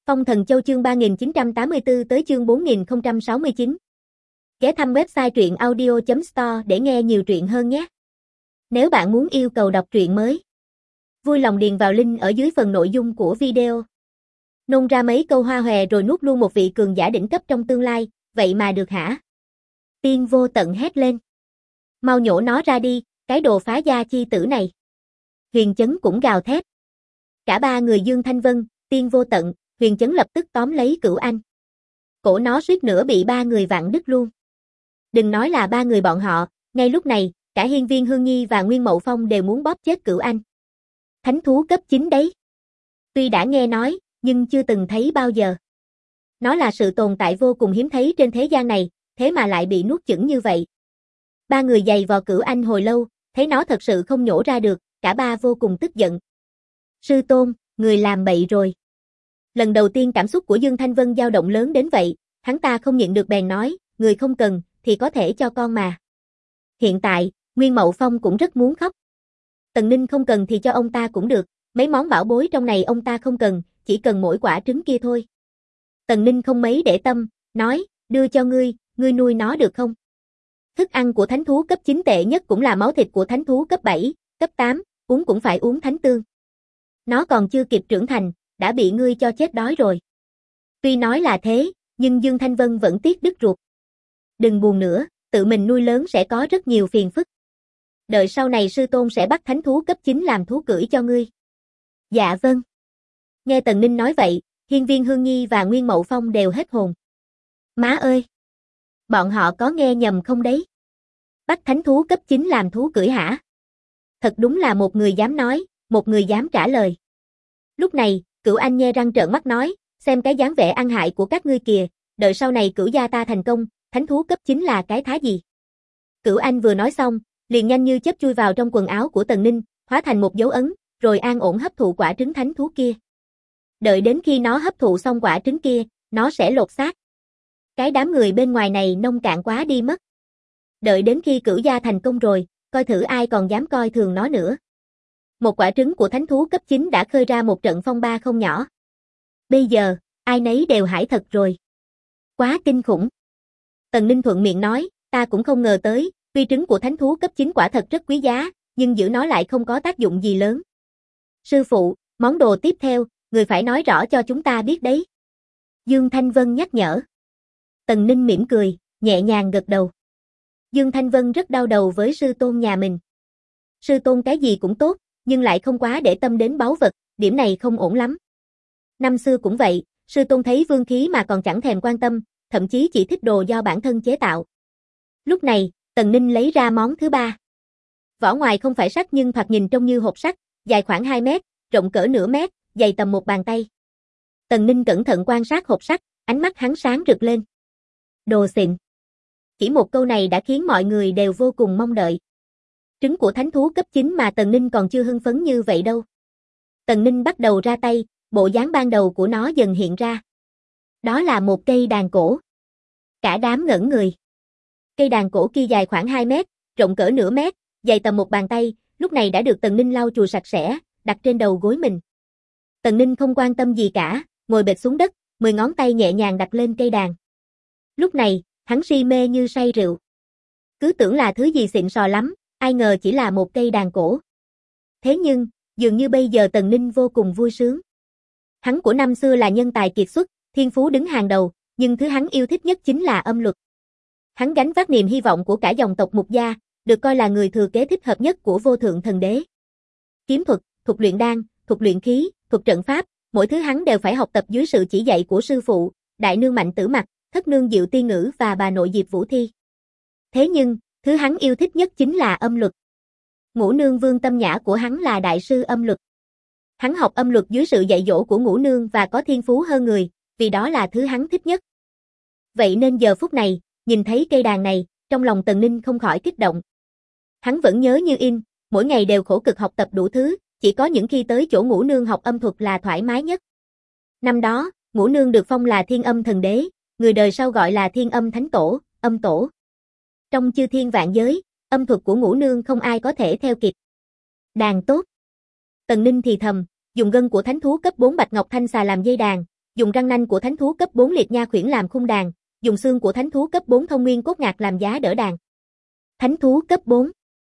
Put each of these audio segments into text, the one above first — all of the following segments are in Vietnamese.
Phong Thần Châu chương 3984 tới chương 4069. Ghé thăm website truyện audio.store để nghe nhiều truyện hơn nhé. Nếu bạn muốn yêu cầu đọc truyện mới, vui lòng điền vào link ở dưới phần nội dung của video. Nôn ra mấy câu hoa hòe rồi nuốt luôn một vị cường giả đỉnh cấp trong tương lai, vậy mà được hả? Tiên Vô Tận hét lên. Mau nhổ nó ra đi, cái đồ phá gia chi tử này. Huyền Chấn cũng gào thét. Cả ba người Dương Thanh Vân, Tiên Vô Tận, Huyền Chấn lập tức tóm lấy Cửu Anh. Cổ nó suýt nữa bị ba người vặn đứt luôn. Đừng nói là ba người bọn họ, ngay lúc này, cả Hiên Viên Hương Nhi và Nguyên Mậu Phong đều muốn bóp chết Cửu Anh. Thánh thú cấp 9 đấy. Tuy đã nghe nói, nhưng chưa từng thấy bao giờ. Nó là sự tồn tại vô cùng hiếm thấy trên thế gian này, thế mà lại bị nuốt chửng như vậy. Ba người giày vò Cửu Anh hồi lâu, thấy nó thật sự không nhổ ra được, cả ba vô cùng tức giận. Sư tôn, người làm bậy rồi. Lần đầu tiên cảm xúc của Dương Thanh Vân dao động lớn đến vậy, hắn ta không nhịn được bèn nói, người không cần, thì có thể cho con mà. Hiện tại, Nguyên Mậu Phong cũng rất muốn khóc. Tần Ninh không cần thì cho ông ta cũng được, mấy món bảo bối trong này ông ta không cần, chỉ cần mỗi quả trứng kia thôi. Tần Ninh không mấy để tâm, nói, đưa cho ngươi nuôi nó được không? Thức ăn của thánh thú cấp 9 tệ nhất cũng là máu thịt của thánh thú cấp 7, cấp 8, uống cũng phải uống thánh tương. Nó còn chưa kịp trưởng thành, đã bị ngươi cho chết đói rồi. Tuy nói là thế, nhưng Dương Thanh Vân vẫn tiếc đứt ruột. Đừng buồn nữa, tự mình nuôi lớn sẽ có rất nhiều phiền phức. Đợi sau này sư tôn sẽ bắt thánh thú cấp 9 làm thú cưỡi cho ngươi. Dạ vâng. Nghe Tần Ninh nói vậy, Hiên Viên Hương Nhi và Nguyên Mậu Phong đều hết hồn. Má ơi! Bọn họ có nghe nhầm không đấy? Bắt thánh thú cấp 9 làm thú cưỡi hả? Thật đúng là một người dám nói, một người dám trả lời. Lúc này, Cửu Anh nhe răng trợn mắt nói, xem cái dáng vẻ ăn hại của các ngươi kìa, đợi sau này Cửu gia ta thành công, thánh thú cấp 9 là cái thá gì? Cửu Anh vừa nói xong, liền nhanh như chớp chui vào trong quần áo của Tần Ninh, hóa thành một dấu ấn, rồi an ổn hấp thụ quả trứng thánh thú kia. Đợi đến khi nó hấp thụ xong quả trứng kia, nó sẽ lột xác. Cái đám người bên ngoài này nông cạn quá đi mất. Đợi đến khi Cửu gia thành công rồi, coi thử ai còn dám coi thường nó nữa. Một quả trứng của thánh thú cấp 9 đã khơi ra một trận phong ba không nhỏ. Bây giờ, ai nấy đều hãi thật rồi. Quá kinh khủng. Tần Ninh thuận miệng nói, ta cũng không ngờ tới, tuy trứng của thánh thú cấp 9 quả thật rất quý giá, nhưng giữ nó lại không có tác dụng gì lớn. Sư phụ, món đồ tiếp theo, người phải nói rõ cho chúng ta biết đấy. Dương Thanh Vân nhắc nhở. Tần Ninh mỉm cười, nhẹ nhàng gật đầu. Dương Thanh Vân rất đau đầu với sư tôn nhà mình. Sư tôn cái gì cũng tốt, nhưng lại không quá để tâm đến báu vật, điểm này không ổn lắm. Năm xưa cũng vậy, sư tôn thấy vương khí mà còn chẳng thèm quan tâm, thậm chí chỉ thích đồ do bản thân chế tạo. Lúc này, Tần Ninh lấy ra món thứ ba. Vỏ ngoài không phải sắt nhưng thoạt nhìn trông như hộp sắt, dài khoảng 2 mét, rộng cỡ nửa mét, dày tầm một bàn tay. Tần Ninh cẩn thận quan sát hộp sắt, ánh mắt hắn sáng rực lên. Đồ xịn. Chỉ một câu này đã khiến mọi người đều vô cùng mong đợi. Trứng của thánh thú cấp 9 mà Tần Ninh còn chưa hưng phấn như vậy đâu. Tần Ninh bắt đầu ra tay, bộ dáng ban đầu của nó dần hiện ra. Đó là một cây đàn cổ. Cả đám ngẩn người. Cây đàn cổ kia dài khoảng 2 mét, rộng cỡ nửa mét, dày tầm một bàn tay, lúc này đã được Tần Ninh lau chùi sạch sẽ, đặt trên đầu gối mình. Tần Ninh không quan tâm gì cả, ngồi bệt xuống đất, 10 ngón tay nhẹ nhàng đặt lên cây đàn. Lúc này, hắn si mê như say rượu. Cứ tưởng là thứ gì xịn sò lắm, ai ngờ chỉ là một cây đàn cổ. Thế nhưng, dường như bây giờ Tần Ninh vô cùng vui sướng. Hắn của năm xưa là nhân tài kiệt xuất, thiên phú đứng hàng đầu, nhưng thứ hắn yêu thích nhất chính là âm luật. Hắn gánh vác niềm hy vọng của cả dòng tộc Mục gia, được coi là người thừa kế thích hợp nhất của vô thượng thần đế. Kiếm thuật, thuật luyện đan, thuật luyện khí, thuật trận pháp, mỗi thứ hắn đều phải học tập dưới sự chỉ dạy của sư phụ, đại nương Mạnh Tử Mặc, thất nương Diệu Tiên Ngữ và bà nội Diệp Vũ Thi. Thế nhưng, thứ hắn yêu thích nhất chính là âm luật. Ngũ nương Vương Tâm Nhã của hắn là đại sư âm luật. Hắn học âm luật dưới sự dạy dỗ của Ngũ nương và có thiên phú hơn người, vì đó là thứ hắn thích nhất. Vậy nên giờ phút này, nhìn thấy cây đàn này, trong lòng Tần Ninh không khỏi kích động. Hắn vẫn nhớ như in, mỗi ngày đều khổ cực học tập đủ thứ, chỉ có những khi tới chỗ Ngũ nương học âm thuật là thoải mái nhất. Năm đó, Ngũ nương được phong là Thiên Âm Thần Đế, người đời sau gọi là Thiên Âm Thánh Tổ, Âm Tổ. Trong chư thiên vạn giới, âm thuật của Ngũ nương không ai có thể theo kịp. Đàn tốt. Tần Ninh thì thầm, dùng gân của thánh thú cấp 4 Bạch Ngọc Thanh Xà làm dây đàn, dùng răng nanh của thánh thú cấp 4 liệt nha khuyển làm khung đàn, dùng xương của thánh thú cấp 4 thông nguyên cốt ngạc làm giá đỡ đàn. Thánh thú cấp 4.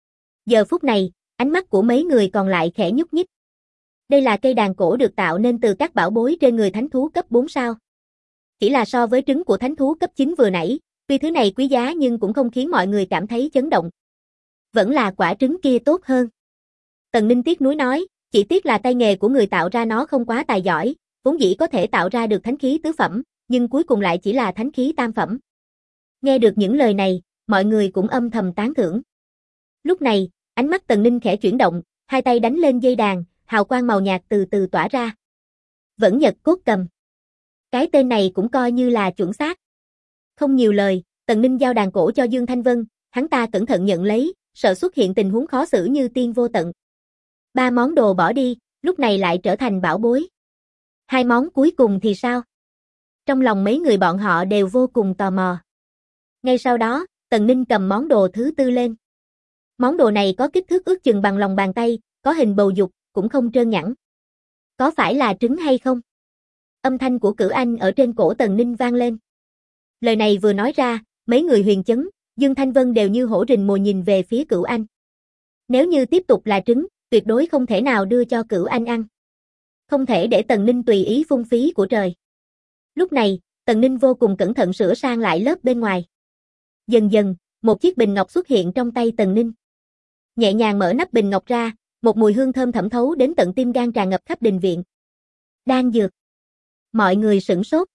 Giờ phút này, ánh mắt của mấy người còn lại khẽ nhúc nhích. Đây là cây đàn cổ được tạo nên từ các bảo bối trên người thánh thú cấp 4 sao? Chỉ là so với trứng của thánh thú cấp 9 vừa nãy, tuy thứ này quý giá nhưng cũng không khiến mọi người cảm thấy chấn động. Vẫn là quả trứng kia tốt hơn. Tần Ninh tiếc nuối nói, chỉ tiếc là tay nghề của người tạo ra nó không quá tài giỏi, vốn dĩ có thể tạo ra được thánh khí tứ phẩm, nhưng cuối cùng lại chỉ là thánh khí tam phẩm. Nghe được những lời này, mọi người cũng âm thầm tán thưởng. Lúc này, ánh mắt Tần Ninh khẽ chuyển động, hai tay đánh lên dây đàn, hào quang màu nhạt từ từ tỏa ra. Vẫn Nhật Cốt Cầm. Cái tên này cũng coi như là chuẩn xác. Không nhiều lời, Tần Ninh giao đàn cổ cho Dương Thanh Vân, hắn ta cẩn thận nhận lấy, sợ xuất hiện tình huống khó xử như tiên vô tận. 3 món đồ bỏ đi, lúc này lại trở thành bảo bối. 2 món cuối cùng thì sao? Trong lòng mấy người bọn họ đều vô cùng tò mò. Ngay sau đó, Tần Ninh cầm món đồ thứ tư lên. Món đồ này có kích thước ước chừng bằng lòng bàn tay, có hình bầu dục, cũng không trơn nhẵn. Có phải là trứng hay không? Âm thanh của Cửu Anh ở trên cổ Tần Ninh vang lên. Lời này vừa nói ra, mấy người Huyền Chấn, Dương Thanh Vân đều như hổ rình mồi nhìn về phía Cửu Anh. Nếu như tiếp tục là trứng, tuyệt đối không thể nào đưa cho Cửu Anh ăn. Không thể để Tần Ninh tùy ý phung phí của trời. Lúc này, Tần Ninh vô cùng cẩn thận sửa sang lại lớp bên ngoài. Dần dần, một chiếc bình ngọc xuất hiện trong tay Tần Ninh. Nhẹ nhàng mở nắp bình ngọc ra, một mùi hương thơm thẩm thấu đến tận tim gan tràn ngập khắp đình viện. Đan dược. Mọi người sửng sốt.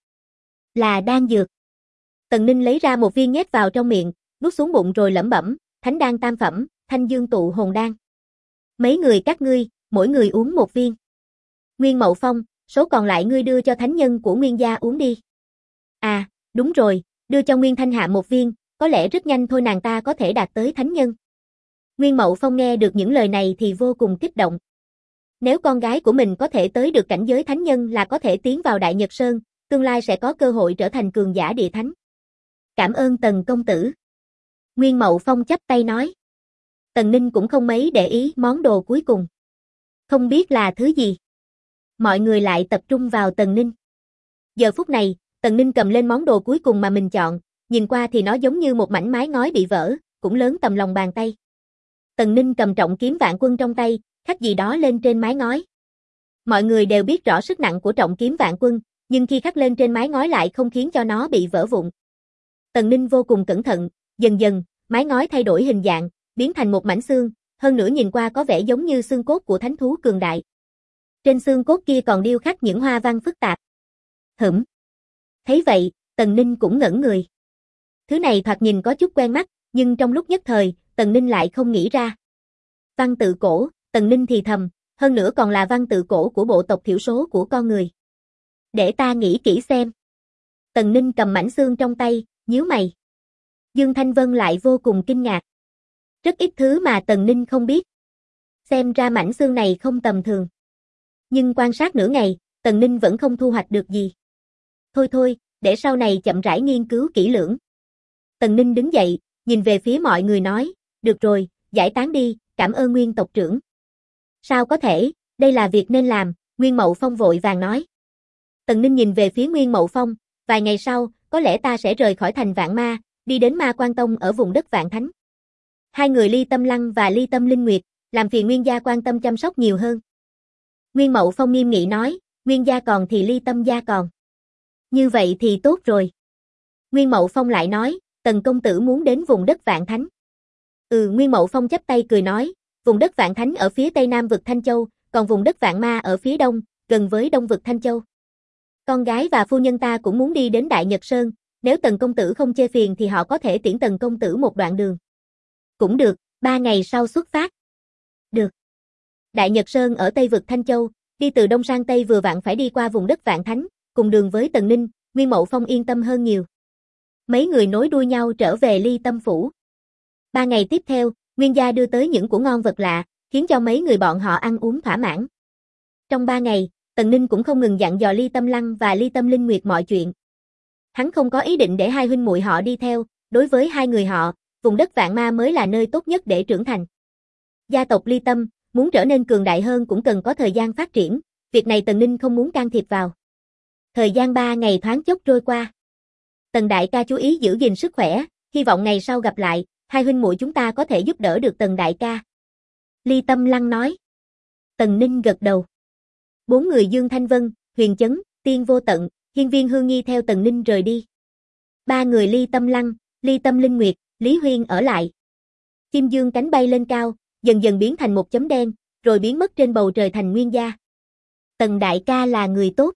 Là đan dược. Tần Ninh lấy ra một viên nhét vào trong miệng, nuốt xuống bụng rồi lẩm bẩm, thánh đan tam phẩm, thanh dương tụ hồn đan. Mấy người các ngươi, mỗi người uống một viên. Nguyên Mậu Phong, số còn lại ngươi đưa cho thánh nhân của Nguyên gia uống đi. À, đúng rồi, đưa cho Nguyên Thanh Hạ một viên, có lẽ rất nhanh thôi nàng ta có thể đạt tới thánh nhân. Nguyên Mậu Phong nghe được những lời này thì vô cùng kích động. Nếu con gái của mình có thể tới được cảnh giới thánh nhân là có thể tiến vào Đại Nhật Sơn, tương lai sẽ có cơ hội trở thành cường giả địa thánh. Cảm ơn Tần công tử. Nguyên Mậu Phong chắp tay nói. Tần Ninh cũng không mấy để ý món đồ cuối cùng. Không biết là thứ gì. Mọi người lại tập trung vào Tần Ninh. Giờ phút này, Tần Ninh cầm lên món đồ cuối cùng mà mình chọn, nhìn qua thì nó giống như một mảnh mái ngói bị vỡ, cũng lớn tầm lòng bàn tay. Tần Ninh cầm trọng kiếm vạn quân trong tay, khắc gì đó lên trên mái ngói. Mọi người đều biết rõ sức nặng của trọng kiếm vạn quân, nhưng khi khắc lên trên mái ngói lại không khiến cho nó bị vỡ vụn. Tần Ninh vô cùng cẩn thận, dần dần, mái ngói thay đổi hình dạng, biến thành một mảnh xương, hơn nữa nhìn qua có vẻ giống như xương cốt của thánh thú cường đại. Trên xương cốt kia còn điêu khắc những hoa văn phức tạp. Thấy vậy, Tần Ninh cũng ngẩn người. Thứ này thoạt nhìn có chút quen mắt, nhưng trong lúc nhất thời, Tần Ninh lại không nghĩ ra. Văn tự cổ, Tần Ninh thì thầm, hơn nữa còn là văn tự cổ của bộ tộc thiểu số của con người. Để ta nghĩ kỹ xem. Tần Ninh cầm mảnh xương trong tay, nhíu mày. Dương Thanh Vân lại vô cùng kinh ngạc. Rất ít thứ mà Tần Ninh không biết. Xem ra mảnh xương này không tầm thường. Nhưng quan sát nửa ngày, Tần Ninh vẫn không thu hoạch được gì. Thôi, để sau này chậm rãi nghiên cứu kỹ lưỡng. Tần Ninh đứng dậy, nhìn về phía mọi người nói, được rồi, giải tán đi, cảm ơn Nguyên tộc trưởng. Sao có thể, đây là việc nên làm, Nguyên Mậu Phong vội vàng nói. Tần Ninh nhìn về phía Nguyên Mậu Phong, vài ngày sau, có lẽ ta sẽ rời khỏi thành Vạn Ma, đi đến Ma Quan Tông ở vùng đất Vạn Thánh. Hai người Ly Tâm Lăng và Ly Tâm Linh Nguyệt, làm phiền Nguyên gia quan tâm chăm sóc nhiều hơn. Nguyên Mậu Phong nghiêm nghị nói, Nguyên gia còn thì Ly Tâm gia còn. Như vậy thì tốt rồi. Nguyên Mậu Phong lại nói, Tần công tử muốn đến vùng đất Vạn Thánh. Nguyên Mậu Phong chắp tay cười nói, vùng đất Vạn Thánh ở phía tây nam vực Thanh Châu, còn vùng đất Vạn Ma ở phía đông, gần với đông vực Thanh Châu. Con gái và phu nhân ta cũng muốn đi đến Đại Nhật Sơn, nếu Tần công tử không chê phiền thì họ có thể tiễn Tần công tử một đoạn đường. Cũng được, 3 ngày sau xuất phát. Được. Đại Nhật Sơn ở tây vực Thanh Châu, đi từ đông sang tây vừa vặn phải đi qua vùng đất Vạn Thánh, cùng đường với Tần Ninh, Nguyên Mậu Phong yên tâm hơn nhiều. Mấy người nối đuôi nhau trở về Ly Tâm phủ. 3 ngày tiếp theo, Nguyên gia đưa tới những của ngon vật lạ, khiến cho mấy người bọn họ ăn uống thỏa mãn. Trong 3 ngày, Tần Ninh cũng không ngừng dặn dò Ly Tâm Lăng và Ly Tâm Linh Nguyệt mọi chuyện. Hắn không có ý định để hai huynh muội họ đi theo, đối với hai người họ, vùng đất Vạn Ma mới là nơi tốt nhất để trưởng thành. Gia tộc Ly Tâm, muốn trở nên cường đại hơn cũng cần có thời gian phát triển, việc này Tần Ninh không muốn can thiệp vào. Thời gian 3 ngày thoáng chốc trôi qua. Tần đại ca chú ý giữ gìn sức khỏe, hy vọng ngày sau gặp lại, hai huynh muội chúng ta có thể giúp đỡ được Tần đại ca. Ly Tâm Lăng nói. Tần Ninh gật đầu. 4 người Dương Thanh Vân, Huyền Chấn, Tiên Vô Tận, Hiên Viên Hương Nghi theo Tần Ninh rời đi. 3 người Ly Tâm Lăng, Ly Tâm Linh Nguyệt, Lý Huyên ở lại. Chim dương cánh bay lên cao, dần dần biến thành một chấm đen, rồi biến mất trên bầu trời thành nguyên gia. Tần đại ca là người tốt.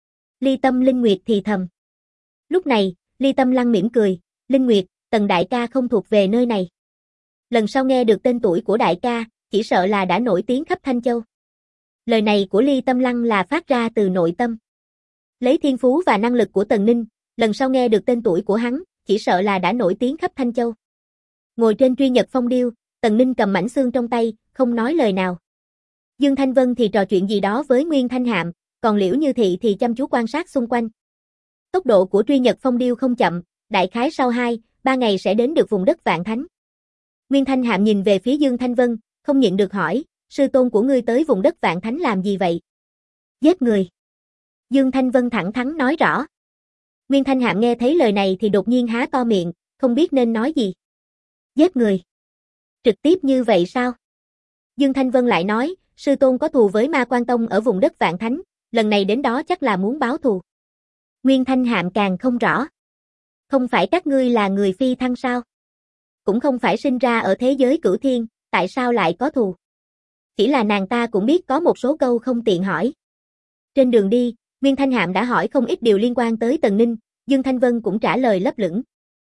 Ly Tâm Linh Nguyệt thì thầm. Lúc này, Ly Tâm Lăng mỉm cười, Linh Nguyệt, Tần đại ca không thuộc về nơi này. Lần sau nghe được tên tuổi của đại ca, chỉ sợ là đã nổi tiếng khắp Thanh Châu. Lời này của Ly Tâm Lăng là phát ra từ nội tâm. Lấy thiên phú và năng lực của Tần Ninh, lần sau nghe được tên tuổi của hắn, chỉ sợ là đã nổi tiếng khắp Thanh Châu. Ngồi trên truy nhật phong điêu, Tần Ninh cầm mảnh xương trong tay, không nói lời nào. Dương Thanh Vân thì trò chuyện gì đó với Nguyên Thanh Hạm, còn Liễu Như Thị thì chăm chú quan sát xung quanh. Tốc độ của truy nhật phong điêu không chậm, đại khái sau 2-3 ngày sẽ đến được vùng đất Vạn Thánh. Nguyên Thanh Hạm nhìn về phía Dương Thanh Vân, không nhịn được hỏi, sư tôn của ngươi tới vùng đất Vạn Thánh làm gì vậy? Giết người. Dương Thanh Vân thẳng thắn nói rõ. Nguyên Thanh Hạm nghe thấy lời này thì đột nhiên há to miệng, không biết nên nói gì. Giết người. Trực tiếp như vậy sao? Dương Thanh Vân lại nói, sư tôn có thù với Ma Quan Tông ở vùng đất Vạn Thánh, lần này đến đó chắc là muốn báo thù. Nguyên Thanh Hạm càng không rõ. Không phải các ngươi là người phi thăng sao? Cũng không phải sinh ra ở thế giới cửu thiên, tại sao lại có thù? Chỉ là nàng ta cũng biết có một số câu không tiện hỏi. Trên đường đi, Nguyên Thanh Hạm đã hỏi không ít điều liên quan tới Tần Ninh, Dương Thanh Vân cũng trả lời lấp lửng.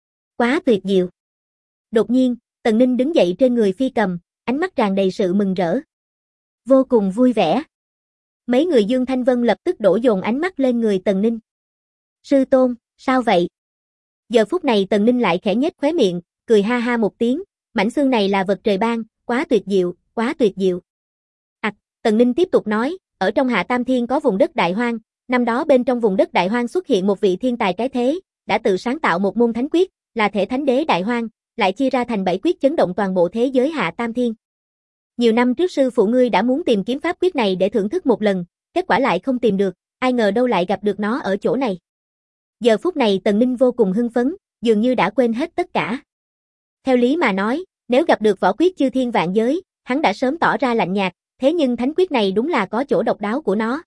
Quá tuyệt diệu. Đột nhiên, Tần Ninh đứng dậy trên người phi cầm, ánh mắt tràn đầy sự mừng rỡ. Vô cùng vui vẻ. Mấy người Dương Thanh Vân lập tức đổ dồn ánh mắt lên người Tần Ninh. Sư tôn, sao vậy? Giờ phút này Tần Ninh lại khẽ nhếch khóe miệng, cười ha ha một tiếng, mảnh xương này là vật trời ban, quá tuyệt diệu, quá tuyệt diệu. Tần Ninh tiếp tục nói, ở trong Hạ Tam Thiên có vùng đất Đại Hoang, năm đó bên trong vùng đất Đại Hoang xuất hiện một vị thiên tài cái thế, đã tự sáng tạo một môn thánh quyết, là Thể Thánh Đế Đại Hoang, lại chia ra thành 7 quyết chấn động toàn bộ thế giới Hạ Tam Thiên. Nhiều năm trước sư phụ ngươi đã muốn tìm kiếm pháp quyết này để thưởng thức một lần, kết quả lại không tìm được, ai ngờ đâu lại gặp được nó ở chỗ này. Giờ phút này Tần Ninh vô cùng hưng phấn, dường như đã quên hết tất cả. Theo lý mà nói, nếu gặp được võ quyết chư thiên vạn giới, hắn đã sớm tỏ ra lạnh nhạt, thế nhưng thánh quyết này đúng là có chỗ độc đáo của nó.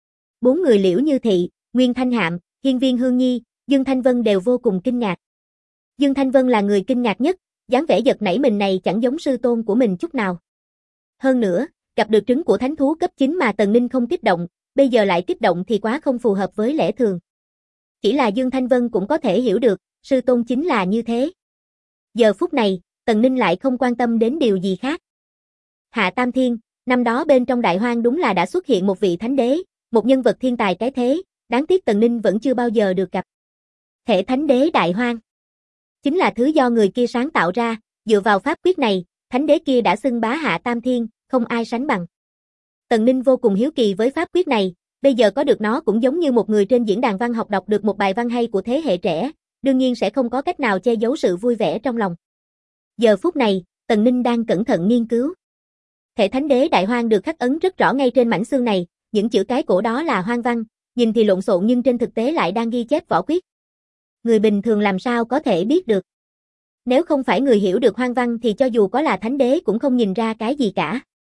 4 người Liễu Như Thị, Nguyên Thanh Hạm, Hiên Viên Hương Nhi, Dương Thanh Vân đều vô cùng kinh ngạc. Dương Thanh Vân là người kinh ngạc nhất, dáng vẻ giật nảy mình này chẳng giống sư tôn của mình chút nào. Hơn nữa, gặp được trứng của thánh thú cấp 9 mà Tần Ninh không kích động, bây giờ lại kích động thì quá không phù hợp với lẽ thường. Chỉ là Dương Thanh Vân cũng có thể hiểu được, sư tôn chính là như thế. Giờ phút này, Tần Ninh lại không quan tâm đến điều gì khác. Hạ Tam Thiên, năm đó bên trong Đại Hoang đúng là đã xuất hiện một vị thánh đế, một nhân vật thiên tài cái thế, đáng tiếc Tần Ninh vẫn chưa bao giờ được gặp. Thể Thánh Đế Đại Hoang chính là thứ do người kia sáng tạo ra, dựa vào pháp quyết này, thánh đế kia đã xưng bá Hạ Tam Thiên, không ai sánh bằng. Tần Ninh vô cùng hiếu kỳ với pháp quyết này, bây giờ có được nó cũng giống như một người trên diễn đàn văn học đọc được một bài văn hay của thế hệ trẻ, đương nhiên sẽ không có cách nào che giấu sự vui vẻ trong lòng. Giờ phút này, Tần Ninh đang cẩn thận nghiên cứu. Thể Thánh Đế Đại Hoang được khắc ấn rất rõ ngay trên mảnh xương này, những chữ cái cổ đó là hoang văn, nhìn thì lộn xộn nhưng trên thực tế lại đang ghi chép võ quyết. Người bình thường làm sao có thể biết được. Nếu không phải người hiểu được hoang văn thì cho dù có là thánh đế cũng không nhìn ra cái gì cả.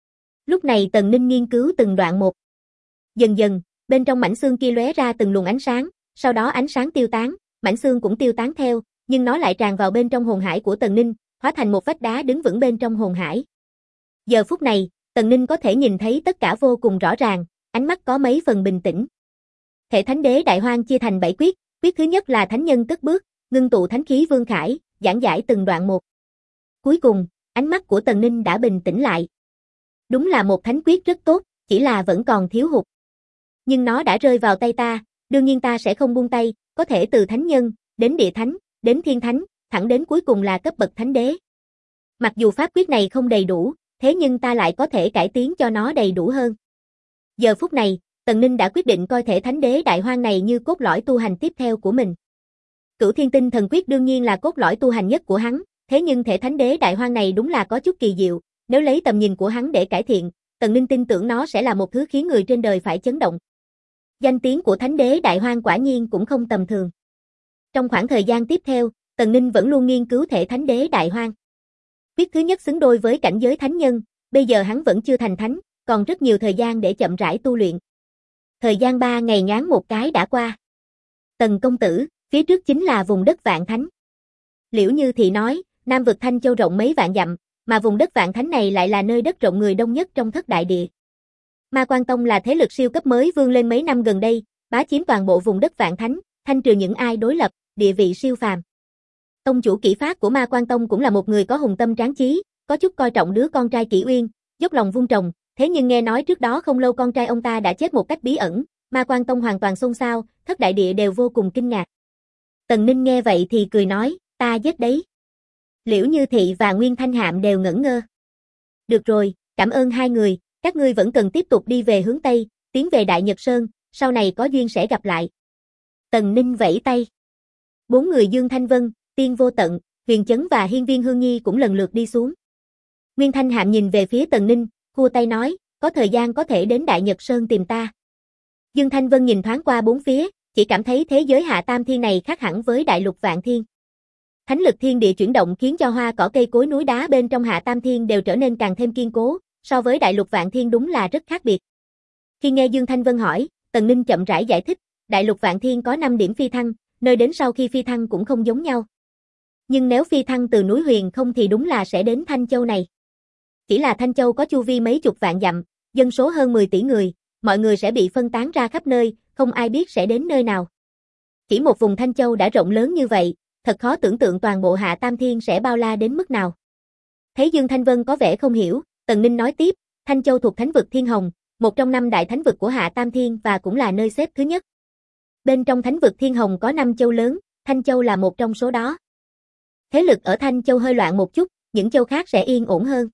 Lúc này Tần Ninh nghiên cứu từng đoạn một. Dần dần, bên trong mảnh xương kia lóe ra từng luồng ánh sáng, sau đó ánh sáng tiêu tán, mảnh xương cũng tiêu tán theo, nhưng nó lại tràn vào bên trong hồn hải của Tần Ninh, hóa thành một vách đá đứng vững bên trong hồn hải. Giờ phút này, Tần Ninh có thể nhìn thấy tất cả vô cùng rõ ràng, ánh mắt có mấy phần bình tĩnh. Thể Thánh Đế Đại Hoang chia thành 7 quyết, quyết thứ nhất là thánh nhân cất bước, ngưng tụ thánh khí vương khải, giảng giải từng đoạn một. Cuối cùng, ánh mắt của Tần Ninh đã bình tĩnh lại. Đúng là một thánh quyết rất tốt, chỉ là vẫn còn thiếu hụt. Nhưng nó đã rơi vào tay ta, đương nhiên ta sẽ không buông tay, có thể từ thánh nhân, đến địa thánh, đến thiên thánh, thẳng đến cuối cùng là cấp bậc thánh đế. Mặc dù pháp quyết này không đầy đủ, thế nhưng ta lại có thể cải tiến cho nó đầy đủ hơn. Giờ phút này, Tần Ninh đã quyết định coi Thể Thánh Đế Đại Hoang này như cốt lõi tu hành tiếp theo của mình. Cửu Thiên Tinh Thần Quyết đương nhiên là cốt lõi tu hành nhất của hắn, thế nhưng Thể Thánh Đế Đại Hoang này đúng là có chút kỳ diệu, nếu lấy tầm nhìn của hắn để cải thiện, Tần Ninh tin tưởng nó sẽ là một thứ khiến người trên đời phải chấn động. Danh tiếng của Thánh đế Đại Hoang quả nhiên cũng không tầm thường. Trong khoảng thời gian tiếp theo, Tần Ninh vẫn luôn nghiên cứu thể Thánh đế Đại Hoang. Quyết thứ nhất xứng đôi với cảnh giới thánh nhân, bây giờ hắn vẫn chưa thành thánh, còn rất nhiều thời gian để chậm rãi tu luyện. Thời gian 3 ngày nhoáng một cái đã qua. Tần công tử, phía trước chính là vùng đất Vạn Thánh. Liễu Như Thị nói, Nam vực Thanh Châu rộng mấy vạn dặm, mà vùng đất Vạn Thánh này lại là nơi đất rộng người đông nhất trong thất đại địa. Ma Quan Tông là thế lực siêu cấp mới vươn lên mấy năm gần đây, bá chiếm toàn bộ vùng đất Vạn Thánh, thanh trừ những ai đối lập, địa vị siêu phàm. Tông chủ Kỷ Phát của Ma Quan Tông cũng là một người có hùng tâm tráng chí, có chút coi trọng đứa con trai Kỷ Uyên, dốc lòng vun trồng, thế nhưng nghe nói trước đó không lâu con trai ông ta đã chết một cách bí ẩn, Ma Quan Tông hoàn toàn xôn xao, thất đại địa đều vô cùng kinh ngạc. Tần Ninh nghe vậy thì cười nói, ta giết đấy. Liễu Như Thị và Nguyên Thanh Hạm đều ngẩn ngơ. Được rồi, cảm ơn hai người, các ngươi vẫn cần tiếp tục đi về hướng Tây, tiến về Đại Nhật Sơn, sau này có duyên sẽ gặp lại. Tần Ninh vẫy tay. 4 người Dương Thanh Vân, Tiên Vô Tận, Huyền Chấn và Hiên Viên Hương Nhi cũng lần lượt đi xuống. Nguyên Thanh Hạm nhìn về phía Tần Ninh, khua tay nói, có thời gian có thể đến Đại Nhật Sơn tìm ta. Dương Thanh Vân nhìn thoáng qua bốn phía, chỉ cảm thấy thế giới Hạ Tam Thiên này khác hẳn với Đại Lục Vạn Thiên. Thánh lực thiên địa chuyển động khiến cho hoa cỏ cây cối núi đá bên trong Hạ Tam Thiên đều trở nên càng thêm kiên cố, so với Đại Lục Vạn Thiên đúng là rất khác biệt. Khi nghe Dương Thanh Vân hỏi, Tần Ninh chậm rãi giải thích, Đại Lục Vạn Thiên có 5 điểm phi thăng, nơi đến sau khi phi thăng cũng không giống nhau. Nhưng nếu phi thăng từ núi Huyền không thì đúng là sẽ đến Thanh Châu này. Chỉ là Thanh Châu có chu vi mấy chục vạn dặm, dân số hơn 10 tỷ người, mọi người sẽ bị phân tán ra khắp nơi, không ai biết sẽ đến nơi nào. Chỉ một vùng Thanh Châu đã rộng lớn như vậy, thật khó tưởng tượng toàn bộ Hạ Tam Thiên sẽ bao la đến mức nào. Thấy Dương Thanh Vân có vẻ không hiểu, Tần Ninh nói tiếp, Thanh Châu thuộc thánh vực Thiên Hồng, một trong 5 đại thánh vực của Hạ Tam Thiên và cũng là nơi xếp thứ nhất. Bên trong thánh vực Thiên Hồng có 5 châu lớn, Thanh Châu là một trong số đó. Thế lực ở Thanh Châu hơi loạn một chút, những châu khác sẽ yên ổn hơn.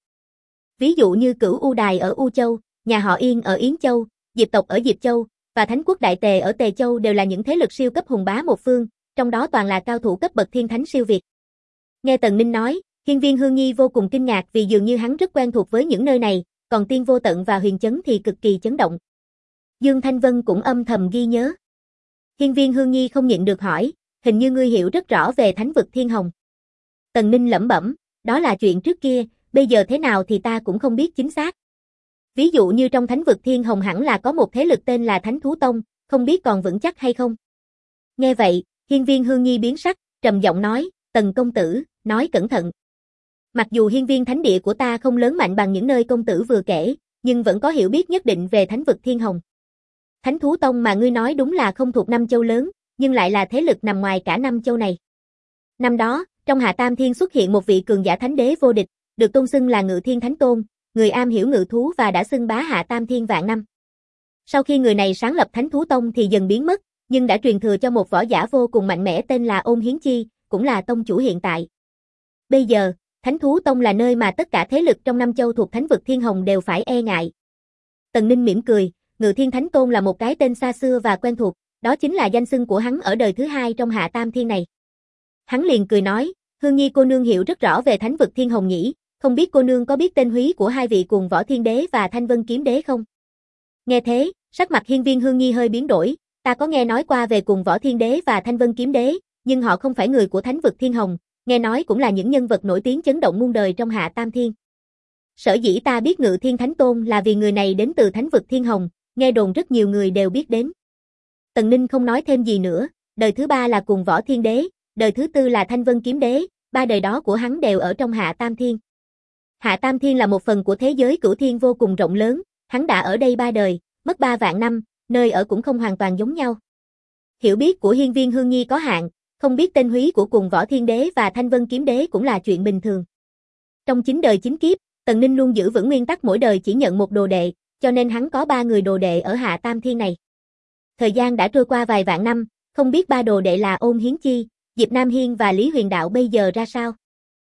Ví dụ như Cửu U Đài ở U Châu, nhà họ Yên ở Yến Châu, Diệp tộc ở Diệp Châu, và Thánh quốc Đại Tề ở Tề Châu đều là những thế lực siêu cấp hùng bá một phương, trong đó toàn là cao thủ cấp bậc thiên thánh siêu việt. Nghe Tần Ninh nói, Hiên Viên Hương Nhi vô cùng kinh ngạc vì dường như hắn rất quen thuộc với những nơi này, còn Tiên Vô Tận và Huyền Chấn thì cực kỳ chấn động. Dương Thanh Vân cũng âm thầm ghi nhớ. Hiên Viên Hương Nhi không nhịn được hỏi, hình như ngươi hiểu rất rõ về thánh vực Thiên Hồng. Tần Ninh lẩm bẩm, đó là chuyện trước kia, bây giờ thế nào thì ta cũng không biết chính xác. Ví dụ như trong thánh vực Thiên Hồng hẳn là có một thế lực tên là Thánh Thú Tông, không biết còn vững chắc hay không. Nghe vậy, Hiên Viên Hương Nhi biến sắc, trầm giọng nói, Tần công tử, nói cẩn thận. Mặc dù hiên viên thánh địa của ta không lớn mạnh bằng những nơi công tử vừa kể, nhưng vẫn có hiểu biết nhất định về thánh vực Thiên Hồng. Thánh Thú Tông mà ngươi nói đúng là không thuộc 5 châu lớn, nhưng lại là thế lực nằm ngoài cả 5 châu này. Năm đó, trong Hạ Tam Thiên xuất hiện một vị cường giả thánh đế vô địch, được tôn xưng là Ngự Thiên Thánh Tôn, người am hiểu ngự thú và đã xưng bá Hạ Tam Thiên vạn năm. Sau khi người này sáng lập Thánh Thú Tông thì dần biến mất, nhưng đã truyền thừa cho một võ giả vô cùng mạnh mẽ tên là Ôn Hiến Chi, cũng là tông chủ hiện tại. Bây giờ, Thánh Thú Tông là nơi mà tất cả thế lực trong 5 châu thuộc thánh vực Thiên Hồng đều phải e ngại. Tần Ninh mỉm cười, Ngự Thiên Thánh Tôn là một cái tên xa xưa và quen thuộc, đó chính là danh xưng của hắn ở đời thứ 2 trong Hạ Tam Thiên này. Hắn liền cười nói, Hương Nhi cô nương hiểu rất rõ về thánh vực Thiên Hồng nhỉ, không biết cô nương có biết tên húy của hai vị Cuồng Võ Thiên Đế và Thanh Vân Kiếm Đế không? Nghe thế, sắc mặt hiên viên Hương Nhi hơi biến đổi, ta có nghe nói qua về Cuồng Võ Thiên Đế và Thanh Vân Kiếm Đế, nhưng họ không phải người của thánh vực Thiên Hồng, nghe nói cũng là những nhân vật nổi tiếng chấn động muôn đời trong Hạ Tam Thiên. Sở dĩ ta biết Ngự Thiên Thánh Tôn là vì người này đến từ thánh vực Thiên Hồng, nghe đồn rất nhiều người đều biết đến. Tần Ninh không nói thêm gì nữa, đời thứ 3 là Cuồng Võ Thiên Đế, đời thứ 4 là Thanh Vân Kiếm Đế, 3 đời đó của hắn đều ở trong Hạ Tam Thiên. Hạ Tam Thiên là một phần của thế giới cửu thiên vô cùng rộng lớn, hắn đã ở đây 3 đời, mất 3 vạn năm, nơi ở cũng không hoàn toàn giống nhau. Hiểu biết của hiên viên Hương Nhi có hạn, không biết tên húy của Cuồng Võ Thiên Đế và Thanh Vân Kiếm Đế cũng là chuyện bình thường. Trong 9 đời 9 kiếp, Tần Ninh luôn giữ vững nguyên tắc mỗi đời chỉ nhận một đồ đệ, cho nên hắn có 3 người đồ đệ ở Hạ Tam Thiên này. Thời gian đã trôi qua vài vạn năm, không biết 3 đồ đệ là Ôn Hiến Chi, Diệp Nam Hiên và Lý Huyền Đạo bây giờ ra sao.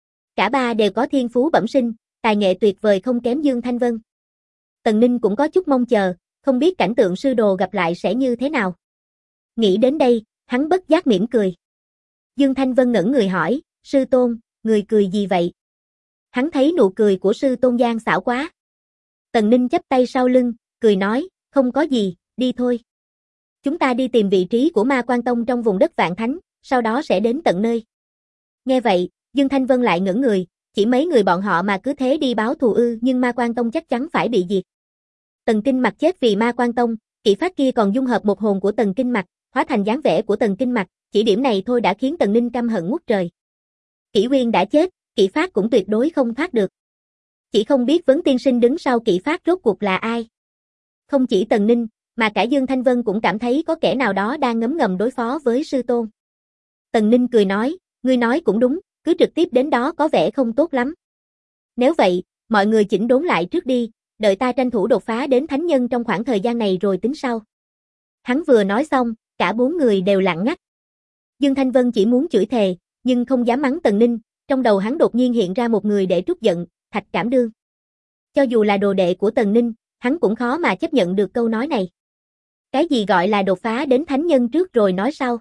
Cả 3 đều có thiên phú bẩm sinh, tài nghệ tuyệt vời không kém Dương Thanh Vân. Tần Ninh cũng có chút mong chờ, không biết cảnh tượng sư đồ gặp lại sẽ như thế nào. Nghĩ đến đây, hắn bất giác mỉm cười. Dương Thanh Vân ngẩn người hỏi, sư tôn, người cười gì vậy? Hắn thấy nụ cười của sư tôn gian xảo quá. Tần Ninh chắp tay sau lưng, cười nói, không có gì, đi thôi. Chúng ta đi tìm vị trí của Ma Quan Tông trong vùng đất Vạn Thánh, sau đó sẽ đến tận nơi. Nghe vậy, Dương Thanh Vân lại ngẩn người, chỉ mấy người bọn họ mà cứ thế đi báo thù ư, nhưng Ma Quan Tông chắc chắn phải bị diệt. Tần Kinh Mặc chết vì Ma Quan Tông, kỵ pháp kia còn dung hợp một hồn của Tần Kinh Mặc, hóa thành dáng vẻ của Tần Kinh Mặc, chỉ điểm này thôi đã khiến Tần Ninh căm hận ngút trời. Kỷ Uyên đã chết, kỵ pháp cũng tuyệt đối không thoát được. Chỉ không biết Vấn Tiên Sinh đứng sau kỵ pháp rốt cuộc là ai. Không chỉ Tần Ninh, mà cả Dương Thanh Vân cũng cảm thấy có kẻ nào đó đang ngấm ngầm đối phó với sư tôn. Tần Ninh cười nói, ngươi nói cũng đúng, cứ trực tiếp đến đó có vẻ không tốt lắm. Nếu vậy, mọi người chỉnh đốn lại trước đi, đợi ta tranh thủ đột phá đến thánh nhân trong khoảng thời gian này rồi tính sau. Hắn vừa nói xong, cả bốn người đều lặng ngắt. Dương Thanh Vân chỉ muốn chửi thề, nhưng không dám mắng Tần Ninh, trong đầu hắn đột nhiên hiện ra một người để trút giận, Thạch Cảm Đương. Cho dù là đồ đệ của Tần Ninh, hắn cũng khó mà chấp nhận được câu nói này. Cái gì gọi là đột phá đến thánh nhân trước rồi nói sau?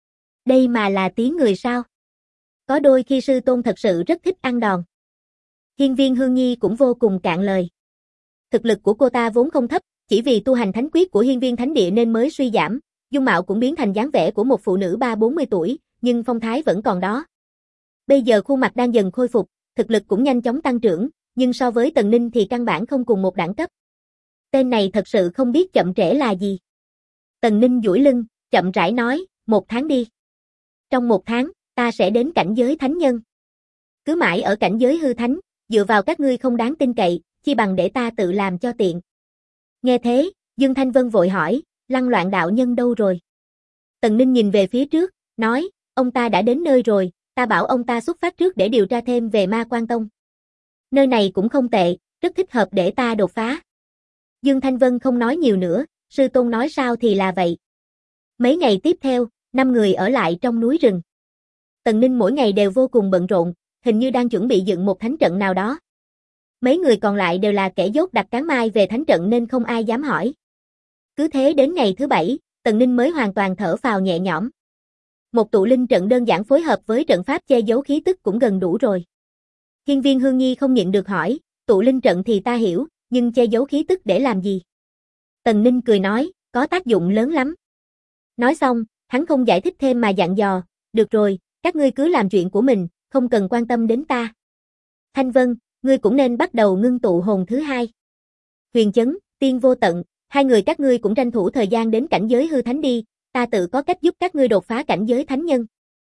Đây mà là tiếng người sao? Có đôi khi sư tôn thật sự rất thích ăn đòn. Hiên Viên Hương Nhi cũng vô cùng cạn lời. Thực lực của cô ta vốn không thấp, chỉ vì tu hành thánh quyết của Hiên Viên Thánh Địa nên mới suy giảm, dung mạo cũng biến thành dáng vẻ của một phụ nữ 30-40 tuổi, nhưng phong thái vẫn còn đó. Bây giờ khuôn mặt đang dần khôi phục, thực lực cũng nhanh chóng tăng trưởng, nhưng so với Tần Ninh thì căn bản không cùng một đẳng cấp. Tên này thật sự không biết chậm trễ là gì. Tần Ninh duỗi lưng, chậm rãi nói, 1 tháng đi. Trong 1 tháng, ta sẽ đến cảnh giới thánh nhân. Cứ mãi ở cảnh giới hư thánh, dựa vào các ngươi không đáng tin cậy, chi bằng để ta tự làm cho tiện. Nghe thế, Dương Thanh Vân vội hỏi, Lăng Loạn đạo nhân đâu rồi? Tần Ninh nhìn về phía trước, nói, ông ta đã đến nơi rồi, ta bảo ông ta xuất phát trước để điều tra thêm về Ma Quan Tông. Nơi này cũng không tệ, rất thích hợp để ta đột phá. Dương Thanh Vân không nói nhiều nữa, sư tôn nói sao thì là vậy. Mấy ngày tiếp theo, 5 người ở lại trong núi rừng. Tần Ninh mỗi ngày đều vô cùng bận rộn, hình như đang chuẩn bị dựng một thánh trận nào đó. Mấy người còn lại đều là kẻ dốt đặt cán mai về thánh trận nên không ai dám hỏi. Cứ thế đến ngày thứ 7, Tần Ninh mới hoàn toàn thở phào nhẹ nhõm. Một tụ linh trận đơn giản phối hợp với trận pháp che giấu khí tức cũng gần đủ rồi. Hiên Viên Hương Nhi không nhịn được hỏi, tụ linh trận thì ta hiểu, nhưng che giấu khí tức để làm gì? Tần Ninh cười nói, có tác dụng lớn lắm. Nói xong, hắn không giải thích thêm mà dặn dò, được rồi, các ngươi cứ làm chuyện của mình, không cần quan tâm đến ta. Thanh Vân, ngươi cũng nên bắt đầu ngưng tụ hồn thứ 2. Huyền Chấn, Tiên Vô Tận, 2 người các ngươi cũng tranh thủ thời gian đến cảnh giới hư thánh đi, ta tự có cách giúp các ngươi đột phá cảnh giới thánh nhân.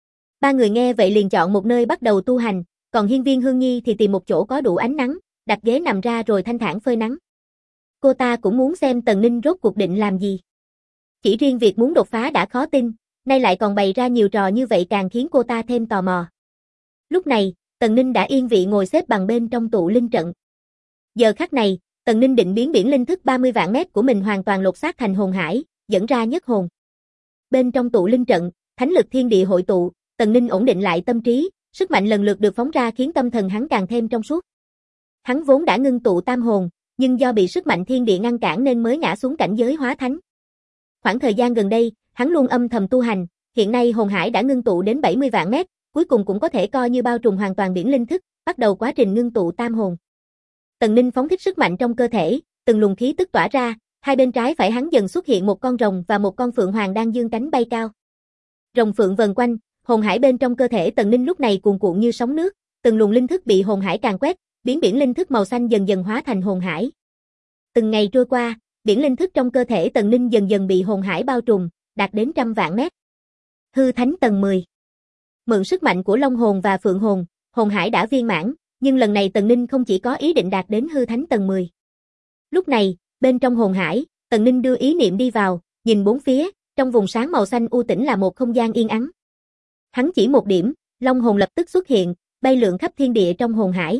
3 người nghe vậy liền chọn một nơi bắt đầu tu hành, còn Hiên Viên Hương Nhi thì tìm một chỗ có đủ ánh nắng, đặt ghế nằm ra rồi thanh thản phơi nắng. Cô ta cũng muốn xem Tần Ninh rốt cuộc định làm gì. Chỉ riêng việc muốn đột phá đã khó tin, nay lại còn bày ra nhiều trò như vậy càng khiến cô ta thêm tò mò. Lúc này, Tần Ninh đã yên vị ngồi xếp bằng bên trong tụ linh trận. Giờ khắc này, Tần Ninh định biến biển linh thức 30 vạn mét của mình hoàn toàn lột xác thành hồn hải, dẫn ra nhất hồn. Bên trong tụ linh trận, thánh lực thiên địa hội tụ, Tần Ninh ổn định lại tâm trí, sức mạnh lần lượt được phóng ra khiến tâm thần hắn càng thêm trong suốt. Hắn vốn đã ngưng tụ tam hồn, nhưng do bị sức mạnh thiên địa ngăn cản nên mới ngã xuống cảnh giới hóa thánh. Khoảng thời gian gần đây, hắn luôn âm thầm tu hành, hiện nay hồn hải đã ngưng tụ đến 70 vạn mét, cuối cùng cũng có thể coi như bao trùm hoàn toàn biển linh thức, bắt đầu quá trình ngưng tụ tam hồn. Tần Ninh phóng thích sức mạnh trong cơ thể, từng luồng khí tức tỏa ra, hai bên trái phải hắn dần xuất hiện một con rồng và một con phượng hoàng đang dương cánh bay cao. Rồng phượng vần quanh, hồn hải bên trong cơ thể Tần Ninh lúc này cuồn cuộn như sóng nước, từng luồng linh thức bị hồn hải càn quét, biến biển linh thức màu xanh dần dần hóa thành hồn hải. Từng ngày trôi qua, biển linh thức trong cơ thể Tần Ninh dần dần bị hồn hải bao trùm, đạt đến 100 vạn mét. Hư Thánh tầng 10. Mượn sức mạnh của Long hồn và Phượng hồn, hồn hải đã viên mãn, nhưng lần này Tần Ninh không chỉ có ý định đạt đến Hư Thánh tầng 10. Lúc này, bên trong hồn hải, Tần Ninh đưa ý niệm đi vào, nhìn bốn phía, trong vùng sáng màu xanh u tĩnh là một không gian yên ắng. Hắn chỉ một điểm, Long hồn lập tức xuất hiện, bay lượn khắp thiên địa trong hồn hải.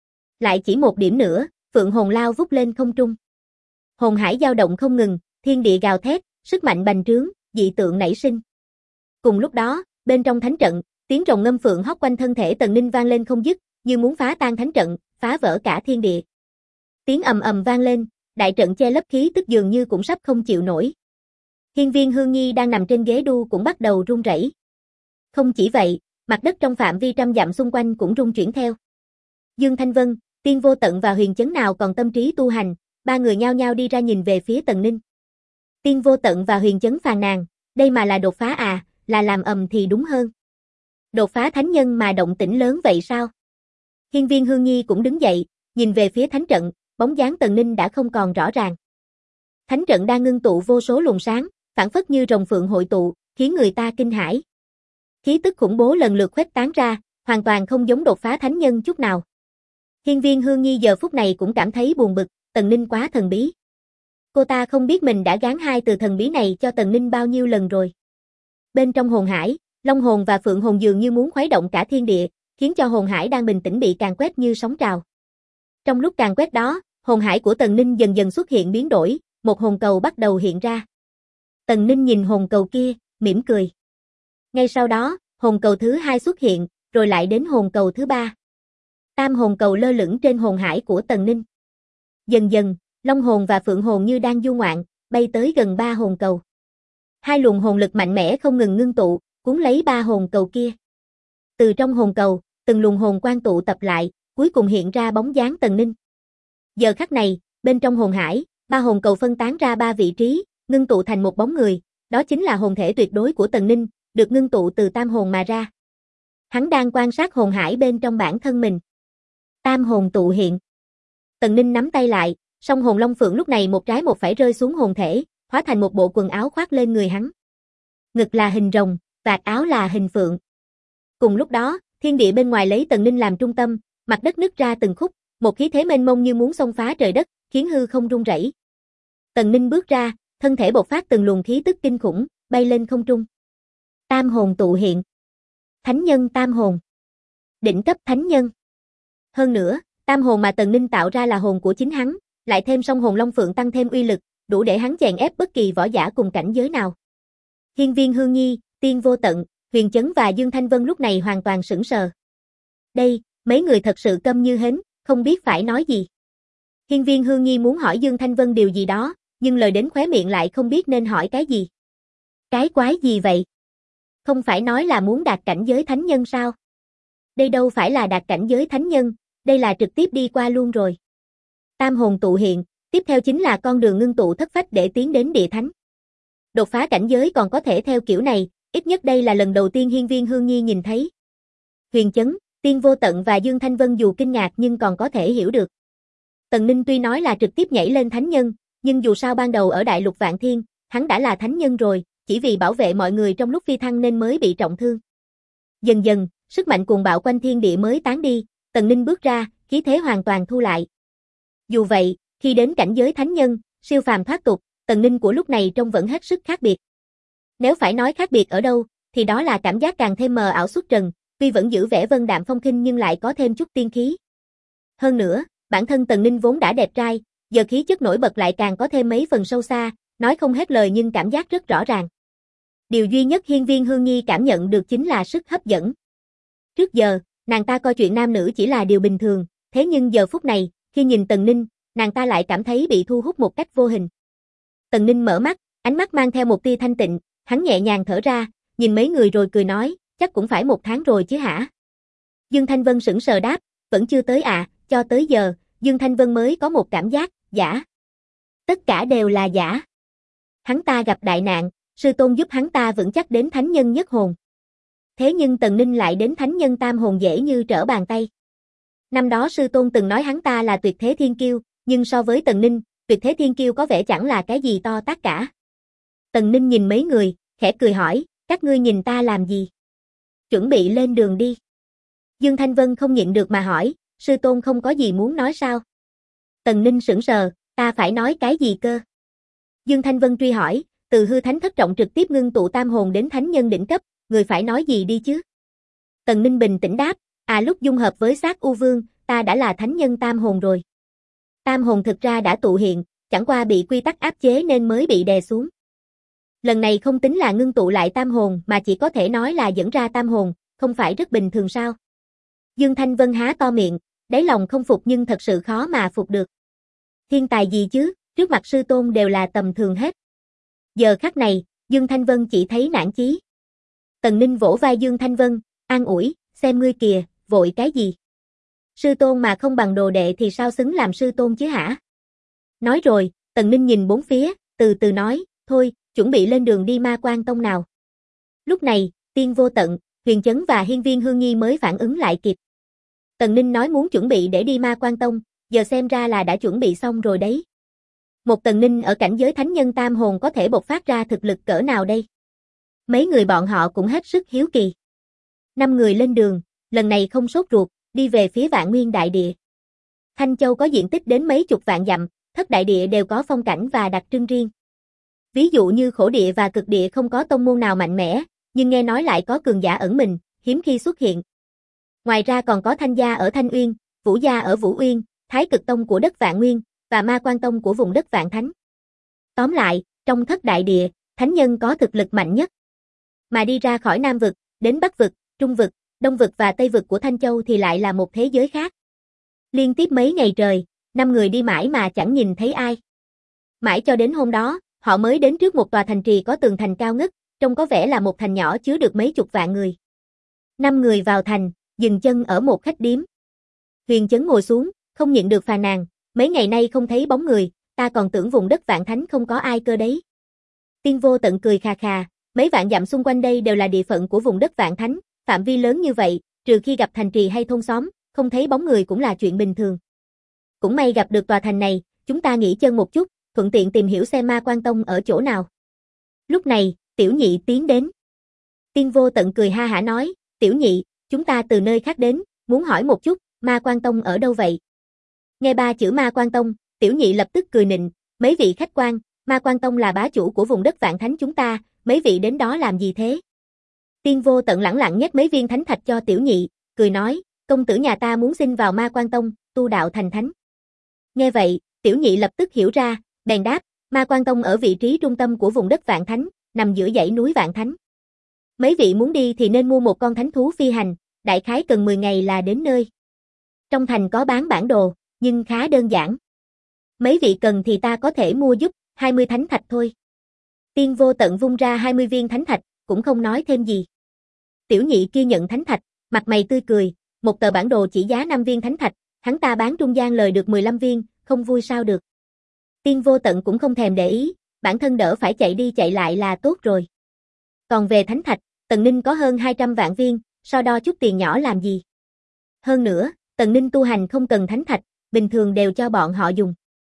Lại chỉ một điểm nữa, Phượng hồn lao vút lên không trung. Hồn hải dao động không ngừng, thiên địa gào thét, sức mạnh bành trướng, dị tượng nảy sinh. Cùng lúc đó, bên trong thánh trận, tiếng rồng ngâm phượng hót quanh thân thể Tần Ninh vang lên không dứt, như muốn phá tan thánh trận, phá vỡ cả thiên địa. Tiếng ầm ầm vang lên, đại trận che lấp khí tức dường như cũng sắp không chịu nổi. Hiên Viên Hương Nhi đang nằm trên ghế đu cũng bắt đầu run rẩy. Không chỉ vậy, mặt đất trong phạm vi 100 dặm xung quanh cũng rung chuyển theo. Dương Thanh Vân, Tiên Vô Tận và Huyền Chấn nào còn tâm trí tu hành, ba người nhao nhao đi ra nhìn về phía Tần Ninh. Tiên Vô Tận và Huyền Chấn phàn nàn, đây mà là đột phá à, là làm ầm thì đúng hơn. Đột phá thánh nhân mà động tĩnh lớn vậy sao? Hiên Viên Hương Nhi cũng đứng dậy, nhìn về phía thánh trận, bóng dáng Tần Ninh đã không còn rõ ràng. Thánh trận đang ngưng tụ vô số luồng sáng, phảng phất như rồng phượng hội tụ, khiến người ta kinh hãi. Khí tức khủng bố lần lượt khuếch tán ra, hoàn toàn không giống đột phá thánh nhân chút nào. Hiên Viên Hương Nhi giờ phút này cũng cảm thấy buồn bực, Tần Ninh quá thần bí. Cô ta không biết mình đã gán hai từ thần bí này cho Tần Ninh bao nhiêu lần rồi. Bên trong hồn hải, Long hồn và Phượng hồn dường như muốn khuấy động cả thiên địa, khiến cho hồn hải đang bình tĩnh bị càn quét như sóng trào. Trong lúc càn quét đó, hồn hải của Tần Ninh dần dần xuất hiện biến đổi, một hồn cầu bắt đầu hiện ra. Tần Ninh nhìn hồn cầu kia, mỉm cười. Ngay sau đó, hồn cầu thứ hai xuất hiện, rồi lại đến hồn cầu thứ ba. Tam hồn cầu lơ lửng trên hồn hải của Tần Ninh. Dần dần, Long hồn và Phượng hồn như đang du ngoạn, bay tới gần ba hồn cầu. Hai luồng hồn lực mạnh mẽ không ngừng ngưng tụ, cuốn lấy ba hồn cầu kia. Từ trong hồn cầu, từng luồng hồn quang tụ tập lại, cuối cùng hiện ra bóng dáng Tần Ninh. Giờ khắc này, bên trong hồn hải, ba hồn cầu phân tán ra ba vị trí, ngưng tụ thành một bóng người, đó chính là hồn thể tuyệt đối của Tần Ninh, được ngưng tụ từ tam hồn mà ra. Hắn đang quan sát hồn hải bên trong bản thân mình. Tam hồn tụ hiện. Tần Ninh nắm tay lại, song hồn Long Phượng lúc này một trái một phải rơi xuống hồn thể, hóa thành một bộ quần áo khoác lên người hắn. Ngực là hình rồng, vạt áo là hình phượng. Cùng lúc đó, thiên địa bên ngoài lấy Tần Ninh làm trung tâm, mặt đất nứt ra từng khúc, một khí thế mênh mông như muốn xông phá trời đất, khiến hư không rung rẩy. Tần Ninh bước ra, thân thể bộc phát từng luồng khí tức kinh khủng, bay lên không trung. Tam hồn tụ hiện. Thánh nhân tam hồn. Đỉnh cấp thánh nhân. Hơn nữa, tam hồn mà Tần Ninh tạo ra là hồn của chính hắn, lại thêm song hồn Long Phượng tăng thêm uy lực, đủ để hắn chèn ép bất kỳ võ giả cùng cảnh giới nào. Hiên Viên Hương Nhi, Tiên Vô Tận, Huyền Chấn và Dương Thanh Vân lúc này hoàn toàn sững sờ. Đây, mấy người thật sự câm như hến, không biết phải nói gì. Hiên Viên Hương Nhi muốn hỏi Dương Thanh Vân điều gì đó, nhưng lời đến khóe miệng lại không biết nên hỏi cái gì. Cái quái gì vậy? Không phải nói là muốn đạt cảnh giới thánh nhân sao? Đây đâu phải là đạt cảnh giới thánh nhân, đây là trực tiếp đi qua luôn rồi. Tam hồn tụ hiện, tiếp theo chính là con đường ngưng tụ thất phách để tiến đến địa thánh. Đột phá cảnh giới còn có thể theo kiểu này, ít nhất đây là lần đầu tiên Hiên Viên Hương Nhi nhìn thấy. Huyền Chấn, Tiên Vô Tận và Dương Thanh Vân dù kinh ngạc nhưng còn có thể hiểu được. Tần Ninh tuy nói là trực tiếp nhảy lên thánh nhân, nhưng dù sao ban đầu ở Đại Lục Vạn Thiên, hắn đã là thánh nhân rồi, chỉ vì bảo vệ mọi người trong lúc phi thăng nên mới bị trọng thương. Dần dần, sức mạnh cuồng bạo quanh thiên địa mới tán đi, Tần Ninh bước ra, khí thế hoàn toàn thu lại. Dù vậy, khi đến cảnh giới thánh nhân, siêu phàm thoát tục, Tần Ninh của lúc này trông vẫn hết sức khác biệt. Nếu phải nói khác biệt ở đâu, thì đó là cảm giác càng thêm mờ ảo xuất trần, tuy vẫn giữ vẻ vân đạm phong khinh nhưng lại có thêm chút tiên khí. Hơn nữa, bản thân Tần Ninh vốn đã đẹp trai, giờ khí chất nổi bật lại càng có thêm mấy phần sâu xa, nói không hết lời nhưng cảm giác rất rõ ràng. Điều duy nhất Hiên Viên Hương Nhi cảm nhận được chính là sức hấp dẫn. Trước giờ, nàng ta coi chuyện nam nữ chỉ là điều bình thường, thế nhưng giờ phút này, khi nhìn Tần Ninh, nàng ta lại cảm thấy bị thu hút một cách vô hình. Tần Ninh mở mắt, ánh mắt mang theo một tia thanh tịnh, hắn nhẹ nhàng thở ra, nhìn mấy người rồi cười nói, chắc cũng phải 1 tháng rồi chứ hả? Dương Thanh Vân sững sờ đáp, vẫn chưa tới à, cho tới giờ, Dương Thanh Vân mới có một cảm giác, giả. Tất cả đều là giả. Hắn ta gặp đại nạn, sư tôn giúp hắn ta vững chắc đến thánh nhân nhất hồn. Thế nhưng Tần Ninh lại đến thánh nhân tam hồn dễ như trở bàn tay. Năm đó sư tôn từng nói hắn ta là tuyệt thế thiên kiêu, nhưng so với Tần Ninh, tuyệt thế thiên kiêu có vẻ chẳng là cái gì to tát cả. Tần Ninh nhìn mấy người, khẽ cười hỏi, các ngươi nhìn ta làm gì? Chuẩn bị lên đường đi. Dương Thanh Vân không nhịn được mà hỏi, sư tôn không có gì muốn nói sao? Tần Ninh sững sờ, ta phải nói cái gì cơ? Dương Thanh Vân truy hỏi, từ hư thánh thất trọng trực tiếp ngưng tụ tam hồn đến thánh nhân đỉnh cấp, người phải nói gì đi chứ? Tần Ninh bình tĩnh đáp, lúc dung hợp với xác U Vương, ta đã là thánh nhân tam hồn rồi. Tam hồn thực ra đã tụ hiện, chẳng qua bị quy tắc áp chế nên mới bị đè xuống. Lần này không tính là ngưng tụ lại tam hồn mà chỉ có thể nói là dẫn ra tam hồn, không phải rất bình thường sao? Dương Thanh Vân há to miệng, đáy lòng không phục nhưng thật sự khó mà phục được. Thiên tài gì chứ, trước mặt sư tôn đều là tầm thường hết. Giờ khắc này, Dương Thanh Vân chỉ thấy nản chí. Tần Ninh vỗ vai Dương Thanh Vân, an ủi, xem ngươi kìa, vội cái gì? Sư tôn mà không bằng đồ đệ thì sao xứng làm sư tôn chứ hả? Nói rồi, Tần Ninh nhìn bốn phía, từ từ nói, thôi, chuẩn bị lên đường đi Ma Quan Tông nào. Lúc này, Tiên Vô Tận, Huyền Chấn và Hiên Viên Hương Nghi mới phản ứng lại kịp. Tần Ninh nói muốn chuẩn bị để đi Ma Quan Tông, giờ xem ra là đã chuẩn bị xong rồi đấy. Một Tần Ninh ở cảnh giới thánh nhân tam hồn có thể bộc phát ra thực lực cỡ nào đây? Mấy người bọn họ cũng hết sức hiếu kỳ. 5 người lên đường, lần này không sốt ruột, đi về phía Vạn Nguyên Đại Địa. Thanh Châu có diện tích đến mấy chục vạn dặm, thất đại địa đều có phong cảnh và đặc trưng riêng. Ví dụ như Khổ Địa và Cực Địa không có tông môn nào mạnh mẽ, nhưng nghe nói lại có cường giả ẩn mình, hiếm khi xuất hiện. Ngoài ra còn có Thanh Gia ở Thanh Uyên, Vũ Gia ở Vũ Uyên, Thái Cực Tông của đất Vạn Nguyên, và Ma Quan Tông của vùng đất Vạn Thánh. Tóm lại, trong thất đại địa, thánh nhân có thực lực mạnh nhất. Mà đi ra khỏi Nam Vực, đến Bắc Vực, Trung Vực, Đông Vực và Tây Vực của Thanh Châu thì lại là một thế giới khác. Liên tiếp mấy ngày trời, 5 người đi mãi mà chẳng nhìn thấy ai. Mãi cho đến hôm đó, họ mới đến trước một tòa thành trì có tường thành cao ngất, trông có vẻ là một thành nhỏ chứa được mấy chục vạn người. 5 người vào thành, dừng chân ở một khách điếm. Huyền Chấn ngồi xuống, không nhịn được phàn nàn, mấy ngày nay không thấy bóng người, ta còn tưởng vùng đất Vạn Thánh không có ai cơ đấy. Tiên Vô Tận cười khà khà, mấy vạn dặm xung quanh đây đều là địa phận của vùng đất Vạn Thánh, phạm vi lớn như vậy, trừ khi gặp thành trì hay thôn xóm, không thấy bóng người cũng là chuyện bình thường. Cũng may gặp được tòa thành này, chúng ta nghỉ chân một chút, thuận tiện tìm hiểu xem Ma Quan Tông ở chỗ nào. Lúc này, Tiểu Nhị tiến đến. Tiên Vô Tận cười ha hả nói, Tiểu Nhị, chúng ta từ nơi khác đến, muốn hỏi một chút, Ma Quan Tông ở đâu vậy? Nghe 3 chữ Ma Quan Tông, Tiểu Nhị lập tức cười nịnh, mấy vị khách quan, Ma Quan Tông là bá chủ của vùng đất Vạn Thánh chúng ta, mấy vị đến đó làm gì thế? Tiên Vô Tận lẳng lặng nhét mấy viên thánh thạch cho Tiểu Nhị, cười nói, công tử nhà ta muốn xin vào Ma Quan Tông, tu đạo thành thánh. Nghe vậy, Tiểu Nhị lập tức hiểu ra, bèn đáp, Ma Quan Tông ở vị trí trung tâm của vùng đất Vạn Thánh, nằm giữa dãy núi Vạn Thánh. Mấy vị muốn đi thì nên mua một con thánh thú phi hành, đại khái cần 10 ngày là đến nơi. Trong thành có bán bản đồ, nhưng khá đơn giản. Mấy vị cần thì ta có thể mua giúp, 20 thánh thạch thôi. Tiên Vô Tận vung ra 20 viên thánh thạch, cũng không nói thêm gì. Tiểu Nhị kia nhận thánh thạch, mặt mày tươi cười, một tờ bản đồ chỉ giá 5 viên thánh thạch, hắn ta bán trung gian lời được 15 viên, không vui sao được. Tiên Vô Tận cũng không thèm để ý, bản thân đỡ phải chạy đi chạy lại là tốt rồi. Còn về thánh thạch, Tần Ninh có hơn 200 vạn viên, so đo chút tiền nhỏ làm gì. Hơn nữa, Tần Ninh tu hành không cần thánh thạch, bình thường đều cho bọn họ dùng.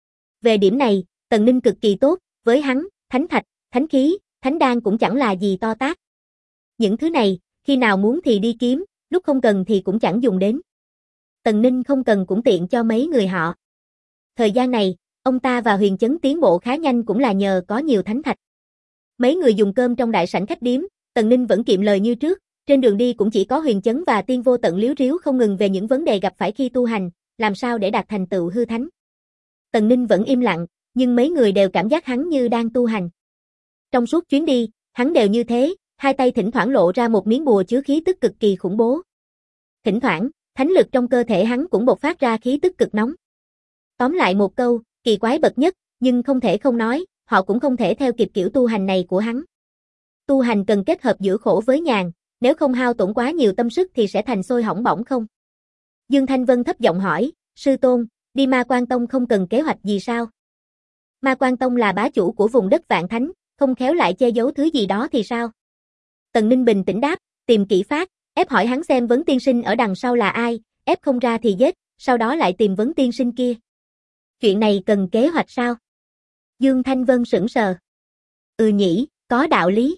Về điểm này, Tần Ninh cực kỳ tốt, với hắn, thánh thạch, thánh khí, thánh đan cũng chẳng là gì to tát. Những thứ này, khi nào muốn thì đi kiếm, lúc không cần thì cũng chẳng dùng đến. Tần Ninh không cần cũng tiện cho mấy người họ. Thời gian này, ông ta và Huyền Chấn tiến bộ khá nhanh cũng là nhờ có nhiều thánh thạch. Mấy người dùng cơm trong đại sảnh khách điếm, Tần Ninh vẫn kiệm lời như trước, trên đường đi cũng chỉ có Huyền Chấn và Tiên Vô Tận líu ríu không ngừng về những vấn đề gặp phải khi tu hành, làm sao để đạt thành tựu hư thánh. Tần Ninh vẫn im lặng, nhưng mấy người đều cảm giác hắn như đang tu hành. Trong suốt chuyến đi, hắn đều như thế, hai tay thỉnh thoảng lộ ra một miếng bùa chứa khí tức cực kỳ khủng bố. Thỉnh thoảng, thánh lực trong cơ thể hắn cũng bộc phát ra khí tức cực nóng. Tóm lại một câu, kỳ quái bậc nhất, nhưng không thể không nói, họ cũng không thể theo kịp kiểu tu hành này của hắn. Tu hành cần kết hợp giữa khổ với nhàn, nếu không hao tổn quá nhiều tâm sức thì sẽ thành sôi hỏng bỏng không. Dương Thanh Vân thấp giọng hỏi, sư tôn, đi Ma Quan Tông không cần kế hoạch gì sao? Ma Quan Tông là bá chủ của vùng đất Vạn Thánh, không khéo lại che giấu thứ gì đó thì sao? Tần Ninh bình tĩnh đáp, tìm kỹ phát, ép hỏi hắn xem Vấn Tiên Sinh ở đằng sau là ai, ép không ra thì giết, sau đó lại tìm Vấn Tiên Sinh kia. Chuyện này cần kế hoạch sao? Dương Thanh Vân sững sờ. Nhỉ, có đạo lý.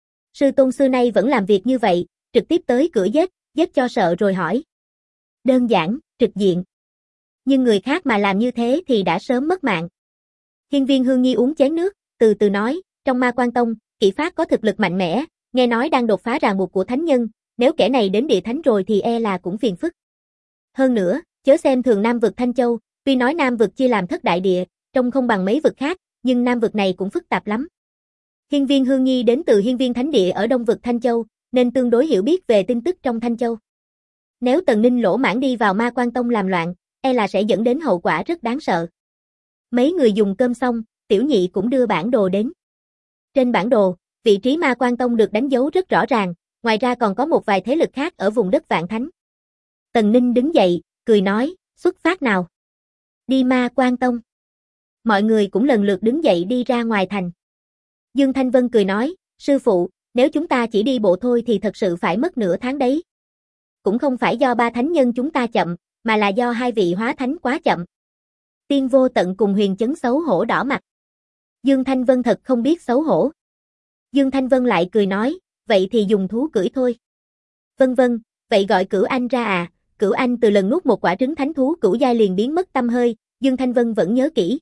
Sư tôn xưa nay vẫn làm việc như vậy, trực tiếp tới cửa giết cho sợ rồi hỏi. Đơn giản, trực diện. Nhưng người khác mà làm như thế thì đã sớm mất mạng. Hiên Viên Hương Nhi uống chén nước, từ từ nói, trong Ma Quan Tông, Kỷ Phát có thực lực mạnh mẽ, nghe nói đang đột phá ràng buộc của thánh nhân, nếu kẻ này đến địa thánh rồi thì e là cũng phiền phức. Hơn nữa, chớ xem thường Nam vực Thanh Châu, tuy nói Nam vực chia làm thất đại địa, trông không bằng mấy vực khác, nhưng Nam vực này cũng phức tạp lắm. Hiên Viên Hương Nhi đến từ Hiên Viên Thánh Địa ở Đông vực Thanh Châu, nên tương đối hiểu biết về tin tức trong Thanh Châu. Nếu Tần Ninh lỗ mãng đi vào Ma Quan Tông làm loạn, e là sẽ dẫn đến hậu quả rất đáng sợ. Mấy người dùng cơm xong, Tiểu Nhị cũng đưa bản đồ đến. Trên bản đồ, vị trí Ma Quan Tông được đánh dấu rất rõ ràng, ngoài ra còn có một vài thế lực khác ở vùng đất Vạn Thánh. Tần Ninh đứng dậy, cười nói, xuất phát nào. Đi Ma Quan Tông. Mọi người cũng lần lượt đứng dậy đi ra ngoài thành. Dương Thanh Vân cười nói, sư phụ, nếu chúng ta chỉ đi bộ thôi thì thật sự phải mất nửa tháng đấy. Cũng không phải do ba thánh nhân chúng ta chậm, mà là do hai vị hóa thánh quá chậm. Tiên Vô Tận cùng Huyền Chấn xấu hổ đỏ mặt. Dương Thanh Vân thật không biết xấu hổ. Dương Thanh Vân lại cười nói, vậy thì dùng thú cưỡi thôi. Vân vân, vậy gọi Cửu Anh ra à? Cửu Anh từ lần nuốt một quả trứng thánh thú cửu giai liền biến mất tăm hơi, Dương Thanh Vân vẫn nhớ kỹ.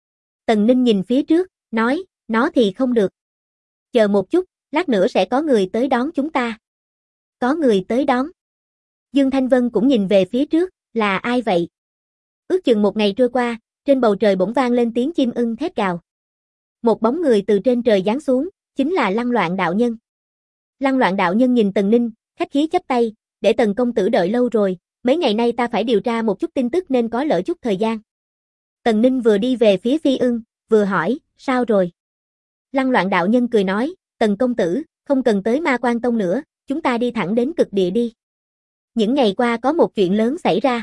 Tần Ninh nhìn phía trước, nói, nó thì không được. Chờ một chút, lát nữa sẽ có người tới đón chúng ta. Có người tới đón. Dương Thanh Vân cũng nhìn về phía trước, là ai vậy? Ước chừng một ngày trôi qua, trên bầu trời bỗng vang lên tiếng chim ưng thét gào. Một bóng người từ trên trời giáng xuống, chính là Lăng Loạn đạo nhân. Lăng Loạn đạo nhân nhìn Tần Ninh, khách khí chắp tay, để Tần công tử đợi lâu rồi, mấy ngày nay ta phải điều tra một chút tin tức nên có lỡ chút thời gian. Tần Ninh vừa đi về phía Phi Ưng, vừa hỏi, sao rồi? Lăng Loạn đạo nhân cười nói, Tần công tử, không cần tới Ma Quan Tông nữa, chúng ta đi thẳng đến cực địa đi. Những ngày qua có một chuyện lớn xảy ra.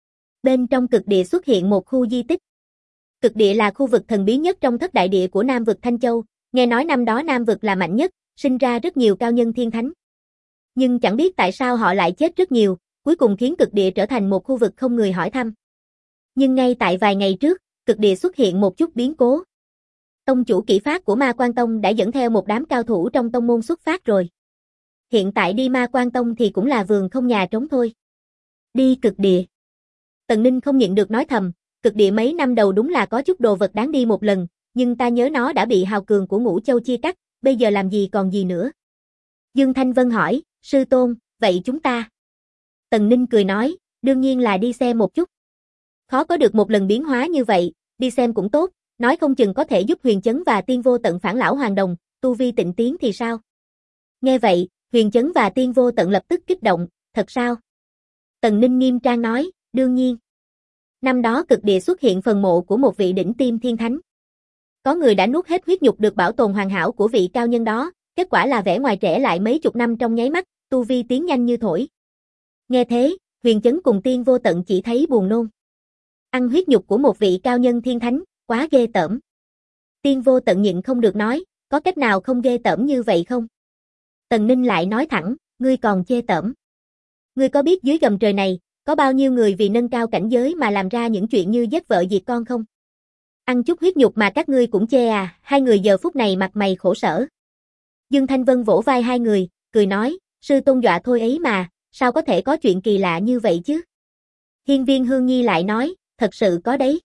Bên trong cực địa xuất hiện một khu di tích. Cực địa là khu vực thần bí nhất trong thất đại địa của Nam vực Thanh Châu, nghe nói năm đó Nam vực là mạnh nhất, sinh ra rất nhiều cao nhân thiên thánh. Nhưng chẳng biết tại sao họ lại chết rất nhiều, cuối cùng khiến cực địa trở thành một khu vực không người hỏi thăm. Nhưng ngay tại vài ngày trước, cực địa xuất hiện một chút biến cố. Tông chủ Kỷ Phát của Ma Quan Tông đã dẫn theo một đám cao thủ trong tông môn xuất phát rồi. Hiện tại đi Ma Quan Tông thì cũng là vườn không nhà trống thôi. Đi cực địa. Tần Ninh không nhịn được nói thầm, cực địa mấy năm đầu đúng là có chút đồ vật đáng đi một lần, nhưng ta nhớ nó đã bị hào cường của Ngũ Châu chia cắt, bây giờ làm gì còn gì nữa. Dương Thanh Vân hỏi, sư tôn, vậy chúng ta? Tần Ninh cười nói, đương nhiên là đi xem một chút. Khó có được một lần biến hóa như vậy, đi xem cũng tốt, nói không chừng có thể giúp Huyền Chấn và Tiên Vô Tận phản lão hoàn đồng, tu vi tịnh tiến thì sao? Nghe vậy, Huyền Chấn và Tiên Vô Tận lập tức kích động, thật sao? Tần Ninh nghiêm trang nói, đương nhiên. Năm đó cực địa xuất hiện phần mộ của một vị đỉnh tiêm thiên thánh. Có người đã nuốt hết huyết nhục được bảo tồn hoàn hảo của vị cao nhân đó, kết quả là vẻ ngoài trẻ lại mấy chục năm trong nháy mắt, tu vi tiến nhanh như thổi. Nghe thế, Huyền Chấn cùng Tiên Vô Tận chỉ thấy buồn nôn. Ăn huyết nhục của một vị cao nhân thiên thánh, quá ghê tởm. Tiên Vô Tận nhịn không được nói, có cách nào không ghê tởm như vậy không? Tần Ninh lại nói thẳng, ngươi còn chê tởm. Ngươi có biết dưới gầm trời này, có bao nhiêu người vì nâng cao cảnh giới mà làm ra những chuyện như giết vợ diệt con không? Ăn chút huyết nhục mà các ngươi cũng chê à? Hai người giờ phút này mặt mày khổ sở. Dương Thanh Vân vỗ vai hai người, cười nói, sư tôn dọa thôi ấy mà, sao có thể có chuyện kỳ lạ như vậy chứ? Hiên Viên Hương Nhi lại nói, thật sự có đấy.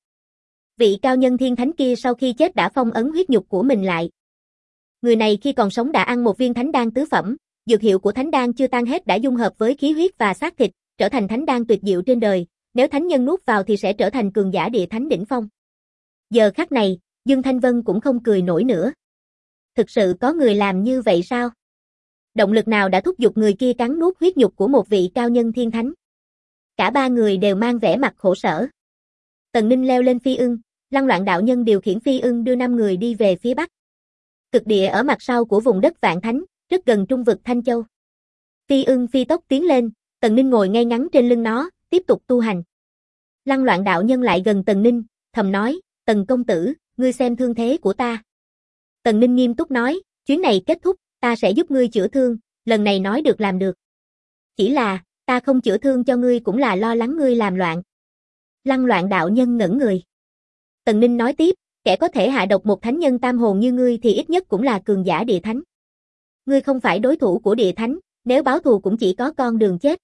Vị cao nhân thiên thánh kia sau khi chết đã phong ấn huyết nhục của mình lại. Người này khi còn sống đã ăn một viên thánh đan tứ phẩm, dược hiệu của thánh đan chưa tan hết đã dung hợp với khí huyết và xác thịt, trở thành thánh đan tuyệt diệu trên đời, nếu thánh nhân nuốt vào thì sẽ trở thành cường giả địa thánh đỉnh phong. Giờ khắc này, Dương Thanh Vân cũng không cười nổi nữa. Thực sự có người làm như vậy sao? Động lực nào đã thúc giục người kia cắn nuốt huyết nhục của một vị cao nhân thiên thánh? Cả ba người đều mang vẻ mặt khổ sở. Tần Ninh leo lên Phi Ưng, Lăng Loạn đạo nhân điều khiển Phi Ưng đưa 5 người đi về phía bắc. Cực địa ở mặt sau của vùng đất Vạn Thánh, rất gần trung vực Thanh Châu. Phi Ưng phi tốc tiến lên, Tần Ninh ngồi ngay ngắn trên lưng nó, tiếp tục tu hành. Lăng Loạn đạo nhân lại gần Tần Ninh, thầm nói, Tần công tử, ngươi xem thương thế của ta. Tần Ninh nghiêm túc nói, chuyến này kết thúc, ta sẽ giúp ngươi chữa thương, lần này nói được làm được. Chỉ là, ta không chữa thương cho ngươi cũng là lo lắng ngươi làm loạn. Lăng Loạn đạo nhân ngẩn người. Tần Ninh nói tiếp, kẻ có thể hạ độc một thánh nhân tam hồn như ngươi thì ít nhất cũng là cường giả địa thánh. Ngươi không phải đối thủ của địa thánh, nếu báo thù cũng chỉ có con đường chết.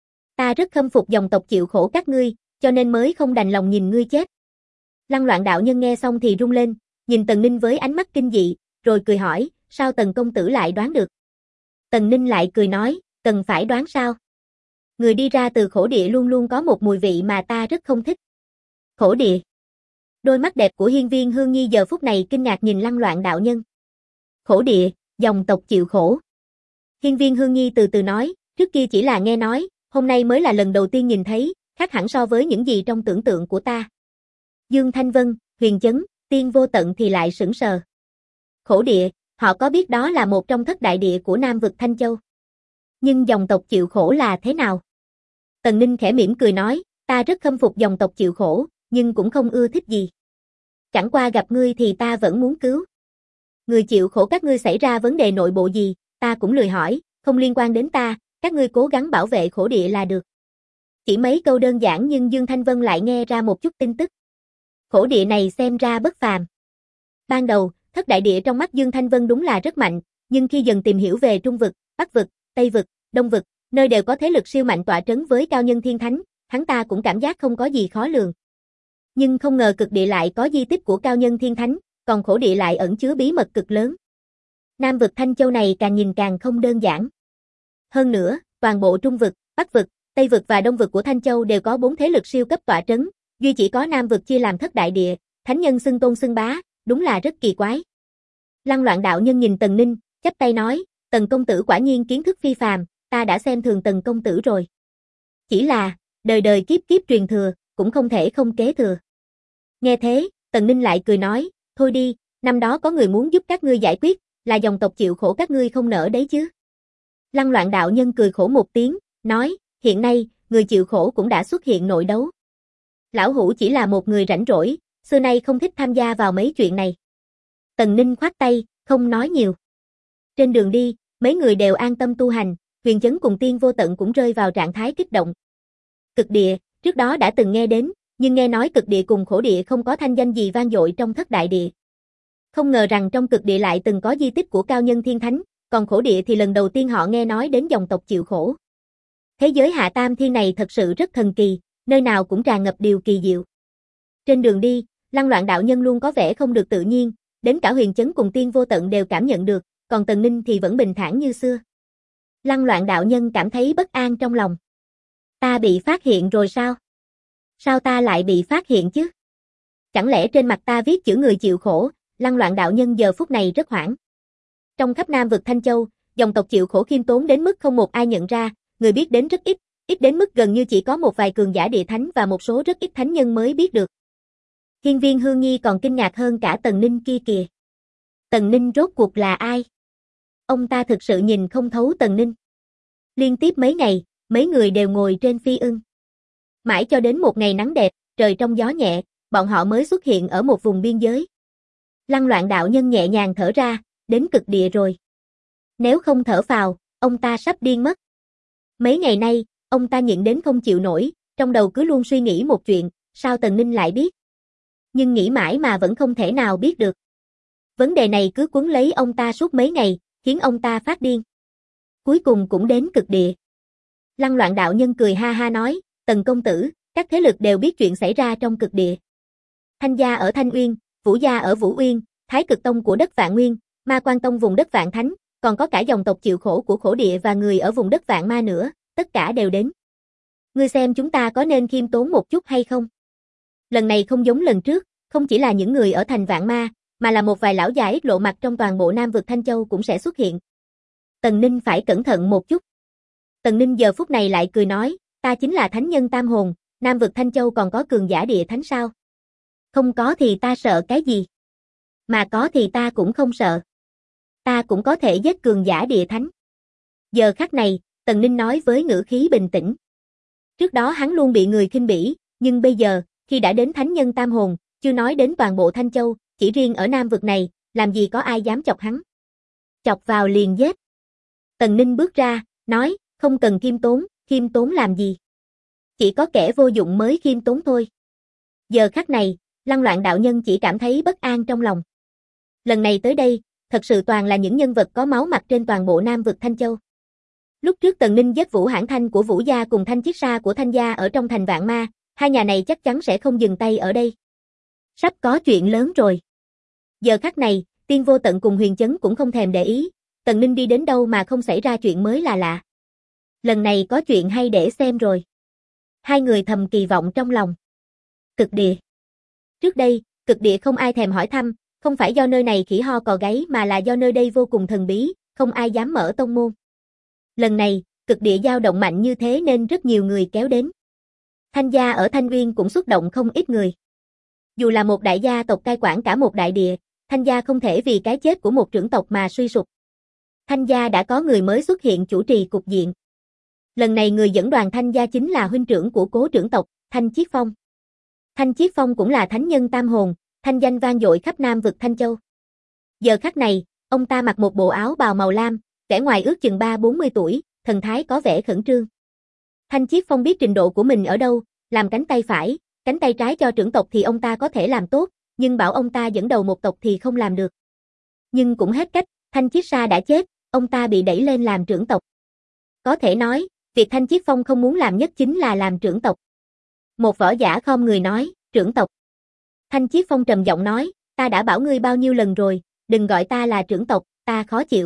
Ta rất khâm phục dòng tộc chịu khổ các ngươi, cho nên mới không đành lòng nhìn ngươi chết. Lăng Loạn đạo nhân nghe xong thì rung lên, nhìn Tần Ninh với ánh mắt kinh dị, rồi cười hỏi, sao Tần công tử lại đoán được? Tần Ninh lại cười nói, cần phải đoán sao? Người đi ra từ khổ địa luôn luôn có một mùi vị mà ta rất không thích. Khổ địa. Đôi mắt đẹp của Hiên Viên Hương Nhi giờ phút này kinh ngạc nhìn Lăng Loạn đạo nhân. Khổ địa, dòng tộc chịu khổ. Hiên Viên Hương Nhi từ từ nói, trước kia chỉ là nghe nói, hôm nay mới là lần đầu tiên nhìn thấy, khác hẳn so với những gì trong tưởng tượng của ta. Dương Thanh Vân, Huyền Chấn, Tiên Vô Tận thì lại sững sờ. Khổ địa, họ có biết đó là một trong thất đại địa của Nam vực Thanh Châu. Nhưng dòng tộc chịu khổ là thế nào? Tần Ninh khẽ mỉm cười nói, ta rất khâm phục dòng tộc chịu khổ, nhưng cũng không ưa thích gì. Chẳng qua gặp ngươi thì ta vẫn muốn cứu. Người chịu khổ các ngươi xảy ra vấn đề nội bộ gì, ta cũng lười hỏi, không liên quan đến ta, các ngươi cố gắng bảo vệ khổ địa là được. Chỉ mấy câu đơn giản nhưng Dương Thanh Vân lại nghe ra một chút tin tức. Khổ địa này xem ra bất phàm. Ban đầu, thất đại địa trong mắt Dương Thanh Vân đúng là rất mạnh, nhưng khi dần tìm hiểu về Trung vực, Bắc vực, Tây vực, Đông vực, nơi đều có thế lực siêu mạnh tọa trấn với cao nhân thiên thánh, hắn ta cũng cảm giác không có gì khó lường. Nhưng không ngờ cực địa lại có di tích của cao nhân thiên thánh, còn khổ địa lại ẩn chứa bí mật cực lớn. Nam vực Thanh Châu này càng nhìn càng không đơn giản. Hơn nữa, toàn bộ Trung vực, Bắc vực, Tây vực và Đông vực của Thanh Châu đều có 4 thế lực siêu cấp tọa trấn, duy chỉ có Nam vực chia làm thất đại địa, thánh nhân xưng tôn xưng bá, đúng là rất kỳ quái. Lăng Loạn đạo nhân nhìn Tần Ninh, chắp tay nói, Tần công tử quả nhiên kiến thức phi phàm, ta đã xem thường Tần công tử rồi. Chỉ là, đời đời kiếp kiếp truyền thừa, cũng không thể không kế thừa. Nghe thế, Tần Ninh lại cười nói, thôi đi, năm đó có người muốn giúp các ngươi giải quyết, là dòng tộc chịu khổ các ngươi không nỡ đấy chứ. Lăng Loạn đạo nhân cười khổ một tiếng, nói, hiện nay, người chịu khổ cũng đã xuất hiện nội đấu. Lão hủ chỉ là một người rảnh rỗi, xưa nay không thích tham gia vào mấy chuyện này. Tần Ninh khoát tay, không nói nhiều. Trên đường đi, mấy người đều an tâm tu hành, Huyền Chấn cùng Tiên Vô Tận cũng rơi vào trạng thái kích động. Cực địa, trước đó đã từng nghe đến, nhưng nghe nói cực địa cùng khổ địa không có thanh danh gì vang dội trong thất đại địa. Không ngờ rằng trong cực địa lại từng có di tích của cao nhân thiên thánh, còn khổ địa thì lần đầu tiên họ nghe nói đến dòng tộc chịu khổ. Thế giới hạ tam thiên này thật sự rất thần kỳ, nơi nào cũng tràn ngập điều kỳ diệu. Trên đường đi, Lăng Loạn đạo nhân luôn có vẻ không được tự nhiên, đến cả Huyền Chấn cùng Tiên Vô Tận đều cảm nhận được, còn Tần Ninh thì vẫn bình thản như xưa. Lăng Loạn đạo nhân cảm thấy bất an trong lòng. Ta bị phát hiện rồi sao? Sao ta lại bị phát hiện chứ? Chẳng lẽ trên mặt ta viết chữ người chịu khổ? Lăng Loạn đạo nhân giờ phút này rất hoảng. Trong khắp Nam vực Thanh Châu, dòng tộc chịu khổ khiêm tốn đến mức không một ai nhận ra, người biết đến rất ít, ít đến mức gần như chỉ có một vài cường giả địa thánh và một số rất ít thánh nhân mới biết được. Hiên Viên Hương Nhi còn kinh ngạc hơn cả Tần Ninh kia kìa. Tần Ninh rốt cuộc là ai? Ông ta thực sự nhìn không thấu Tần Ninh. Liên tiếp mấy ngày, mấy người đều ngồi trên phi ưng. Mãi cho đến một ngày nắng đẹp, trời trong gió nhẹ, bọn họ mới xuất hiện ở một vùng biên giới. Lăng Loạn đạo nhân nhẹ nhàng thở ra, đến cực địa rồi. Nếu không thở phào, ông ta sắp điên mất. Mấy ngày nay, ông ta nhịn đến không chịu nổi, trong đầu cứ luôn suy nghĩ một chuyện, sao Tần Ninh lại biết? Nhưng nghĩ mãi mà vẫn không thể nào biết được. Vấn đề này cứ quấn lấy ông ta suốt mấy ngày, khiến ông ta phát điên. Cuối cùng cũng đến cực địa. Lăng Loạn đạo nhân cười ha ha nói, Tần công tử, các thế lực đều biết chuyện xảy ra trong cực địa. Thanh gia ở Thanh Uyên, Vũ gia ở Vũ Uyên, Thái Cực Tông của đất Vạn Nguyên, Ma Quan Tông vùng đất Vạn Thánh, còn có cả dòng tộc chịu khổ của khổ địa và người ở vùng đất Vạn Ma nữa, tất cả đều đến. Ngươi xem chúng ta có nên khiêm tốn một chút hay không? Lần này không giống lần trước, không chỉ là những người ở thành Vạn Ma, mà là một vài lão già ít lộ mặt trong toàn bộ Nam vực Thanh Châu cũng sẽ xuất hiện. Tần Ninh phải cẩn thận một chút. Tần Ninh giờ phút này lại cười nói, ta chính là thánh nhân tam hồn, Nam vực Thanh Châu còn có cường giả địa thánh sao? Không có thì ta sợ cái gì? Mà có thì ta cũng không sợ. Ta cũng có thể giết cường giả địa thánh. Giờ khắc này, Tần Ninh nói với ngữ khí bình tĩnh. Trước đó hắn luôn bị người khinh bỉ, nhưng bây giờ, khi đã đến thánh nhân tam hồn, chưa nói đến toàn bộ Thanh Châu, chỉ riêng ở Nam vực này, làm gì có ai dám chọc hắn. Chọc vào liền giết. Tần Ninh bước ra, nói, không cần khiêm tốn làm gì? Chỉ có kẻ vô dụng mới khiêm tốn thôi. Giờ khắc này, Lăng Loạn đạo nhân chỉ cảm thấy bất an trong lòng. Lần này tới đây, thật sự toàn là những nhân vật có máu mặt trên toàn bộ Nam vực Thanh Châu. Lúc trước Tần Ninh giết Vũ Hãn Thanh của Vũ gia cùng Thanh Chiết Sa của Thanh gia ở trong thành Vạn Ma, hai nhà này chắc chắn sẽ không dừng tay ở đây. Sắp có chuyện lớn rồi. Giờ khắc này, Tiên Vô Tận cùng Huyền Chấn cũng không thèm để ý, Tần Ninh đi đến đâu mà không xảy ra chuyện mới là lạ. Lần này có chuyện hay để xem rồi. Hai người thầm kỳ vọng trong lòng. Cực địa. Trước đây, cực địa không ai thèm hỏi thăm, không phải do nơi này khỉ ho cò gáy mà là do nơi đây vô cùng thần bí, không ai dám mở tông môn. Lần này, cực địa dao động mạnh như thế nên rất nhiều người kéo đến. Thanh gia ở Thanh Uyên cũng xuất động không ít người. Dù là một đại gia tộc cai quản cả một đại địa, Thanh gia không thể vì cái chết của một trưởng tộc mà suy sụp. Thanh gia đã có người mới xuất hiện chủ trì cục diện. Lần này người dẫn đoàn Thanh gia chính là huynh trưởng của cố trưởng tộc, Thanh Chiết Phong. Thanh Chiết Phong cũng là thánh nhân tam hồn, thanh danh vang dội khắp Nam vực Thanh Châu. Giờ khắc này, ông ta mặc một bộ áo bào màu lam, vẻ ngoài ước chừng 30-40 tuổi, thần thái có vẻ khẩn trương. Thanh Chiết Phong biết trình độ của mình ở đâu, làm cánh tay phải, cánh tay trái cho trưởng tộc thì ông ta có thể làm tốt, nhưng bảo ông ta dẫn đầu một tộc thì không làm được. Nhưng cũng hết cách, Thanh Chiết Sa đã chết, ông ta bị đẩy lên làm trưởng tộc. Có thể nói, việc Thanh Chiết Phong không muốn làm nhất chính là làm trưởng tộc. Một võ giả khom người nói, trưởng tộc. Thanh Chiết Phong trầm giọng nói, ta đã bảo ngươi bao nhiêu lần rồi, đừng gọi ta là trưởng tộc, ta khó chịu.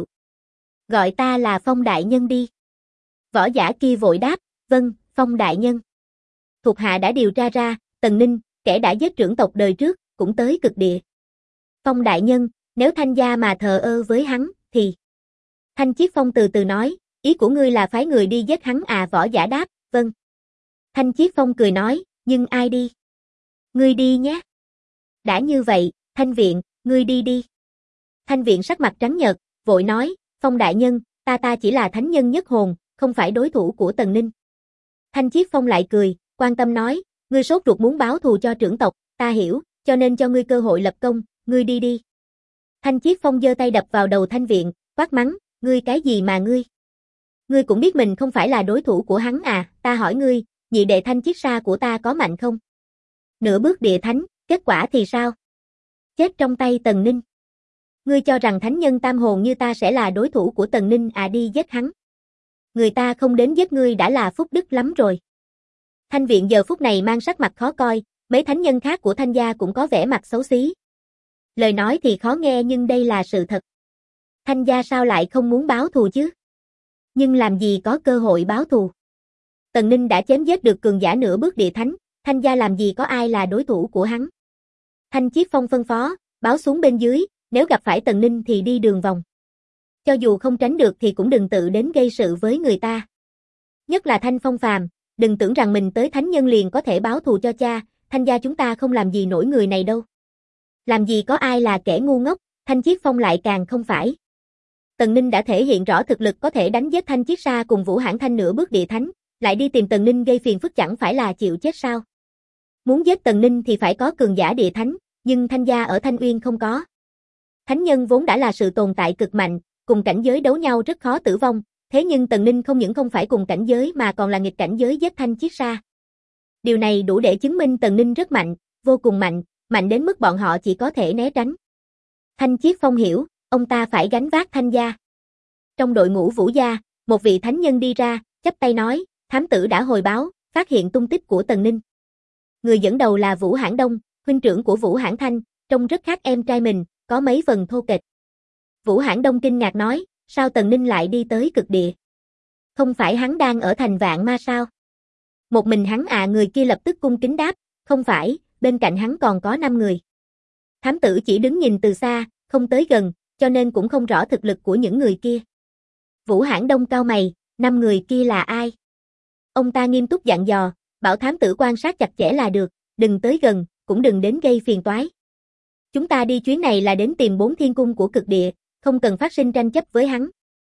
Gọi ta là Phong đại nhân đi. Võ giả kia vội đáp, vâng, Phong đại nhân. Thuộc hạ đã điều tra ra, Tần Ninh, kẻ đã giết trưởng tộc đời trước, cũng tới cực địa. Phong đại nhân, nếu Thanh gia mà thờ ơ với hắn, thì... Thanh Chiết Phong từ từ nói, ý của ngươi là phái người đi giết hắn à? Võ giả đáp, vâng. Thanh Chiết Phong cười nói, nhưng ai đi? Ngươi đi nhé. Đã như vậy, Thanh Viện, ngươi đi đi. Thanh Viện sắc mặt trắng nhợt, vội nói, Phong đại nhân, ta chỉ là thánh nhân nhất hồn, không phải đối thủ của Tần Ninh. Thanh Chiết Phong lại cười, quan tâm nói, ngươi sốt ruột muốn báo thù cho trưởng tộc, ta hiểu, cho nên cho ngươi cơ hội lập công, ngươi đi đi. Thanh Chiết Phong giơ tay đập vào đầu Thanh Viện, quát mắng, ngươi cái gì mà ngươi? Ngươi cũng biết mình không phải là đối thủ của hắn à? Ta hỏi ngươi, nhị đệ Thanh Chiết Sa của ta có mạnh không? Nửa bước địa thánh, kết quả thì sao? Chết trong tay Tần Ninh. Ngươi cho rằng thánh nhân tam hồn như ta sẽ là đối thủ của Tần Ninh à? Đi giết hắn. Người ta không đến giết ngươi đã là phúc đức lắm rồi. Thanh Viện giờ phút này mang sắc mặt khó coi, mấy thánh nhân khác của Thanh gia cũng có vẻ mặt xấu xí. Lời nói thì khó nghe nhưng đây là sự thật. Thanh gia sao lại không muốn báo thù chứ? Nhưng làm gì có cơ hội báo thù? Tần Ninh đã chém giết được cường giả nửa bước địa thánh, Thanh gia làm gì có ai là đối thủ của hắn? Thanh Chiết Phong phân phó, báo xuống bên dưới, nếu gặp phải Tần Ninh thì đi đường vòng. Cho dù không tránh được thì cũng đừng tự đến gây sự với người ta. Nhất là Thanh Phong Phàm, đừng tưởng rằng mình tới thánh nhân liền có thể báo thù cho cha, Thanh gia chúng ta không làm gì nổi người này đâu. Làm gì có ai là kẻ ngu ngốc, Thanh Chiết Phong lại càng không phải. Tần Ninh đã thể hiện rõ thực lực có thể đánh giết Thanh Chiết Sa cùng Vũ Hãn Thanh nửa bước địa thánh, lại đi tìm Tần Ninh gây phiền phức chẳng phải là chịu chết sao? Muốn giết Tần Ninh thì phải có cường giả địa thánh, nhưng Thanh gia ở Thanh Uyên không có. Thánh nhân vốn đã là sự tồn tại cực mạnh, cùng cảnh giới đấu nhau rất khó tử vong, thế nhưng Tần Ninh không những không phải cùng cảnh giới mà còn là nghịch cảnh giới giết Thanh Chiết Sa. Điều này đủ để chứng minh Tần Ninh rất mạnh, vô cùng mạnh, mạnh đến mức bọn họ chỉ có thể né tránh. Thanh Chiết Phong hiểu, ông ta phải gánh vác Thanh gia. Trong đội ngũ Vũ gia, một vị thánh nhân đi ra, chắp tay nói, thám tử đã hồi báo, phát hiện tung tích của Tần Ninh. Người dẫn đầu là Vũ Hãn Đông, huynh trưởng của Vũ Hãn Thanh, trông rất khác em trai mình, có mấy phần thô kệch. Vũ Hãn Đông kinh ngạc nói, sao Tần Ninh lại đi tới cực địa? Không phải hắn đang ở thành Vạn Ma sao? Một mình hắn à? Người kia lập tức cung kính đáp, không phải, bên cạnh hắn còn có 5 người. Thám tử chỉ đứng nhìn từ xa, không tới gần, cho nên cũng không rõ thực lực của những người kia. Vũ Hãn Đông cau mày, 5 người kia là ai? Ông ta nghiêm túc dặn dò, bảo thám tử quan sát chặt chẽ là được, đừng tới gần, cũng đừng đến gây phiền toái. Chúng ta đi chuyến này là đến tìm 4 thiên cung của cực địa, không cần phát sinh tranh chấp với hắn.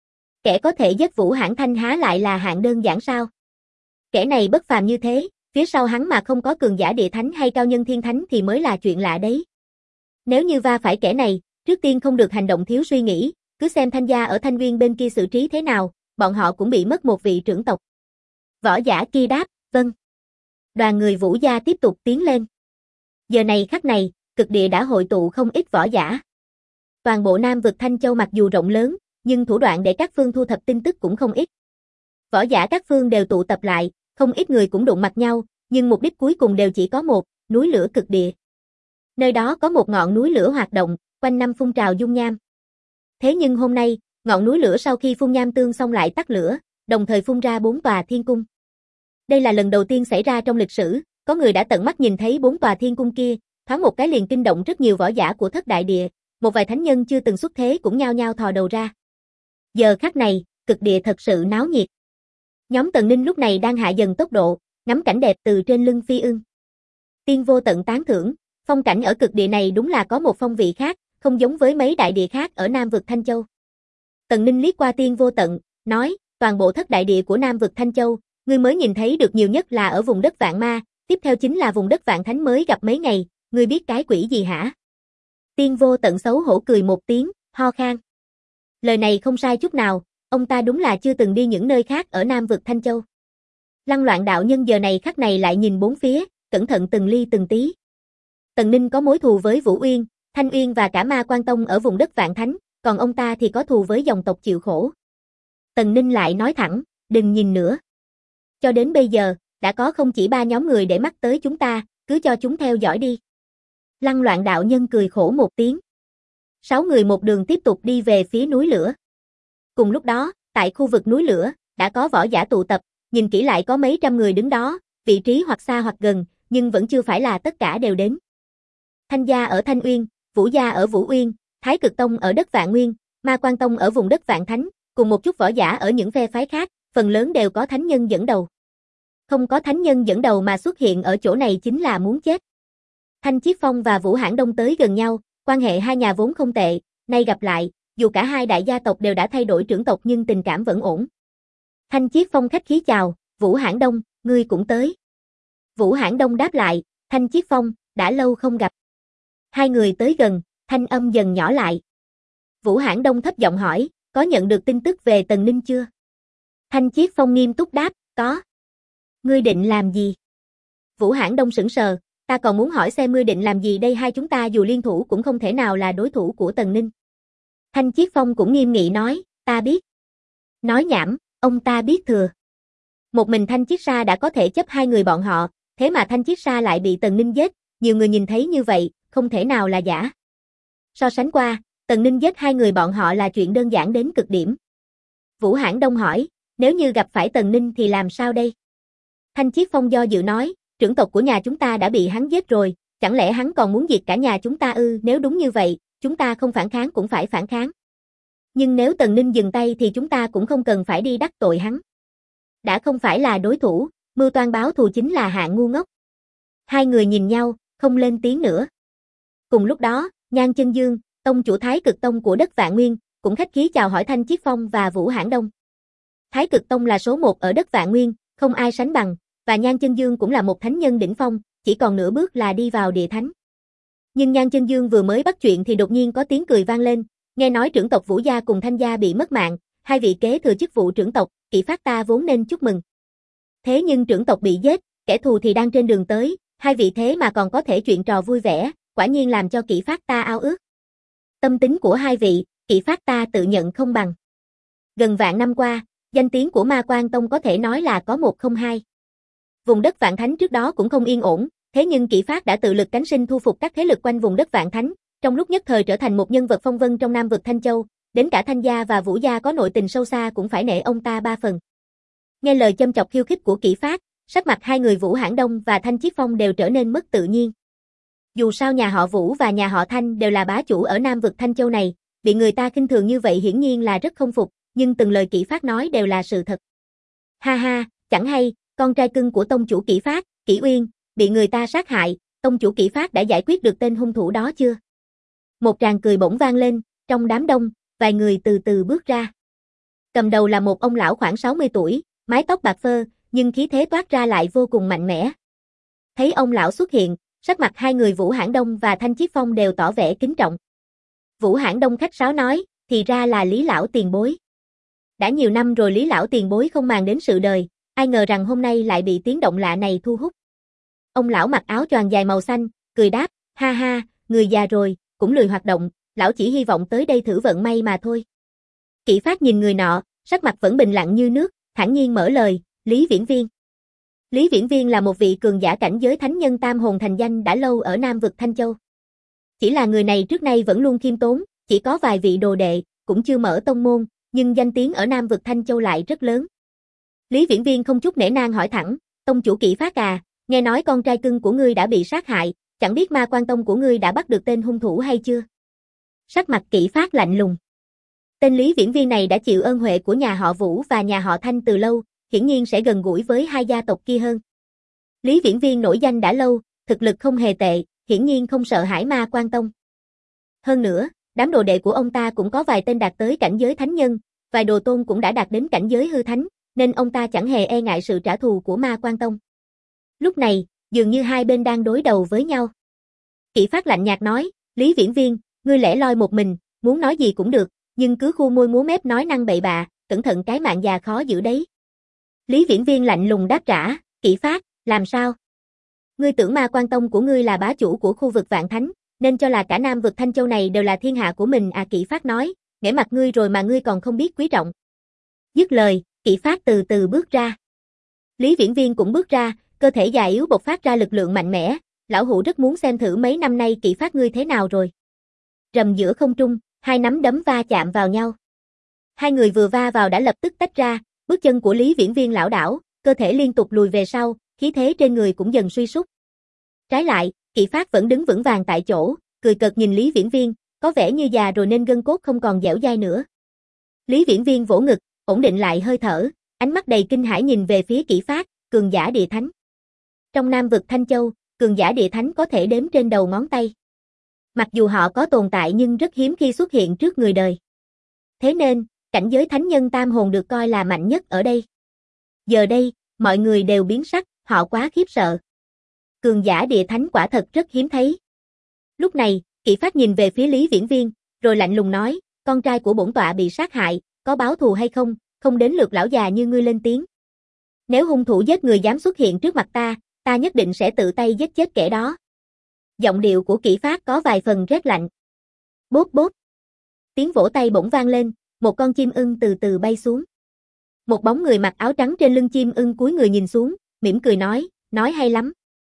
Kẻ có thể giết Vũ Hãn Thanh há lại là hạng đơn giản sao? Kẻ này bất phàm như thế, phía sau hắn mà không có cường giả địa thánh hay cao nhân thiên thánh thì mới là chuyện lạ đấy. Nếu như va phải kẻ này, trước tiên không được hành động thiếu suy nghĩ, cứ xem Thanh gia ở Thanh Nguyên bên kia xử trí thế nào, bọn họ cũng bị mất một vị trưởng tộc. Võ giả kia đáp, vâng. Đoàn người Vũ gia tiếp tục tiến lên. Giờ này khắc này, cực địa đã hội tụ không ít võ giả. Toàn bộ Nam vực Thanh Châu mặc dù rộng lớn, nhưng thủ đoạn để các phương thu thập tin tức cũng không ít. Võ giả các phương đều tụ tập lại, không ít người cũng đụng mặt nhau, nhưng mục đích cuối cùng đều chỉ có một, núi lửa cực địa. Nơi đó có một ngọn núi lửa hoạt động, quanh năm phun trào dung nham. Thế nhưng hôm nay, ngọn núi lửa sau khi phun nham tương xong lại tắt lửa, đồng thời phun ra 4 tòa thiên cung. Đây là lần đầu tiên xảy ra trong lịch sử, có người đã tận mắt nhìn thấy 4 tòa thiên cung kia, thoáng một cái liền kinh động rất nhiều võ giả của thất đại địa, một vài thánh nhân chưa từng xuất thế cũng nhao nhao thò đầu ra. Giờ khắc này, cực địa thật sự náo nhiệt. Nhóm Tần Ninh lúc này đang hạ dần tốc độ, ngắm cảnh đẹp từ trên lưng phi ưng. Tiên Vô Tận tán thưởng, phong cảnh ở cực địa này đúng là có một phong vị khác, không giống với mấy đại địa khác ở Nam vực Thanh Châu. Tần Ninh liếc qua Tiên Vô Tận, nói, toàn bộ thất đại địa của Nam vực Thanh Châu, ngươi mới nhìn thấy được nhiều nhất là ở vùng đất Vạn Ma, tiếp theo chính là vùng đất Vạn Thánh mới gặp mấy ngày, ngươi biết cái quỷ gì hả? Tiên Vô Tận xấu hổ cười một tiếng, Ho khan. Lời này không sai chút nào, ông ta đúng là chưa từng đi những nơi khác ở Nam vực Thanh Châu. Lăng Loạn đạo nhân giờ này khắc này lại nhìn bốn phía, cẩn thận từng ly từng tí. Tần Ninh có mối thù với Vũ Uyên, Thanh Uyên và cả Ma Quan Tông ở vùng đất Vạn Thánh, còn ông ta thì có thù với dòng tộc chịu khổ. Tần Ninh lại nói thẳng, đừng nhìn nữa. Cho đến bây giờ, đã có không chỉ 3 nhóm người để mắt tới chúng ta, cứ cho chúng theo dõi đi. Lăng Loạn đạo nhân cười khổ một tiếng. 6 người một đường tiếp tục đi về phía núi lửa. Cùng lúc đó, tại khu vực núi lửa, đã có võ giả tụ tập, nhìn kỹ lại có mấy trăm người đứng đó, vị trí hoặc xa hoặc gần, nhưng vẫn chưa phải là tất cả đều đến. Thanh gia ở Thanh Uyên, Vũ gia ở Vũ Uyên, Thái Cực Tông ở đất Vạn Nguyên, Ma Quan Tông ở vùng đất Vạn Thánh, cùng một chút võ giả ở những phe phái khác, phần lớn đều có thánh nhân dẫn đầu. Không có thánh nhân dẫn đầu mà xuất hiện ở chỗ này chính là muốn chết. Thanh Chiết Phong và Vũ Hãn Đông tới gần nhau, quan hệ hai nhà vốn không tệ, nay gặp lại, dù cả hai đại gia tộc đều đã thay đổi trưởng tộc nhưng tình cảm vẫn ổn. Thanh Chiết Phong khách khí chào, Vũ Hãn Đông, ngươi cũng tới. Vũ Hãn Đông đáp lại, Thanh Chiết Phong, đã lâu không gặp. Hai người tới gần, thanh âm dần nhỏ lại. Vũ Hãn Đông thấp giọng hỏi, có nhận được tin tức về Tần Ninh chưa? Thanh Chiết Phong nghiêm túc đáp, có. Ngươi định làm gì? Vũ Hãn Đông sững sờ, ta còn muốn hỏi xem ngươi định làm gì đây, hai chúng ta dù liên thủ cũng không thể nào là đối thủ của Tần Ninh. Thanh Chiết Phong cũng nghiêm nghị nói, ta biết. Nói nhảm, ông ta biết thừa. Một mình Thanh Chiết Sa đã có thể chấp hai người bọn họ, thế mà Thanh Chiết Sa lại bị Tần Ninh giết, nhiều người nhìn thấy như vậy, không thể nào là giả. So sánh qua, Tần Ninh giết hai người bọn họ là chuyện đơn giản đến cực điểm. Vũ Hãn Đông hỏi, nếu như gặp phải Tần Ninh thì làm sao đây? Thanh Chiết Phong do dự nói, trưởng tộc của nhà chúng ta đã bị hắn giết rồi, chẳng lẽ hắn còn muốn diệt cả nhà chúng ta ư? Nếu đúng như vậy, chúng ta không phản kháng cũng phải phản kháng. Nhưng nếu Tần Ninh dừng tay thì chúng ta cũng không cần phải đi đắc tội hắn. Đã không phải là đối thủ, mưu toan báo thù chính là hạng ngu ngốc. Hai người nhìn nhau, không lên tiếng nữa. Cùng lúc đó, Nhan Chân Dương, tông chủ Thái Cực Tông của đất Vạn Nguyên, cũng khách khí chào hỏi Thanh Chiết Phong và Vũ Hãn Đông. Thái Cực Tông là số 1 ở đất Vạn Nguyên, không ai sánh bằng, và Nhan Chân Dương cũng là một thánh nhân đỉnh phong, chỉ còn nửa bước là đi vào địa thánh. Nhưng Nhan Chân Dương vừa mới bắt chuyện thì đột nhiên có tiếng cười vang lên, nghe nói trưởng tộc Vũ gia cùng Thanh gia bị mất mạng, hai vị kế thừa chức vụ trưởng tộc, Kỷ Phát ta vốn nên chúc mừng. Thế nhưng trưởng tộc bị giết, kẻ thù thì đang trên đường tới, hai vị thế mà còn có thể chuyện trò vui vẻ, quả nhiên làm cho Kỷ Phát ta ao ước. Tâm tính của hai vị, Kỷ Phát ta tự nhận không bằng. Gần vạn năm qua, danh tiếng của Ma Quan Tông có thể nói là có một không hai. Vùng đất Vạn Thánh trước đó cũng không yên ổn, thế nhưng Kỷ Phát đã tự lực cánh sinh thu phục các thế lực quanh vùng đất Vạn Thánh, trong lúc nhất thời trở thành một nhân vật phong vân trong Nam vực Thanh Châu, đến cả Thanh gia và Vũ gia có nội tình sâu xa cũng phải nể ông ta 3 phần. Nghe lời châm chọc khiêu khích của Kỷ Phát, sắc mặt hai người Vũ Hãn Đông và Thanh Chiết Phong đều trở nên mất tự nhiên. Dù sao nhà họ Vũ và nhà họ Thanh đều là bá chủ ở Nam vực Thanh Châu này, bị người ta khinh thường như vậy hiển nhiên là rất không phục, nhưng từng lời Kỷ Phát nói đều là sự thật. Ha ha, chẳng hay, con trai cưng của tông chủ Kỷ Phát, Kỷ Uyên, bị người ta sát hại, tông chủ Kỷ Phát đã giải quyết được tên hung thủ đó chưa? Một tràng cười bỗng vang lên, trong đám đông, vài người từ từ bước ra. Cầm đầu là một ông lão khoảng 60 tuổi, mái tóc bạc phơ, nhưng khí thế toát ra lại vô cùng mạnh mẽ. Thấy ông lão xuất hiện, sắc mặt hai người Vũ Hãn Đông và Thanh Chiết Phong đều tỏ vẻ kính trọng. Vũ Hãn Đông khách sáo nói, thì ra là Lý lão tiền bối. Đã nhiều năm rồi Lý lão tiền bối không màng đến sự đời, ai ngờ rằng hôm nay lại bị tiếng động lạ này thu hút. Ông lão mặc áo choàng dài màu xanh, cười đáp, ha ha, người già rồi, cũng lười hoạt động, lão chỉ hy vọng tới đây thử vận may mà thôi. Kỷ Phát nhìn người nọ, sắc mặt vẫn bình lặng như nước, thản nhiên mở lời, Lý Viễn Viên. Lý Viễn Viên là một vị cường giả cảnh giới thánh nhân tam hồn thành danh đã lâu ở Nam vực Thanh Châu. Chỉ là người này trước nay vẫn luôn khiêm tốn, chỉ có vài vị đồ đệ, cũng chưa mở tông môn, nhưng danh tiếng ở Nam vực Thanh Châu lại rất lớn. Lý Viễn Viên không chút nể nang hỏi thẳng, tông chủ Kỷ Phát à, nghe nói con trai cưng của ngươi đã bị sát hại, chẳng biết Ma Quan Tông của ngươi đã bắt được tên hung thủ hay chưa? Sắc mặt Kỷ Phát lạnh lùng. Tên Lý Viễn Viên này đã chịu ơn huệ của nhà họ Vũ và nhà họ Thanh từ lâu, hiển nhiên sẽ gần gũi với hai gia tộc kia hơn. Lý Viễn Viên nổi danh đã lâu, thực lực không hề tệ, hiển nhiên không sợ hãi Ma Quan Tông. Hơn nữa, đám đồ đệ của ông ta cũng có vài tên đạt tới cảnh giới thánh nhân, vài đồ tôn cũng đã đạt đến cảnh giới hư thánh, nên ông ta chẳng hề e ngại sự trả thù của Ma Quan Tông. Lúc này, dường như hai bên đang đối đầu với nhau. Kỷ Phát lạnh nhạt nói, Lý Viễn Viên, ngươi lẻ loi một mình, muốn nói gì cũng được, nhưng cứ khu môi múa mép nói năng bậy bạ, cẩn thận cái mạng già khó giữ đấy. Lý Viễn Viên lạnh lùng đáp trả, Kỷ Phát, làm sao? Ngươi tưởng Ma Quan Tông của ngươi là bá chủ của khu vực Vạn Thánh, nên cho là cả Nam vực Thanh Châu này đều là thiên hạ của mình à? Kỷ Phát nói, nể mặt ngươi rồi mà ngươi còn không biết quý trọng. Dứt lời, Kỷ Phát từ từ bước ra. Lý Viễn Viên cũng bước ra, cơ thể già yếu bộc phát ra lực lượng mạnh mẽ, lão hủ rất muốn xem thử mấy năm nay Kỷ Phát ngươi thế nào rồi. Rầm giữa không trung, hai nắm đấm va chạm vào nhau. Hai người vừa va vào đã lập tức tách ra, bước chân của Lý Viễn Viên lảo đảo, cơ thể liên tục lùi về sau, khí thế trên người cũng dần suy sút. Trái lại, Kỷ Phát vẫn đứng vững vàng tại chỗ, cười cợt nhìn Lý Viễn Viên, có vẻ như già rồi nên gân cốt không còn dẻo dai nữa. Lý Viễn Viên vỗ ngực, ổn định lại hơi thở, ánh mắt đầy kinh hãi nhìn về phía Kỷ Phát, cường giả địa thánh. Trong Nam vực Thanh Châu, cường giả địa thánh có thể đếm trên đầu ngón tay. Mặc dù họ có tồn tại nhưng rất hiếm khi xuất hiện trước người đời. Thế nên, cảnh giới thánh nhân tam hồn được coi là mạnh nhất ở đây. Giờ đây, mọi người đều biến sắc, họ quá khiếp sợ. Cường giả địa thánh quả thật rất hiếm thấy. Lúc này, Kỷ Phát nhìn về phía Lý Viễn Viên, rồi lạnh lùng nói, con trai của bổn tọa bị sát hại, có báo thù hay không, không đến lượt lão già như ngươi lên tiếng. Nếu hung thủ giết người dám xuất hiện trước mặt ta nhất định sẽ tự tay giết chết kẻ đó. Giọng điệu của Kỷ Phát có vài phần rét lạnh. Bốp bốp. Tiếng vỗ tay bỗng vang lên, một con chim ưng từ từ bay xuống. Một bóng người mặc áo trắng trên lưng chim ưng cúi người nhìn xuống, mỉm cười nói hay lắm.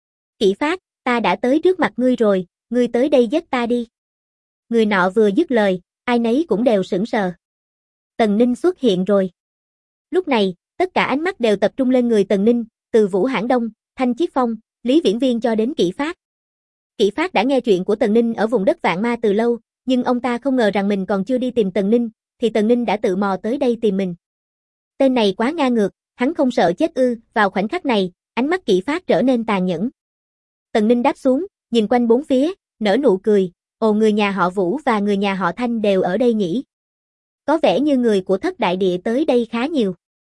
Kỷ Phát, ta đã tới trước mặt ngươi rồi, ngươi tới đây giết ta đi. Người nọ vừa dứt lời, ai nấy cũng đều sững sờ. Tần Ninh xuất hiện rồi. Lúc này, tất cả ánh mắt đều tập trung lên người Tần Ninh, từ Vũ Hãn Đông, Thanh Chiết Phong, Lý Viễn Viên cho đến Kỷ Phát. Kỷ Phát đã nghe chuyện của Tần Ninh ở vùng đất Vạn Ma từ lâu, nhưng ông ta không ngờ rằng mình còn chưa đi tìm Tần Ninh, thì Tần Ninh đã tự mò tới đây tìm mình. Tên này quá ngang ngược, hắn không sợ chết ư? Vào khoảnh khắc này, ánh mắt Kỷ Phát trở nên tàn nhẫn. Tần Ninh đáp xuống, nhìn quanh bốn phía, nở nụ cười, ồ, người nhà họ Vũ và người nhà họ Thanh đều ở đây nhỉ? Có vẻ như người của Thất Đại Địa tới đây khá nhiều.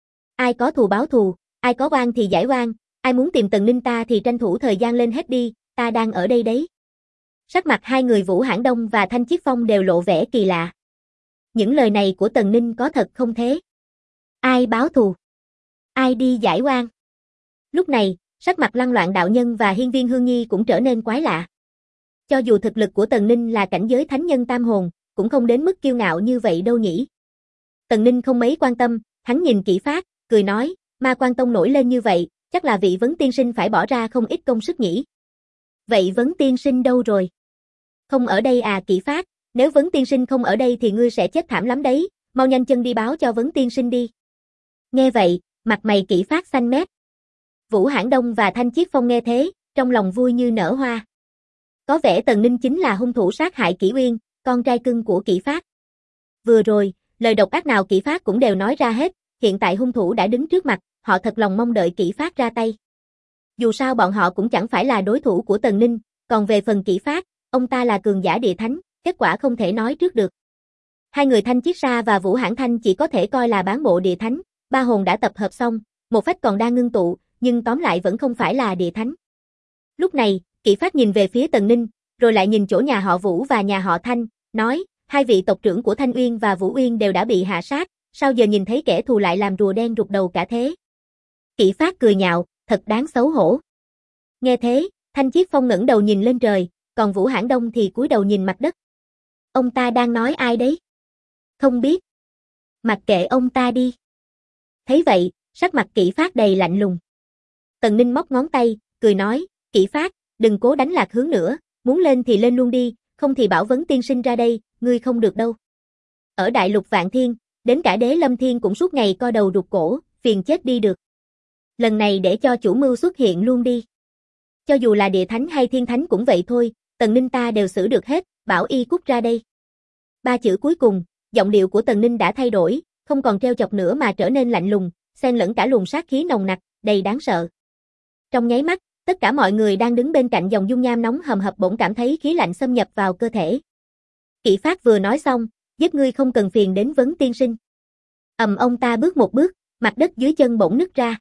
Ai có thù báo thù, ai có oan thì giải oan, ai muốn tìm Tần Ninh ta thì tranh thủ thời gian lên hết đi, ta đang ở đây đấy. Sắc mặt hai người Vũ Hãn Đông và Thanh Chiết Phong đều lộ vẻ kỳ lạ. Những lời này của Tần Ninh có thật không thế? Ai báo thù? Ai đi giải oan? Lúc này, sắc mặt Lăng Loạn đạo nhân và Hiên Viên Hương Nhi cũng trở nên quái lạ. Cho dù thực lực của Tần Ninh là cảnh giới thánh nhân tam hồn, cũng không đến mức kiêu ngạo như vậy đâu nhỉ. Tần Ninh không mấy quan tâm, hắn nhìn Kỷ Phát, cười nói, Ma Quan Tông nổi lên như vậy, chắc là vị Vấn Tiên Sinh phải bỏ ra không ít công sức nhỉ. Vậy Vấn Tiên Sinh đâu rồi? Không ở đây à? Kỷ Phát, nếu Vấn Tiên Sinh không ở đây thì ngươi sẽ chết thảm lắm đấy, mau nhanh chân đi báo cho Vấn Tiên Sinh đi. Nghe vậy, mặt mày Kỷ Phát xanh mét. Vũ Hãn Đông và Thanh Chiết Phong nghe thế, trong lòng vui như nở hoa. Có vẻ Tần Ninh chính là hung thủ sát hại Kỷ Uyên, con trai cưng của Kỷ Phát. Vừa rồi, lời độc ác nào Kỷ Phát cũng đều nói ra hết, hiện tại hung thủ đã đứng trước mặt, họ thật lòng mong đợi Kỷ Phát ra tay. Dù sao bọn họ cũng chẳng phải là đối thủ của Tần Ninh, còn về phần Kỷ Phát, ông ta là cường giả địa thánh, kết quả không thể nói trước được. Hai người Thanh Chiết Sa và Vũ Hãn Thanh chỉ có thể coi là bán bộ địa thánh, ba hồn đã tập hợp xong, một phách còn đang ngưng tụ, nhưng tóm lại vẫn không phải là địa thánh. Lúc này, Kỷ Phát nhìn về phía Tần Ninh, rồi lại nhìn chỗ nhà họ Vũ và nhà họ Thanh, nói, hai vị tộc trưởng của Thanh Uyên và Vũ Uyên đều đã bị hạ sát, sao giờ nhìn thấy kẻ thù lại làm rùa đen rụt đầu cả thế? Kỷ Phát cười nhạo, thật đáng xấu hổ. Nghe thế, Thanh Chiết Phong ngẩng đầu nhìn lên trời, còn Vũ Hãn Đông thì cúi đầu nhìn mặt đất. Ông ta đang nói ai đấy? Không biết. Mặc kệ ông ta đi. Thấy vậy, sắc mặt Kỷ Phát đầy lạnh lùng. Tần Ninh móc ngón tay, cười nói, Kỷ Phát, đừng cố đánh lạc hướng nữa, muốn lên thì lên luôn đi, không thì bảo Vấn Tiên Sinh ra đây, ngươi không được đâu. Ở đại lục Vạn Thiên, đến cả Đế Lâm Thiên cũng suốt ngày co đầu rụt cổ, phiền chết đi được. Lần này để cho chủ mưu xuất hiện luôn đi. Cho dù là địa thánh hay thiên thánh cũng vậy thôi, Tần Ninh ta đều xử được hết, bảo y cút ra đây. Ba chữ cuối cùng, giọng điệu của Tần Ninh đã thay đổi, không còn trêu chọc nữa mà trở nên lạnh lùng, xen lẫn cả luồng sát khí nồng nặc, đầy đáng sợ. Trong nháy mắt, tất cả mọi người đang đứng bên cạnh dòng dung nham nóng hầm hập bỗng cảm thấy khí lạnh xâm nhập vào cơ thể. Kỷ Phát vừa nói xong, giết ngươi không cần phiền đến Vấn Tiên Sinh. Ông ta bước một bước, mặt đất dưới chân bỗng nứt ra.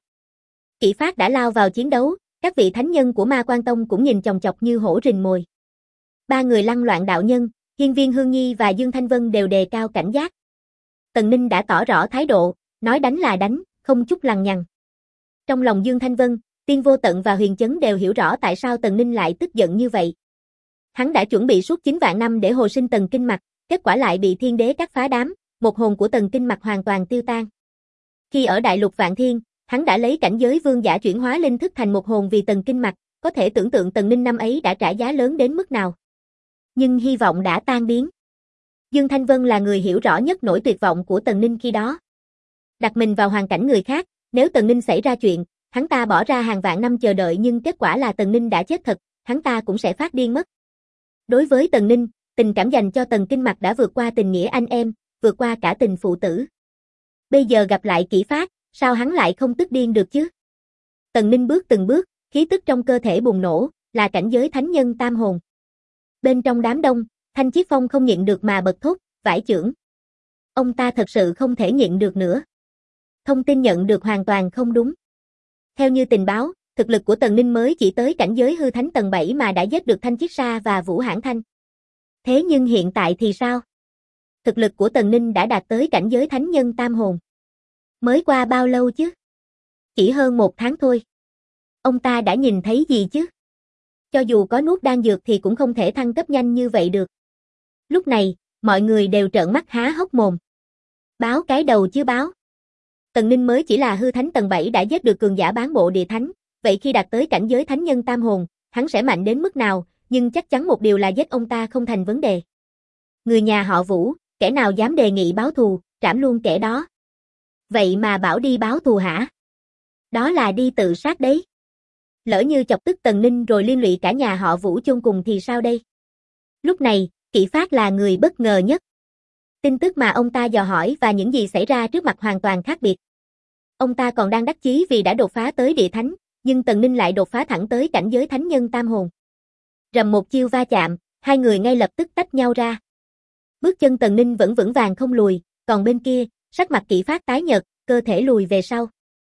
Kỷ Phát đã lao vào chiến đấu, các vị thánh nhân của Ma Quan Tông cũng nhìn chòng chọc như hổ rình mồi. Ba người Lăng Loạn đạo nhân, Hiên Viên Hương Nhi và Dương Thanh Vân đều đề cao cảnh giác. Tần Ninh đã tỏ rõ thái độ, nói đánh là đánh, không chút lằng nhằng. Trong lòng Dương Thanh Vân, Tiên Vô Tận và Huyền Chấn đều hiểu rõ tại sao Tần Ninh lại tức giận như vậy. Hắn đã chuẩn bị suốt 9 vạn năm để hồi sinh Tần Kinh Mạch, kết quả lại bị thiên đế cắt phá đám, một hồn của Tần Kinh Mạch hoàn toàn tiêu tan. Khi ở Đại Lục Vạn Thiên, hắn đã lấy cảnh giới vương giả chuyển hóa linh thức thành một hồn vì Tần Kinh Mạch, có thể tưởng tượng Tần Ninh năm ấy đã trả giá lớn đến mức nào. Nhưng hy vọng đã tan biến. Dương Thanh Vân là người hiểu rõ nhất nỗi tuyệt vọng của Tần Ninh khi đó. Đặt mình vào hoàn cảnh người khác, nếu Tần Ninh xảy ra chuyện, hắn ta bỏ ra hàng vạn năm chờ đợi nhưng kết quả là Tần Ninh đã chết thật, hắn ta cũng sẽ phát điên mất. Đối với Tần Ninh, tình cảm dành cho Tần Kinh Mạch đã vượt qua tình nghĩa anh em, vượt qua cả tình phụ tử. Bây giờ gặp lại Kỷ Phát, sao hắn lại không tức điên được chứ? Tần Ninh bước từng bước, khí tức trong cơ thể bùng nổ, là cảnh giới thánh nhân tam hồn. Bên trong đám đông, Thanh Chiết Phong không nhịn được mà bật thốt, vải chưởng. Ông ta thật sự không thể nhịn được nữa. Thông tin nhận được hoàn toàn không đúng. Theo như tình báo, thực lực của Tần Ninh mới chỉ tới cảnh giới hư thánh tầng 7 mà đã giết được Thanh Chiết Sa và Vũ Hãn Thanh. Thế nhưng hiện tại thì sao? Thực lực của Tần Ninh đã đạt tới cảnh giới thánh nhân tam hồn. Mới qua bao lâu chứ? Chỉ hơn 1 tháng thôi. Ông ta đã nhìn thấy gì chứ? Cho dù có nuốt đan dược thì cũng không thể thăng cấp nhanh như vậy được. Lúc này, mọi người đều trợn mắt há hốc mồm. Báo cái đầu chứ báo. Tần Ninh mới chỉ là hư thánh tầng 7 đã giết được cường giả bán bộ địa thánh, vậy khi đạt tới cảnh giới thánh nhân tam hồn, hắn sẽ mạnh đến mức nào, nhưng chắc chắn một điều là giết ông ta không thành vấn đề. Người nhà họ Vũ, kẻ nào dám đề nghị báo thù, trảm luôn kẻ đó. Vậy mà bảo đi báo thù hả? Đó là đi tự sát đấy. Lỡ như chọc tức Tần Ninh rồi liên lụy cả nhà họ Vũ chôn cùng thì sao đây? Lúc này, Kỷ Phát là người bất ngờ nhất. Tin tức mà ông ta dò hỏi và những gì xảy ra trước mặt hoàn toàn khác biệt. Ông ta còn đang đắc chí vì đã đột phá tới địa thánh, nhưng Tần Ninh lại đột phá thẳng tới cảnh giới thánh nhân tam hồn. Rầm một chiêu va chạm, hai người ngay lập tức tách nhau ra. Bước chân Tần Ninh vẫn vững vàng không lùi, còn bên kia, sắc mặt Kỷ Phát tái nhợt, cơ thể lùi về sau.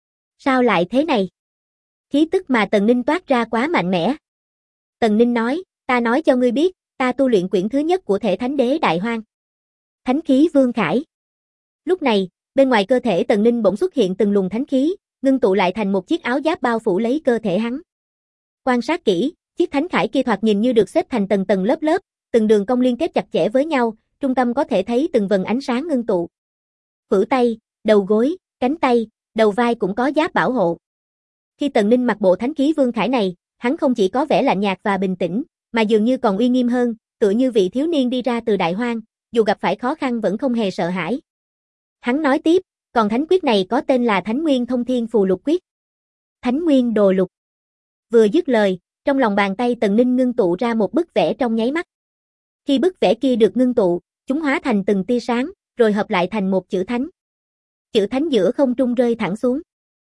Sao lại thế này? Khí tức mà Tần Ninh toát ra quá mạnh mẽ. Tần Ninh nói, ta nói cho ngươi biết, ta tu luyện quyển thứ nhất của thể thánh đế Đại Hoang. Thánh khí Vương Khải. Lúc này, bên ngoài cơ thể Tần Ninh bỗng xuất hiện từng luồng thánh khí, ngưng tụ lại thành một chiếc áo giáp bao phủ lấy cơ thể hắn. Quan sát kỹ, chiếc thánh khải kia thoạt nhìn như được xếp thành tầng tầng lớp lớp, từng đường cong liên kết chặt chẽ với nhau, trung tâm có thể thấy từng vần ánh sáng ngưng tụ. Khuỷu tay, đầu gối, cánh tay, đầu vai cũng có giáp bảo hộ. Khi Tần Ninh mặc bộ thánh khí Vương Khải này, hắn không chỉ có vẻ lạnh nhạt và bình tĩnh, mà dường như còn uy nghiêm hơn, tựa như vị thiếu niên đi ra từ Đại Hoang, dù gặp phải khó khăn vẫn không hề sợ hãi. Hắn nói tiếp, còn thánh quyết này có tên là Thánh Nguyên Thông Thiên Phù Lục Quyết. Thánh Nguyên Đồ Lục. Vừa dứt lời, trong lòng bàn tay Tần Ninh ngưng tụ ra một bức vẽ trong nháy mắt. Khi bức vẽ kia được ngưng tụ, chúng hóa thành từng tia sáng, rồi hợp lại thành một chữ Thánh. Chữ Thánh giữa không trung rơi thẳng xuống.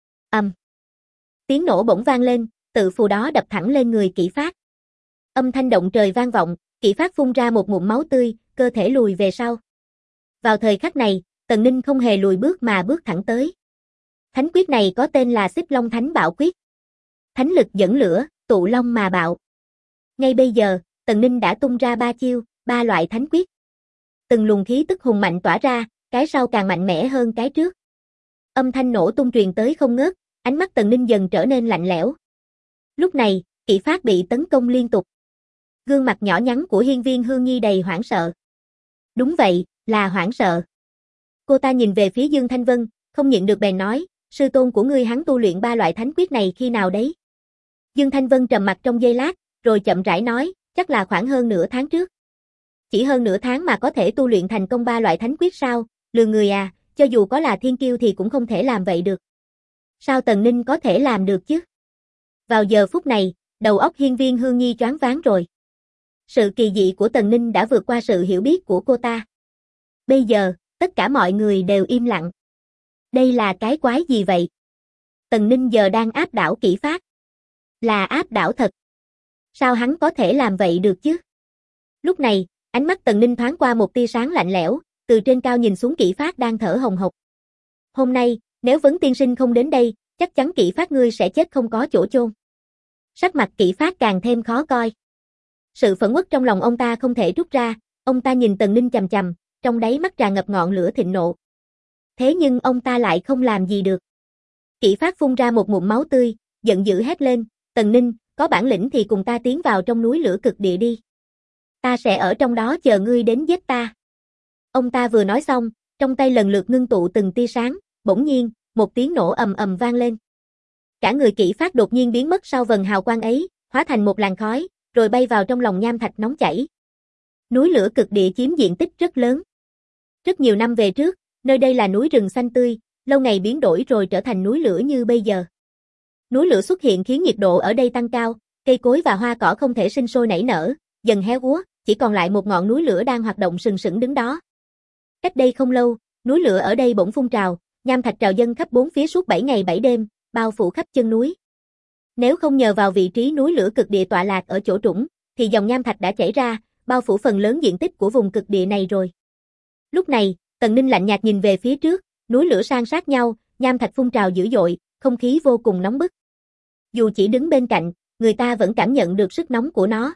Tiếng nổ bỗng vang lên, tự phù đó đập thẳng lên người Kỷ Phát. Âm thanh động trời vang vọng, Kỷ Phát phun ra một ngụm máu tươi, cơ thể lùi về sau. Vào thời khắc này, Tần Ninh không hề lùi bước mà bước thẳng tới. Thánh quyết này có tên là Xích Long Thánh Bạo Quyết. Thánh lực dẫn lửa, tụ long mà bạo. Ngay bây giờ, Tần Ninh đã tung ra 3 chiêu, 3 loại thánh quyết. Từng luồng khí tức hùng mạnh tỏa ra, cái sau càng mạnh mẽ hơn cái trước. Âm thanh nổ tung truyền tới không ngớt, ánh mắt Tần Ninh dần trở nên lạnh lẽo. Lúc này, Kỷ Phát bị tấn công liên tục. Gương mặt nhỏ nhắn của Hiên Viên Hương Nhi đầy hoảng sợ. Đúng vậy, là hoảng sợ. Cô ta nhìn về phía Dương Thanh Vân, không nhịn được bèn nói, sư tôn của ngươi hắn tu luyện 3 loại thánh quyết này khi nào đấy? Dương Thanh Vân trầm mặt trong giây lát, rồi chậm rãi nói, chắc là khoảng hơn nửa tháng trước. Chỉ hơn nửa tháng mà có thể tu luyện thành công 3 loại thánh quyết sao? Lừa người à, cho dù có là thiên kiêu thì cũng không thể làm vậy được. Sao Tần Ninh có thể làm được chứ? Vào giờ phút này, đầu óc Hiên Viên Hương Nhi choáng váng rồi. Sự kỳ dị của Tần Ninh đã vượt qua sự hiểu biết của cô ta. Bây giờ, tất cả mọi người đều im lặng. Đây là cái quái gì vậy? Tần Ninh giờ đang áp đảo Kỷ Phát. Là áp đảo thật. Sao hắn có thể làm vậy được chứ? Lúc này, ánh mắt Tần Ninh thoáng qua một tia sáng lạnh lẽo, từ trên cao nhìn xuống Kỷ Phát đang thở hồng hộc. Hôm nay, nếu Vấn tiên sinh không đến đây, chắc chắn Kỷ Phát ngươi sẽ chết không có chỗ chôn. Sắc mặt Kỷ Phát càng thêm khó coi. Sự phẫn uất trong lòng ông ta không thể rút ra, Ông ta nhìn Tần Ninh chằm chằm, trong đáy mắt tràn ngập ngọn lửa thịnh nộ. Thế nhưng ông ta lại không làm gì được. Kỷ Phát phun ra một ngụm máu tươi, giận dữ hét lên, Tần Ninh, có bản lĩnh thì cùng ta tiến vào trong núi lửa cực địa đi. Ta sẽ ở trong đó chờ ngươi đến giết ta. Ông ta vừa nói xong, trong tay lần lượt ngưng tụ từng tia sáng, bỗng nhiên, một tiếng nổ ầm ầm vang lên. Cả người Kỷ Phát đột nhiên biến mất sau vầng hào quang ấy, hóa thành một làn khói, rồi bay vào trong lòng nham thạch nóng chảy. Núi lửa cực địa chiếm diện tích rất lớn. Rất nhiều năm về trước, nơi đây là núi rừng xanh tươi, lâu ngày biến đổi rồi trở thành núi lửa như bây giờ. Núi lửa xuất hiện khiến nhiệt độ ở đây tăng cao, cây cối và hoa cỏ không thể sinh sôi nảy nở, dần héo úa, chỉ còn lại một ngọn núi lửa đang hoạt động sừng sững đứng đó. Cách đây không lâu, núi lửa ở đây bỗng phun trào, nham thạch trào dâng khắp bốn phía suốt 7 ngày 7 đêm, bao phủ khắp chân núi. Nếu không nhờ vào vị trí núi lửa cực địa tọa lạc ở chỗ trũng, thì dòng nham thạch đã chảy ra, bao phủ phần lớn diện tích của vùng cực địa này rồi. Lúc này, Tần Ninh lạnh nhạt nhìn về phía trước, núi lửa san sát nhau, nham thạch phun trào dữ dội, không khí vô cùng nóng bức. Dù chỉ đứng bên cạnh, người ta vẫn cảm nhận được sức nóng của nó.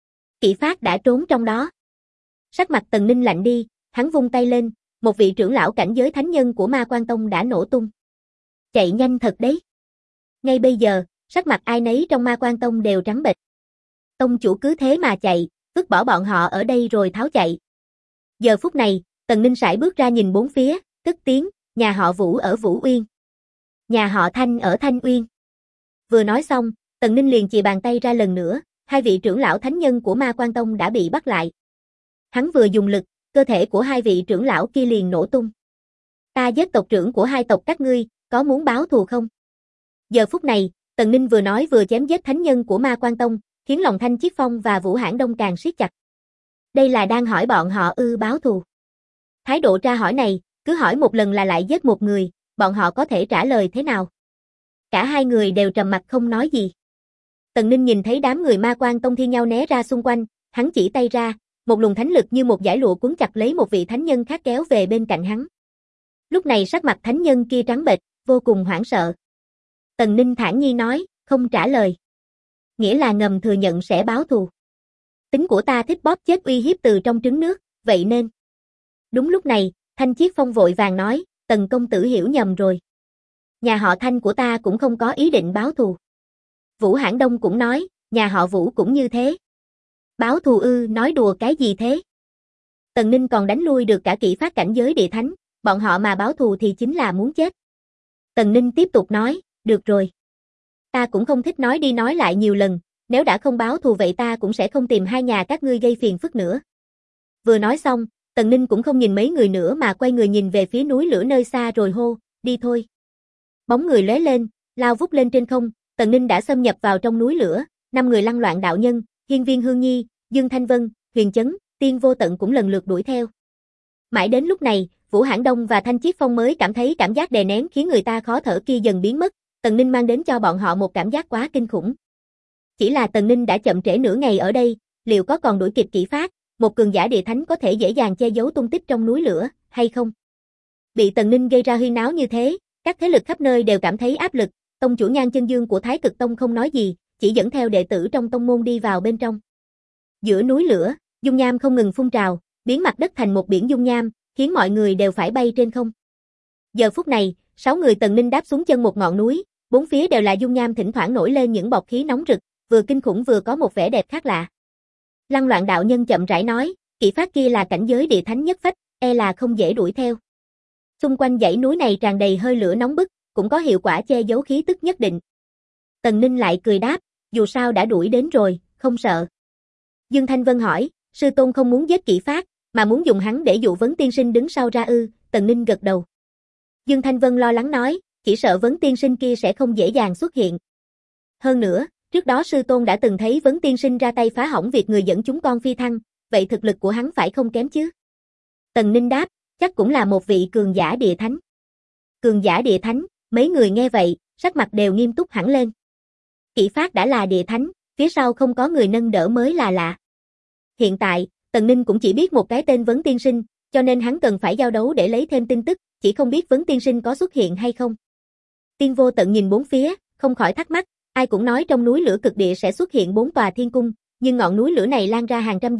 Kỷ Phát đã trốn trong đó. Sắc mặt Tần Ninh lạnh đi, hắn vung tay lên, một vị trưởng lão cảnh giới thánh nhân của Ma Quan Tông đã nổ tung. Chạy nhanh thật đấy. Ngay bây giờ, sắc mặt ai nấy trong Ma Quan Tông đều trắng bệch. Tông chủ cứ thế mà chạy, vứt bỏ bọn họ ở đây rồi tháo chạy. Giờ phút này, Tần Ninh sải bước ra nhìn bốn phía, cất tiếng, nhà họ Vũ ở Vũ Uyên. Nhà họ Thanh ở Thanh Uyên. Vừa nói xong, Tần Ninh liền chìa bàn tay ra lần nữa, hai vị trưởng lão thánh nhân của Ma Quan Tông đã bị bắt lại. Hắn vừa dùng lực, cơ thể của hai vị trưởng lão kia liền nổ tung. Ta giết tộc trưởng của hai tộc các ngươi, có muốn báo thù không? Giờ phút này, Tần Ninh vừa nói vừa chém giết thánh nhân của Ma Quan Tông, khiến lòng Thanh Chiết Phong và Vũ Hãn Đông càng siết chặt. Đây là đang hỏi bọn họ báo thù. Thái độ tra hỏi này, cứ hỏi một lần là lại giết một người, bọn họ có thể trả lời thế nào? Cả hai người đều trầm mặc không nói gì. Tần Ninh nhìn thấy đám người Ma Quan Tông thi nhau né ra xung quanh, hắn chỉ tay ra, một luồng thánh lực như một dải lụa cuốn chặt lấy một vị thánh nhân khác kéo về bên cạnh hắn. Lúc này sắc mặt thánh nhân kia trắng bệch, vô cùng hoảng sợ. Tần Ninh thản nhiên nói, không trả lời. Nghĩa là ngầm thừa nhận sẽ báo thù. Tính của ta thích bóp chết uy hiếp từ trong trứng nước, vậy nên. Đúng lúc này, Thanh Chiết Phong vội vàng nói, Tần công tử hiểu nhầm rồi. Nhà họ Thanh của ta cũng không có ý định báo thù. Vũ Hãn Đông cũng nói, nhà họ Vũ cũng như thế. Báo thù nói đùa cái gì thế? Tần Ninh còn đánh lui được cả Kỷ Phát cảnh giới địa thánh, bọn họ mà báo thù thì chính là muốn chết. Tần Ninh tiếp tục nói, được rồi. Ta cũng không thích nói đi nói lại nhiều lần, nếu đã không báo thù vậy ta cũng sẽ không tìm hai nhà các ngươi gây phiền phức nữa. Vừa nói xong, Tần Ninh cũng không nhìn mấy người nữa mà quay người nhìn về phía núi lửa nơi xa rồi hô, đi thôi. Bóng người lóe lên, lao vút lên trên không, Tần Ninh đã xâm nhập vào trong núi lửa, 5 người Lăng Loạn đạo nhân, Hiên Viên Hương Nhi, Dương Thanh Vân, Huyền Chấn, Tiên Vô Tận cũng lần lượt đuổi theo. Mãi đến lúc này, Vũ Hãn Đông và Thanh Chiết Phong mới cảm thấy cảm giác đè nén khiến người ta khó thở kia dần biến mất, Tần Ninh mang đến cho bọn họ một cảm giác quá kinh khủng. Chỉ là Tần Ninh đã chậm trễ nửa ngày ở đây, liệu có còn đuổi kịp Kỷ Phát, một cường giả địa thánh có thể dễ dàng che giấu tung tích trong núi lửa, hay không? Bị Tần Ninh gây ra huyên náo như thế, các thế lực khắp nơi đều cảm thấy áp lực, tông chủ Nhan Chân Dương của Thái Cực Tông không nói gì, chỉ dẫn theo đệ tử trong tông môn đi vào bên trong. Giữa núi lửa, dung nham không ngừng phun trào, biến mặt đất thành một biển dung nham, khiến mọi người đều phải bay trên không. Giờ phút này, 6 người Tần Ninh đáp xuống chân một ngọn núi, bốn phía đều là dung nham thỉnh thoảng nổi lên những bọt khí nóng rực, vừa kinh khủng vừa có một vẻ đẹp khác lạ. Lăng Loạn đạo nhân chậm rãi nói, Kỷ Phát kia là cảnh giới địa thánh nhất phách, e là không dễ đuổi theo. Xung quanh dãy núi này tràn đầy hơi lửa nóng bức, cũng có hiệu quả che giấu khí tức nhất định. Tần Ninh lại cười đáp, dù sao đã đuổi đến rồi, không sợ. Dương Thanh Vân hỏi, sư tôn không muốn giết Kỷ Phát, mà muốn dùng hắn để dụ Vấn Tiên Sinh đứng sau ra Tần Ninh gật đầu. Dương Thanh Vân lo lắng nói, chỉ sợ Vấn Tiên Sinh kia sẽ không dễ dàng xuất hiện. Hơn nữa, trước đó sư tôn đã từng thấy Vấn Tiên Sinh ra tay phá hỏng việc người dẫn chúng con phi thăng, vậy thực lực của hắn phải không kém chứ? Tần Ninh đáp, chắc cũng là một vị cường giả địa thánh. Cường giả địa thánh, mấy người nghe vậy, sắc mặt đều nghiêm túc hẳn lên. Kỷ Phát đã là địa thánh, phía sau không có người nâng đỡ mới là lạ. Hiện tại, Tần Ninh cũng chỉ biết một cái tên Vấn Tiên Sinh, cho nên hắn cần phải giao đấu để lấy thêm tin tức, chỉ không biết Vấn Tiên Sinh có xuất hiện hay không. Tiên Vô Tận nhìn bốn phía, không khỏi thắc mắc, ai cũng nói trong núi lửa cực địa sẽ xuất hiện 4 tòa thiên cung, nhưng ngọn núi lửa này lan ra hàng trăm dặm,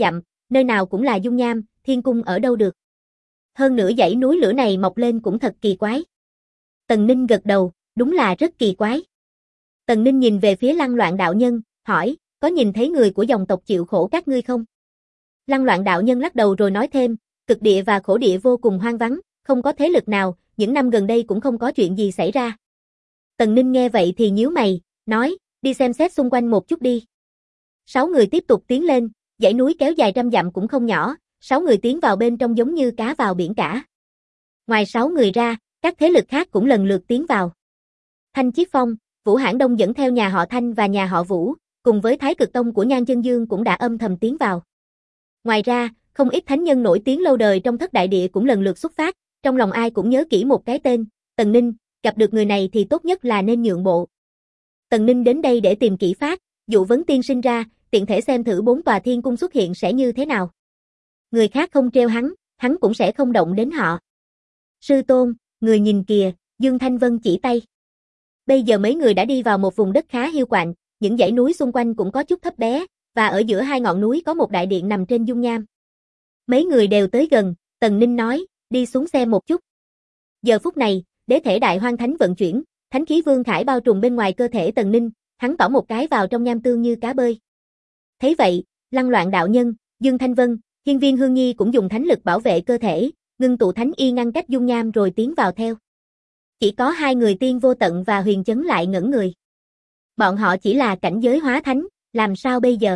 nơi nào cũng là dung nham, thiên cung ở đâu được. Hơn nữa dãy núi lửa này mọc lên cũng thật kỳ quái. Tần Ninh gật đầu, đúng là rất kỳ quái. Tần Ninh nhìn về phía Lăng Loạn đạo nhân, hỏi, có nhìn thấy người của dòng tộc chịu khổ các ngươi không? Lăng Loạn đạo nhân lắc đầu rồi nói thêm, cực địa và khổ địa vô cùng hoang vắng, không có thế lực nào, những năm gần đây cũng không có chuyện gì xảy ra. Tần Ninh nghe vậy thì nhíu mày, nói, đi xem xét xung quanh một chút đi. 6 người tiếp tục tiến lên, dãy núi kéo dài trăm dặm cũng không nhỏ, 6 người tiến vào bên trong giống như cá vào biển cả. Ngoài 6 người ra, các thế lực khác cũng lần lượt tiến vào. Thanh Chiết Phong, Vũ Hãn Đông dẫn theo nhà họ Thanh và nhà họ Vũ, cùng với Thái Cực Tông của Nhan Chân Dương cũng đã âm thầm tiến vào. Ngoài ra, không ít thánh nhân nổi tiếng lâu đời trong Thất Đại Địa cũng lần lượt xuất phát, trong lòng ai cũng nhớ kỹ một cái tên, Tần Ninh, gặp được người này thì tốt nhất là nên nhượng bộ. Tần Ninh đến đây để tìm Kỷ Phát, dụ vấn tiên sinh ra, tiện thể xem thử 4 tòa thiên cung xuất hiện sẽ như thế nào. Người khác không treo hắn cũng sẽ không động đến họ. Sư tôn, người nhìn kìa, Dương Thanh Vân chỉ tay. Bây giờ mấy người đã đi vào một vùng đất khá hiu quạnh, những dãy núi xung quanh cũng có chút thấp bé, và ở giữa hai ngọn núi có một đại điện nằm trên dung nham. Mấy người đều tới gần, Tần Ninh nói, đi xuống xem một chút. Giờ phút này, đế thể đại hoang thánh vận chuyển, thánh khí vương khải bao trùm bên ngoài cơ thể Tần Ninh, hắn tỏ một cái vào trong nham tương như cá bơi. Thấy vậy, Lăng Loạn đạo nhân, Dương Thanh Vân, Hiên Viên Hương Nhi cũng dùng thánh lực bảo vệ cơ thể, ngưng tụ thánh y ngăn cách dung nham rồi tiến vào theo. Chỉ có 2 người Tiên Vô Tận và Huyền Chấn lại ngẩn người. Bọn họ chỉ là cảnh giới hóa thánh, làm sao bây giờ?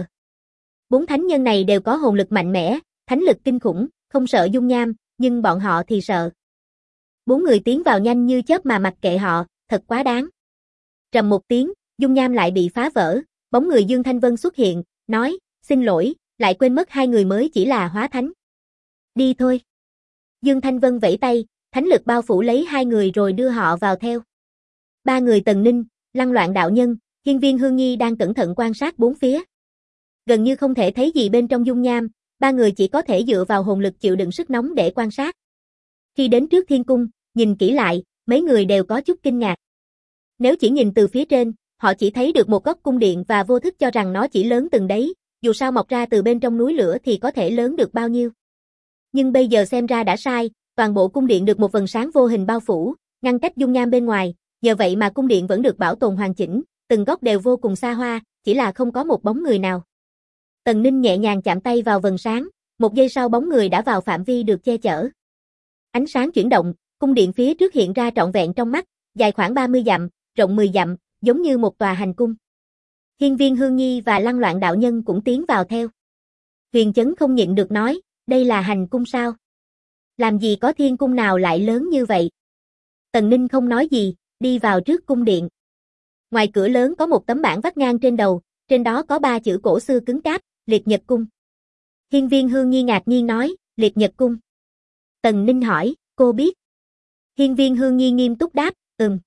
4 thánh nhân này đều có hồn lực mạnh mẽ, thánh lực kinh khủng, không sợ dung nham, nhưng bọn họ thì sợ. 4 người tiến vào nhanh như chớp mà mặc kệ họ, thật quá đáng. Trầm một tiếng, dung nham lại bị phá vỡ, bóng người Dương Thanh Vân xuất hiện, nói, xin lỗi, lại quên mất 2 người mới chỉ là hóa thánh. Đi thôi. Dương Thanh Vân vẫy tay, thánh lực bao phủ lấy 2 người rồi đưa họ vào theo. 3 người Tần Ninh, Lăng Loạn đạo nhân, Hiên Viên Hương Nhi đang cẩn thận quan sát bốn phía. Gần như không thể thấy gì bên trong dung nham, 3 người chỉ có thể dựa vào hồn lực chịu đựng sức nóng để quan sát. Khi đến trước thiên cung, nhìn kỹ lại, mấy người đều có chút kinh ngạc. Nếu chỉ nhìn từ phía trên, họ chỉ thấy được một góc cung điện và vô thức cho rằng nó chỉ lớn từng đấy, dù sao mọc ra từ bên trong núi lửa thì có thể lớn được bao nhiêu. Nhưng bây giờ xem ra đã sai, toàn bộ cung điện được một vầng sáng vô hình bao phủ, ngăn cách dung nham bên ngoài, nhờ vậy mà cung điện vẫn được bảo tồn hoàn chỉnh, từng góc đều vô cùng xa hoa, chỉ là không có một bóng người nào. Tần Ninh nhẹ nhàng chạm tay vào vầng sáng, một giây sau bóng người đã vào phạm vi được che chở. Ánh sáng chuyển động, cung điện phía trước hiện ra trọn vẹn trong mắt, dài khoảng 30 dặm, rộng 10 dặm, giống như một tòa hành cung. Hiên Viên Hương Nhi và Lăng Loạn đạo nhân cũng tiến vào theo. Huyền Chấn không nhịn được nói, đây là hành cung sao? Làm gì có thiên cung nào lại lớn như vậy? Tần Ninh không nói gì, đi vào trước cung điện. Ngoài cửa lớn có một tấm bảng vắt ngang trên đầu, trên đó có 3 chữ cổ xưa cứng cáp, Liệt Nhật Cung. Hiên Viên Hương Nhi ngạc nhiên nói, Liệt Nhật Cung. Tần Ninh hỏi, cô biết? Hiên Viên Hương Nhi nghiêm túc đáp,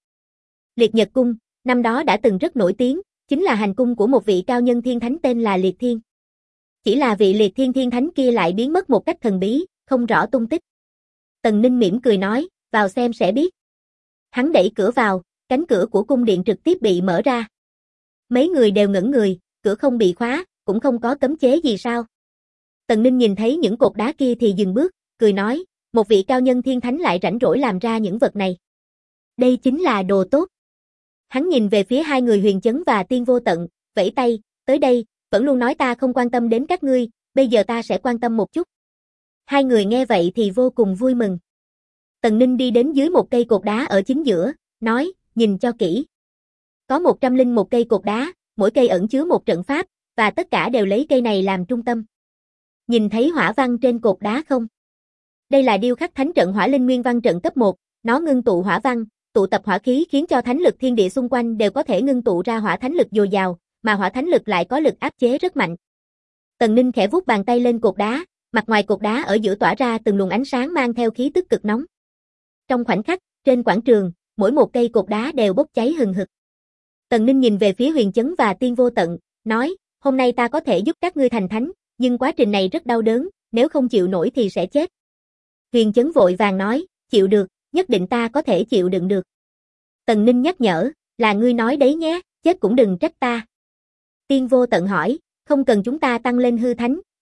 Liệt Nhật Cung, năm đó đã từng rất nổi tiếng, chính là hành cung của một vị cao nhân thiên thánh tên là Liệt Thiên. Chỉ là vị Liệt Thiên thiên thánh kia lại biến mất một cách thần bí, không rõ tung tích. Tần Ninh mỉm cười nói, vào xem sẽ biết. Hắn đẩy cửa vào, cánh cửa của cung điện trực tiếp bị mở ra. Mấy người đều ngẩn người, cửa không bị khóa, cũng không có cấm chế gì sao. Tần Ninh nhìn thấy những cột đá kia thì dừng bước, cười nói, một vị cao nhân thiên thánh lại rảnh rỗi làm ra những vật này. Đây chính là đồ tốt. Hắn nhìn về phía 2 người Huyền Chấn và Tiên Vô Tận, vẫy tay, tới đây, vẫn luôn nói ta không quan tâm đến các ngươi, bây giờ ta sẽ quan tâm một chút. 2 người nghe vậy thì vô cùng vui mừng. Tần Ninh đi đến dưới một cây cột đá ở chính giữa, nói, nhìn cho kỹ. Có 101 cây cột đá, mỗi cây ẩn chứa một trận pháp, và tất cả đều lấy cây này làm trung tâm. Nhìn thấy hỏa văn trên cột đá không? Đây là điêu khắc thánh trận Hỏa Linh Nguyên Văn trận cấp 1, nó ngưng tụ hỏa văn, tụ tập hỏa khí khiến cho thánh lực thiên địa xung quanh đều có thể ngưng tụ ra hỏa thánh lực dồi dào, mà hỏa thánh lực lại có lực áp chế rất mạnh. Tần Ninh khẽ vuốt bàn tay lên cột đá, mặt ngoài cột đá ở giữa tỏa ra từng luồng ánh sáng mang theo khí tức cực nóng. Trong khoảnh khắc, trên quảng trường, mỗi một cây cột đá đều bốc cháy hừng hực. Tần Ninh nhìn về phía Huyền Chấn và Tiên Vô Tận, nói, hôm nay ta có thể giúp các ngươi thành thánh, nhưng quá trình này rất đau đớn, nếu không chịu nổi thì sẽ chết. Huyền Chấn vội vàng nói, chịu được, nhất định ta có thể chịu đựng được. Tần Ninh nhắc nhở, là ngươi nói đấy nhé, chết cũng đừng trách ta. Tiên Vô Tận hỏi, không cần chúng ta tăng lên hư thánh,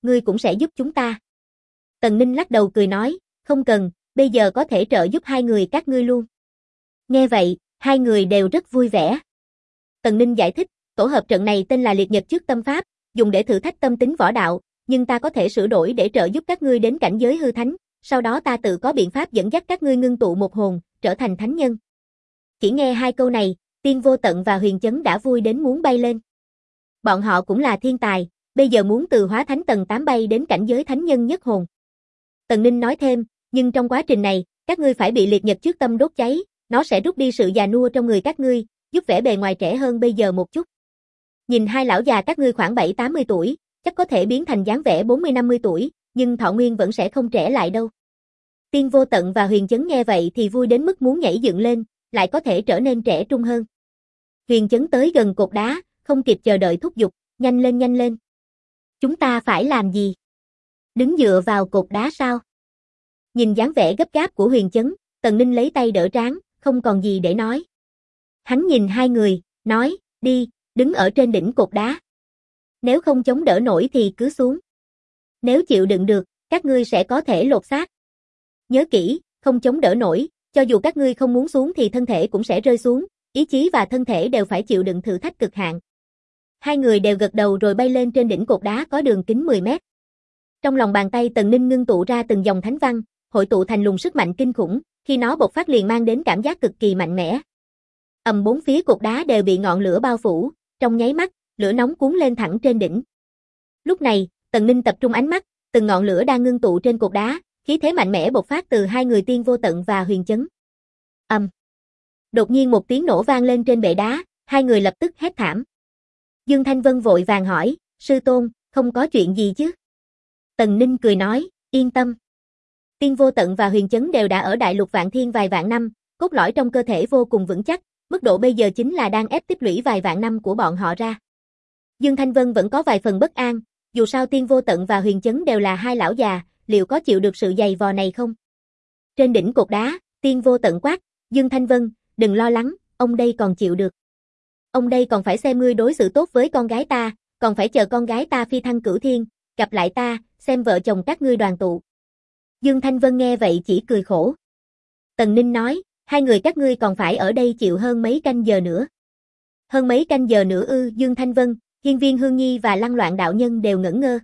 ngươi cũng sẽ giúp chúng ta. Tần Ninh lắc đầu cười nói, không cần, bây giờ có thể trợ giúp hai người các ngươi luôn. Nghe vậy, hai người đều rất vui vẻ. Tần Ninh giải thích, tổ hợp trận này tên là Liệt Nhật Trước Tâm Pháp, dùng để thử thách tâm tính võ đạo, nhưng ta có thể sửa đổi để trợ giúp các ngươi đến cảnh giới hư thánh, sau đó ta tự có biện pháp dẫn dắt các ngươi ngưng tụ một hồn, trở thành thánh nhân. Chỉ nghe hai câu này, Tiên Vô Tận và Huyền Chấn đã vui đến muốn bay lên. Bọn họ cũng là thiên tài, bây giờ muốn từ hóa thánh tầng 8 bay đến cảnh giới thánh nhân nhất hồn. Tần Ninh nói thêm, nhưng trong quá trình này, các ngươi phải bị Liệt Nhật Trước Tâm đốt cháy, nó sẽ rút đi sự già nua trong người các ngươi, giúp vẻ bề ngoài trẻ hơn bây giờ một chút. Nhìn hai lão già các ngươi khoảng 7-80 tuổi, chắc có thể biến thành dáng vẻ 40-50 tuổi, nhưng thọ nguyên vẫn sẽ không trẻ lại đâu. Tiên Vô Tận và Huyền Chấn nghe vậy thì vui đến mức muốn nhảy dựng lên, lại có thể trở nên trẻ trung hơn. Huyền Chấn tới gần cột đá, không kịp chờ đợi thúc giục, nhanh lên nhanh lên. Chúng ta phải làm gì? Đứng dựa vào cột đá sao? Nhìn dáng vẻ gấp gáp của Huyền Chấn, Tần Ninh lấy tay đỡ trán, không còn gì để nói. Hắn nhìn hai người, nói, đi, đứng ở trên đỉnh cột đá. Nếu không chống đỡ nổi thì cứ xuống. Nếu chịu đựng được, các ngươi sẽ có thể lột xác. Nhớ kỹ, không chống đỡ nổi, cho dù các ngươi không muốn xuống thì thân thể cũng sẽ rơi xuống, ý chí và thân thể đều phải chịu đựng thử thách cực hạn. Hai người đều gật đầu rồi bay lên trên đỉnh cột đá có đường kính 10 mét. Trong lòng bàn tay Tần Ninh ngưng tụ ra từng dòng thánh văn, hội tụ thành luồng sức mạnh kinh khủng, khi nó bộc phát liền mang đến cảm giác cực kỳ mạnh mẽ. Bốn phía cột đá đều bị ngọn lửa bao phủ, trong nháy mắt, lửa nóng cuốn lên thẳng trên đỉnh. Lúc này, Tần Ninh tập trung ánh mắt, từng ngọn lửa đang ngưng tụ trên cột đá, khí thế mạnh mẽ bộc phát từ hai người Tiên Vô Tận và Huyền Chấn. Đột nhiên một tiếng nổ vang lên trên bệ đá, hai người lập tức hét thảm. Dương Thanh Vân vội vàng hỏi, sư tôn, không có chuyện gì chứ? Tần Ninh cười nói, yên tâm. Tiên Vô Tận và Huyền Chấn đều đã ở Đại Lục Vạn Thiên vài vạn năm, cốt lõi trong cơ thể vô cùng vững chắc, mức độ bây giờ chính là đang ép tích lũy vài vạn năm của bọn họ ra. Dương Thanh Vân vẫn có vài phần bất an, dù sao Tiên Vô Tận và Huyền Chấn đều là hai lão già, liệu có chịu được sự giày vò này không? Trên đỉnh cột đá, Tiên Vô Tận quát, Dương Thanh Vân, đừng lo lắng, ông đây còn chịu được. Ông đây còn phải xem ngươi đối xử tốt với con gái ta, còn phải chờ con gái ta phi thăng cửu thiên, gặp lại ta, xem vợ chồng các ngươi đoàn tụ. Dương Thanh Vân nghe vậy chỉ cười khổ. Tần Ninh nói, hai người các ngươi còn phải ở đây chịu hơn mấy canh giờ nữa. Hơn mấy canh giờ nữa ư? Dương Thanh Vân, Hiên Viên Hương Nhi và Lăng Loạn đạo nhân đều ngẩn ngơ.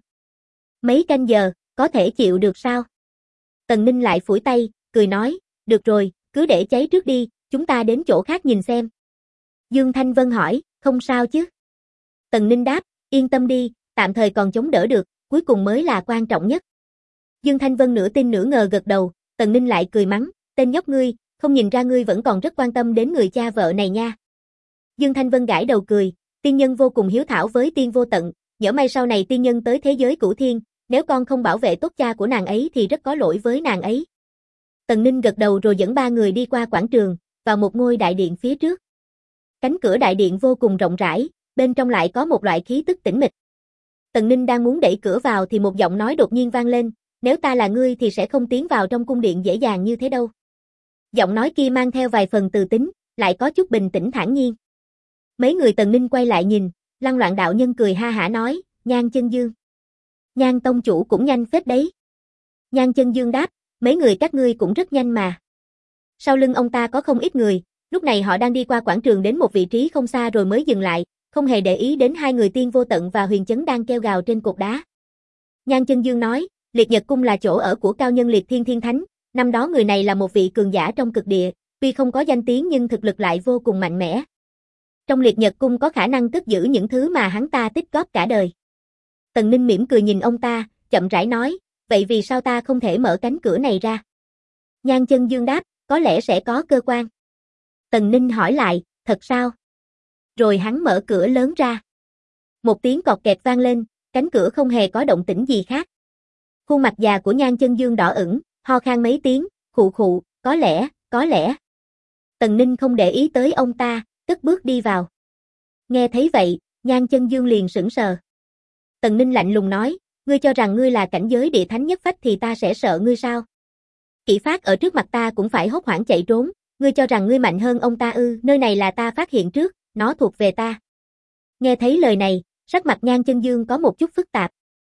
Mấy canh giờ, có thể chịu được sao? Tần Ninh lại phủi tay, cười nói, được rồi, cứ để cháy trước đi, chúng ta đến chỗ khác nhìn xem. Dương Thanh Vân hỏi, không sao chứ? Tần Ninh đáp, yên tâm đi, tạm thời còn chống đỡ được, cuối cùng mới là quan trọng nhất. Dương Thanh Vân nửa tin nửa ngờ gật đầu, Tần Ninh lại cười mắng, tên nhóc ngươi, không nhìn ra ngươi vẫn còn rất quan tâm đến người cha vợ này nha. Dương Thanh Vân gãi đầu cười, tiên nhân vô cùng hiếu thảo với Tiên Vô Tận, nhỡ may sau này tiên nhân tới thế giới cửu thiên, nếu con không bảo vệ tốt cha của nàng ấy thì rất có lỗi với nàng ấy. Tần Ninh gật đầu rồi dẫn ba người đi qua quảng trường, vào một ngôi đại điện phía trước. Cánh cửa đại điện vô cùng rộng rãi, bên trong lại có một loại khí tức tĩnh mịch. Tần Ninh đang muốn đẩy cửa vào thì một giọng nói đột nhiên vang lên, nếu ta là ngươi thì sẽ không tiến vào trong cung điện dễ dàng như thế đâu. Giọng nói kia mang theo vài phần từ tính, lại có chút bình tĩnh thản nhiên. Mấy người Tần Ninh quay lại nhìn, Lăng Loạn đạo nhân cười ha hả nói, Nhan Chân Dương. Nhan tông chủ cũng nhanh phết đấy. Nhan Chân Dương đáp, mấy người các ngươi cũng rất nhanh mà. Sau lưng ông ta có không ít người, lúc này họ đang đi qua quảng trường đến một vị trí không xa rồi mới dừng lại, không hề để ý đến hai người Tiên Vô Tận và Huyền Chấn đang kêu gào trên cột đá. Nhan Chân Dương nói, Liệt Nhật Cung là chỗ ở của cao nhân Liệt Thiên Thiên Thánh, năm đó người này là một vị cường giả trong cực địa, tuy không có danh tiếng nhưng thực lực lại vô cùng mạnh mẽ. Trong Liệt Nhật Cung có khả năng cất giữ những thứ mà hắn ta tích góp cả đời. Tần Ninh mỉm cười nhìn ông ta, chậm rãi nói, vậy vì sao ta không thể mở cánh cửa này ra? Nhan Chân Dương đáp, có lẽ sẽ có cơ quan. Tần Ninh hỏi lại, thật sao? Rồi hắn mở cửa lớn ra. Một tiếng cọt kẹt vang lên, cánh cửa không hề có động tĩnh gì khác. Khuôn mặt già của Nhan Chân Dương đỏ ửng, ho khan mấy tiếng, khụ khụ, có lẽ. Tần Ninh không để ý tới ông ta, cất bước đi vào. Nghe thấy vậy, Nhan Chân Dương liền sững sờ. Tần Ninh lạnh lùng nói, ngươi cho rằng ngươi là cảnh giới địa thánh nhất phách thì ta sẽ sợ ngươi sao? Kỷ Phát ở trước mặt ta cũng phải hốt hoảng chạy trốn, ngươi cho rằng ngươi mạnh hơn ông ta ư? Nơi này là ta phát hiện trước, nó thuộc về ta. Nghe thấy lời này, sắc mặt Nhan Chân Dương có một chút phức tạp.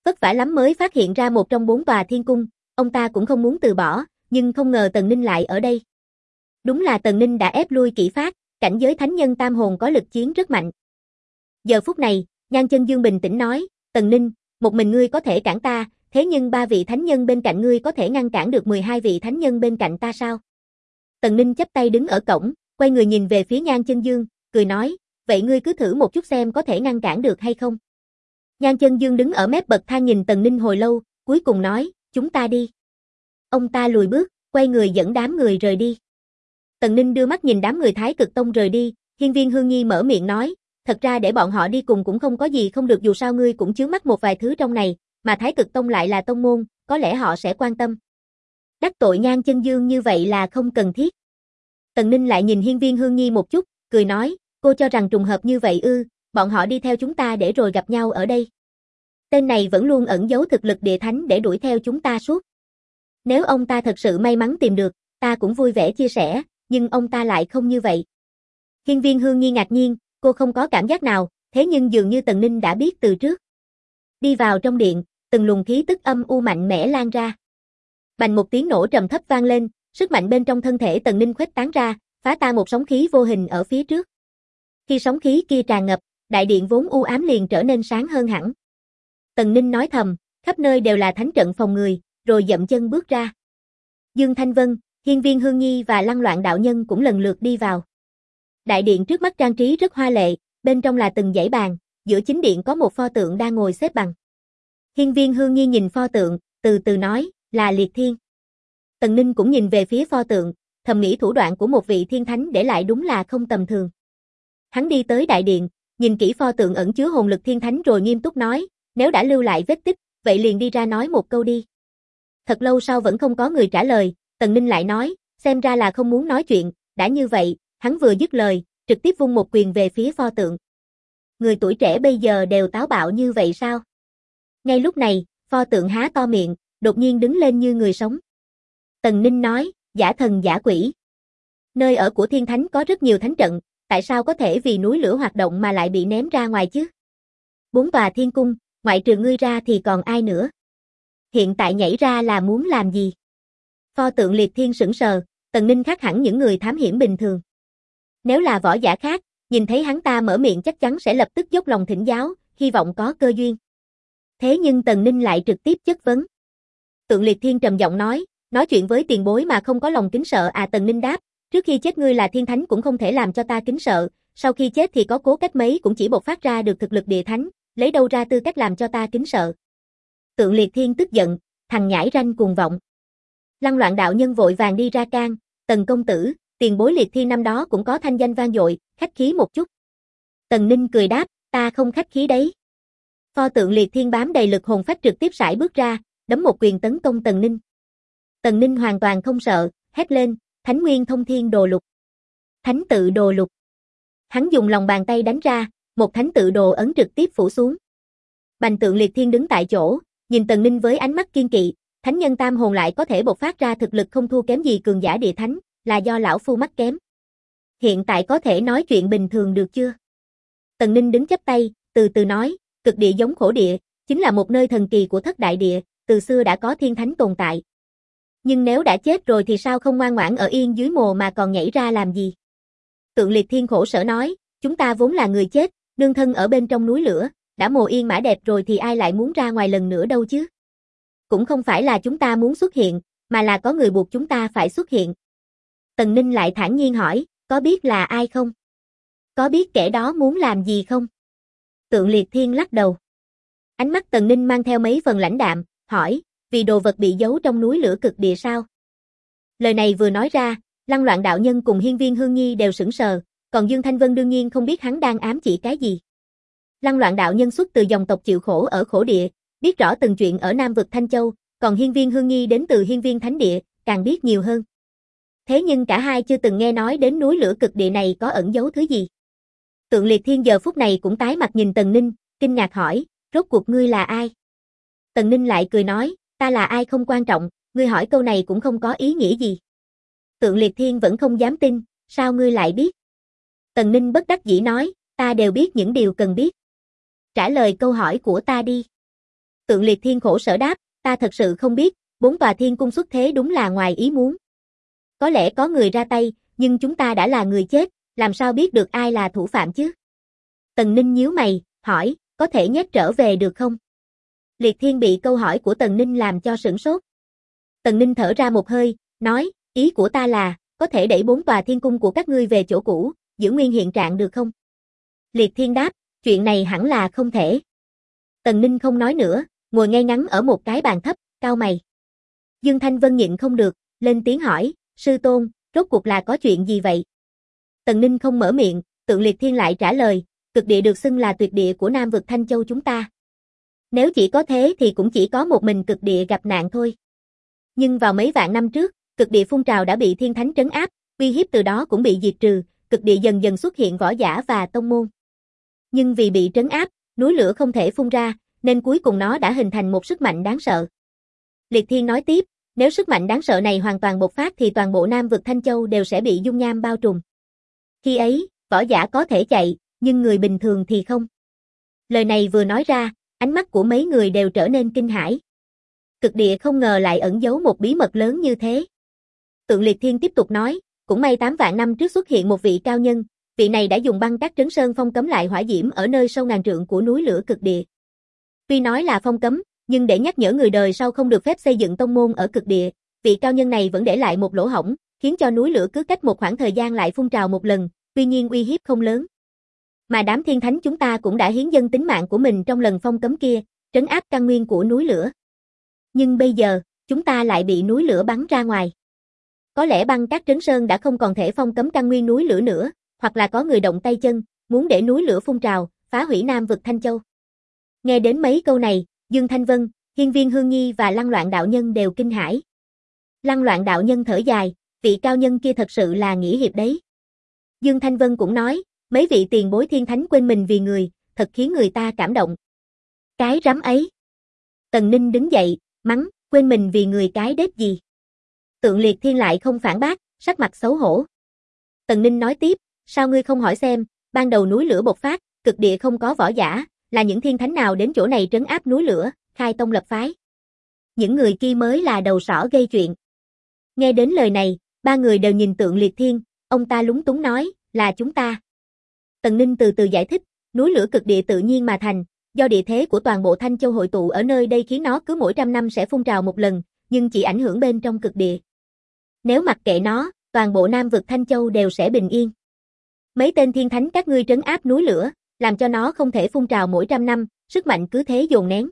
Vất vả lắm mới phát hiện ra một trong 4 tòa thiên cung, ông ta cũng không muốn từ bỏ, nhưng không ngờ Tần Ninh lại ở đây. Đúng là Tần Ninh đã ép lui Kỷ Phát, cảnh giới thánh nhân tam hồn có lực chiến rất mạnh. Giờ phút này, Nhan Chân Dương bình tĩnh nói, Tần Ninh, một mình ngươi có thể cản ta, thế nhưng 3 vị thánh nhân bên cạnh ngươi có thể ngăn cản được 12 vị thánh nhân bên cạnh ta sao? Tần Ninh chắp tay đứng ở cổng, quay người nhìn về phía Nhan Chân Dương, cười nói, vậy ngươi cứ thử một chút xem có thể ngăn cản được hay không? Nhan Chân Dương đứng ở mép bậc thang nhìn Tần Ninh hồi lâu, cuối cùng nói, chúng ta đi. Ông ta lùi bước, quay người dẫn đám người rời đi. Tần Ninh đưa mắt nhìn đám người Thái Cực Tông rời đi, Hiên Viên Hương Nhi mở miệng nói, thật ra để bọn họ đi cùng cũng không có gì không được, dù sao ngươi cũng chướng mắt một vài thứ trong này, mà Thái Cực Tông lại là tông môn, có lẽ họ sẽ quan tâm. Đắc tội Nhan Chân Dương như vậy là không cần thiết. Tần Ninh lại nhìn Hiên Viên Hương Nhi một chút, cười nói, cô cho rằng trùng hợp như vậy ư, bọn họ đi theo chúng ta để rồi gặp nhau ở đây. Tên này vẫn luôn ẩn giấu thực lực địa thánh để đuổi theo chúng ta suốt. Nếu ông ta thật sự may mắn tìm được, ta cũng vui vẻ chia sẻ, nhưng ông ta lại không như vậy. Hiên Viên Hương Nhi ngạc nhiên, cô không có cảm giác nào, thế nhưng dường như Tần Ninh đã biết từ trước. Đi vào trong điện, từng luồng khí tức âm u mạnh mẽ lan ra. Bành một tiếng nổ trầm thấp vang lên, sức mạnh bên trong thân thể Tần Ninh khuếch tán ra, phá tan một sóng khí vô hình ở phía trước. Khi sóng khí kia tràn ngập, đại điện vốn u ám liền trở nên sáng hơn hẳn. Tần Ninh nói thầm, khắp nơi đều là thánh trận phòng người, rồi dậm chân bước ra. Dương Thanh Vân, Hiên Viên Hương Nhi và Lăng Loạn đạo nhân cũng lần lượt đi vào. Đại điện trước mắt trang trí rất hoa lệ, bên trong là từng dãy bàn, giữa chính điện có một pho tượng đang ngồi xếp bằng. Hiên Viên Hương Nhi nhìn pho tượng, từ từ nói, là Liệt Thiên. Tần Ninh cũng nhìn về phía pho tượng, thầm nghĩ thủ đoạn của một vị thiên thánh để lại đúng là không tầm thường. Hắn đi tới đại điện, nhìn kỹ pho tượng ẩn chứa hồn lực thiên thánh rồi nghiêm túc nói, nếu đã lưu lại vết tích, vậy liền đi ra nói một câu đi. Thật lâu sau vẫn không có người trả lời, Tần Ninh lại nói, xem ra là không muốn nói chuyện, đã như vậy, hắn vừa dứt lời, trực tiếp vung một quyền về phía pho tượng. Người tuổi trẻ bây giờ đều táo bạo như vậy sao? Ngay lúc này, pho tượng há to miệng, đột nhiên đứng lên như người sống. Tần Ninh nói, giả thần giả quỷ. Nơi ở của thiên thánh có rất nhiều thánh trận, tại sao có thể vì núi lửa hoạt động mà lại bị ném ra ngoài chứ? 4 tòa thiên cung, ngoại trừ ngươi ra thì còn ai nữa? Hiện tại nhảy ra là muốn làm gì? Pho tượng Liệt Thiên sững sờ, Tần Ninh khác hẳn những người thám hiểm bình thường. Nếu là võ giả khác, nhìn thấy hắn ta mở miệng chắc chắn sẽ lập tức dốc lòng thỉnh giáo, hy vọng có cơ duyên. Thế nhưng Tần Ninh lại trực tiếp chất vấn. Tượng Liệt Thiên trầm giọng nói chuyện với tiền bối mà không có lòng kính sợ à? Tần Ninh đáp, trước khi chết ngươi là thiên thánh cũng không thể làm cho ta kính sợ, sau khi chết thì có cố cách mấy cũng chỉ bộc phát ra được thực lực địa thánh, lấy đâu ra tư cách làm cho ta kính sợ. Tượng Liệt Thiên tức giận, thằng nhãi ranh cuồng vọng. Lăng Loạn đạo nhân vội vàng đi ra can, Tần công tử, tiền bối Liệt Thiên năm đó cũng có thanh danh vang dội, khách khí một chút. Tần Ninh cười đáp, ta không khách khí đấy. Pho tượng Liệt Thiên bám đầy lực hồn phách trực tiếp sải bước ra, đấm một quyền tấn công Tần Ninh. Tần Ninh hoàn toàn không sợ, hét lên, Thánh Nguyên Thông Thiên Đồ Lục. Thánh tự đồ lục. Hắn dùng lòng bàn tay đánh ra, một thánh tự đồ ấn trực tiếp phủ xuống. Bành tượng Liệt Thiên đứng tại chỗ, nhìn Tần Ninh với ánh mắt kiên kỵ, thánh nhân tam hồn lại có thể bộc phát ra thực lực không thua kém gì cường giả địa thánh, là do lão phu mắt kém. Hiện tại có thể nói chuyện bình thường được chưa? Tần Ninh đứng chắp tay, từ từ nói, cực địa giống khổ địa, chính là một nơi thần kỳ của thất đại địa, từ xưa đã có thiên thánh tồn tại. Nhưng nếu đã chết rồi thì sao không ngoan ngoãn ở yên dưới mồ mà còn nhảy ra làm gì? Tượng Liệt Thiên khổ sở nói, chúng ta vốn là người chết, nương thân ở bên trong núi lửa, đã mồ yên mã đẹp rồi thì ai lại muốn ra ngoài lần nữa đâu chứ? Cũng không phải là chúng ta muốn xuất hiện, mà là có người buộc chúng ta phải xuất hiện. Tần Ninh lại thản nhiên hỏi, có biết là ai không? Có biết kẻ đó muốn làm gì không? Tượng Liệt Thiên lắc đầu. Ánh mắt Tần Ninh mang theo mấy phần lãnh đạm, hỏi, vì đồ vật bị giấu trong núi lửa cực địa sao? Lời này vừa nói ra, Lăng Loạn đạo nhân cùng Hiên Viên Hương Nhi đều sững sờ, còn Dương Thanh Vân đương nhiên không biết hắn đang ám chỉ cái gì. Lăng Loạn đạo nhân xuất từ dòng tộc chịu khổ ở khổ địa, biết rõ từng chuyện ở Nam vực Thanh Châu, còn Hiên Viên Hương Nhi đến từ Hiên Viên Thánh Địa, càng biết nhiều hơn. Thế nhưng cả hai chưa từng nghe nói đến núi lửa cực địa này có ẩn giấu thứ gì. Tượng Liệt Thiên giờ phút này cũng tái mặt nhìn Tần Ninh, kinh ngạc hỏi, rốt cuộc ngươi là ai? Tần Ninh lại cười nói, ta là ai không quan trọng, ngươi hỏi câu này cũng không có ý nghĩa gì. Tượng Liệt Thiên vẫn không dám tin, sao ngươi lại biết? Tần Ninh bất đắc dĩ nói, ta đều biết những điều cần biết. Trả lời câu hỏi của ta đi. Tượng Liệt Thiên khổ sở đáp, ta thật sự không biết, 4 tòa thiên cung xuất thế đúng là ngoài ý muốn. Có lẽ có người ra tay, nhưng chúng ta đã là người chết, làm sao biết được ai là thủ phạm chứ? Tần Ninh nhíu mày, hỏi, có thể nhét trở về được không? Liệt Thiên bị câu hỏi của Tần Ninh làm cho sửng sốt. Tần Ninh thở ra một hơi, nói, ý của ta là, có thể đẩy 4 tòa thiên cung của các ngươi về chỗ cũ, giữ nguyên hiện trạng được không? Liệt Thiên đáp, chuyện này hẳn là không thể. Tần Ninh không nói nữa, ngồi ngay ngắn ở một cái bàn thấp, cau mày. Dương Thanh Vân nhịn không được, lên tiếng hỏi, sư tôn, rốt cuộc là có chuyện gì vậy? Tần Ninh không mở miệng, Tượng Liệt Thiên lại trả lời, cực địa được xưng là tuyệt địa của Nam vực Thanh Châu chúng ta. Nếu chỉ có thế thì cũng chỉ có một mình cực địa gặp nạn thôi. Nhưng vào mấy vạn năm trước, cực địa phun trào đã bị thiên thánh trấn áp, uy hiếp từ đó cũng bị diệt trừ, cực địa dần dần xuất hiện võ giả và tông môn. Nhưng vì bị trấn áp, núi lửa không thể phun ra, nên cuối cùng nó đã hình thành một sức mạnh đáng sợ. Liệt Thiên nói tiếp, nếu sức mạnh đáng sợ này hoàn toàn bộc phát thì toàn bộ Nam vực Thanh Châu đều sẽ bị dung nham bao trùm. Khi ấy, võ giả có thể chạy, nhưng người bình thường thì không. Lời này vừa nói ra, ánh mắt của mấy người đều trở nên kinh hãi. Cực địa không ngờ lại ẩn giấu một bí mật lớn như thế. Tượng Liệt Thiên tiếp tục nói, cũng may 8 vạn năm trước xuất hiện một vị cao nhân, vị này đã dùng băng cát trấn sơn phong cấm lại hỏa diễm ở nơi sâu ngàn trượng của núi lửa cực địa. Tuy nói là phong cấm, nhưng để nhắc nhở người đời sau không được phép xây dựng tông môn ở cực địa, vị cao nhân này vẫn để lại một lỗ hổng, khiến cho núi lửa cứ cách một khoảng thời gian lại phun trào một lần, tuy nhiên uy hiếp không lớn. Mà đám thiên thánh chúng ta cũng đã hiến dâng tính mạng của mình trong lần phong cấm kia, trấn áp căn nguyên của núi lửa. Nhưng bây giờ, chúng ta lại bị núi lửa bắn ra ngoài. Có lẽ băng cát trấn sơn đã không còn thể phong cấm căn nguyên núi lửa nữa, hoặc là có người động tay chân, muốn để núi lửa phun trào, phá hủy Nam vực Thanh Châu. Nghe đến mấy câu này, Dương Thanh Vân, Hiên Viên Hương Nhi và Lăng Loạn đạo nhân đều kinh hãi. Lăng Loạn đạo nhân thở dài, vị cao nhân kia thật sự là nghĩa hiệp đấy. Dương Thanh Vân cũng nói, mấy vị tiền bối thiên thánh quên mình vì người, thật khiến người ta cảm động. Cái rắm ấy. Tần Ninh đứng dậy, mắng, quên mình vì người cái đết gì. Tượng Liệt Thiên lại không phản bác, sắc mặt xấu hổ. Tần Ninh nói tiếp, sao ngươi không hỏi xem, ban đầu núi lửa bộc phát, cực địa không có võ giả, là những thiên thánh nào đến chỗ này trấn áp núi lửa, khai tông lập phái. Những người kia mới là đầu sỏ gây chuyện. Nghe đến lời này, ba người đều nhìn Tượng Liệt Thiên, ông ta lúng túng nói, là chúng ta. Tần Ninh từ từ giải thích, núi lửa cực địa tự nhiên mà thành, do địa thế của toàn bộ Thanh Châu hội tụ ở nơi đây khiến nó cứ mỗi 100 năm sẽ phun trào một lần, nhưng chỉ ảnh hưởng bên trong cực địa. Nếu mặc kệ nó, toàn bộ Nam vực Thanh Châu đều sẽ bình yên. Mấy tên thiên thánh các ngươi trấn áp núi lửa, làm cho nó không thể phun trào mỗi 100 năm, sức mạnh cứ thế dồn nén.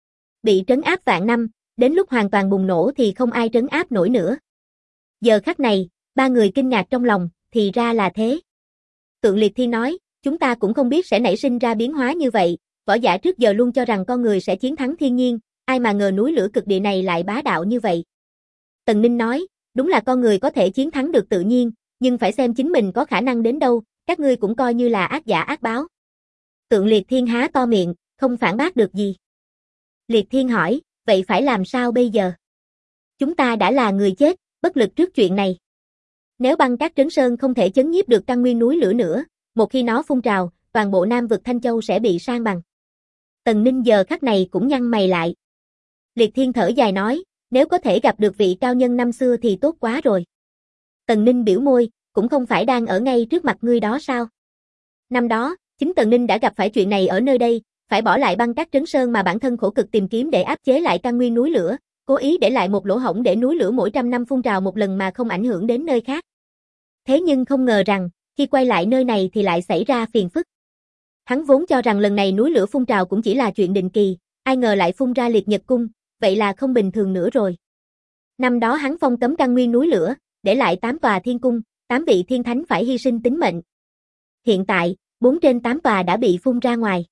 Bị trấn áp vạn năm, đến lúc hoàn toàn bùng nổ thì không ai trấn áp nổi nữa. Giờ khắc này, ba người kinh ngạc trong lòng, thì ra là thế. Tượng Liệt Thiên nói, chúng ta cũng không biết sẽ nảy sinh ra biến hóa như vậy, võ giả trước giờ luôn cho rằng con người sẽ chiến thắng thiên nhiên, ai mà ngờ núi lửa cực địa này lại bá đạo như vậy. Tần Ninh nói, đúng là con người có thể chiến thắng được tự nhiên, nhưng phải xem chính mình có khả năng đến đâu, các ngươi cũng coi như là ác giả ác báo. Tượng Liệt Thiên há to miệng, không phản bác được gì. Liệt Thiên hỏi, vậy phải làm sao bây giờ? Chúng ta đã là người chết, bất lực trước chuyện này. Nếu băng cát trấn sơn không thể chấn nhiếp được căn nguyên núi lửa nữa, một khi nó phun trào, toàn bộ Nam vực Thanh Châu sẽ bị san bằng. Tần Ninh giờ khắc này cũng nhăn mày lại. Liệt Thiên thở dài nói, nếu có thể gặp được vị cao nhân năm xưa thì tốt quá rồi. Tần Ninh biểu môi, cũng không phải đang ở ngay trước mặt ngươi đó sao? Năm đó, chính Tần Ninh đã gặp phải chuyện này ở nơi đây, phải bỏ lại băng cát trấn sơn mà bản thân khổ cực tìm kiếm để áp chế lại căn nguyên núi lửa, cố ý để lại một lỗ hổng để núi lửa mỗi 100 năm phun trào một lần mà không ảnh hưởng đến nơi khác. Thế nhưng không ngờ rằng, khi quay lại nơi này thì lại xảy ra phiền phức. Hắn vốn cho rằng lần này núi lửa phun trào cũng chỉ là chuyện định kỳ, ai ngờ lại phun ra liệt nhật cung, vậy là không bình thường nữa rồi. Năm đó hắn phong cấm căn nguyên núi lửa, để lại 8 tòa thiên cung, 8 vị thiên thánh phải hy sinh tính mệnh. Hiện tại, 4 trên 8 tòa đã bị phun ra ngoài.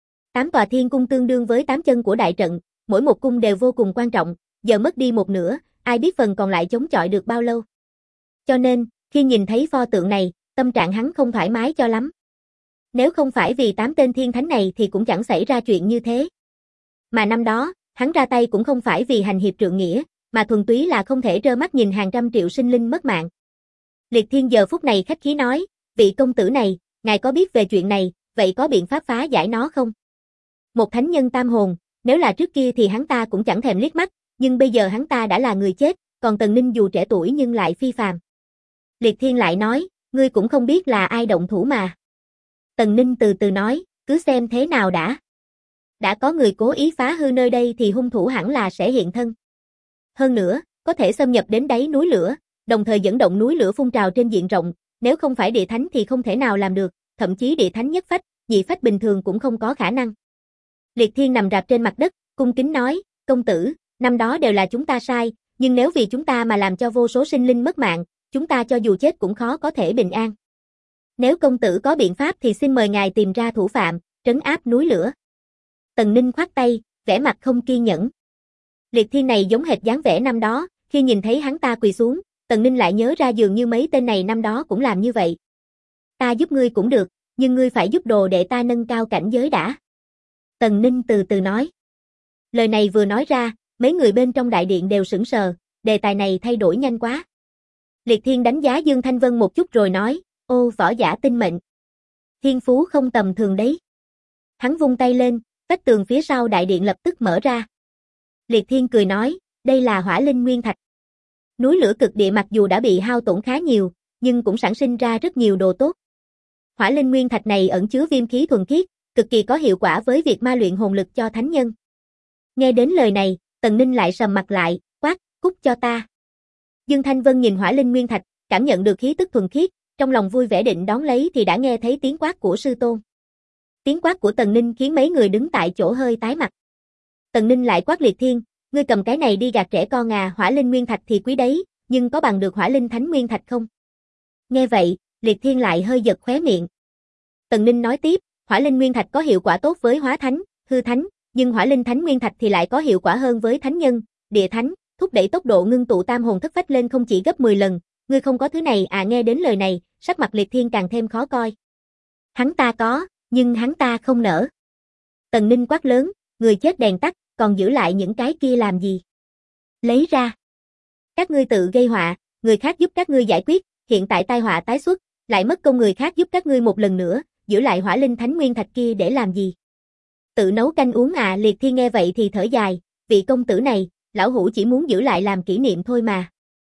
8 tòa thiên cung tương đương với 8 chân của đại trận, mỗi một cung đều vô cùng quan trọng, giờ mất đi một nửa, ai biết phần còn lại chống chọi được bao lâu. Cho nên, khi nhìn thấy pho tượng này, tâm trạng hắn không thoải mái cho lắm. Nếu không phải vì 8 tên thiên thánh này thì cũng chẳng xảy ra chuyện như thế. Mà năm đó, hắn ra tay cũng không phải vì hành hiệp trượng nghĩa, mà thuần túy là không thể trơ mắt nhìn hàng trăm triệu sinh linh mất mạng. Liệt Thiên giờ phút này khách khí nói, vị công tử này, ngài có biết về chuyện này, vậy có biện pháp phá giải nó không? Một thánh nhân tam hồn, Nếu là trước kia thì hắn ta cũng chẳng thèm liếc mắt, nhưng bây giờ hắn ta đã là người chết, còn Tần Ninh dù trẻ tuổi nhưng lại phi phàm. Liệt Thiên lại nói, ngươi cũng không biết là ai động thủ mà. Tần Ninh từ từ nói, cứ xem thế nào đã. Đã có người cố ý phá hư nơi đây thì hung thủ hẳn là sẽ hiện thân. Hơn nữa, có thể xâm nhập đến đáy núi lửa, đồng thời dẫn động núi lửa phun trào trên diện rộng, nếu không phải địa thánh thì không thể nào làm được, thậm chí địa thánh nhất phách, nhị phách bình thường cũng không có khả năng. Liệt Thiên nằm rạp trên mặt đất, cung kính nói, công tử, năm đó đều là chúng ta sai, nhưng nếu vì chúng ta mà làm cho vô số sinh linh mất mạng, chúng ta cho dù chết cũng khó có thể bình an. Nếu công tử có biện pháp thì xin mời ngài tìm ra thủ phạm, trấn áp núi lửa. Tần Ninh khoát tay, vẻ mặt không kiên nhẫn. Liệt Thiên này giống hệt dáng vẻ năm đó, khi nhìn thấy hắn ta quỳ xuống, Tần Ninh lại nhớ ra dường như mấy tên này năm đó cũng làm như vậy. Ta giúp ngươi cũng được, nhưng ngươi phải giúp đồ đệ ta nâng cao cảnh giới đã. Tần Ninh từ từ nói. Lời này vừa nói ra, mấy người bên trong đại điện đều sững sờ, đề tài này thay đổi nhanh quá. Liệt Thiên đánh giá Dương Thanh Vân một chút rồi nói, ô võ giả tinh mệnh. Thiên phú không tầm thường đấy. Hắn vung tay lên, vách tường phía sau đại điện lập tức mở ra. Liệt Thiên cười nói, đây là hỏa linh nguyên thạch. Núi lửa cực địa mặc dù đã bị hao tổn khá nhiều, nhưng cũng sản sinh ra rất nhiều đồ tốt. Hỏa linh nguyên thạch này ẩn chứa viêm khí thuần khiết, cực kỳ có hiệu quả với việc ma luyện hồn lực cho thánh nhân. Nghe đến lời này, Tần Ninh lại sầm mặt lại, quát, cút cho ta. Dương Thanh Vân nhìn hỏa linh nguyên thạch, cảm nhận được khí tức thuần khiết, trong lòng vui vẻ định đón lấy thì đã nghe thấy tiếng quát của sư tôn. Tiếng quát của Tần Ninh khiến mấy người đứng tại chỗ hơi tái mặt. Tần Ninh lại quát Liệt Thiên, ngươi cầm cái này đi gạt trẻ con à, hỏa linh nguyên thạch thì quý đấy, nhưng có bằng được hỏa linh thánh nguyên thạch không? Nghe vậy, Liệt Thiên lại hơi giật khóe miệng. Tần Ninh nói tiếp, hỏa linh nguyên thạch có hiệu quả tốt với hóa thánh, hư thánh, nhưng hỏa linh thánh nguyên thạch thì lại có hiệu quả hơn với thánh nhân, địa thánh, thúc đẩy tốc độ ngưng tụ tam hồn thất phách lên không chỉ gấp 10 lần, ngươi không có thứ này à? Nghe đến lời này, sắc mặt Liệt Thiên càng thêm khó coi. Hắn ta có, nhưng hắn ta không nỡ. Tần Ninh quát lớn, người chết đèn tắt, còn giữ lại những cái kia làm gì? Lấy ra. Các ngươi tự gây họa, người khác giúp các ngươi giải quyết, hiện tại tai họa tái xuất, lại mất công người khác giúp các ngươi một lần nữa, giữ lại hỏa linh thánh nguyên thạch kia để làm gì? Tự nấu canh uống à? Liệt Thiên nghe vậy thì thở dài, vị công tử này, lão hủ chỉ muốn giữ lại làm kỷ niệm thôi mà.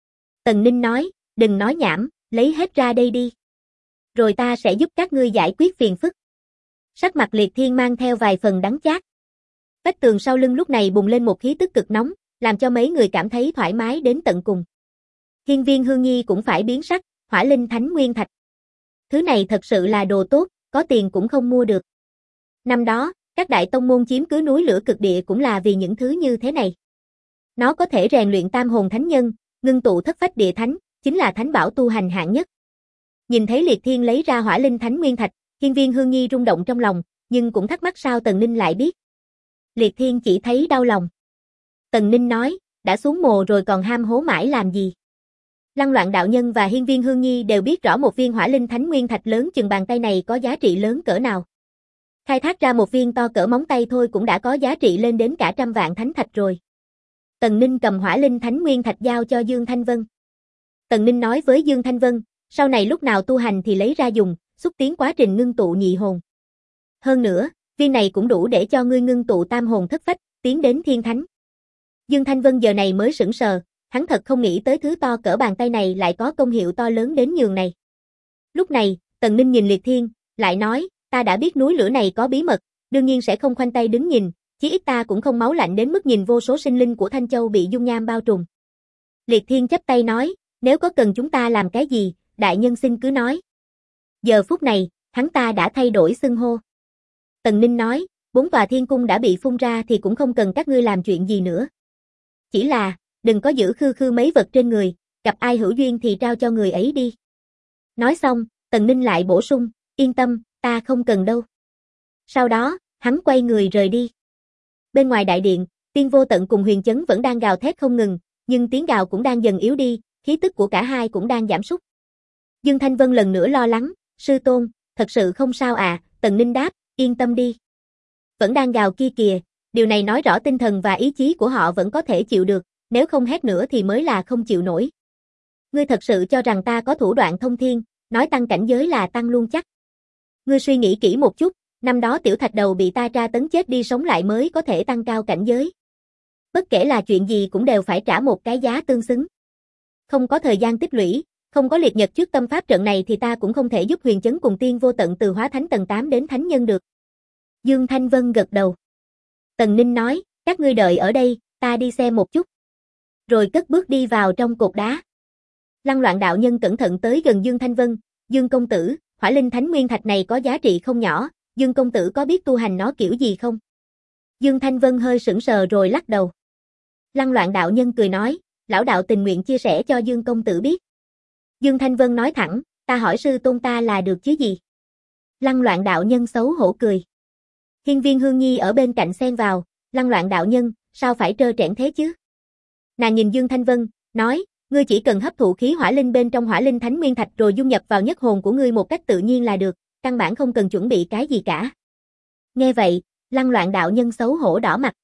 Tần Ninh nói, đừng nói nhảm, lấy hết ra đây đi. Rồi ta sẽ giúp các ngươi giải quyết phiền phức. Sắc mặt Liệt Thiên mang theo vài phần đắng chát. Vách tường sau lưng lúc này bùng lên một khí tức cực nóng, làm cho mấy người cảm thấy thoải mái đến tận cùng. Hiên Viên Hương Nhi cũng phải biến sắc, hỏa linh thánh nguyên thạch. Thứ này thật sự là đồ tốt, có tiền cũng không mua được. Năm đó, các đại tông môn chiếm cứ núi lửa cực địa cũng là vì những thứ như thế này. Nó có thể rèn luyện tam hồn thánh nhân, ngưng tụ thất phách địa thánh, chính là thánh bảo tu hành hạng nhất. Nhìn thấy Liệt Thiên lấy ra hỏa linh thánh nguyên thạch, Hiên Viên Hương Nhi rung động trong lòng, nhưng cũng thắc mắc sao Tần Ninh lại biết. Liệt Thiên chỉ thấy đau lòng. Tần Ninh nói, đã xuống mồ rồi còn ham hố mãi làm gì? Lăng Loạn đạo nhân và Hiên Viên Hương Nhi đều biết rõ một viên hỏa linh thánh nguyên thạch lớn chừng bàn tay này có giá trị lớn cỡ nào. Khai thác ra một viên to cỡ móng tay thôi cũng đã có giá trị lên đến cả trăm vạn thánh thạch rồi. Tần Ninh cầm hỏa linh thánh nguyên thạch giao cho Dương Thanh Vân. Tần Ninh nói với Dương Thanh Vân, sau này lúc nào tu hành thì lấy ra dùng, xúc tiến quá trình ngưng tụ nhị hồn. Hơn nữa, viên này cũng đủ để cho ngươi ngưng tụ tam hồn thất phách, tiến đến thiên thánh. Dương Thanh Vân giờ này mới sững sờ, hắn thật không nghĩ tới thứ to cỡ bàn tay này lại có công hiệu to lớn đến nhường này. Lúc này, Tần Ninh nhìn Liệt Thiên, lại nói, ta đã biết núi lửa này có bí mật, đương nhiên sẽ không khoanh tay đứng nhìn, chí ít ta cũng không máu lạnh đến mức nhìn vô số sinh linh của Thanh Châu bị dung nham bao trùm. Liệt Thiên chắp tay nói, nếu có cần chúng ta làm cái gì, đại nhân xin cứ nói. Giờ phút này, hắn ta đã thay đổi xưng hô. Tần Ninh nói, 4 tòa thiên cung đã bị phun ra thì cũng không cần các ngươi làm chuyện gì nữa. Chỉ là, đừng có giữ khư khư mấy vật trên người, gặp ai hữu duyên thì trao cho người ấy đi. Nói xong, Tần Ninh lại bổ sung, yên tâm, ta không cần đâu. Sau đó, hắn quay người rời đi. Bên ngoài đại điện, Tiên Vô Tận cùng Huyền Chấn vẫn đang gào thét không ngừng, nhưng tiếng gào cũng đang dần yếu đi, khí tức của cả hai cũng đang giảm sút. Dương Thanh Vân lần nữa lo lắng, sư tôn, thật sự không sao à? Tần Ninh đáp, yên tâm đi. Vẫn đang gào kia kìa, điều này nói rõ tinh thần và ý chí của họ vẫn có thể chịu được, nếu không hét nữa thì mới là không chịu nổi. Ngươi thật sự cho rằng ta có thủ đoạn thông thiên, nói tăng cảnh giới là tăng luôn chắc. Ngươi suy nghĩ kỹ một chút, Năm đó tiểu thạch đầu bị ta tra tấn chết đi sống lại mới có thể tăng cao cảnh giới. Bất kể là chuyện gì cũng đều phải trả một cái giá tương xứng. Không có thời gian tích lũy, không có liệt nhật trước tâm pháp trận này thì ta cũng không thể giúp Huyền Chấn cùng Tiên Vô Tận từ hóa thánh tầng 8 đến thánh nhân được. Dương Thanh Vân gật đầu. Tần Ninh nói, các ngươi đợi ở đây, ta đi xem một chút. Rồi cất bước đi vào trong cột đá. Lăng Loạn đạo nhân cẩn thận tới gần Dương Thanh Vân, Dương công tử, Hỏa Linh Thánh Nguyên Thạch này có giá trị không nhỏ, Dương công tử có biết tu hành nó kiểu gì không? Dương Thanh Vân hơi sững sờ rồi lắc đầu. Lăng Loạn đạo nhân cười nói, lão đạo tình nguyện chia sẻ cho Dương công tử biết. Dương Thanh Vân nói thẳng, ta hỏi sư tôn ta là được chứ gì? Lăng Loạn đạo nhân xấu hổ cười. Hiên Viên Hương Nhi ở bên cạnh xen vào, Lăng Loạn đạo nhân, sao phải trơ trẽn thế chứ? Nàng nhìn Dương Thanh Vân, nói, ngươi chỉ cần hấp thụ khí hỏa linh bên trong Hỏa Linh Thánh Nguyên Thạch rồi dung nhập vào nhất hồn của ngươi một cách tự nhiên là được, căn bản không cần chuẩn bị cái gì cả. Nghe vậy, Lăng Loạn đạo nhân xấu hổ đỏ mặt.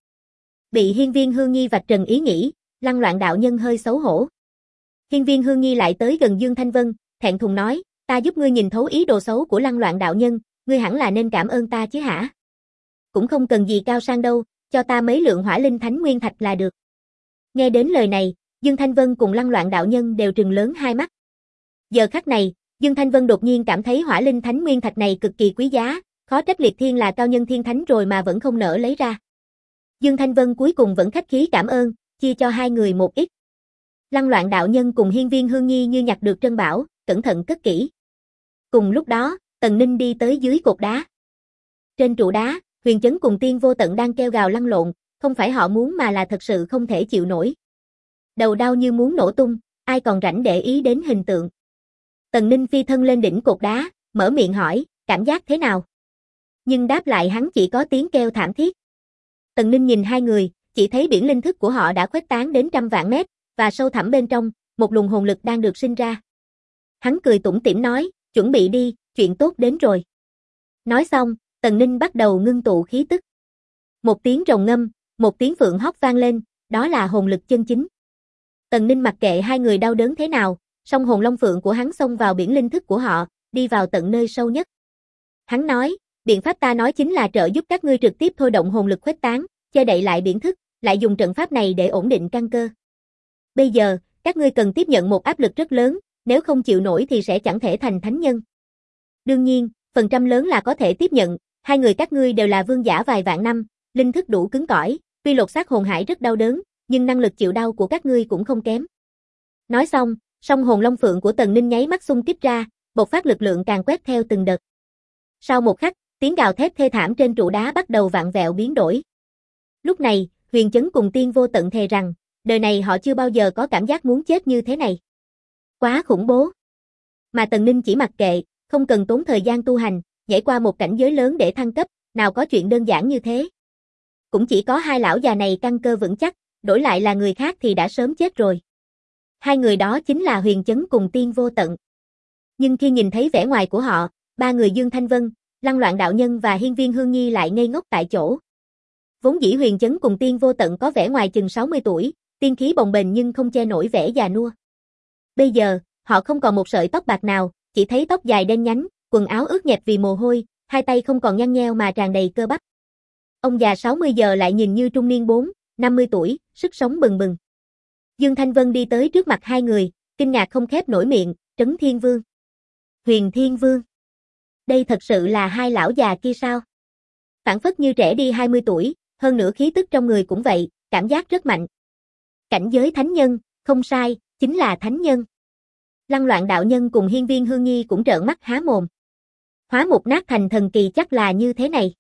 Bị Hiên Viên Hương Nhi vạch trần ý nghĩ, Lăng Loạn đạo nhân hơi xấu hổ. Hiên Viên Hương Nhi lại tới gần Dương Thanh Vân, thẹn thùng nói, ta giúp ngươi nhìn thấu ý đồ xấu của Lăng Loạn đạo nhân, ngươi hẳn là nên cảm ơn ta chứ hả? Cũng không cần gì cao sang đâu, cho ta mấy lượng Hỏa Linh Thánh Nguyên Thạch là được. Nghe đến lời này, Dương Thanh Vân cùng Lăng Loạn đạo nhân đều trừng lớn hai mắt. Giờ khắc này, Dương Thanh Vân đột nhiên cảm thấy Hỏa Linh Thánh Nguyên Thạch này cực kỳ quý giá, khó trách Liệt Thiên là cao nhân thiên thánh rồi mà vẫn không nỡ lấy ra. Dương Thanh Vân cuối cùng vẫn khách khí cảm ơn, chia cho hai người một ít. Lăng Loạn đạo nhân cùng Hiên Viên Hương Nhi như nhặt được trân bảo, cẩn thận cất kỹ. Cùng lúc đó, Tần Ninh đi tới dưới cột đá. Trên trụ đá, Huyền Chấn cùng Tiên Vô Tận đang kêu gào lăn lộn, không phải họ muốn mà là thật sự không thể chịu nổi. Đầu đau như muốn nổ tung, ai còn rảnh để ý đến hình tượng. Tần Ninh phi thân lên đỉnh cột đá, mở miệng hỏi, cảm giác thế nào? Nhưng đáp lại hắn chỉ có tiếng kêu thảm thiết. Tần Ninh nhìn hai người, chỉ thấy biển linh thức của họ đã khuếch tán đến trăm vạn mét, và sâu thẳm bên trong, một luồng hồn lực đang được sinh ra. Hắn cười tủm tỉm nói, chuẩn bị đi, chuyện tốt đến rồi. Nói xong, Tần Ninh bắt đầu ngưng tụ khí tức. Một tiếng rồng ngâm, một tiếng phượng hót vang lên, đó là hồn lực chân chính. Tần Ninh mặc kệ hai người đau đớn thế nào, song hồn long phượng của hắn xông vào biển linh thức của họ, đi vào tận nơi sâu nhất. Hắn nói, biện pháp ta nói chính là trợ giúp các ngươi trực tiếp thôi động hồn lực khuếch tán, che đậy lại biển thức, lại dùng trận pháp này để ổn định căn cơ. Bây giờ, các ngươi cần tiếp nhận một áp lực rất lớn, nếu không chịu nổi thì sẽ chẳng thể thành thánh nhân. Đương nhiên, phần trăm lớn là có thể tiếp nhận, hai người các ngươi đều là vương giả vài vạn năm, linh thức đủ cứng cỏi, tuy lột xác hồn hải rất đau đớn, nhưng năng lực chịu đau của các ngươi cũng không kém. Nói xong, song hồn long phượng của Tần Ninh nháy mắt xung kích ra, bộc phát lực lượng càng quét theo từng đợt. Sau một khắc, tiếng gào thét thê thảm trên trụ đá bắt đầu vặn vẹo biến đổi. Lúc này, Huyền Chấn cùng Tiên Vô Tận thề rằng, đời này họ chưa bao giờ có cảm giác muốn chết như thế này. Quá khủng bố. Mà Tần Ninh chỉ mặc kệ, không cần tốn thời gian tu hành, nhảy qua một cảnh giới lớn để thăng cấp, nào có chuyện đơn giản như thế. Cũng chỉ có hai lão già này căn cơ vững chắc, đổi lại là người khác thì đã sớm chết rồi. Hai người đó chính là Huyền Chấn cùng Tiên Vô Tận. Nhưng khi nhìn thấy vẻ ngoài của họ, ba người Dương Thanh Vân, Lăng Loạn đạo nhân và Hiên Viên Hương Nhi lại ngây ngốc tại chỗ. Vốn dĩ Huyền Chấn cùng Tiên Vô Tận có vẻ ngoài chừng 60 tuổi, tiên khí bồng bềnh nhưng không che nổi vẻ già nua. Bây giờ, họ không còn một sợi tóc bạc nào, chỉ thấy tóc dài đen nhánh, quần áo ướt nhẹp vì mồ hôi, hai tay không còn nhăn nheo mà tràn đầy cơ bắp. Ông già 60 giờ lại nhìn như trung niên 50 tuổi, sức sống bừng bừng. Dương Thanh Vân đi tới trước mặt hai người, kinh ngạc không khép nổi miệng, Trấn Thiên Vương. Huyền Thiên Vương. Đây thật sự là hai lão già kia sao? Phản phất như trẻ đi 20 tuổi, hơn nữa khí tức trong người cũng vậy, cảm giác rất mạnh. Cảnh giới thánh nhân, không sai, chính là thánh nhân. Lăng Loạn đạo nhân cùng Hiên Viên Hương Nhi cũng trợn mắt há mồm. Hóa mục nát thành thần kỳ chắc là như thế này.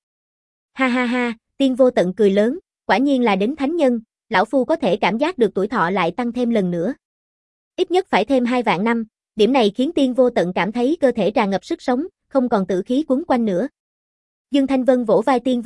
Ha ha ha, Tiên Vô Tận cười lớn, quả nhiên là đến thánh nhân, lão phu có thể cảm giác được tuổi thọ lại tăng thêm lần nữa. Ít nhất phải thêm 2 vạn năm, điểm này khiến Tiên Vô Tận cảm thấy cơ thể tràn ngập sức sống, không còn tử khí quấn quanh nữa. Dương Thanh Vân vỗ vai Tiên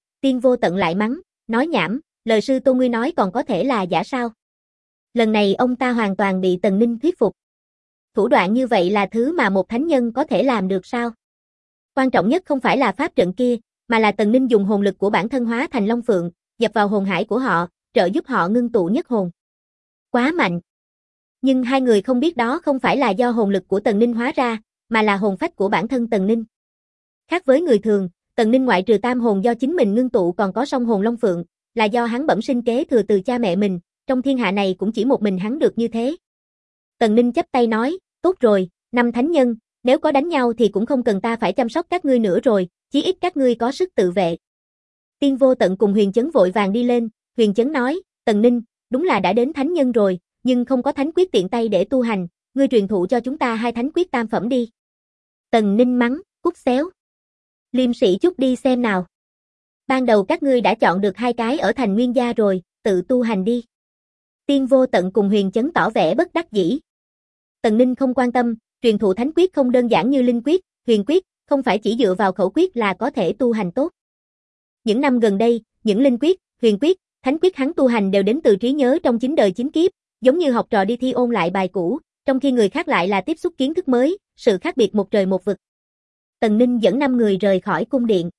Vô Tận lại mắng, nói nhảm, lời sư tôn ngươi nói còn có thể là giả sao? Lần này ông ta hoàn toàn bị Tần Ninh thuyết phục. Thủ đoạn như vậy là thứ mà một thánh nhân có thể làm được sao? Quan trọng nhất không phải là pháp trận kia, mà là Tần Ninh dùng hồn lực của bản thân hóa thành Long Phượng, dập vào hồn hải của họ, trợ giúp họ ngưng tụ nhất hồn. Quá mạnh. Nhưng hai người không biết đó không phải là do hồn lực của Tần Ninh hóa ra, mà là hồn phách của bản thân Tần Ninh. Khác với người thường, Tần Ninh ngoại trừ tam hồn do chính mình ngưng tụ còn có song hồn Long Phượng, là do hắn bẩm sinh kế thừa từ cha mẹ mình, trong thiên hạ này cũng chỉ một mình hắn được như thế. Tần Ninh chắp tay nói, tốt rồi, 5 thánh nhân, nếu có đánh nhau thì cũng không cần ta phải chăm sóc các ngươi nữa rồi, chí ít các ngươi có sức tự vệ. Tiên Vô Tận cùng Huyền Chấn vội vàng đi lên, Huyền Chấn nói, Tần Ninh, đúng là đã đến thánh nhân rồi, nhưng không có thánh quyết tiện tay để tu hành, ngươi truyền thụ cho chúng ta 2 thánh quyết tam phẩm đi. Tần Ninh mắng, cút xéo. Liêm sĩ chút đi xem nào. Ban đầu các ngươi đã chọn được 2 cái ở thành Nguyên Gia rồi, tự tu hành đi. Tiên Vô Tận cùng Huyền Chấn tỏ vẻ bất đắc dĩ. Tần Ninh không quan tâm, truyền thụ thánh quyết không đơn giản như linh quyết, huyền quyết, không phải chỉ dựa vào khẩu quyết là có thể tu hành tốt. Những năm gần đây, những linh quyết, huyền quyết, thánh quyết hắn tu hành đều đến từ trí nhớ trong 9 đời 9 kiếp, giống như học trò đi thi ôn lại bài cũ, trong khi người khác lại là tiếp xúc kiến thức mới, sự khác biệt một trời một vực. Tần Ninh dẫn 5 người rời khỏi cung điện.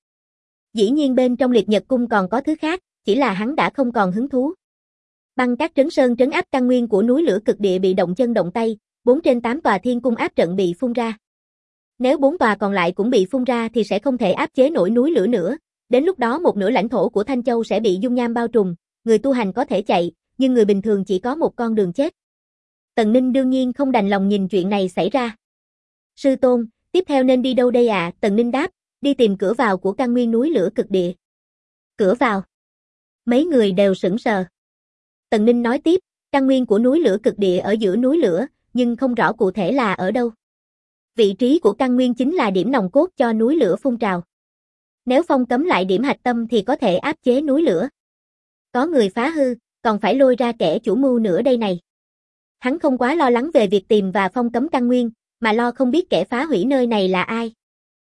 Dĩ nhiên bên trong Liệt Nhật cung còn có thứ khác, chỉ là hắn đã không còn hứng thú. Băng Cát Trấn Sơn trấn áp căn nguyên của núi lửa cực địa bị động chân động tay, 4 trên 8 tòa thiên cung áp trận bị phun ra. Nếu 4 tòa còn lại cũng bị phun ra thì sẽ không thể áp chế nổi núi lửa nữa, đến lúc đó một nửa lãnh thổ của Thanh Châu sẽ bị dung nham bao trùm, người tu hành có thể chạy, nhưng người bình thường chỉ có một con đường chết. Tần Ninh đương nhiên không đành lòng nhìn chuyện này xảy ra. Sư tôn, tiếp theo nên đi đâu đây ạ? Tần Ninh đáp, đi tìm cửa vào của căn nguyên núi lửa cực địa. Cửa vào? Mấy người đều sững sờ. Tần Ninh nói tiếp, căn nguyên của núi lửa cực địa ở giữa núi lửa, nhưng không rõ cụ thể là ở đâu. Vị trí của căn nguyên chính là điểm nòng cốt cho núi lửa phun trào. Nếu phong cấm lại điểm hạch tâm thì có thể áp chế núi lửa. Có người phá hư, còn phải lôi ra kẻ chủ mưu nữa đây này. Hắn không quá lo lắng về việc tìm và phong cấm căn nguyên, mà lo không biết kẻ phá hủy nơi này là ai.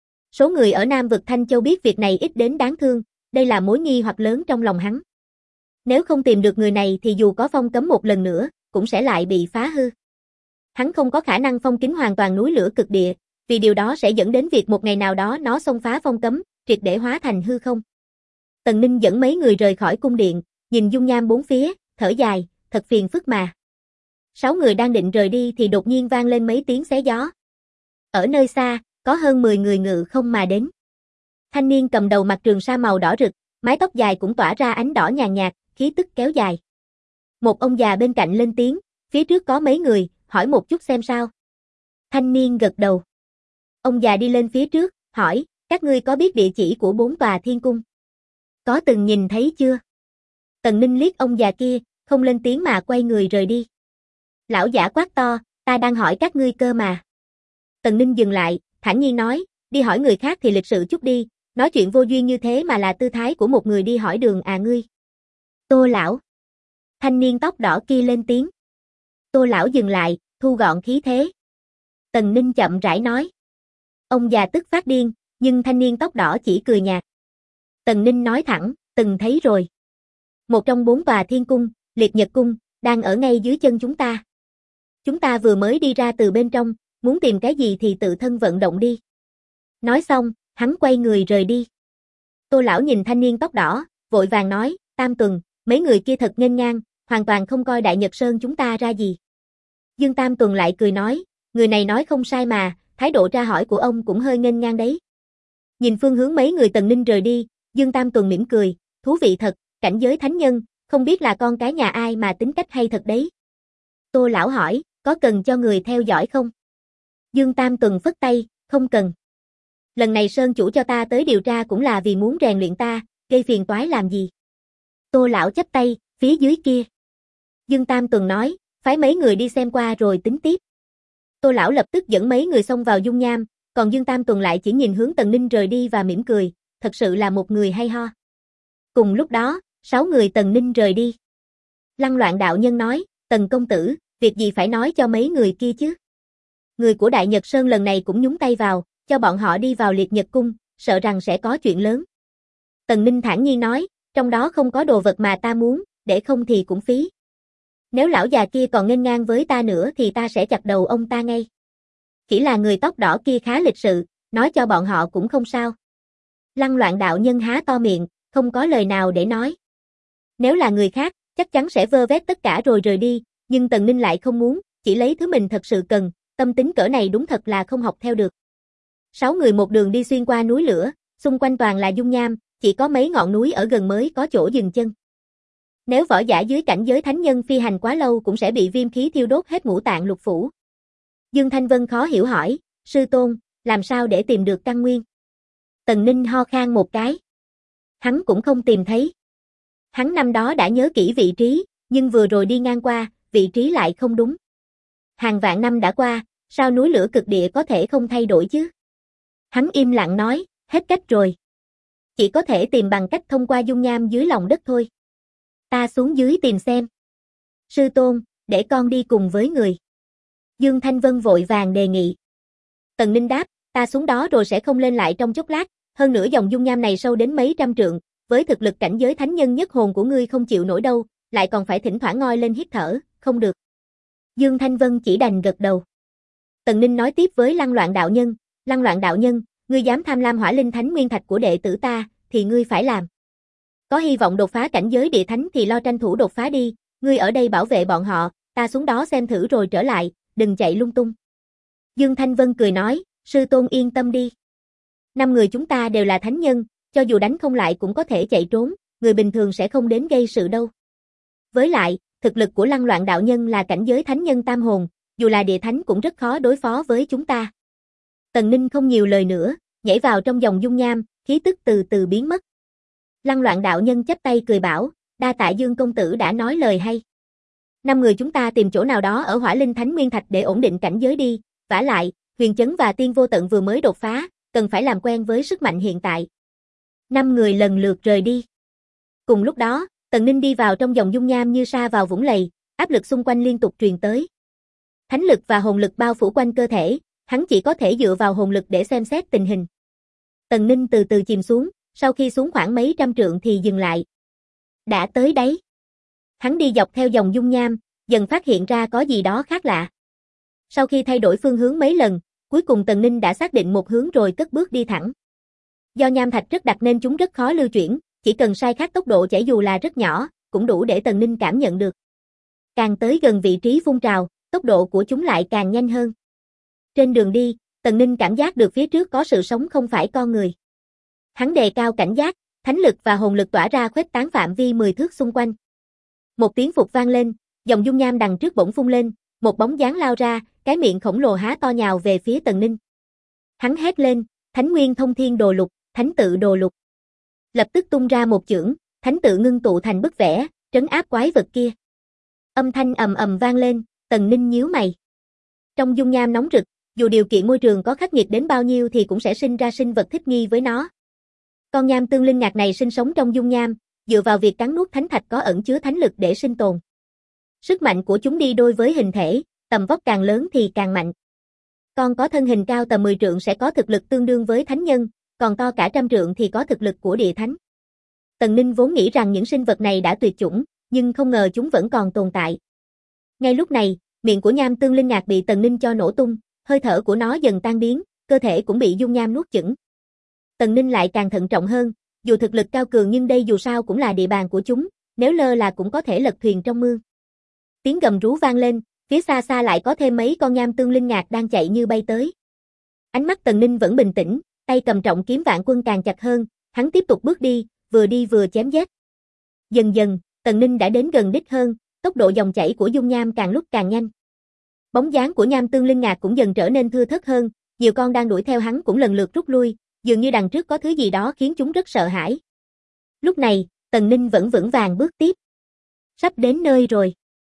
Số người ở Nam vực Thanh Châu biết việc này ít đến đáng thương, đây là mối nghi hoặc lớn trong lòng hắn. Nếu không tìm được người này thì dù có phong cấm một lần nữa, cũng sẽ lại bị phá hư. Hắn không có khả năng phong kín hoàn toàn núi lửa cực địa, vì điều đó sẽ dẫn đến việc một ngày nào đó nó xông phá phong cấm, triệt để hóa thành hư không. Tần Ninh dẫn mấy người rời khỏi cung điện, nhìn dung nham bốn phía, thở dài, thật phiền phức mà. 6 người đang định rời đi thì đột nhiên vang lên mấy tiếng xé gió. Ở nơi xa, có hơn 10 người ngự không mà đến. Thanh niên cầm đầu mặc trường sa màu đỏ rực, mái tóc dài cũng tỏa ra ánh đỏ nhàn nhạt, khí tức kéo dài. Một ông già bên cạnh lên tiếng, phía trước có mấy người, hỏi một chút xem sao. Thanh niên gật đầu. Ông già đi lên phía trước, hỏi, các ngươi có biết địa chỉ của 4 tòa thiên cung? Có từng nhìn thấy chưa? Tần Ninh liếc ông già kia, không lên tiếng mà quay người rời đi. Lão giả quát to, ta đang hỏi các ngươi cơ mà. Tần Ninh dừng lại, thản nhiên nói, đi hỏi người khác thì lịch sự chút đi, nói chuyện vô duyên như thế mà là tư thái của một người đi hỏi đường à ngươi. Tô lão. Thanh niên tóc đỏ kia lên tiếng. Tô lão dừng lại, thu gọn khí thế. Tần Ninh chậm rãi nói. Ông già tức phát điên, nhưng thanh niên tóc đỏ chỉ cười nhạt. Tần Ninh nói thẳng, từng thấy rồi. Một trong 4 tòa thiên cung, Liệt Nhật cung, đang ở ngay dưới chân chúng ta. Chúng ta vừa mới đi ra từ bên trong, muốn tìm cái gì thì tự thân vận động đi. Nói xong, hắn quay người rời đi. Tô lão nhìn thanh niên tóc đỏ, vội vàng nói, Tam Tuần, mấy người kia thật nghênh ngang, hoàn toàn không coi Đại Nhật Sơn chúng ta ra gì. Dương Tam Tuần lại cười nói, người này nói không sai mà, thái độ tra hỏi của ông cũng hơi nghênh ngang đấy. Nhìn phương hướng mấy người Tần Ninh rời đi, Dương Tam Tuần mỉm cười, thú vị thật, cảnh giới thánh nhân, không biết là con cái nhà ai mà tính cách hay thật đấy. Tô lão hỏi, có cần cho người theo dõi không? Dương Tam Tuần phất tay, không cần. Lần này Sơn chủ cho ta tới điều tra cũng là vì muốn rèn luyện ta, gây phiền toái làm gì? Tô lão chắp tay, phía dưới kia. Dương Tam Tuần nói, phái mấy người đi xem qua rồi tính tiếp. Tô lão lập tức dẫn mấy người xông vào dung nham, còn Dương Tam Tuần lại chỉ nhìn hướng Tần Ninh rời đi và mỉm cười, thật sự là một người hay ho. Cùng lúc đó, 6 người Tần Ninh rời đi. Lăng Loạn đạo nhân nói, Tần công tử, việc gì phải nói cho mấy người kia chứ? Người của Đại Nhật Sơn lần này cũng nhúng tay vào, cho bọn họ đi vào Liệt Nhật cung, sợ rằng sẽ có chuyện lớn. Tần Ninh thản nhiên nói, trong đó không có đồ vật mà ta muốn, để không thì cũng phí. Nếu lão già kia còn nghênh ngang với ta nữa thì ta sẽ chặt đầu ông ta ngay. Chỉ là người tóc đỏ kia khá lịch sự, nói cho bọn họ cũng không sao. Lăng Loạn đạo nhân há to miệng, không có lời nào để nói. Nếu là người khác, chắc chắn sẽ vơ vét tất cả rồi rời đi, nhưng Tần Ninh lại không muốn, chỉ lấy thứ mình thật sự cần, tâm tính cỡ này đúng thật là không học theo được. 6 người một đường đi xuyên qua núi lửa, Xung quanh toàn là dung nham, chỉ có mấy ngọn núi ở gần mới có chỗ dừng chân. Nếu võ giả dưới cảnh giới thánh nhân phi hành quá lâu cũng sẽ bị viêm khí thiêu đốt hết ngũ tạng lục phủ. Dương Thanh Vân khó hiểu hỏi, sư tôn, làm sao để tìm được căn nguyên? Tần Ninh ho khan một cái. Hắn cũng không tìm thấy. Hắn năm đó đã nhớ kỹ vị trí, nhưng vừa rồi đi ngang qua, vị trí lại không đúng. Hàng vạn năm đã qua, sao núi lửa cực địa có thể không thay đổi chứ? Hắn im lặng nói, hết cách rồi. Chỉ có thể tìm bằng cách thông qua dung nham dưới lòng đất thôi. Ta xuống dưới tìm xem. Sư tôn, để con đi cùng với người. Dương Thanh Vân vội vàng đề nghị. Tần Ninh đáp, ta xuống đó rồi sẽ không lên lại trong chốc lát, hơn nữa dòng dung nham này sâu đến mấy trăm trượng, với thực lực cảnh giới thánh nhân nhất hồn của ngươi không chịu nổi đâu, lại còn phải thỉnh thoảng ngoi lên hít thở, không được. Dương Thanh Vân chỉ đành gật đầu. Tần Ninh nói tiếp với Lăng Loạn đạo nhân, Lăng Loạn đạo nhân, ngươi dám tham lam hỏa linh thánh nguyên thạch của đệ tử ta, thì ngươi phải làm. Có hy vọng đột phá cảnh giới địa thánh thì lo tranh thủ đột phá đi, ngươi ở đây bảo vệ bọn họ, ta xuống đó xem thử rồi trở lại, đừng chạy lung tung. Dương Thanh Vân cười nói, sư tôn yên tâm đi. 5 người chúng ta đều là thánh nhân, cho dù đánh không lại cũng có thể chạy trốn, người bình thường sẽ không đến gây sự đâu. Với lại, thực lực của Lăng Loạn đạo nhân là cảnh giới thánh nhân tam hồn, dù là địa thánh cũng rất khó đối phó với chúng ta. Tần Ninh không nhiều lời nữa, nhảy vào trong dòng dung nham, khí tức từ từ biến mất. Lăng Loạn đạo nhân chắp tay cười bảo, đa tạ Dương công tử đã nói lời hay. 5 người chúng ta tìm chỗ nào đó ở Hỏa Linh Thánh Nguyên Thạch để ổn định cảnh giới đi, vả lại, Huyền Chấn và Tiên Vô Tận vừa mới đột phá, cần phải làm quen với sức mạnh hiện tại. 5 người lần lượt rời đi. Cùng lúc đó, Tần Ninh đi vào trong dòng dung nham như sa vào vũng lầy, áp lực xung quanh liên tục truyền tới. Thánh lực và hồn lực bao phủ quanh cơ thể, hắn chỉ có thể dựa vào hồn lực để xem xét tình hình. Tần Ninh từ từ chìm xuống, sau khi xuống khoảng mấy trăm trượng thì dừng lại. Đã tới đấy. Hắn đi dọc theo dòng dung nham, dần phát hiện ra có gì đó khác lạ. Sau khi thay đổi phương hướng mấy lần, cuối cùng Tần Ninh đã xác định một hướng rồi cất bước đi thẳng. Do nham thạch rất đặc nên chúng rất khó lưu chuyển, chỉ cần sai khác tốc độ chảy dù là rất nhỏ, cũng đủ để Tần Ninh cảm nhận được. Càng tới gần vị trí phun trào, tốc độ của chúng lại càng nhanh hơn. Trên đường đi, Tần Ninh cảm giác được phía trước có sự sống không phải con người. Hắn đề cao cảnh giác, thánh lực và hồn lực tỏa ra khuếch tán phạm vi 10 thước xung quanh. Một tiếng phụt vang lên, dòng dung nham đằng trước bỗng phun lên, một bóng dáng lao ra, cái miệng khổng lồ há to nhào về phía Tần Ninh. Hắn hét lên, Thánh Nguyên Thông Thiên Đồ Lục, Thánh Tự Đồ Lục. Lập tức tung ra một chưởng, thánh tự ngưng tụ thành bức vẽ, trấn áp quái vật kia. Âm thanh ầm ầm vang lên, Tần Ninh nhíu mày. Trong dung nham nóng rực, dù điều kiện môi trường có khắc nghiệt đến bao nhiêu thì cũng sẽ sinh ra sinh vật thích nghi với nó. Con nham tương linh ngạc này sinh sống trong dung nham, dựa vào việc cắn nuốt thánh thạch có ẩn chứa thánh lực để sinh tồn. Sức mạnh của chúng đi đôi với hình thể, tầm vóc càng lớn thì càng mạnh. Con có thân hình cao tầm 10 trượng sẽ có thực lực tương đương với thánh nhân, còn to cả trăm trượng thì có thực lực của địa thánh. Tần Ninh vốn nghĩ rằng những sinh vật này đã tuyệt chủng, nhưng không ngờ chúng vẫn còn tồn tại. Ngay lúc này, miệng của nham tương linh ngạc bị Tần Ninh cho nổ tung, hơi thở của nó dần tan biến, cơ thể cũng bị dung nham nuốt chửng. Tần Ninh lại càng thận trọng hơn, dù thực lực cao cường nhưng đây dù sao cũng là địa bàn của chúng, nếu lơ là cũng có thể lật thuyền trong mương. Tiếng gầm rú vang lên, phía xa xa lại có thêm mấy con nham tương linh ngạc đang chạy như bay tới. Ánh mắt Tần Ninh vẫn bình tĩnh, tay cầm trọng kiếm Vạn Quân càng chặt hơn, hắn tiếp tục bước đi vừa chém giết. Dần dần, Tần Ninh đã đến gần đích hơn, tốc độ dòng chảy của dung nham càng lúc càng nhanh. Bóng dáng của nham tương linh ngạc cũng dần trở nên thưa thớt hơn, nhiều con đang đuổi theo hắn cũng lần lượt rút lui, dường như đằng trước có thứ gì đó khiến chúng rất sợ hãi. Lúc này, Tần Ninh vẫn vững vàng bước tiếp. Sắp đến nơi rồi.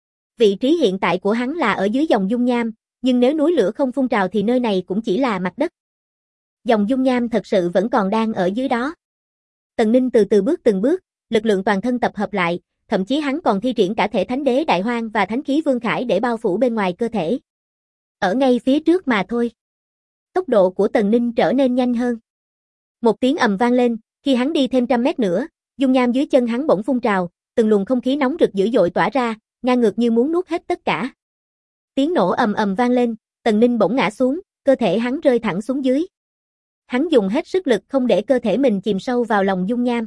Vị trí hiện tại của hắn là ở dưới dòng dung nham, nhưng nếu núi lửa không phun trào thì nơi này cũng chỉ là mặt đất. Dòng dung nham thật sự vẫn còn đang ở dưới đó. Tần Ninh từ từ bước từng bước, lực lượng toàn thân tập hợp lại, thậm chí hắn còn thi triển cả thể thánh đế đại hoang và thánh khí vương khải để bao phủ bên ngoài cơ thể. Ở ngay phía trước mà thôi. Tốc độ của Tần Ninh trở nên nhanh hơn. Một tiếng ầm vang lên, khi hắn đi thêm 100 mét nữa, dung nham dưới chân hắn bỗng phun trào, từng luồng không khí nóng rực dữ dội tỏa ra, ngang ngược như muốn nuốt hết tất cả. Tiếng nổ ầm ầm vang lên, Tần Ninh bỗng ngã xuống, cơ thể hắn rơi thẳng xuống dưới. Hắn dùng hết sức lực không để cơ thể mình chìm sâu vào lòng dung nham.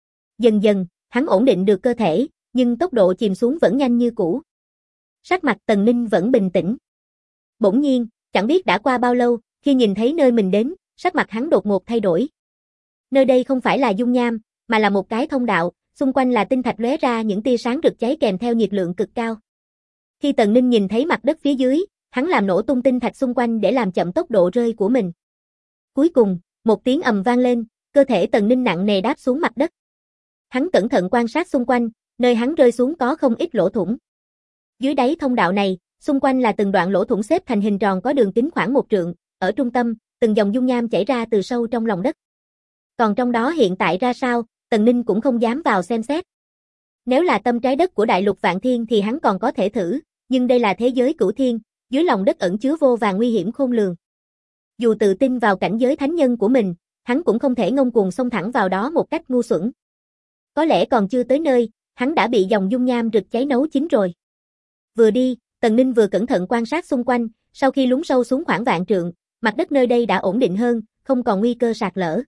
Dần dần, hắn ổn định được cơ thể, nhưng tốc độ chìm xuống vẫn nhanh như cũ. Sắc mặt Tần Ninh vẫn bình tĩnh. Bỗng nhiên, chẳng biết đã qua bao lâu, khi nhìn thấy nơi mình đến, sắc mặt hắn đột ngột thay đổi. Nơi đây không phải là dung nham, mà là một cái thông đạo, xung quanh là tinh thạch lóe ra những tia sáng rực cháy kèm theo nhiệt lượng cực cao. Khi Tần Ninh nhìn thấy mặt đất phía dưới, hắn làm nổ tung tinh thạch xung quanh để làm chậm tốc độ rơi của mình. Cuối cùng, một tiếng ầm vang lên, cơ thể Tần Ninh nặng nề đáp xuống mặt đất. Hắn cẩn thận quan sát xung quanh, nơi hắn rơi xuống có không ít lỗ thủng. Dưới đáy thông đạo này, xung quanh là từng đoạn lỗ thủng xếp thành hình tròn có đường kính khoảng 1 trượng, ở trung tâm, từng dòng dung nham chảy ra từ sâu trong lòng đất. Còn trong đó hiện tại ra sao, Tần Ninh cũng không dám vào xem xét. Nếu là tâm trái đất của đại lục Vạn Thiên thì hắn còn có thể thử, nhưng đây là thế giới cửu thiên, dưới lòng đất ẩn chứa vô vàn nguy hiểm khôn lường. Dù tự tin vào cảnh giới thánh nhân của mình, hắn cũng không thể ngông cuồng xông thẳng vào đó một cách ngu xuẩn. Có lẽ còn chưa tới nơi, hắn đã bị dòng dung nham rực cháy nấu chín rồi. Vừa đi, Tần Ninh vừa cẩn thận quan sát xung quanh, sau khi lún sâu xuống khoảng vạn trượng, mặt đất nơi đây đã ổn định hơn, không còn nguy cơ sạt lở.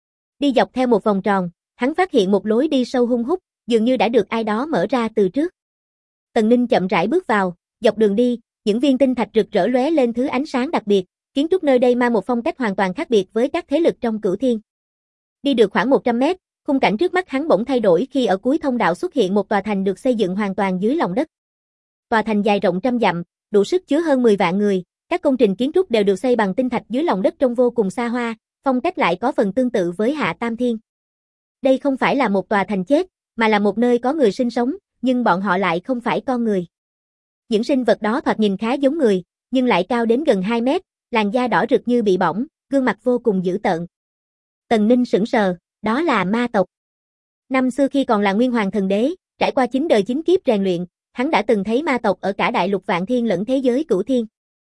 Đi dọc theo một vòng tròn, hắn phát hiện một lối đi sâu hun hút, dường như đã được ai đó mở ra từ trước. Tần Ninh chậm rãi bước vào, dọc đường đi, những viên tinh thạch rực rỡ lóe lên thứ ánh sáng đặc biệt, kiến trúc nơi đây mang một phong cách hoàn toàn khác biệt với các thế lực trong cửu thiên. Đi được khoảng 100 mét, khung cảnh trước mắt hắn bỗng thay đổi khi ở cuối thông đạo xuất hiện một tòa thành được xây dựng hoàn toàn dưới lòng đất. Tòa thành dài rộng trăm dặm, đủ sức chứa hơn 10 vạn người, các công trình kiến trúc đều được xây bằng tinh thạch dưới lòng đất trông vô cùng xa hoa, phong cách lại có phần tương tự với Hạ Tam Thiên. Đây không phải là một tòa thành chết, mà là một nơi có người sinh sống, nhưng bọn họ lại không phải con người. Những sinh vật đó thoạt nhìn khá giống người, nhưng lại cao đến gần 2 mét, làn da đỏ rực như bị bỏng, gương mặt vô cùng dữ tợn. Tần Ninh sững sờ, đó là ma tộc. Năm xưa khi còn là Nguyên Hoàng Thần Đế, trải qua 9 đời 9 kiếp rèn luyện, hắn đã từng thấy ma tộc ở cả đại lục Vạn Thiên lẫn thế giới cửu thiên.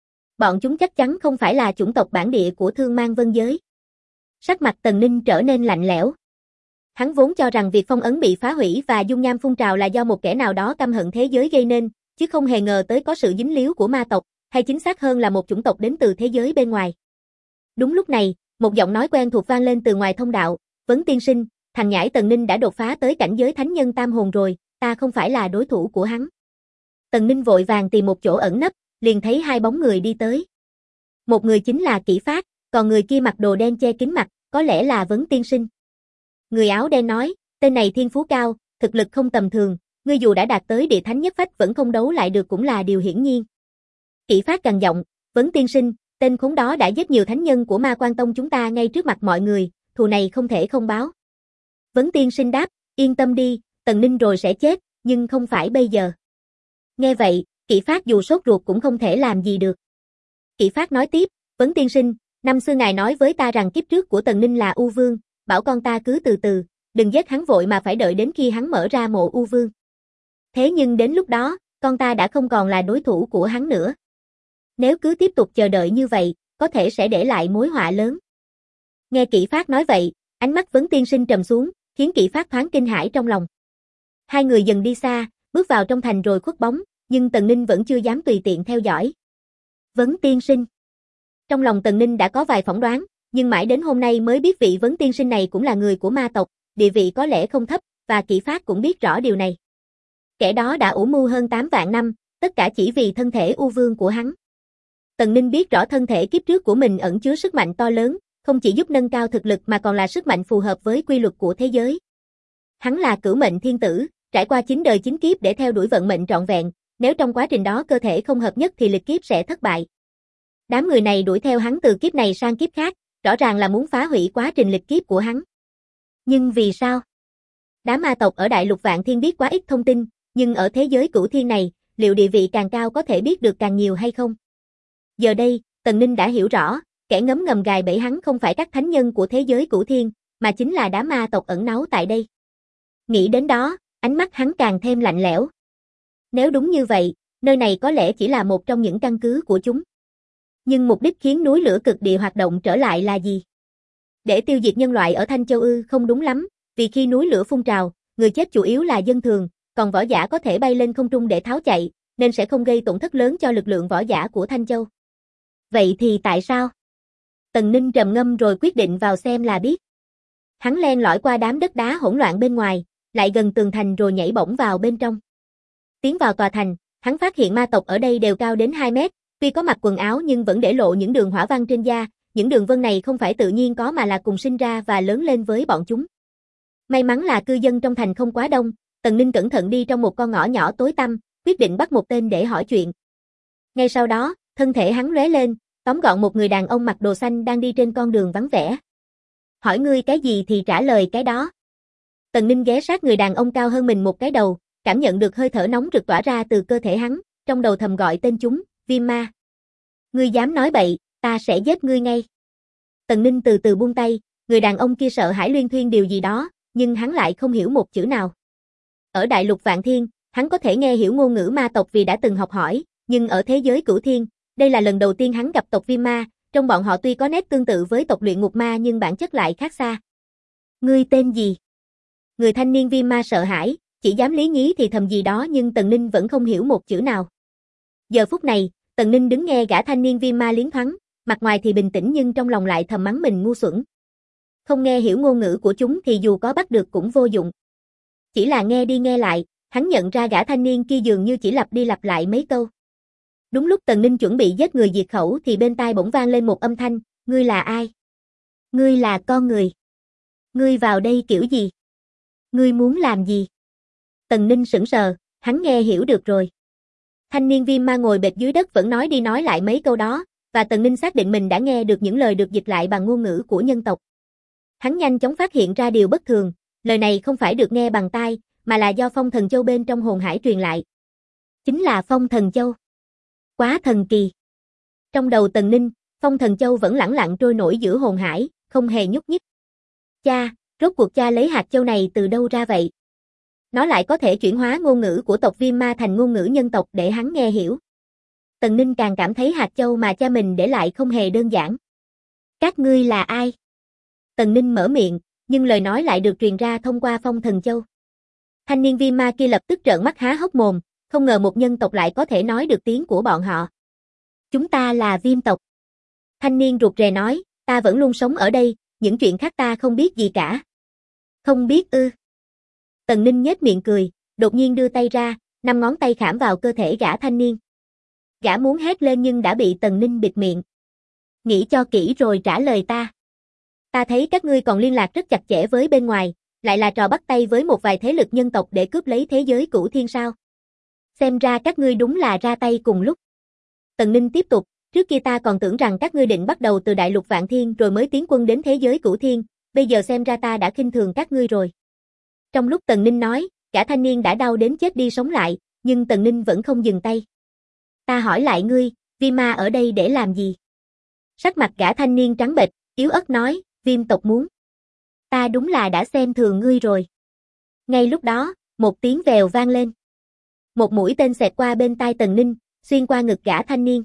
Bọn chúng chắc chắn không phải là chủng tộc bản địa của Thương Mang Vân giới. Sắc mặt Tần Ninh trở nên lạnh lẽo. Hắn vốn cho rằng việc phong ấn bị phá hủy và dung nham phun trào là do một kẻ nào đó căm hận thế giới gây nên, chứ không hề ngờ tới có sự dính líu của ma tộc, hay chính xác hơn là một chủng tộc đến từ thế giới bên ngoài. Đúng lúc này, một giọng nói quen thuộc vang lên từ ngoài thông đạo, "Vấn tiên sinh, thằng nhãi Tần Ninh đã đột phá tới cảnh giới thánh nhân tam hồn rồi, ta không phải là đối thủ của hắn." Tần Ninh vội vàng tìm một chỗ ẩn nấp, liền thấy 2 bóng người đi tới. Một người chính là Kỷ Phát, còn người kia mặc đồ đen che kín mặt, có lẽ là Vấn tiên sinh. Người áo đen nói, "Tên này thiên phú cao, thực lực không tầm thường, ngươi dù đã đạt tới địa thánh nhất phách vẫn không đấu lại được cũng là điều hiển nhiên." Kỷ Phát gằn giọng, "Vấn tiên sinh, tên khốn đó đã giết nhiều thánh nhân của Ma Quan Tông chúng ta ngay trước mặt mọi người, thù này không thể không báo." Vấn tiên sinh đáp, "Yên tâm đi, Tần Ninh rồi sẽ chết, nhưng không phải bây giờ." Nghe vậy, Kỷ Phát dù sốt ruột cũng không thể làm gì được. Kỷ Phát nói tiếp, "Vấn tiên sinh, năm xưa ngài nói với ta rằng kiếp trước của Tần Ninh là U Vương, bảo con ta cứ từ từ, đừng giết hắn vội mà phải đợi đến khi hắn mở ra mộ U Vương. Thế nhưng đến lúc đó, con ta đã không còn là đối thủ của hắn nữa. Nếu cứ tiếp tục chờ đợi như vậy, có thể sẽ để lại mối họa lớn." Nghe Kỷ Phát nói vậy, ánh mắt Vấn tiên sinh trầm xuống, khiến Kỷ Phát thoáng kinh hãi trong lòng. Hai người dần đi xa, bước vào trong thành rồi khuất bóng, nhưng Tần Ninh vẫn chưa dám tùy tiện theo dõi. Vấn tiên sinh. Trong lòng Tần Ninh đã có vài phỏng đoán, nhưng mãi đến hôm nay mới biết vị Vấn tiên sinh này cũng là người của ma tộc, địa vị có lẽ không thấp, và Kỷ Phát cũng biết rõ điều này. Kẻ đó đã ủ mưu hơn 8 vạn năm, tất cả chỉ vì thân thể U Vương của hắn. Tần Ninh biết rõ thân thể kiếp trước của mình ẩn chứa sức mạnh to lớn, không chỉ giúp nâng cao thực lực mà còn là sức mạnh phù hợp với quy luật của thế giới. Hắn là cửu mệnh thiên tử, trải qua 9 đời 9 kiếp để theo đuổi vận mệnh trọn vẹn, nếu trong quá trình đó cơ thể không hợp nhất thì lịch kiếp sẽ thất bại. Đám người này đuổi theo hắn từ kiếp này sang kiếp khác, rõ ràng là muốn phá hủy quá trình lịch kiếp của hắn. Nhưng vì sao? Đám ma tộc ở đại lục Vạn Thiên biết quá ít thông tin, nhưng ở thế giới cửu thiên này, liệu địa vị càng cao có thể biết được càng nhiều hay không? Giờ đây, Tần Ninh đã hiểu rõ, kẻ ngấm ngầm gài bẫy hắn không phải các thánh nhân của thế giới cửu thiên, mà chính là đám ma tộc ẩn náu tại đây. Nghĩ đến đó, ánh mắt hắn càng thêm lạnh lẽo. Nếu đúng như vậy, nơi này có lẽ chỉ là một trong những căn cứ của chúng. Nhưng mục đích khiến núi lửa cực địa hoạt động trở lại là gì? Để tiêu diệt nhân loại ở Thanh Châu ư? Không đúng lắm, vì khi núi lửa phun trào, người chết chủ yếu là dân thường, còn võ giả có thể bay lên không trung để tháo chạy, nên sẽ không gây tổn thất lớn cho lực lượng võ giả của Thanh Châu. Vậy thì tại sao? Tần Ninh trầm ngâm rồi quyết định vào xem là biết. Hắn len lỏi qua đám đất đá hỗn loạn bên ngoài, lại gần tường thành rồi nhảy bổng vào bên trong. Tiến vào tòa thành, hắn phát hiện ma tộc ở đây đều cao đến 2 mét, tuy có mặc quần áo nhưng vẫn để lộ những đường hỏa văn trên da, những đường vân này không phải tự nhiên có mà là cùng sinh ra và lớn lên với bọn chúng. May mắn là cư dân trong thành không quá đông, Tần Ninh cẩn thận đi trong một con ngõ nhỏ tối tăm, quyết định bắt một tên để hỏi chuyện. Ngay sau đó, thân thể hắn lóe lên, tóm gọn một người đàn ông mặc đồ xanh đang đi trên con đường vắng vẻ. Hỏi ngươi cái gì thì trả lời cái đó. Tần Ninh ghé sát người đàn ông cao hơn mình một cái đầu, cảm nhận được hơi thở nóng rực tỏa ra từ cơ thể hắn, trong đầu thầm gọi tên chúng, Viêm Ma. Ngươi dám nói bậy, ta sẽ giết ngươi ngay. Tần Ninh từ từ buông tay, người đàn ông kia sợ hãi luyên thuyên điều gì đó, nhưng hắn lại không hiểu một chữ nào. Ở đại lục Vạn Thiên, hắn có thể nghe hiểu ngôn ngữ ma tộc vì đã từng học hỏi, nhưng ở thế giới Cửu Thiên, đây là lần đầu tiên hắn gặp tộc Viêm Ma, trong bọn họ tuy có nét tương tự với tộc Luyện Ngục Ma nhưng bản chất lại khác xa. Ngươi tên gì? Người thanh niên Viêm Ma sợ hãi, chỉ dám lý nhí thì thầm gì đó nhưng Tần Ninh vẫn không hiểu một chữ nào. Giờ phút này, Tần Ninh đứng nghe gã thanh niên Viêm Ma liến thoáng, mặt ngoài thì bình tĩnh nhưng trong lòng lại thầm mắng mình ngu xuẩn. Không nghe hiểu ngôn ngữ của chúng thì dù có bắt được cũng vô dụng. Chỉ là nghe đi nghe lại, hắn nhận ra gã thanh niên kia dường như chỉ lặp đi lặp lại mấy câu. Đúng lúc Tần Ninh chuẩn bị giết người diệt khẩu thì bên tai bỗng vang lên một âm thanh, ngươi là ai? Ngươi là con người. Ngươi vào đây kiểu gì? Ngươi muốn làm gì? Tần Ninh sững sờ, hắn nghe hiểu được rồi. Thanh niên Viêm Ma ngồi bệt dưới đất vẫn nói đi nói lại mấy câu đó, và Tần Ninh xác định mình đã nghe được những lời được dịch lại bằng ngôn ngữ của nhân tộc. Hắn nhanh chóng phát hiện ra điều bất thường, lời này không phải được nghe bằng tai, mà là do Phong Thần Châu bên trong hồn hải truyền lại. Chính là Phong Thần Châu. Quá thần kỳ. Trong đầu Tần Ninh, Phong Thần Châu vẫn lẳng lặng trôi nổi giữa hồn hải, không hề nhúc nhích. Cha, rốt cuộc cha lấy hạt châu này từ đâu ra vậy? Nó lại có thể chuyển hóa ngôn ngữ của tộc Viêm Ma thành ngôn ngữ nhân tộc để hắn nghe hiểu. Tần Ninh càng cảm thấy hạt châu mà cha mình để lại không hề đơn giản. Các ngươi là ai? Tần Ninh mở miệng, nhưng lời nói lại được truyền ra thông qua Phong Thần Châu. Thanh niên Viêm Ma kia lập tức trợn mắt há hốc mồm, không ngờ một nhân tộc lại có thể nói được tiếng của bọn họ. Chúng ta là Viêm tộc. Thanh niên rụt rè nói, ta vẫn luôn sống ở đây, những chuyện khác ta không biết gì cả. Không biết ư? Tần Ninh nhếch miệng cười, đột nhiên đưa tay ra, 5 ngón tay khảm vào cơ thể gã thanh niên. Gã muốn hét lên nhưng đã bị Tần Ninh bịt miệng. Nghĩ cho kỹ rồi trả lời ta. Ta thấy các ngươi còn liên lạc rất chặt chẽ với bên ngoài, lại là trò bắt tay với một vài thế lực nhân tộc để cướp lấy thế giới Cửu Thiên sao? Xem ra các ngươi đúng là ra tay cùng lúc. Tần Ninh tiếp tục, trước kia ta còn tưởng rằng các ngươi định bắt đầu từ đại lục Vạn Thiên rồi mới tiến quân đến thế giới Cửu Thiên, bây giờ xem ra ta đã khinh thường các ngươi rồi. Trong lúc Tần Ninh nói, cả thanh niên đã đau đến chết đi sống lại, nhưng Tần Ninh vẫn không dừng tay. Ta hỏi lại ngươi, Viêm Ma ở đây để làm gì? Sắc mặt gã thanh niên trắng bệch, yếu ớt nói, Viêm tộc muốn. Ta đúng là đã xem thường ngươi rồi. Ngay lúc đó, một tiếng vèo vang lên. Một mũi tên xẹt qua bên tai Tần Ninh, xuyên qua ngực gã thanh niên.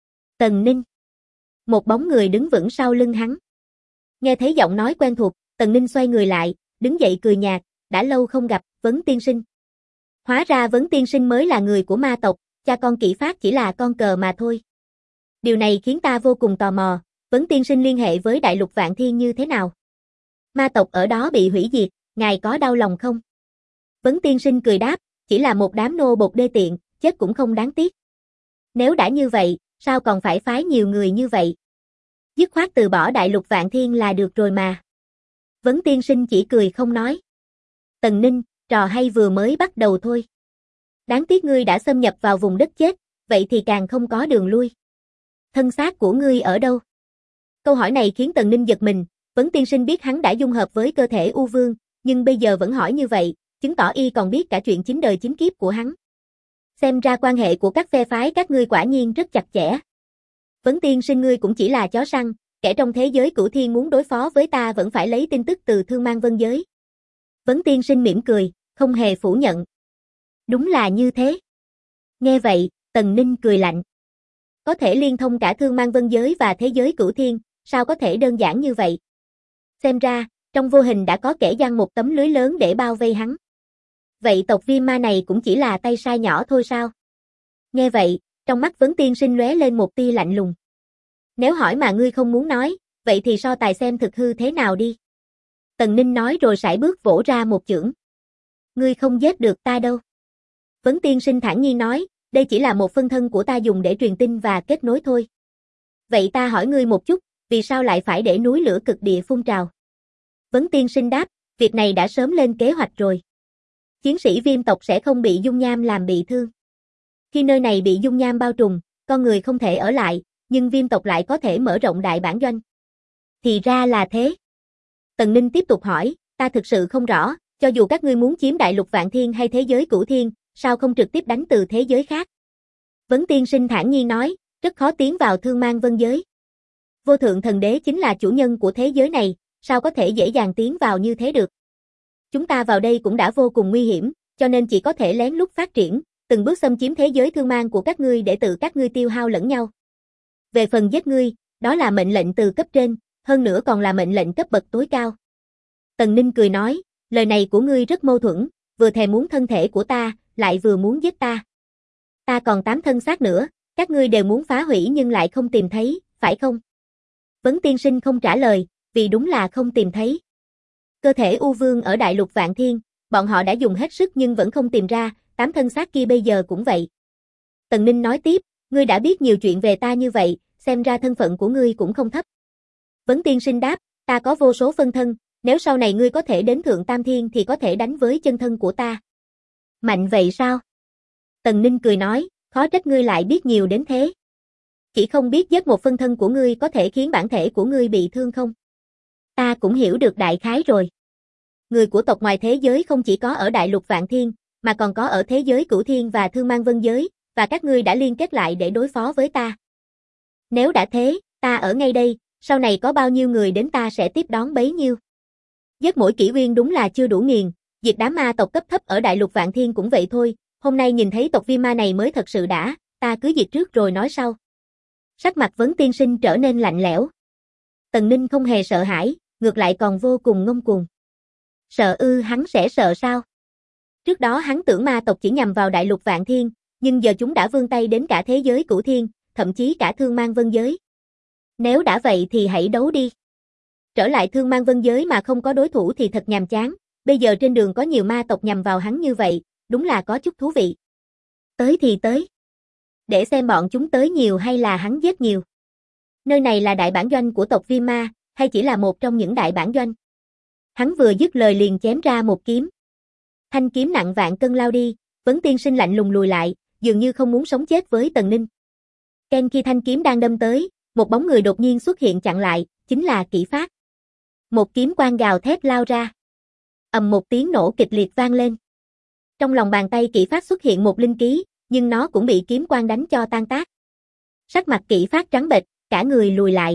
Tần Ninh. Một bóng người đứng vững sau lưng hắn. Nghe thấy giọng nói quen thuộc, Tần Ninh xoay người lại, đứng dậy cười nhạt, đã lâu không gặp, Vấn tiên sinh. Hóa ra Vấn tiên sinh mới là người của ma tộc, cha con Kỷ Phát chỉ là con cờ mà thôi. Điều này khiến ta vô cùng tò mò, Vấn tiên sinh liên hệ với đại lục Vạn Thiên như thế nào? Ma tộc ở đó bị hủy diệt, ngài có đau lòng không? Vấn tiên sinh cười đáp, chỉ là một đám nô bộc đê tiện, chết cũng không đáng tiếc. Nếu đã như vậy, sao còn phải phái nhiều người như vậy? Dứt khoát từ bỏ đại lục Vạn Thiên là được rồi mà. Vấn tiên sinh chỉ cười không nói. Tần Ninh, trò hay vừa mới bắt đầu thôi. Đáng tiếc ngươi đã xâm nhập vào vùng đất chết, vậy thì càng không có đường lui. Thân xác của ngươi ở đâu? Câu hỏi này khiến Tần Ninh giật mình, Vấn tiên sinh biết hắn đã dung hợp với cơ thể U Vương, nhưng bây giờ vẫn hỏi như vậy, chứng tỏ y còn biết cả chuyện chín đời chín kiếp của hắn. Xem ra quan hệ của các phe phái các ngươi quả nhiên rất chặt chẽ. Vấn tiên sinh ngươi cũng chỉ là chó săn, kẻ trong thế giới Cửu Thiên muốn đối phó với ta vẫn phải lấy tin tức từ Thương Mang Vân giới. Vấn tiên sinh mỉm cười, không hề phủ nhận. Đúng là như thế. Nghe vậy, Tần Ninh cười lạnh. Có thể liên thông cả Thương Mang Vân giới và thế giới Cửu Thiên, sao có thể đơn giản như vậy? Xem ra, trong vô hình đã có kẻ giăng một tấm lưới lớn để bao vây hắn. Vậy tộc Viêm Ma này cũng chỉ là tay sai nhỏ thôi sao? Nghe vậy, trong mắt Vấn tiên sinh lóe lên một tia lạnh lùng. Nếu hỏi mà ngươi không muốn nói, vậy thì so tài xem thực hư thế nào đi. Tần Ninh nói rồi sải bước vỗ ra một chưởng. Ngươi không giết được ta đâu. Vấn tiên sinh thản nhiên nói, đây chỉ là một phân thân của ta dùng để truyền tin và kết nối thôi. Vậy ta hỏi ngươi một chút, Vì sao lại phải để núi lửa cực địa phun trào? Vấn Tiên Sinh đáp, việc này đã sớm lên kế hoạch rồi. Chiến sĩ viêm tộc sẽ không bị dung nham làm bị thương. Khi nơi này bị dung nham bao trùm, con người không thể ở lại, nhưng viêm tộc lại có thể mở rộng đại bản doanh. Thì ra là thế. Tần Ninh tiếp tục hỏi, ta thực sự không rõ, cho dù các ngươi muốn chiếm đại lục Vạn Thiên hay thế giới Cửu Thiên, sao không trực tiếp đánh từ thế giới khác? Vấn Tiên Sinh thản nhiên nói, rất khó tiến vào Thương Mang Vân giới. Vô Thượng Thần Đế chính là chủ nhân của thế giới này, sao có thể dễ dàng tiến vào như thế được? Chúng ta vào đây cũng đã vô cùng nguy hiểm, cho nên chỉ có thể lén lút phát triển, từng bước xâm chiếm thế giới thương mang của các ngươi để tự các ngươi tiêu hao lẫn nhau. Về phần giết ngươi, đó là mệnh lệnh từ cấp trên, hơn nữa còn là mệnh lệnh cấp bậc tối cao. Tần Ninh cười nói, lời này của ngươi rất mâu thuẫn, vừa thèm muốn thân thể của ta, lại vừa muốn giết ta. Ta còn 8 thân xác nữa, các ngươi đều muốn phá hủy nhưng lại không tìm thấy, phải không? Vấn Tiên Sinh không trả lời, vì đúng là không tìm thấy. Cơ thể U Vương ở đại lục Vạn Thiên, bọn họ đã dùng hết sức nhưng vẫn không tìm ra, 8 thân xác kia bây giờ cũng vậy. Tần Ninh nói tiếp, ngươi đã biết nhiều chuyện về ta như vậy, xem ra thân phận của ngươi cũng không thấp. Vấn Tiên Sinh đáp, ta có vô số phân thân, nếu sau này ngươi có thể đến Thượng Tam Thiên thì có thể đánh với chân thân của ta. Mạnh vậy sao? Tần Ninh cười nói, khó trách ngươi lại biết nhiều đến thế. Chỉ không biết giết một phân thân của ngươi có thể khiến bản thể của ngươi bị thương không? Ta cũng hiểu được đại khái rồi. Người của tộc ngoài thế giới không chỉ có ở đại lục Vạn Thiên, mà còn có ở thế giới Cửu Thiên và Thương Mang Vân giới, và các ngươi đã liên kết lại để đối phó với ta. Nếu đã thế, ta ở ngay đây, sau này có bao nhiêu người đến ta sẽ tiếp đón bấy nhiêu. Giết mỗi kỷ nguyên đúng là chưa đủ nghiền, diệt đám ma tộc cấp thấp ở đại lục Vạn Thiên cũng vậy thôi, hôm nay nhìn thấy tộc viêm ma này mới thật sự đã, ta cứ diệt trước rồi nói sau. Sắc mặt Vấn Tiên Sinh trở nên lạnh lẽo. Tần Ninh không hề sợ hãi, ngược lại còn vô cùng ngông cuồng. Sợ ư, hắn sẽ sợ sao? Trước đó hắn tưởng ma tộc chỉ nhằm vào đại lục Vạn Thiên, nhưng giờ chúng đã vươn tay đến cả thế giới Cửu Thiên, thậm chí cả Thương Mang Vân giới. Nếu đã vậy thì hãy đấu đi. Trở lại Thương Mang Vân giới mà không có đối thủ thì thật nhàm chán, bây giờ trên đường có nhiều ma tộc nhằm vào hắn như vậy, đúng là có chút thú vị. Tới thì tới. Để xem bọn chúng tới nhiều hay là hắn giết nhiều. Nơi này là đại bản doanh của tộc Viêm Ma, hay chỉ là một trong những đại bản doanh? Hắn vừa dứt lời liền chém ra một kiếm. Thanh kiếm nặng vạn cân lao đi, Vấn Tiên Sinh lạnh lùng lùi lại, dường như không muốn sống chết với Tần Ninh. Ken khi thanh kiếm đang đâm tới, một bóng người đột nhiên xuất hiện chặn lại, chính là Kỷ Phát. Một kiếm quang gào thét lao ra. Ầm một tiếng nổ kịch liệt vang lên. Trong lòng bàn tay Kỷ Phát xuất hiện một linh ký, nhưng nó cũng bị kiếm quang đánh cho tan tác. Sắc mặt Kỷ Phát trắng bệch, cả người lùi lại.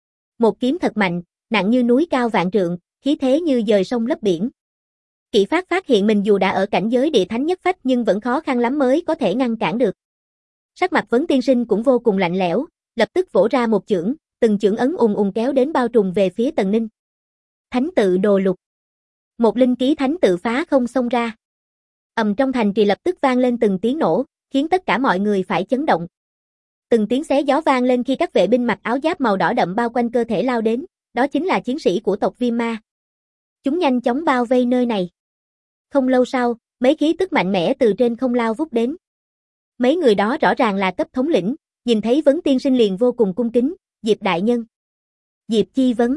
Một kiếm thật mạnh, nặng như núi cao vạn trượng, khí thế như dời sông lấp biển. Kỷ Phát phát hiện mình dù đã ở cảnh giới địa thánh nhất phách nhưng vẫn khó khăn lắm mới có thể ngăn cản được. Sắc mặt Vấn Tiên Sinh cũng vô cùng lạnh lẽo, lập tức vỗ ra một chưởng, từng chưởng ấn ùng ùng kéo đến bao trùm về phía Tần Ninh. Thánh tự đồ lục. Một linh ký thánh tự phá không xông ra. Ầm trong thành trì lập tức vang lên từng tiếng nổ, khiến tất cả mọi người phải chấn động. Từng tiếng xé gió vang lên khi các vệ binh mặc áo giáp màu đỏ đậm bao quanh cơ thể lao đến, đó chính là chiến sĩ của tộc Viêm Ma. Chúng nhanh chóng bao vây nơi này. Không lâu sau, mấy khí tức mạnh mẽ từ trên không lao vút đến. Mấy người đó rõ ràng là cấp thống lĩnh, nhìn thấy Vấn Tiên Sinh liền vô cùng cung kính, Diệp đại nhân. Diệp Chi Vấn.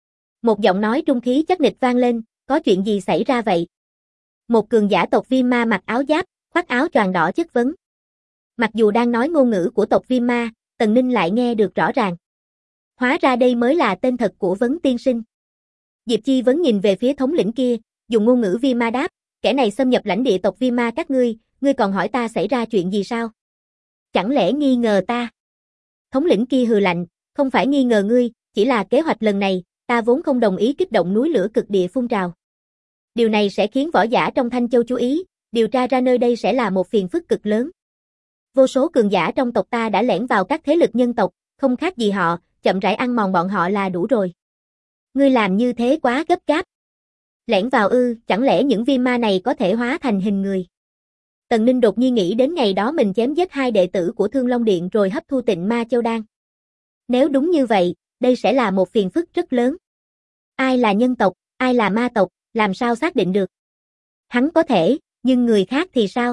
Một giọng nói trung khí chắc nịch vang lên, có chuyện gì xảy ra vậy? Một cường giả tộc Viêm Ma mặc áo giáp, khoác áo choàng đỏ chất vấn. Mặc dù đang nói ngôn ngữ của tộc Viêm Ma, Tần Ninh lại nghe được rõ ràng. Hóa ra đây mới là tên thật của Vấn Tiên Sinh. Diệp Chi Vấn nhìn về phía thống lĩnh kia, dùng ngôn ngữ Viêm Ma đáp, kẻ này xâm nhập lãnh địa tộc Viêm Ma các ngươi còn hỏi ta xảy ra chuyện gì sao? Chẳng lẽ nghi ngờ ta? Thống lĩnh kia hừ lạnh, không phải nghi ngờ ngươi, chỉ là kế hoạch lần này, ta vốn không đồng ý kích động núi lửa cực địa phun trào. Điều này sẽ khiến võ giả trong Thanh Châu chú ý, điều tra ra nơi đây sẽ là một phiền phức cực lớn. Vô số cường giả trong tộc ta đã lẻn vào các thế lực nhân tộc, không khác gì họ, chậm rãi ăn mòn bọn họ là đủ rồi. Ngươi làm như thế quá gấp gáp. Lẻn vào ư, chẳng lẽ những viêm ma này có thể hóa thành hình người? Tần Ninh đột nhiên nghĩ đến ngày đó mình chém giết 2 đệ tử của Thương Long Điện rồi hấp thu Tịnh Ma Châu Đan. Nếu đúng như vậy, đây sẽ là một phiền phức rất lớn. Ai là nhân tộc, ai là ma tộc, làm sao xác định được? Hắn có thể, nhưng người khác thì sao?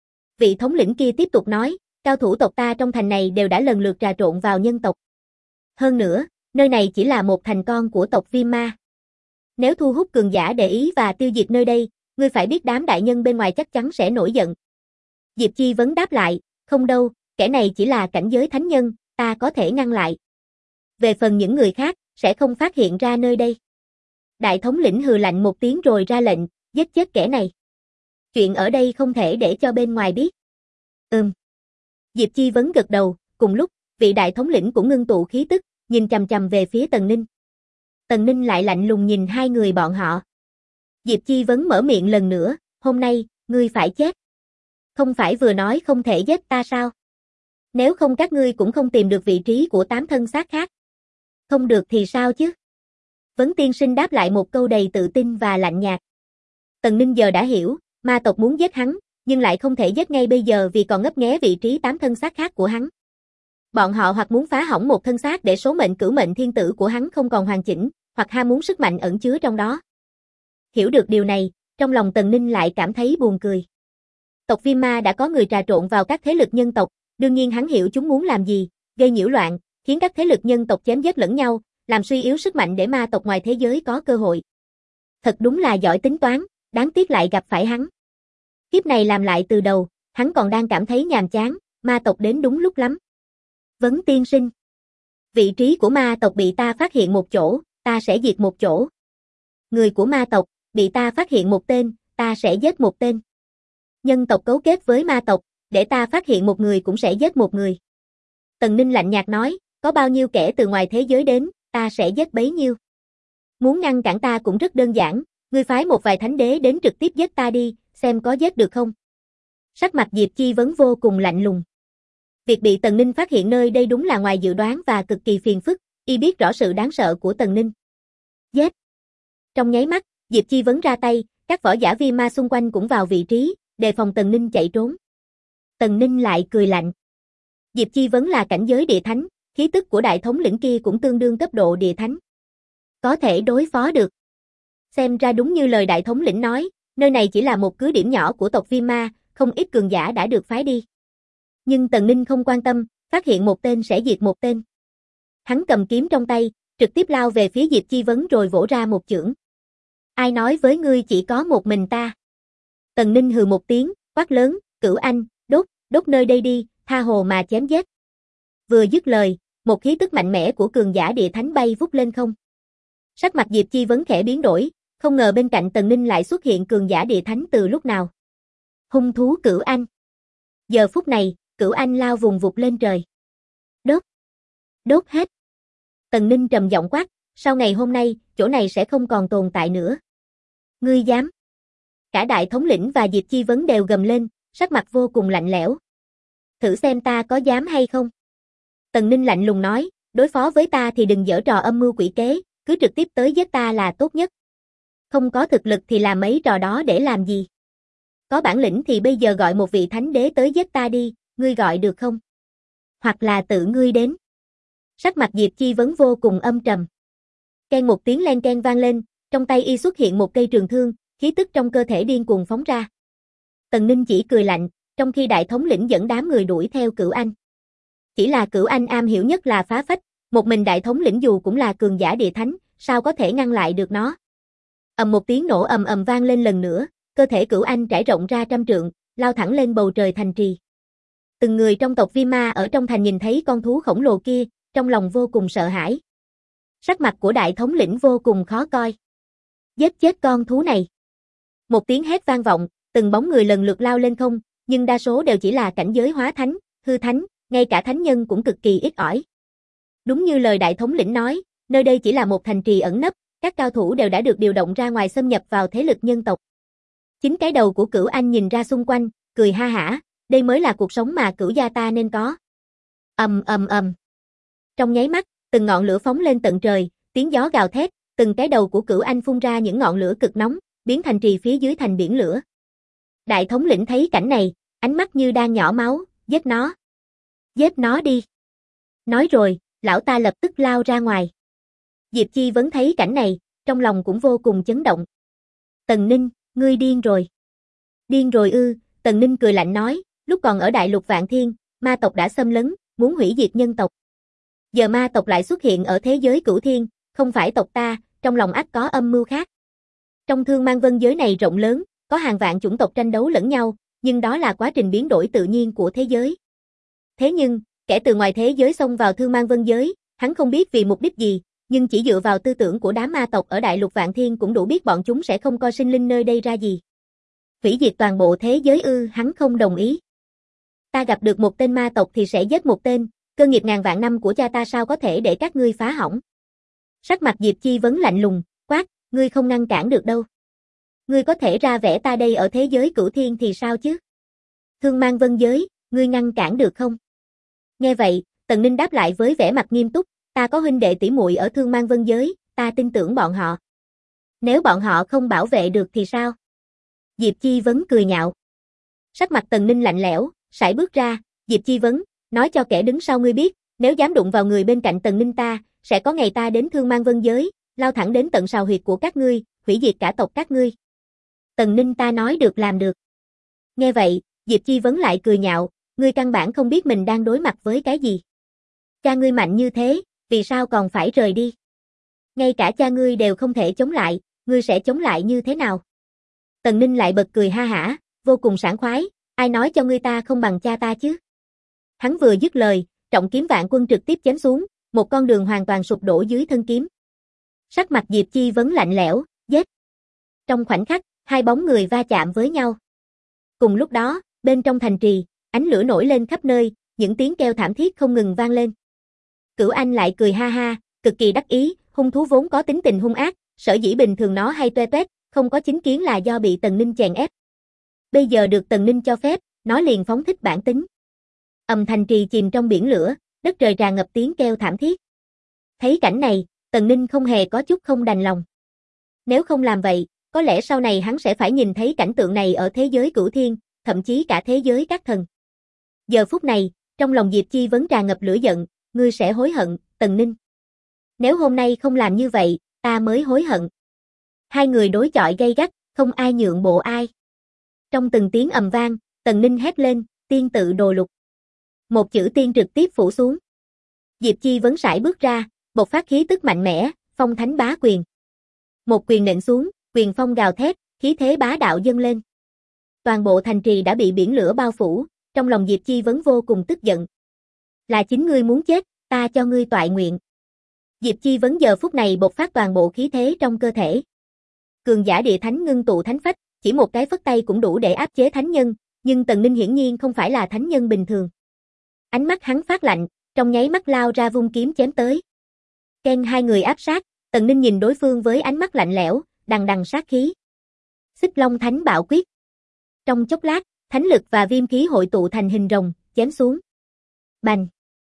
Vị thống lĩnh kia tiếp tục nói, cao thủ tộc ta trong thành này đều đã lần lượt trà trộn vào nhân tộc. Hơn nữa, nơi này chỉ là một thành con của tộc Viêm Ma. Nếu thu hút cường giả để ý và tiêu diệt nơi đây, ngươi phải biết đám đại nhân bên ngoài chắc chắn sẽ nổi giận. Diệp Chi Vấn đáp lại, không đâu, kẻ này chỉ là cảnh giới thánh nhân, ta có thể ngăn lại. Về phần những người khác, sẽ không phát hiện ra nơi đây. Đại thống lĩnh hừ lạnh một tiếng rồi ra lệnh, giết chết kẻ này. Chuyện ở đây không thể để cho bên ngoài biết. Diệp Chi Vấn gật đầu, cùng lúc, vị đại thống lĩnh cũng ngưng tụ khí tức, nhìn chằm chằm về phía Tần Ninh. Tần Ninh lại lạnh lùng nhìn hai người bọn họ. Diệp Chi Vấn mở miệng lần nữa, hôm nay, ngươi phải chết. Không phải vừa nói không thể giết ta sao? Nếu không các ngươi cũng không tìm được vị trí của 8 thân xác khác. Không được thì sao chứ? Vấn tiên sinh đáp lại một câu đầy tự tin và lạnh nhạt. Tần Ninh giờ đã hiểu, ma tộc muốn giết hắn, nhưng lại không thể giết ngay bây giờ vì còn ngấp nghé vị trí 8 thân xác khác của hắn. Bọn họ hoặc muốn phá hỏng một thân xác để số mệnh cửu mệnh thiên tử của hắn không còn hoàn chỉnh, hoặc ham muốn sức mạnh ẩn chứa trong đó. Hiểu được điều này, trong lòng Tần Ninh lại cảm thấy buồn cười. Tộc Viêm Ma đã có người trà trộn vào các thế lực nhân tộc, đương nhiên hắn hiểu chúng muốn làm gì, gây nhiễu loạn, khiến các thế lực nhân tộc chém giết lẫn nhau, làm suy yếu sức mạnh để ma tộc ngoài thế giới có cơ hội. Thật đúng là giỏi tính toán, đáng tiếc lại gặp phải hắn. Kiếp này làm lại từ đầu, hắn còn đang cảm thấy nhàm chán, ma tộc đến đúng lúc lắm. Vấn tiên sinh. Vị trí của ma tộc bị ta phát hiện một chỗ, ta sẽ diệt một chỗ. Người của ma tộc, bị ta phát hiện một tên, ta sẽ giết một tên. Nhân tộc cấu kết với ma tộc, để ta phát hiện một người cũng sẽ giết một người. Tần Ninh lạnh nhạt nói, có bao nhiêu kẻ từ ngoài thế giới đến, ta sẽ giết bấy nhiêu. Muốn ngăn cản ta cũng rất đơn giản, ngươi phái một vài thánh đế đến trực tiếp giết ta đi, xem có giết được không. Sắc mặt Diệp Chi Vấn vô cùng lạnh lùng. Việc bị Tần Ninh phát hiện nơi đây đúng là ngoài dự đoán và cực kỳ phiền phức, y biết rõ sự đáng sợ của Tần Ninh. Giết! Trong nháy mắt, Diệp Chi Vấn ra tay, các võ giả Viêm Ma xung quanh cũng vào vị trí, đề phòng Tần Ninh chạy trốn. Tần Ninh lại cười lạnh. Diệp Chi Vấn là cảnh giới địa thánh, khí tức của đại thống lĩnh kia cũng tương đương cấp độ địa thánh. Có thể đối phó được. Xem ra đúng như lời đại thống lĩnh nói, nơi này chỉ là một cứ điểm nhỏ của tộc Viêm Ma, không ít cường giả đã được phái đi. Nhưng Tần Ninh không quan tâm, phát hiện một tên sẽ diệt một tên. Hắn cầm kiếm trong tay, trực tiếp lao về phía Diệp Chi Vấn rồi vỗ ra một chưởng. Ai nói với ngươi chỉ có một mình ta? Tần Ninh hừ một tiếng, quát lớn, Cửu Anh, đốt nơi đây đi, tha hồ mà chém giết. Vừa dứt lời, một khí tức mạnh mẽ của cường giả địa thánh bay vút lên không. Sắc mặt Diệp Chi Vấn khẽ biến đổi, không ngờ bên cạnh Tần Ninh lại xuất hiện cường giả địa thánh từ lúc nào. Hung thú Cửu Anh. Giờ phút này, Cửu Anh lao vùng vụt lên trời. Đốt hết. Tần Ninh trầm giọng quát, sau ngày hôm nay, chỗ này sẽ không còn tồn tại nữa. Ngươi dám? Cả đại thống lĩnh và Diệp Chi Vấn đều gầm lên, sắc mặt vô cùng lạnh lẽo. Thử xem ta có dám hay không? Tần Ninh lạnh lùng nói, đối phó với ta thì đừng giở trò âm mưu quỷ kế, cứ trực tiếp tới giết ta là tốt nhất. Không có thực lực thì làm mấy trò đó để làm gì? Có bản lĩnh thì bây giờ gọi một vị thánh đế tới giết ta đi, ngươi gọi được không? Hoặc là tự ngươi đến. Sắc mặt Diệp Chi Vấn vô cùng âm trầm. Keng một tiếng len keng vang lên, trong tay y xuất hiện một cây trường thương, khí tức trong cơ thể điên cuồng phóng ra. Tần Ninh chỉ cười lạnh, trong khi đại thống lĩnh dẫn đám người đuổi theo Cửu Anh. Chỉ là Cửu Anh am hiểu nhất là phá phách, một mình đại thống lĩnh dù cũng là cường giả địa thánh, sao có thể ngăn lại được nó. Ầm một tiếng nổ ầm ầm vang lên lần nữa, cơ thể Cửu Anh trải rộng ra trăm trượng, lao thẳng lên bầu trời thành trì. Từng người trong tộc Viêm Ma ở trong thành nhìn thấy con thú khổng lồ kia, trong lòng vô cùng sợ hãi. Sắc mặt của đại thống lĩnh vô cùng khó coi. Giết chết con thú này. Một tiếng hét vang vọng, từng bóng người lần lượt lao lên không, nhưng đa số đều chỉ là cảnh giới hóa thánh, hư thánh, ngay cả thánh nhân cũng cực kỳ ít ỏi. Đúng như lời đại thống lĩnh nói, nơi đây chỉ là một thành trì ẩn nấp, các cao thủ đều đã được điều động ra ngoài xâm nhập vào thế lực nhân tộc. Chính cái đầu của Cửu Anh nhìn ra xung quanh, cười ha hả, đây mới là cuộc sống mà Cửu gia ta nên có. Ầm ầm ầm. Trong nháy mắt, từng ngọn lửa phóng lên tận trời, tiếng gió gào thét, từng cái đầu của Cửu Anh phun ra những ngọn lửa cực nóng, biến thành trì phía dưới thành biển lửa. Đại thống lĩnh thấy cảnh này, ánh mắt như đang nhỏ máu, giết nó. Giết nó đi. Nói rồi, lão ta lập tức lao ra ngoài. Diệp Chi Vấn thấy cảnh này, trong lòng cũng vô cùng chấn động. Tần Ninh, ngươi điên rồi. Điên rồi ư? Tần Ninh cười lạnh nói, lúc còn ở đại lục Vạn Thiên, ma tộc đã xâm lấn, muốn hủy diệt nhân tộc. Giờ ma tộc lại xuất hiện ở thế giới cửu thiên, không phải tộc ta, trong lòng ắt có âm mưu khác. Trong Thương Mang Vân giới này rộng lớn, có hàng vạn chủng tộc tranh đấu lẫn nhau, nhưng đó là quá trình biến đổi tự nhiên của thế giới. Thế nhưng, kẻ từ ngoài thế giới xông vào Thương Mang Vân giới, hắn không biết vì mục đích gì, nhưng chỉ dựa vào tư tưởng của đám ma tộc ở Đại Lục Vạn Thiên cũng đủ biết bọn chúng sẽ không coi sinh linh nơi đây ra gì. Hủy diệt toàn bộ thế giới ư? Hắn không đồng ý. Ta gặp được một tên ma tộc thì sẽ giết một tên, cơ nghiệp ngàn vạn năm của cha ta sao có thể để các ngươi phá hỏng. Sắc mặt Diệp Chi Vấn lạnh lùng, quát, ngươi không ngăn cản được đâu. Ngươi có thể ra vẻ ta đây ở thế giới cửu thiên thì sao chứ? Thương Mang Vân giới, ngươi ngăn cản được không? Nghe vậy, Tần Ninh đáp lại với vẻ mặt nghiêm túc, ta có huynh đệ tỷ muội ở Thương Mang Vân giới, ta tin tưởng bọn họ. Nếu bọn họ không bảo vệ được thì sao? Diệp Chi Vấn cười nhạo. Sắc mặt Tần Ninh lạnh lẽo, sải bước ra, Diệp Chi Vấn, nói cho kẻ đứng sau ngươi biết, nếu dám đụng vào người bên cạnh Tần Ninh ta, sẽ có ngày ta đến Thương Mang Vân giới, lao thẳng đến tận sào huyệt của các ngươi, hủy diệt cả tộc các ngươi. Tần Ninh ta nói được làm được. Nghe vậy, Diệp Chi Vấn lại cười nhạo, ngươi căn bản không biết mình đang đối mặt với cái gì. Cha ngươi mạnh như thế, vì sao còn phải rời đi? Ngay cả cha ngươi đều không thể chống lại, ngươi sẽ chống lại như thế nào? Tần Ninh lại bật cười ha hả, vô cùng sảng khoái, ai nói cho ngươi ta không bằng cha ta chứ? Hắn vừa dứt lời, trọng kiếm Vạn Quân trực tiếp chém xuống, một con đường hoàn toàn sụp đổ dưới thân kiếm. Sắc mặt Diệp Chi Vấn lạnh lẽo, giết. Trong khoảnh khắc, hai bóng người va chạm với nhau. Cùng lúc đó, bên trong thành trì, ánh lửa nổi lên khắp nơi, những tiếng kêu thảm thiết không ngừng vang lên. Cửu Anh lại cười ha ha, cực kỳ đắc ý, hung thú vốn có tính tình hung ác, sở dĩ bình thường nó hay toe toét, không có chính kiến là do bị Tần Ninh chèn ép. Bây giờ được Tần Ninh cho phép, nó liền phóng thích bản tính. Thành trì chìm trong biển lửa, đất trời tràn ngập tiếng kêu thảm thiết. Thấy cảnh này, Tần Ninh không hề có chút không đành lòng. Nếu không làm vậy, có lẽ sau này hắn sẽ phải nhìn thấy cảnh tượng này ở thế giới cửu thiên, thậm chí cả thế giới các thần. Giờ phút này, trong lòng Diệp Chi Vấn tràn ngập lửa giận, ngươi sẽ hối hận, Tần Ninh. Nếu hôm nay không làm như vậy, ta mới hối hận. Hai người đối chọi gay gắt, không ai nhượng bộ ai. Trong từng tiếng ầm vang, Tần Ninh hét lên, tiên tự đồ lục. Một chữ tiên trực tiếp phủ xuống. Diệp Chi Vấn sải bước ra, bộc phát khí tức mạnh mẽ, phong thánh bá quyền. Một quyền nện xuống, quyền phong gào thét, khí thế bá đạo dâng lên. Toàn bộ thành trì đã bị biển lửa bao phủ, trong lòng Diệp Chi Vấn vô cùng tức giận. Là chính ngươi muốn chết, ta cho ngươi toại nguyện. Diệp Chi Vấn giờ phút này bộc phát toàn bộ khí thế trong cơ thể. Cường giả địa thánh ngưng tụ thánh phách, chỉ một cái phất tay cũng đủ để áp chế thánh nhân, nhưng Tần Ninh hiển nhiên không phải là thánh nhân bình thường. Ánh mắt hắn phát lạnh, trong nháy mắt lao ra vung kiếm chém tới. Ken hai người áp sát, Tần Ninh nhìn đối phương với ánh mắt lạnh lẽo, đằng đằng sát khí. Xích Long Thánh Bạo Quyết. Trong chốc lát, thánh lực và viêm khí hội tụ thành hình rồng, chém xuống. Bành.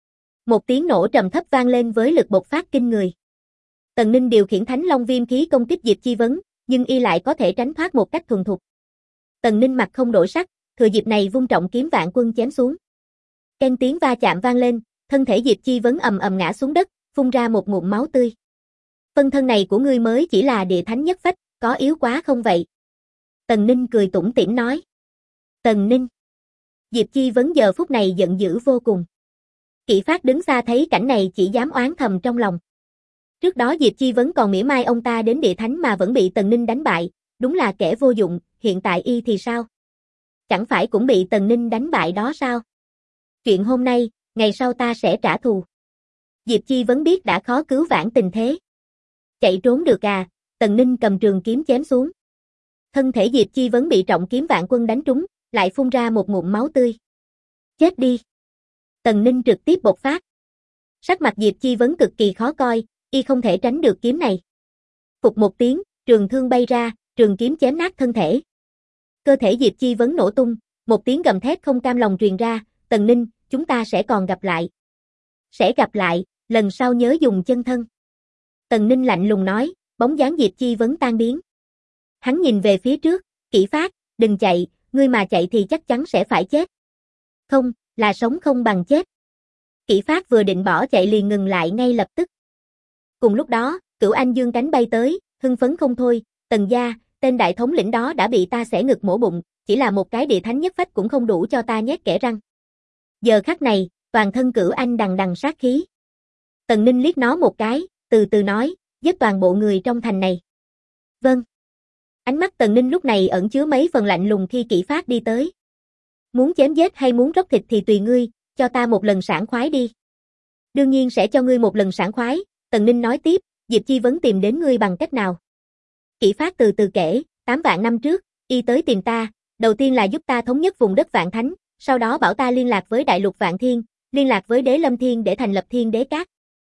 Một tiếng nổ trầm thấp vang lên với lực bộc phát kinh người. Tần Ninh điều khiển Thánh Long viêm khí công kích Diệp Chi Vấn, nhưng y lại có thể tránh thoát một cách thuần thục. Tần Ninh mặt không đổi sắc, thừa dịp này vung trọng kiếm Vạn Quân chém xuống. Ken tiếng va chạm vang lên, thân thể Diệp Chi Vấn ầm ầm ngã xuống đất, phun ra một ngụm máu tươi. Phân thân này của ngươi mới chỉ là địa thánh nhất phách, có yếu quá không vậy? Tần Ninh cười tủm tỉm nói. Tần Ninh. Diệp Chi Vấn giờ phút này giận dữ vô cùng. Kỷ Phát đứng xa thấy cảnh này chỉ dám oán thầm trong lòng. Trước đó Diệp Chi Vấn còn mỉa mai ông ta đến địa thánh mà vẫn bị Tần Ninh đánh bại, đúng là kẻ vô dụng, hiện tại y thì sao? Chẳng phải cũng bị Tần Ninh đánh bại đó sao? Chuyện hôm nay, ngày sau ta sẽ trả thù. Diệp Chi Vấn biết đã khó cứu vãn tình thế. Chạy trốn được à? Tần Ninh cầm trường kiếm chém xuống. Thân thể Diệp Chi Vấn bị trọng kiếm Vạn Quân đánh trúng, lại phun ra một ngụm máu tươi. Chết đi. Tần Ninh trực tiếp bộc phát. Sắc mặt Diệp Chi Vấn cực kỳ khó coi, y không thể tránh được kiếm này. Phụt một tiếng, trường thương bay ra, trường kiếm chém nát thân thể. Cơ thể Diệp Chi Vấn nổ tung, một tiếng gầm thét không cam lòng truyền ra, Tần Ninh, chúng ta sẽ còn gặp lại. Sẽ gặp lại, lần sau nhớ dùng chân thân. Tần Ninh lạnh lùng nói, bóng dáng Diệp Chi Vấn tan biến. Hắn nhìn về phía trước, Kỷ Phát, đừng chạy, ngươi mà chạy thì chắc chắn sẽ phải chết. Không, là sống không bằng chết. Kỷ Phát vừa định bỏ chạy liền ngừng lại ngay lập tức. Cùng lúc đó, Cửu Anh dương cánh bay tới, hưng phấn không thôi, Tần gia, tên đại thống lĩnh đó đã bị ta xẻ ngực mổ bụng, chỉ là một cái địa thánh nhất phách cũng không đủ cho ta nhét kẽ răng. Giờ khắc này, toàn thân Cửu Anh đằng đằng sát khí. Tần Ninh liếc nó một cái, từ từ nói, giết toàn bộ người trong thành này. Vâng. Ánh mắt Tần Ninh lúc này ẩn chứa mấy phần lạnh lùng khi Kỷ Phát đi tới. Muốn chém giết hay muốn róc thịt thì tùy ngươi, cho ta một lần sảng khoái đi. Đương nhiên sẽ cho ngươi một lần sảng khoái, Tần Ninh nói tiếp, Diệp Chi Vấn tìm đến ngươi bằng cách nào? Kỷ Phát từ từ kể, 8 vạn năm trước, y tới tìm ta, đầu tiên là giúp ta thống nhất vùng đất Vạn Thánh, sau đó bảo ta liên lạc với Đại Lục Vạn Thiên, liên lạc với Đế Lâm Thiên để thành lập Thiên Đế Các.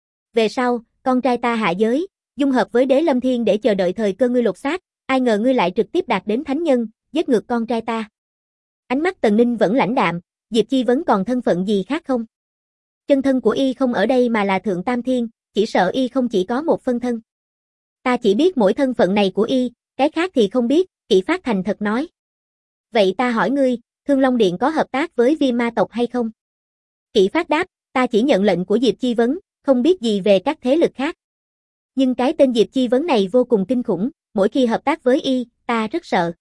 Về sau, con trai ta hạ giới, dung hợp với Đế Lâm Thiên để chờ đợi thời cơ ngươi lột xác, ai ngờ ngươi lại trực tiếp đạt đến thánh nhân, giết ngược con trai ta. Ánh mắt Tần Ninh vẫn lãnh đạm, Diệp Chi Vấn còn thân phận gì khác không? Chân thân của y không ở đây mà là Thượng Tam Thiên, chỉ sợ y không chỉ có một phân thân. Ta chỉ biết mỗi thân phận này của y, cái khác thì không biết, Kỷ Phát thành thật nói. Vậy ta hỏi ngươi, Thương Long Điện có hợp tác với Vi Ma tộc hay không? Kỷ Phát đáp, ta chỉ nhận lệnh của Diệp Chi Vấn, không biết gì về các thế lực khác. Nhưng cái tên Diệp Chi Vấn này vô cùng kinh khủng, mỗi khi hợp tác với y, ta rất sợ.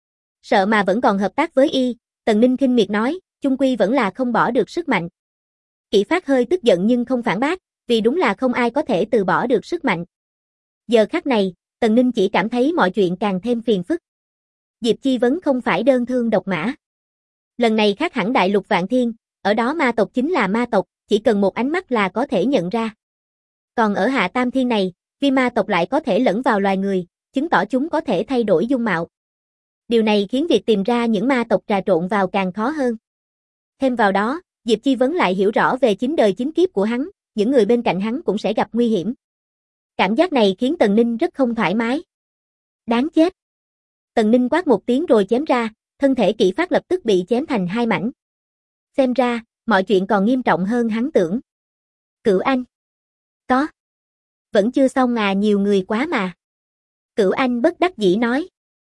Sợ mà vẫn còn hợp tác với y, Tần Ninh khinh miệt nói, chung quy vẫn là không bỏ được sức mạnh. Kỷ Phát hơi tức giận nhưng không phản bác, vì đúng là không ai có thể từ bỏ được sức mạnh. Giờ khắc này, Tần Ninh chỉ cảm thấy mọi chuyện càng thêm phiền phức. Diệp Chi Vấn không phải đơn thương độc mã. Lần này khác hẳn Đại Lục Vạn Thiên, ở đó ma tộc chính là ma tộc, chỉ cần một ánh mắt là có thể nhận ra. Còn ở Hạ Tam Thiên này, Vi Ma tộc lại có thể lẫn vào loài người, chứng tỏ chúng có thể thay đổi dung mạo. Điều này khiến việc tìm ra những ma tộc trà trộn vào càng khó hơn. Thêm vào đó, Diệp Chi Vấn lại hiểu rõ về chính đời chính kiếp của hắn, những người bên cạnh hắn cũng sẽ gặp nguy hiểm. Cảm giác này khiến Tần Ninh rất không thoải mái. Đáng chết. Tần Ninh quát một tiếng rồi chém ra, thân thể Kỷ Phát lập tức bị chém thành hai mảnh. Xem ra, mọi chuyện còn nghiêm trọng hơn hắn tưởng. Cửu Anh. Có. Vẫn chưa xong à, nhiều người quá mà. Cửu Anh bất đắc dĩ nói.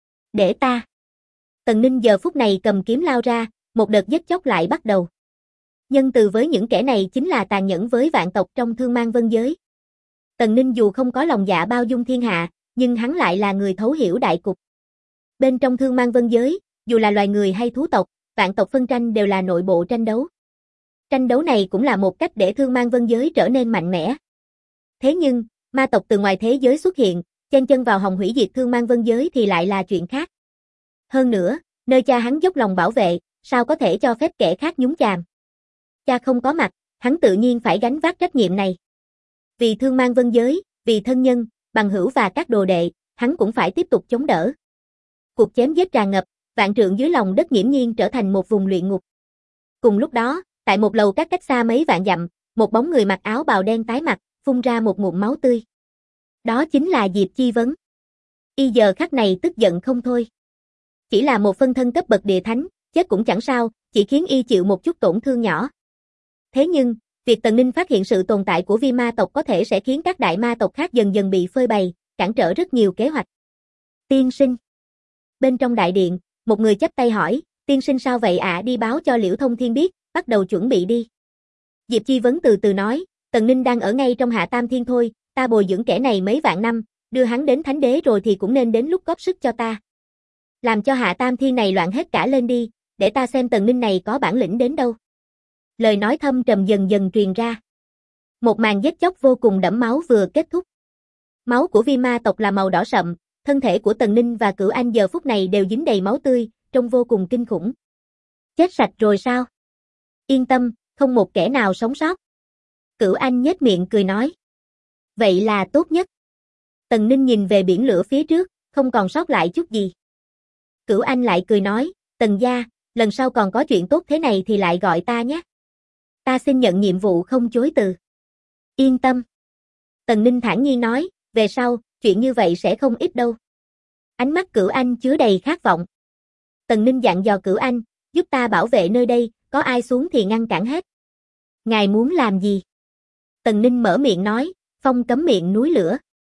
Để ta. Tần Ninh giờ phút này cầm kiếm lao ra, một đợt giết chóc lại bắt đầu. Nhân từ với những kẻ này chính là tàn nhẫn với vạn tộc trong Thương Mang Vân giới. Tần Ninh dù không có lòng dạ bao dung thiên hạ, nhưng hắn lại là người thấu hiểu đại cục. Bên trong Thương Mang Vân giới, dù là loài người hay thú tộc, vạn tộc phân tranh đều là nội bộ tranh đấu. Tranh đấu này cũng là một cách để Thương Mang Vân giới trở nên mạnh mẽ. Thế nhưng, ma tộc từ ngoài thế giới xuất hiện, chen chân vào hòng hủy diệt Thương Mang Vân giới thì lại là chuyện khác. Hơn nữa, nơi cha hắn dốc lòng bảo vệ, sao có thể cho phép kẻ khác nhúng chàm. Cha không có mặt, hắn tự nhiên phải gánh vác trách nhiệm này. Vì Thương Mang Vân giới, vì thân nhân, bằng hữu và các đồ đệ, hắn cũng phải tiếp tục chống đỡ. Cuộc chém giết tràn ngập, vạn trượng dưới lòng đất nghiễm nhiên trở thành một vùng luyện ngục. Cùng lúc đó, tại một lầu các cách xa mấy vạn dặm, một bóng người mặc áo bào đen tái mặt, phun ra một ngụm máu tươi. Đó chính là Diệp Chi Vấn. Y giờ khắc này tức giận không thôi. Chỉ là một phân thân cấp bậc địa thánh, chết cũng chẳng sao, chỉ khiến y chịu một chút tổn thương nhỏ. Thế nhưng, việc Tần Ninh phát hiện sự tồn tại của Vi Ma tộc có thể sẽ khiến các đại ma tộc khác dần dần bị phơi bày, cản trở rất nhiều kế hoạch. Tiên sinh. Bên trong đại điện, một người chắp tay hỏi, tiên sinh sao vậy ạ? Đi báo cho Liễu Thông Thiên biết, bắt đầu chuẩn bị đi. Diệp Chi Vấn từ từ nói, Tần Ninh đang ở ngay trong Hạ Tam Thiên thôi, ta bồi dưỡng kẻ này mấy vạn năm, đưa hắn đến thánh đế rồi thì cũng nên đến lúc góp sức cho ta. Làm cho Hạ Tam Thiên này loạn hết cả lên đi, để ta xem Tần Ninh này có bản lĩnh đến đâu. Lời nói thâm trầm dần dần truyền ra. Một màn giết chóc vô cùng đẫm máu vừa kết thúc. Máu của Vi Ma tộc là màu đỏ sậm, thân thể của Tần Ninh và Cửu Anh giờ phút này đều dính đầy máu tươi, trông vô cùng kinh khủng. Chết sạch rồi sao? Yên tâm, không một kẻ nào sống sót. Cửu Anh nhếch miệng cười nói. Vậy là tốt nhất. Tần Ninh nhìn về biển lửa phía trước, không còn sót lại chút gì. Cửu Anh lại cười nói, Tần gia, lần sau còn có chuyện tốt thế này thì lại gọi ta nhé. Ta xin nhận nhiệm vụ không chối từ. Yên tâm. Tần Ninh thản nhiên nói, về sau, chuyện như vậy sẽ không ít đâu. Ánh mắt Cửu Anh chứa đầy khát vọng. Tần Ninh dặn dò Cửu Anh, giúp ta bảo vệ nơi đây, có ai xuống thì ngăn cản hết. Ngài muốn làm gì? Tần Ninh mở miệng nói, phong cấm miệng núi lửa.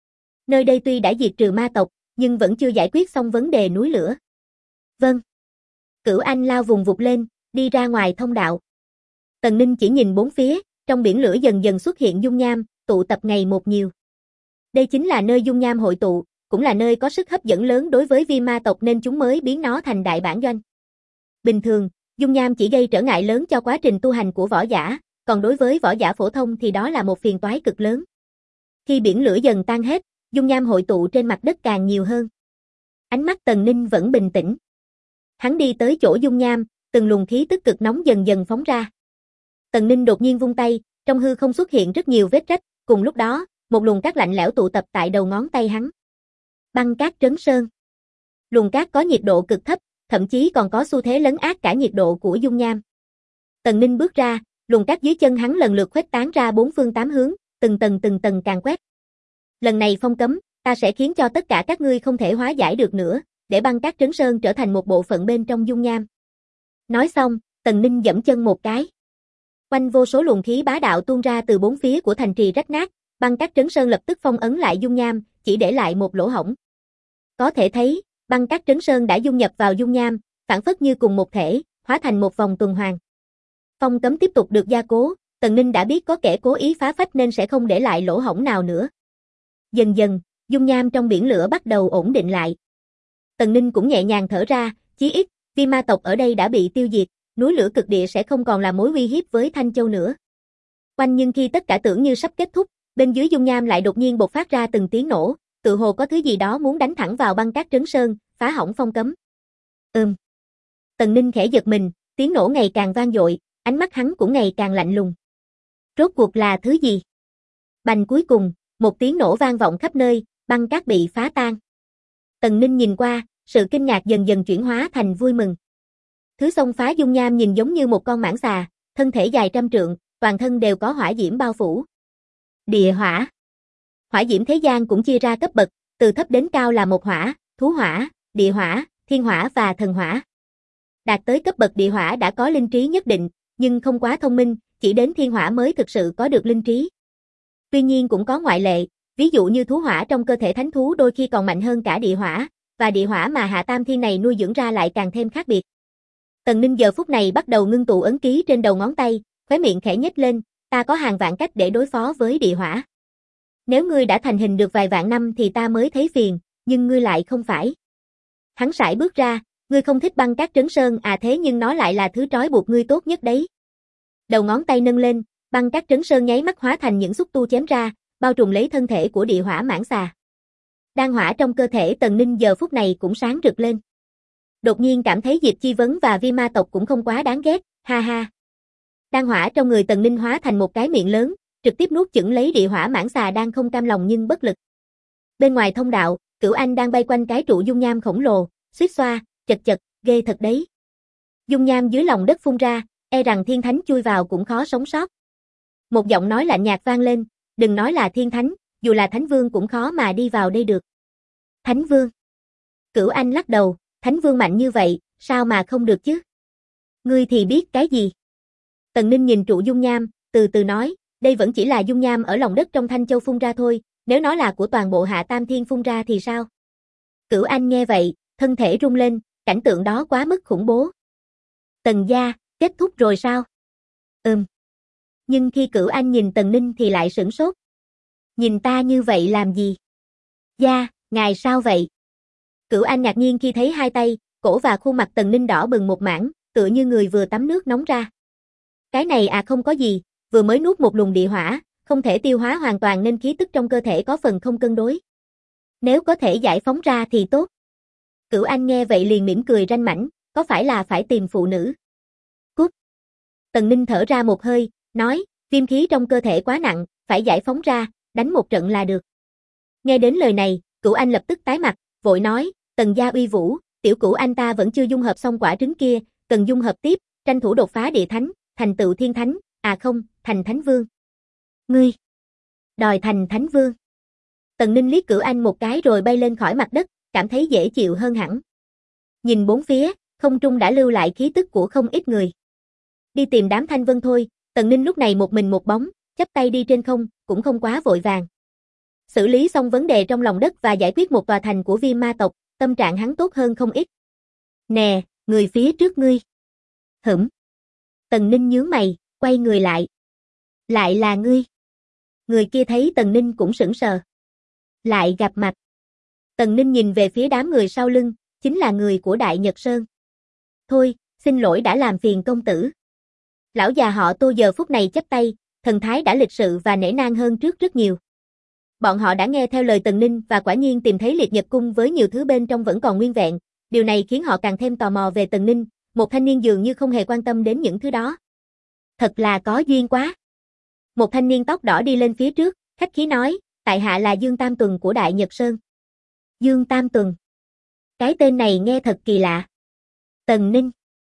Nơi đây tuy đã diệt trừ ma tộc, nhưng vẫn chưa giải quyết xong vấn đề núi lửa. Vâng. Cửu Anh lao vùng vụt lên, đi ra ngoài thông đạo. Tần Ninh chỉ nhìn bốn phía, trong biển lửa dần dần xuất hiện dung nham, tụ tập ngày một nhiều. Đây chính là nơi dung nham hội tụ, cũng là nơi có sức hấp dẫn lớn đối với Vi Ma tộc nên chúng mới biến nó thành đại bản doanh. Bình thường, dung nham chỉ gây trở ngại lớn cho quá trình tu hành của võ giả, còn đối với võ giả phổ thông thì đó là một phiền toái cực lớn. Khi biển lửa dần tan hết, dung nham hội tụ trên mặt đất càng nhiều hơn. Ánh mắt Tần Ninh vẫn bình tĩnh. Hắn đi tới chỗ dung nham, từng luồng khí tức cực nóng dần dần phóng ra. Tần Ninh đột nhiên vung tay, trong hư không xuất hiện rất nhiều vết rách, cùng lúc đó, một luồng cát lạnh lẽo tụ tập tại đầu ngón tay hắn. Băng cát trấn sơn. Luồng cát có nhiệt độ cực thấp, thậm chí còn có xu thế lấn át cả nhiệt độ của dung nham. Tần Ninh bước ra, luồng cát dưới chân hắn lần lượt khuếch tán ra bốn phương tám hướng, từng tầng càng quét. Lần này phong cấm, ta sẽ khiến cho tất cả các ngươi không thể hóa giải được nữa, để băng cát trấn sơn trở thành một bộ phận bên trong dung nham. Nói xong, Tần Ninh giẫm chân một cái. Quanh vô số luồng khí bá đạo tuôn ra từ bốn phía của thành trì rách nát, băng cát trấn sơn lập tức phong ấn lại dung nham, chỉ để lại một lỗ hổng. Có thể thấy, băng cát trấn sơn đã dung nhập vào dung nham, phản phất như cùng một thể, hóa thành một vòng tuần hoàn. Phong cấm tiếp tục được gia cố, Tần Ninh đã biết có kẻ cố ý phá phách nên sẽ không để lại lỗ hổng nào nữa. Dần dần, dung nham trong biển lửa bắt đầu ổn định lại. Tần Ninh cũng nhẹ nhàng thở ra, chí ít, vi ma tộc ở đây đã bị tiêu diệt, núi lửa cực địa sẽ không còn là mối uy hiếp với Thanh Châu nữa. Nhưng khi tất cả tưởng như sắp kết thúc, bên dưới dung nham lại đột nhiên bộc phát ra từng tiếng nổ, tự hồ có thứ gì đó muốn đánh thẳng vào băng cát trấn sơn, phá hỏng phong cấm. Tần Ninh khẽ giật mình, tiếng nổ ngày càng vang dội, ánh mắt hắn cũng ngày càng lạnh lùng. Rốt cuộc là thứ gì? Bành, cuối cùng, một tiếng nổ vang vọng khắp nơi, băng cát bị phá tan. Tần Ninh nhìn qua, sự kinh ngạc dần dần chuyển hóa thành vui mừng. Thứ xông phá dung nham nhìn giống như một con mãng xà, thân thể dài trăm trượng, toàn thân đều có hỏa diễm bao phủ. Địa hỏa. Hỏa diễm thế gian cũng chia ra cấp bậc, từ thấp đến cao là một hỏa, thú hỏa, địa hỏa, thiên hỏa và thần hỏa. Đạt tới cấp bậc địa hỏa đã có linh trí nhất định, nhưng không quá thông minh, chỉ đến thiên hỏa mới thực sự có được linh trí. Tuy nhiên cũng có ngoại lệ, ví dụ như thú hỏa trong cơ thể thánh thú đôi khi còn mạnh hơn cả địa hỏa, và địa hỏa mà Hạ Tam Thiên này nuôi dưỡng ra lại càng thêm khác biệt. Tần Ninh giờ phút này bắt đầu ngưng tụ ấn ký trên đầu ngón tay, khóe miệng khẽ nhếch lên, ta có hàng vạn cách để đối phó với địa hỏa. Nếu ngươi đã thành hình được vài vạn năm thì ta mới thấy phiền, nhưng ngươi lại không phải. Hắn sải bước ra, ngươi không thích băng cát trấn sơn à, thế nhưng nó lại là thứ trói buộc ngươi tốt nhất đấy. Đầu ngón tay nâng lên, băng cát trấn sơn nháy mắt hóa thành những xúc tu chém ra, bao trùm lấy thân thể của địa hỏa mãng xà. Đan hỏa trong cơ thể Tần Ninh giờ phút này cũng sáng rực lên. Đột nhiên cảm thấy Diệp Chi Vấn và vi ma tộc cũng không quá đáng ghét, ha ha. Đan hỏa trong người Tần Ninh hóa thành một cái miệng lớn, trực tiếp nuốt chửng lấy địa hỏa mãng xà đang không cam lòng nhưng bất lực. Bên ngoài thông đạo, Cửu Anh đang bay quanh cái trụ dung nham khổng lồ, suýt xoa, chật, ghê thật đấy. Dung nham dưới lòng đất phun ra, e rằng thiên thánh chui vào cũng khó sống sót. Một giọng nói lạnh nhạt vang lên, đừng nói là thiên thánh, dù là thánh vương cũng khó mà đi vào đây được. Thánh vương. Cửu Anh lắc đầu, thánh vương mạnh như vậy, sao mà không được chứ? Ngươi thì biết cái gì? Tần Ninh nhìn trụ dung nham, từ từ nói, đây vẫn chỉ là dung nham ở lòng đất trong Thanh Châu phun ra thôi, nếu nó là của toàn bộ Hạ Tam Thiên phun ra thì sao? Cửu Anh nghe vậy, thân thể rung lên, cảnh tượng đó quá mức khủng bố. Tần gia, kết thúc rồi sao? Nhưng khi Cửu Anh nhìn Tần Ninh thì lại sửng sốt. Nhìn ta như vậy làm gì? Gia, ngài sao vậy? Cửu Anh ngạc nhiên khi thấy hai tay, cổ và khuôn mặt Tần Ninh đỏ bừng một mảng, tựa như người vừa tắm nước nóng ra. Cái này à, không có gì, vừa mới nuốt một luồng địa hỏa, không thể tiêu hóa hoàn toàn nên khí tức trong cơ thể có phần không cân đối. Nếu có thể giải phóng ra thì tốt. Cửu Anh nghe vậy liền mỉm cười ranh mãnh, có phải là phải tìm phụ nữ? Cút. Tần Ninh thở ra một hơi, nói, viêm khí trong cơ thể quá nặng, phải giải phóng ra, đánh một trận là được. Nghe đến lời này, Cửu Anh lập tức tái mặt, vội nói, Tần gia uy vũ, tiểu Cửu Anh ta vẫn chưa dung hợp xong quả trứng kia, cần dung hợp tiếp, tranh thủ đột phá địa thánh, thành tựu thiên thánh, à không, thành thánh vương. Ngươi đòi thành thánh vương. Tần Ninh liếc Cửu Anh một cái rồi bay lên khỏi mặt đất, cảm thấy dễ chịu hơn hẳn. Nhìn bốn phía, không trung đã lưu lại khí tức của không ít người. Đi tìm đám Thanh Vân thôi, Tần Ninh lúc này một mình một bóng, chắp tay đi trên không, cũng không quá vội vàng. Xử lý xong vấn đề trong lòng đất và giải quyết một tòa thành của viêm ma tộc, tâm trạng hắn tốt hơn không ít. Nè, người phía trước ngươi. Tần Ninh nhướng mày, quay người lại. Lại là ngươi. Người kia thấy Tần Ninh cũng sững sờ. Lại gặp mặt. Tần Ninh nhìn về phía đám người sau lưng, chính là người của Đại Nhật Sơn. Thôi, xin lỗi đã làm phiền công tử. Lão già họ Tô giờ phút này chắp tay, thần thái đã lịch sự và nể nang hơn trước rất nhiều. Bọn họ đã nghe theo lời Tần Ninh và quả nhiên tìm thấy Liệt Nhật Cung với nhiều thứ bên trong vẫn còn nguyên vẹn, điều này khiến họ càng thêm tò mò về Tần Ninh, một thanh niên dường như không hề quan tâm đến những thứ đó. Thật là có duyên quá. Một thanh niên tóc đỏ đi lên phía trước, khách khí nói, tại hạ là Dương Tam Tuần của Đại Nhật Sơn. Dương Tam Tuần. Cái tên này nghe thật kỳ lạ. Tần Ninh.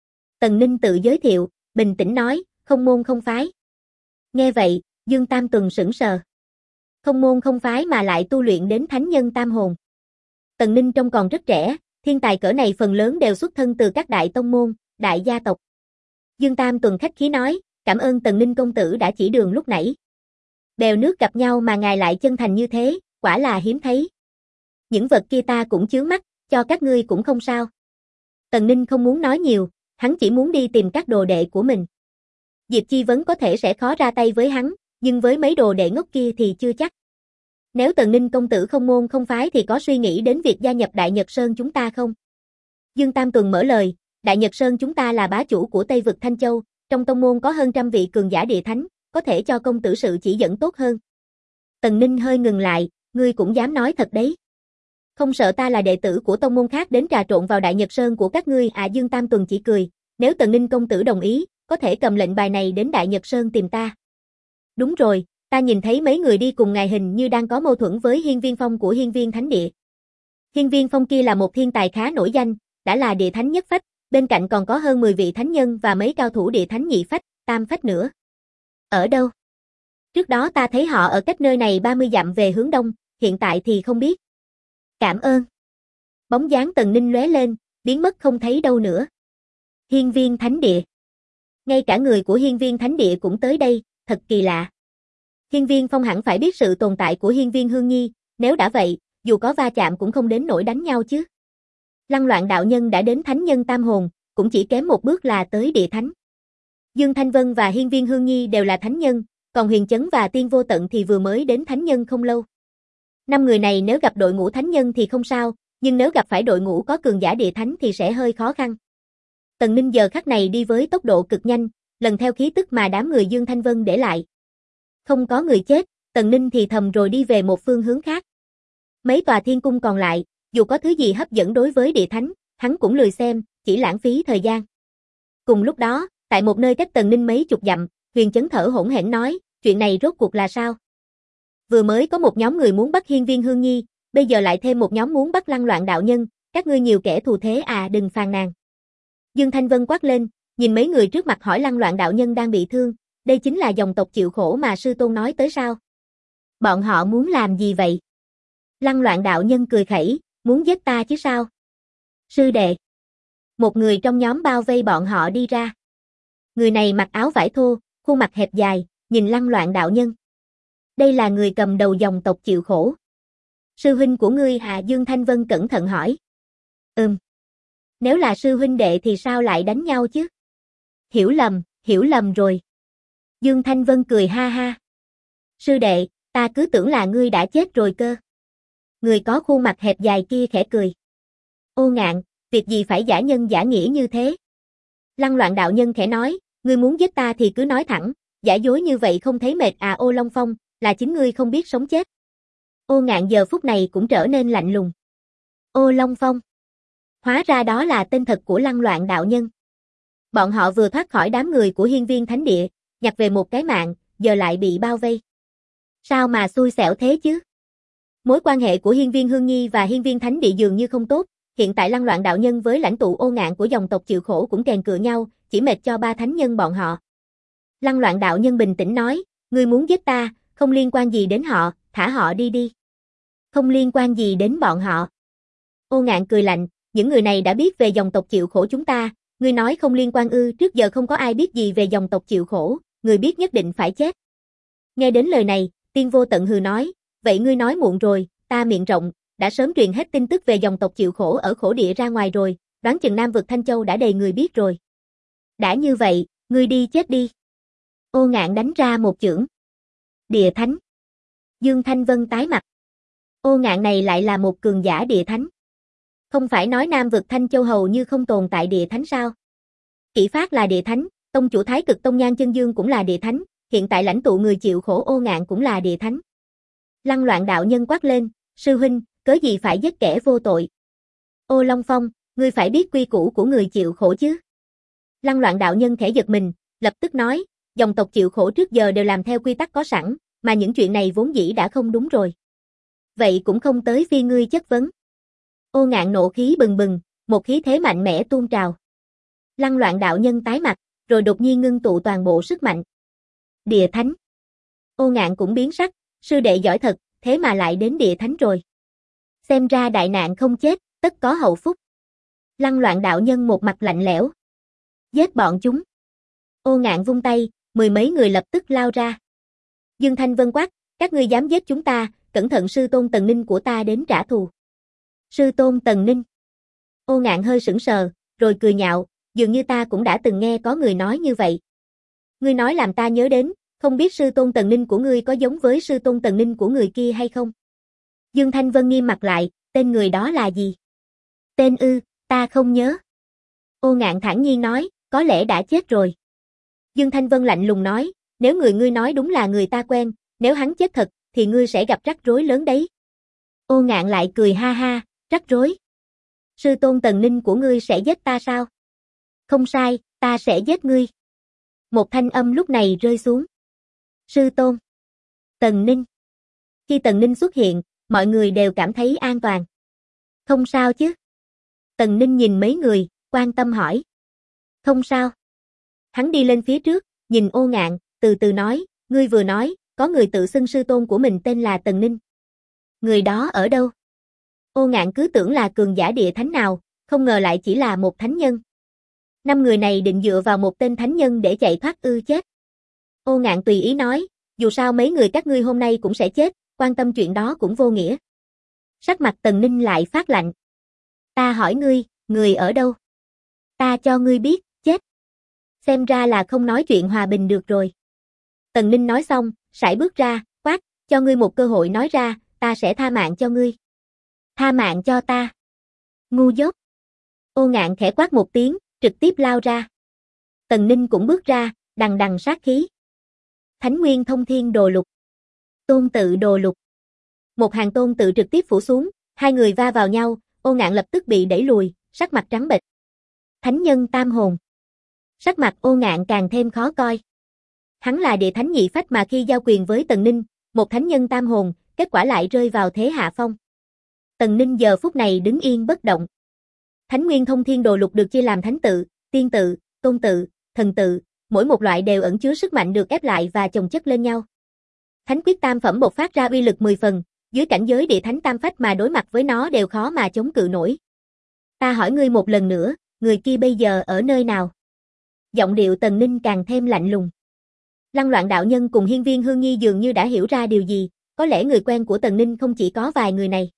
Tần Ninh tự giới thiệu, bình tĩnh nói, không môn không phái. Nghe vậy, Dương Tam Tuần sững sờ. Không môn không phái mà lại tu luyện đến thánh nhân tam hồn. Tần Ninh trông còn rất trẻ, thiên tài cỡ này phần lớn đều xuất thân từ các đại tông môn, đại gia tộc. Dương Tam Tuần khách khí nói, cảm ơn Tần Ninh công tử đã chỉ đường lúc nãy. Bèo nước gặp nhau mà ngài lại chân thành như thế, quả là hiếm thấy. Những vật kia ta cũng chướng mắt, cho các ngươi cũng không sao. Tần Ninh không muốn nói nhiều, hắn chỉ muốn đi tìm các đồ đệ của mình. Diệp Chi Vấn có thể sẽ khó ra tay với hắn, nhưng với mấy đồ đệ ngốc kia thì chưa chắc. Nếu Tần Ninh công tử không môn không phái thì có suy nghĩ đến việc gia nhập Đại Nhật Sơn chúng ta không? Dương Tam Tuần mở lời, Đại Nhật Sơn chúng ta là bá chủ của Tây vực Thanh Châu, trong tông môn có hơn 100 vị cường giả địa thánh, có thể cho công tử sự chỉ dẫn tốt hơn. Tần Ninh hơi ngừng lại, ngươi cũng dám nói thật đấy. Không sợ ta là đệ tử của tông môn khác đến trà trộn vào Đại Nhật Sơn của các ngươi à? Dương Tam Tuần chỉ cười, nếu Tần Ninh công tử đồng ý, có thể cầm lệnh bài này đến Đại Nhật Sơn tìm ta. Đúng rồi, ta nhìn thấy mấy người đi cùng ngài hình như đang có mâu thuẫn với Hiên Viên Phong của Hiên Viên Thánh Địa. Hiên Viên Phong kia là một thiên tài khá nổi danh, đã là địa thánh nhất phách, bên cạnh còn có hơn 10 vị thánh nhân và mấy cao thủ địa thánh nhị phách, tam phách nữa. Ở đâu? Trước đó ta thấy họ ở cách nơi này 30 dặm về hướng đông, hiện tại thì không biết. Cảm ơn. Bóng dáng Tần Ninh lóe lên, biến mất không thấy đâu nữa. Hiên Viên Thánh Địa. Ngay cả người của Hiên Viên Thánh Địa cũng tới đây, thật kỳ lạ. Hiên Viên Phong hẳn phải biết sự tồn tại của Hiên Viên Hương Nhi, nếu đã vậy, dù có va chạm cũng không đến nỗi đánh nhau chứ. Lăng Loạn đạo nhân đã đến thánh nhân tam hồn, cũng chỉ kém một bước là tới địa thánh. Dương Thanh Vân và Hiên Viên Hương Nhi đều là thánh nhân, còn Huyền Chấn và Tiên Vô Tận thì vừa mới đến thánh nhân không lâu. 5 người này nếu gặp đội ngũ thánh nhân thì không sao, nhưng nếu gặp phải đội ngũ có cường giả địa thánh thì sẽ hơi khó khăn. Tần Ninh giờ khắc này đi với tốc độ cực nhanh, lần theo khí tức mà đám người Dương Thanh Vân để lại. Không có người chết, Tần Ninh thì thầm rồi đi về một phương hướng khác. Mấy tòa thiên cung còn lại, dù có thứ gì hấp dẫn đối với địa thánh, hắn cũng lười xem, chỉ lãng phí thời gian. Cùng lúc đó, tại một nơi cách Tần Ninh mấy chục dặm, Huyền Chấn thở hổn hển nói, chuyện này rốt cuộc là sao? Vừa mới có một nhóm người muốn bắt Hiên Viên Hương Nhi, bây giờ lại thêm một nhóm muốn bắt Lăng Loạn đạo nhân, các ngươi nhiều kẻ thù thế à, đừng phàn nàn. Dương Thanh Vân quát lên, nhìn mấy người trước mặt hỏi Lăng Loạn đạo nhân đang bị thương, đây chính là dòng tộc chịu khổ mà sư tôn nói tới sao? Bọn họ muốn làm gì vậy? Lăng Loạn đạo nhân cười khẩy, muốn giết ta chứ sao? Sư đệ. Một người trong nhóm bao vây bọn họ đi ra. Người này mặc áo vải thô, khuôn mặt hẹp dài, nhìn Lăng Loạn đạo nhân. Đây là người cầm đầu dòng tộc chịu khổ. Sư huynh của ngươi à? Dương Thanh Vân cẩn thận hỏi. Nếu là sư huynh đệ thì sao lại đánh nhau chứ? Hiểu lầm rồi. Dương Thanh Vân cười ha ha. Sư đệ, ta cứ tưởng là ngươi đã chết rồi cơ. Người có khuôn mặt hẹp dài kia khẽ cười. Ô Ngạn, việc gì phải giả nhân giả nghĩa như thế? Lăng Loạn đạo nhân khẽ nói, ngươi muốn giết ta thì cứ nói thẳng, giả dối như vậy không thấy mệt à? Ô Long Phong, là chính ngươi không biết sống chết. Ô Ngạn giờ phút này cũng trở nên lạnh lùng. Ô Long Phong. Hóa ra đó là tên thật của Lăng Loạn đạo nhân. Bọn họ vừa thoát khỏi đám người của Hiên Viên Thánh Địa, nhặt về một cái mạng, giờ lại bị bao vây. Sao mà xui xẻo thế chứ? Mối quan hệ của Hiên Viên Hương Nhi và Hiên Viên Thánh Địa dường như không tốt, hiện tại Lăng Loạn đạo nhân với lãnh tụ Ô Ngạn của dòng tộc chịu khổ cũng kèn cựa nhau, chỉ mệt cho 3 thánh nhân bọn họ. Lăng Loạn đạo nhân bình tĩnh nói, ngươi muốn giết ta, không liên quan gì đến họ, thả họ đi đi. Không liên quan gì đến bọn họ. Ô Ngạn cười lạnh, những người này đã biết về dòng tộc chịu khổ chúng ta, ngươi nói không liên quan ư? Trước giờ không có ai biết gì về dòng tộc chịu khổ, người biết nhất định phải chết. Nghe đến lời này, Tiên Vô Tận hừ nói, vậy ngươi nói muộn rồi, ta miệng rộng, đã sớm truyền hết tin tức về dòng tộc chịu khổ ở khổ địa ra ngoài rồi, đoán chừng Nam vực Thanh Châu đã đầy người biết rồi. Đã như vậy, ngươi đi chết đi. Ô Ngạn đánh ra một chưởng. Địa thánh. Dương Thanh Vân tái mặt. Ô Ngạn này lại là một cường giả địa thánh. Không phải nói Nam vực Thanh Châu hầu như không tồn tại địa thánh sao? Kỷ Phát là địa thánh, tông chủ Thái Cực Tông Nhan Chân Dương cũng là địa thánh, hiện tại lãnh tụ người chịu khổ Ô Ngạn cũng là địa thánh. Lăng Loạn đạo nhân quát lên, sư huynh, cớ gì phải giết kẻ vô tội? Ô Long Phong, ngươi phải biết quy củ của người chịu khổ chứ? Lăng Loạn đạo nhân khẽ giật mình, lập tức nói, dòng tộc chịu khổ trước giờ đều làm theo quy tắc có sẵn, mà những chuyện này vốn dĩ đã không đúng rồi. Vậy cũng không tới phi ngươi chất vấn. Ô Ngạn nộ khí bừng bừng, một khí thế mạnh mẽ tuôn trào. Lăng Loạn đạo nhân tái mặt, rồi đột nhiên ngưng tụ toàn bộ sức mạnh. Địa thánh. Ô Ngạn cũng biến sắc, sư đệ giỏi thật, thế mà lại đến địa thánh rồi. Xem ra đại nạn không chết, tất có hậu phúc. Lăng Loạn đạo nhân một mặt lạnh lẽo. Giết bọn chúng. Ô Ngạn vung tay, mười mấy người lập tức lao ra. Dương Thanh Vân quát, các ngươi dám giết chúng ta, cẩn thận sư tôn Tần Ninh của ta đến trả thù. Sư tôn Tần Ninh. Ô Ngạn hơi sững sờ, rồi cười nhạo, dường như ta cũng đã từng nghe có người nói như vậy. Ngươi nói làm ta nhớ đến, không biết sư tôn Tần Ninh của ngươi có giống với sư tôn Tần Ninh của người kia hay không? Dương Thanh Vân nghiêm mặt lại, tên người đó là gì? Tên ư, ta không nhớ. Ô Ngạn thản nhiên nói, có lẽ đã chết rồi. Dương Thanh Vân lạnh lùng nói, nếu người ngươi nói đúng là người ta quen, nếu hắn chết thật, thì ngươi sẽ gặp rắc rối lớn đấy. Ô Ngạn lại cười ha ha, rắc rối. Sư tôn Tần Ninh của ngươi sẽ giết ta sao? Không sai, ta sẽ giết ngươi. Một thanh âm lúc này rơi xuống. Sư tôn. Tần Ninh. Khi Tần Ninh xuất hiện, mọi người đều cảm thấy an toàn. Không sao chứ? Tần Ninh nhìn mấy người, quan tâm hỏi. Không sao. Hắn đi lên phía trước, nhìn Ô Ngạn, từ từ nói, ngươi vừa nói, có người tự xưng sư tôn của mình tên là Tần Ninh. Người đó ở đâu? Ô Ngạn cứ tưởng là cường giả địa thánh nào, không ngờ lại chỉ là một thánh nhân. 5 người này định dựa vào một tên thánh nhân để chạy thoát ư chết. Ô Ngạn tùy ý nói, dù sao mấy người các ngươi hôm nay cũng sẽ chết, quan tâm chuyện đó cũng vô nghĩa. Sắc mặt Tần Ninh lại phát lạnh. Ta hỏi ngươi, người ở đâu? Ta cho ngươi biết, chết. Xem ra là không nói chuyện hòa bình được rồi. Tần Ninh nói xong, sải bước ra, quát, cho ngươi một cơ hội nói ra, ta sẽ tha mạng cho ngươi. Tha mạng cho ta. Ngu dốt. Ô Ngạn khẽ quát một tiếng, trực tiếp lao ra. Tần Ninh cũng bước ra, đằng đằng sát khí. Thánh Nguyên Thông Thiên Đồ Lục. Tôn tự Đồ Lục. Một hàng tôn tự trực tiếp phủ xuống, hai người va vào nhau, Ô Ngạn lập tức bị đẩy lùi, sắc mặt trắng bệch. Thánh nhân tam hồn. Sắc mặt Ô Ngạn càng thêm khó coi. Hắn là địa thánh nhị phách mà khi giao quyền với Tần Ninh, một thánh nhân tam hồn, kết quả lại rơi vào thế hạ phong. Tần Ninh giờ phút này đứng yên bất động. Thánh Nguyên Thông Thiên Đồ Lục được chia làm thánh tự, tiên tự, tôn tự, thần tự, mỗi một loại đều ẩn chứa sức mạnh được ép lại và chồng chất lên nhau. Thánh quyết tam phẩm bộc phát ra uy lực 10 phần, dưới cảnh giới địa thánh tam phách mà đối mặt với nó đều khó mà chống cự nổi. Ta hỏi ngươi một lần nữa, người kia bây giờ ở nơi nào? Giọng điệu Tần Ninh càng thêm lạnh lùng. Lăng Loạn đạo nhân cùng Hiên Viên Hương Nhi dường như đã hiểu ra điều gì, có lẽ người quen của Tần Ninh không chỉ có vài người này.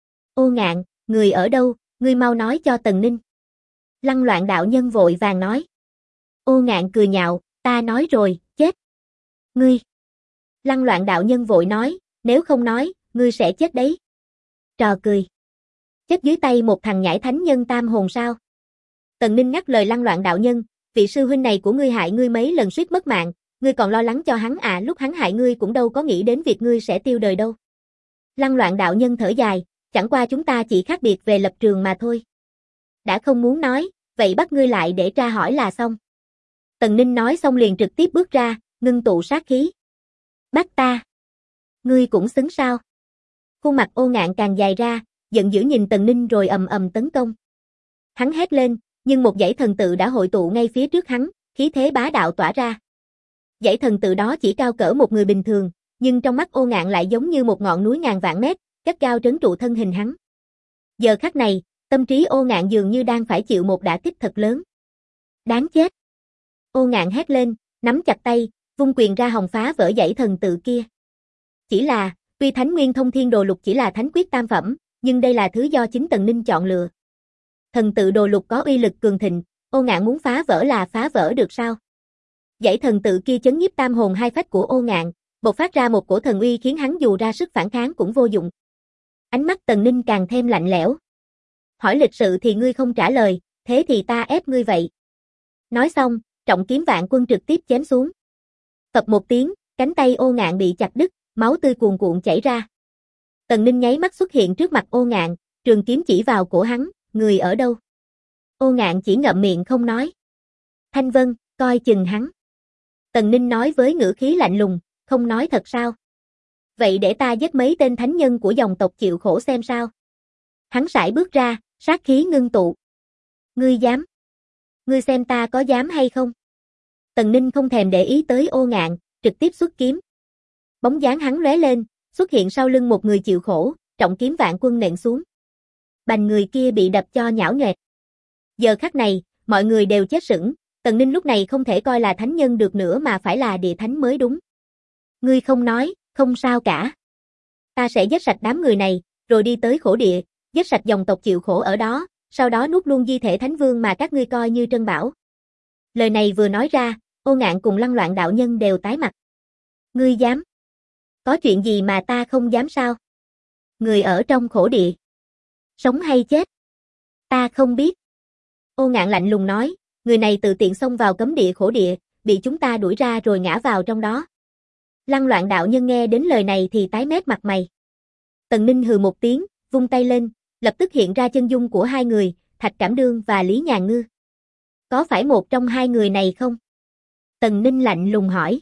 Ô Ngạn, người ở đâu, ngươi mau nói cho Tần Ninh. Lăng Loạn đạo nhân vội vàng nói. Ô Ngạn cười nhạo, ta nói rồi, chết. Ngươi. Lăng Loạn đạo nhân vội nói, nếu không nói, ngươi sẽ chết đấy. Trò cười. Chết dưới tay một thằng nhãi thánh nhân tam hồn sao? Tần Ninh ngắt lời Lăng Loạn đạo nhân, vị sư huynh này của ngươi hại ngươi mấy lần suýt mất mạng, ngươi còn lo lắng cho hắn à, lúc hắn hại ngươi cũng đâu có nghĩ đến việc ngươi sẽ tiêu đời đâu. Lăng Loạn đạo nhân thở dài, chẳng qua chúng ta chỉ khác biệt về lập trường mà thôi. Đã không muốn nói, vậy bắt ngươi lại để tra hỏi là xong. Tần Ninh nói xong liền trực tiếp bước ra, ngưng tụ sát khí. Bắt ta. Ngươi cũng xứng sao? Khuôn mặt Ô Ngạn càng dài ra, giận dữ nhìn Tần Ninh rồi ầm ầm tấn công. Hắn hét lên, nhưng một dãy thần tự đã hội tụ ngay phía trước hắn, khí thế bá đạo tỏa ra. Dãy thần tự đó chỉ cao cỡ một người bình thường, nhưng trong mắt Ô Ngạn lại giống như một ngọn núi ngàn vạn mét, gắt gao trấn trụ thân hình hắn. Giờ khắc này, tâm trí Ô Ngạn dường như đang phải chịu một đả kích thật lớn. Đáng chết! Ô Ngạn hét lên, nắm chặt tay, vung quyền ra hòng phá vỡ dãy thần tự kia. Chỉ là, tuy Thánh Nguyên Thông Thiên Đồ Lục chỉ là thánh quyết tam phẩm, nhưng đây là thứ do chính Tần Ninh chọn lựa. Thần tự đồ lục có uy lực cường thịnh, Ô Ngạn muốn phá vỡ là phá vỡ được sao? Dãy thần tự kia chấn nhiếp tam hồn hai phách của Ô Ngạn, bộc phát ra một cổ thần uy khiến hắn dù ra sức phản kháng cũng vô dụng. Ánh mắt Tần Ninh càng thêm lạnh lẽo. Hỏi lịch sự thì ngươi không trả lời, thế thì ta ép ngươi vậy. Nói xong, trọng kiếm vạn quân trực tiếp chém xuống. Phập một tiếng, cánh tay Ô Ngạn bị chặt đứt, máu tươi cuồn cuộn chảy ra. Tần Ninh nháy mắt xuất hiện trước mặt Ô Ngạn, trường kiếm chỉ vào cổ hắn, người ở đâu? Ô Ngạn chỉ ngậm miệng không nói. Thanh Vân, coi chừng hắn. Tần Ninh nói với ngữ khí lạnh lùng, không nói thật sao? Vậy để ta giết mấy tên thánh nhân của dòng tộc chịu khổ xem sao? Hắn sải bước ra, sát khí ngưng tụ. Ngươi dám? Ngươi xem ta có dám hay không? Tần Ninh không thèm để ý tới Ô Ngạn, trực tiếp xuất kiếm. Bóng dáng hắn lóe lên, xuất hiện sau lưng một người chịu khổ, trọng kiếm vạn quân nện xuống. Bành người kia bị đập cho nhão nhoẹt. Giờ khắc này, mọi người đều chết sững, Tần Ninh lúc này không thể coi là thánh nhân được nữa mà phải là địa thánh mới đúng. Ngươi không nói, không sao cả. Ta sẽ giết sạch đám người này, rồi đi tới khổ địa, giết sạch dòng tộc chịu khổ ở đó, sau đó nuốt luôn di thể thánh vương mà các ngươi coi như trân bảo. Lời này vừa nói ra, Ô Ngạn cùng Lăng Loạn đạo nhân đều tái mặt. Ngươi dám? Có chuyện gì mà ta không dám sao? Người ở trong khổ địa. Sống hay chết? Ta không biết. Ô Ngạn lạnh lùng nói, người này tự tiện xông vào cấm địa khổ địa, bị chúng ta đuổi ra rồi ngã vào trong đó. Lăng Loạn đạo nhân nghe đến lời này thì tái mét mặt mày. Tần Ninh hừ một tiếng, vung tay lên, lập tức hiện ra chân dung của hai người, Thạch Cảm Đương và Lý Nhàn Ngư. Có phải một trong hai người này không? Tần Ninh lạnh lùng hỏi.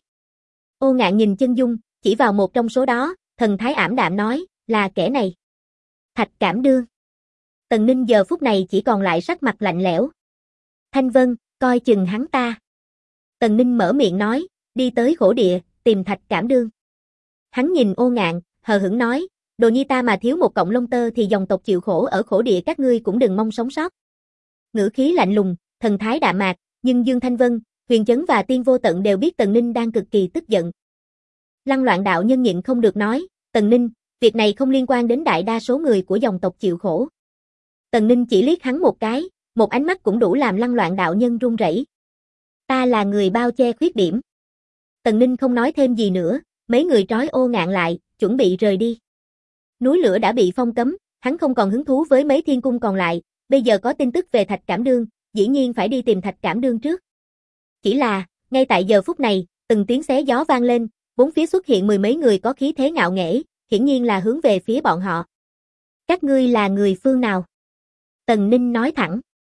Ô Ngạn nhìn chân dung, chỉ vào một trong số đó, thần thái ảm đạm nói, là kẻ này. Thạch Cảm Đương. Tần Ninh giờ phút này chỉ còn lại sắc mặt lạnh lẽo. Thanh Vân, coi chừng hắn ta. Tần Ninh mở miệng nói, đi tới khổ địa, tìm Thạch Cảm Đương. Hắn nhìn Ô Ngạn, hờ hững nói, đồ nhi ta mà thiếu một cọng lông tơ thì dòng tộc chịu khổ ở khổ địa các ngươi cũng đừng mong sống sót. Ngữ khí lạnh lùng, thần thái đạm mạc, nhưng Dương Thanh Vân, Huyền Chấn và Tiên Vô Tận đều biết Tần Ninh đang cực kỳ tức giận. Lăng Loạn đạo nhân nhịn không được nói, Tần Ninh, việc này không liên quan đến đại đa số người của dòng tộc chịu khổ. Tần Ninh chỉ liếc hắn một cái, một ánh mắt cũng đủ làm Lăng Loạn đạo nhân run rẩy. Ta là người bao che khuyết điểm. Tần Ninh không nói thêm gì nữa, mấy người trói Ô Ngạn lại, chuẩn bị rời đi. Núi lửa đã bị phong cấm, hắn không còn hứng thú với mấy thiên cung còn lại, bây giờ có tin tức về Thạch Cảm Đương, dĩ nhiên phải đi tìm Thạch Cảm Đương trước. Chỉ là, ngay tại giờ phút này, từng tiếng xé gió vang lên, bốn phía xuất hiện mười mấy người có khí thế ngạo nghễ, hiển nhiên là hướng về phía bọn họ. Các ngươi là người phương nào? Tần Ninh nói thẳng.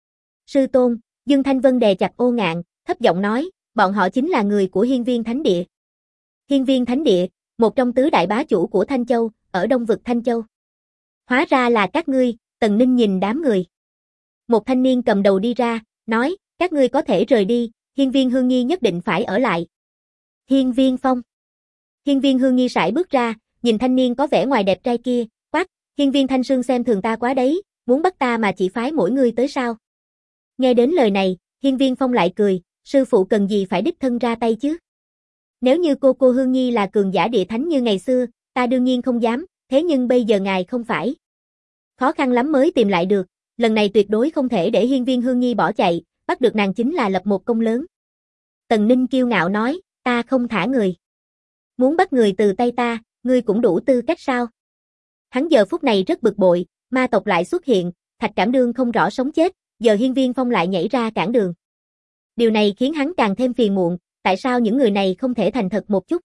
Sư tôn, Dương Thanh Vân đè chặt Ô Ngạn, thấp giọng nói, bọn họ chính là người của Hiên Viên Thánh Địa. Hiên Viên Thánh Địa, một trong tứ đại bá chủ của Thanh Châu, ở đông vực Thanh Châu. Hóa ra là các ngươi, Tần Ninh nhìn đám người. Một thanh niên cầm đầu đi ra, nói, các ngươi có thể rời đi, Hiên Viên Hương Nhi nhất định phải ở lại. Hiên Viên Phong. Hiên Viên Hương Nhi sải bước ra, nhìn thanh niên có vẻ ngoài đẹp trai kia, quát, Hiên Viên Thanh Sương xem thường ta quá đấy, muốn bắt ta mà chỉ phái mỗi người tới sao? Nghe đến lời này, Hiên Viên Phong lại cười, sư phụ cần gì phải đích thân ra tay chứ? Nếu như cô Hương Nhi là cường giả địa thánh như ngày xưa, ta đương nhiên không dám, thế nhưng bây giờ ngài không phải. Khó khăn lắm mới tìm lại được, lần này tuyệt đối không thể để Hiên Viên Hương Nhi bỏ chạy, bắt được nàng chính là lập một công lớn. Tần Ninh kiêu ngạo nói, ta không thả người. Muốn bắt người từ tay ta, ngươi cũng đủ tư cách sao? Hắn giờ phút này rất bực bội, ma tộc lại xuất hiện, Thạch Cảm Đương không rõ sống chết, giờ Hiên Viên Phong lại nhảy ra cản đường. Điều này khiến hắn càng thêm phiền muộn, tại sao những người này không thể thành thật một chút?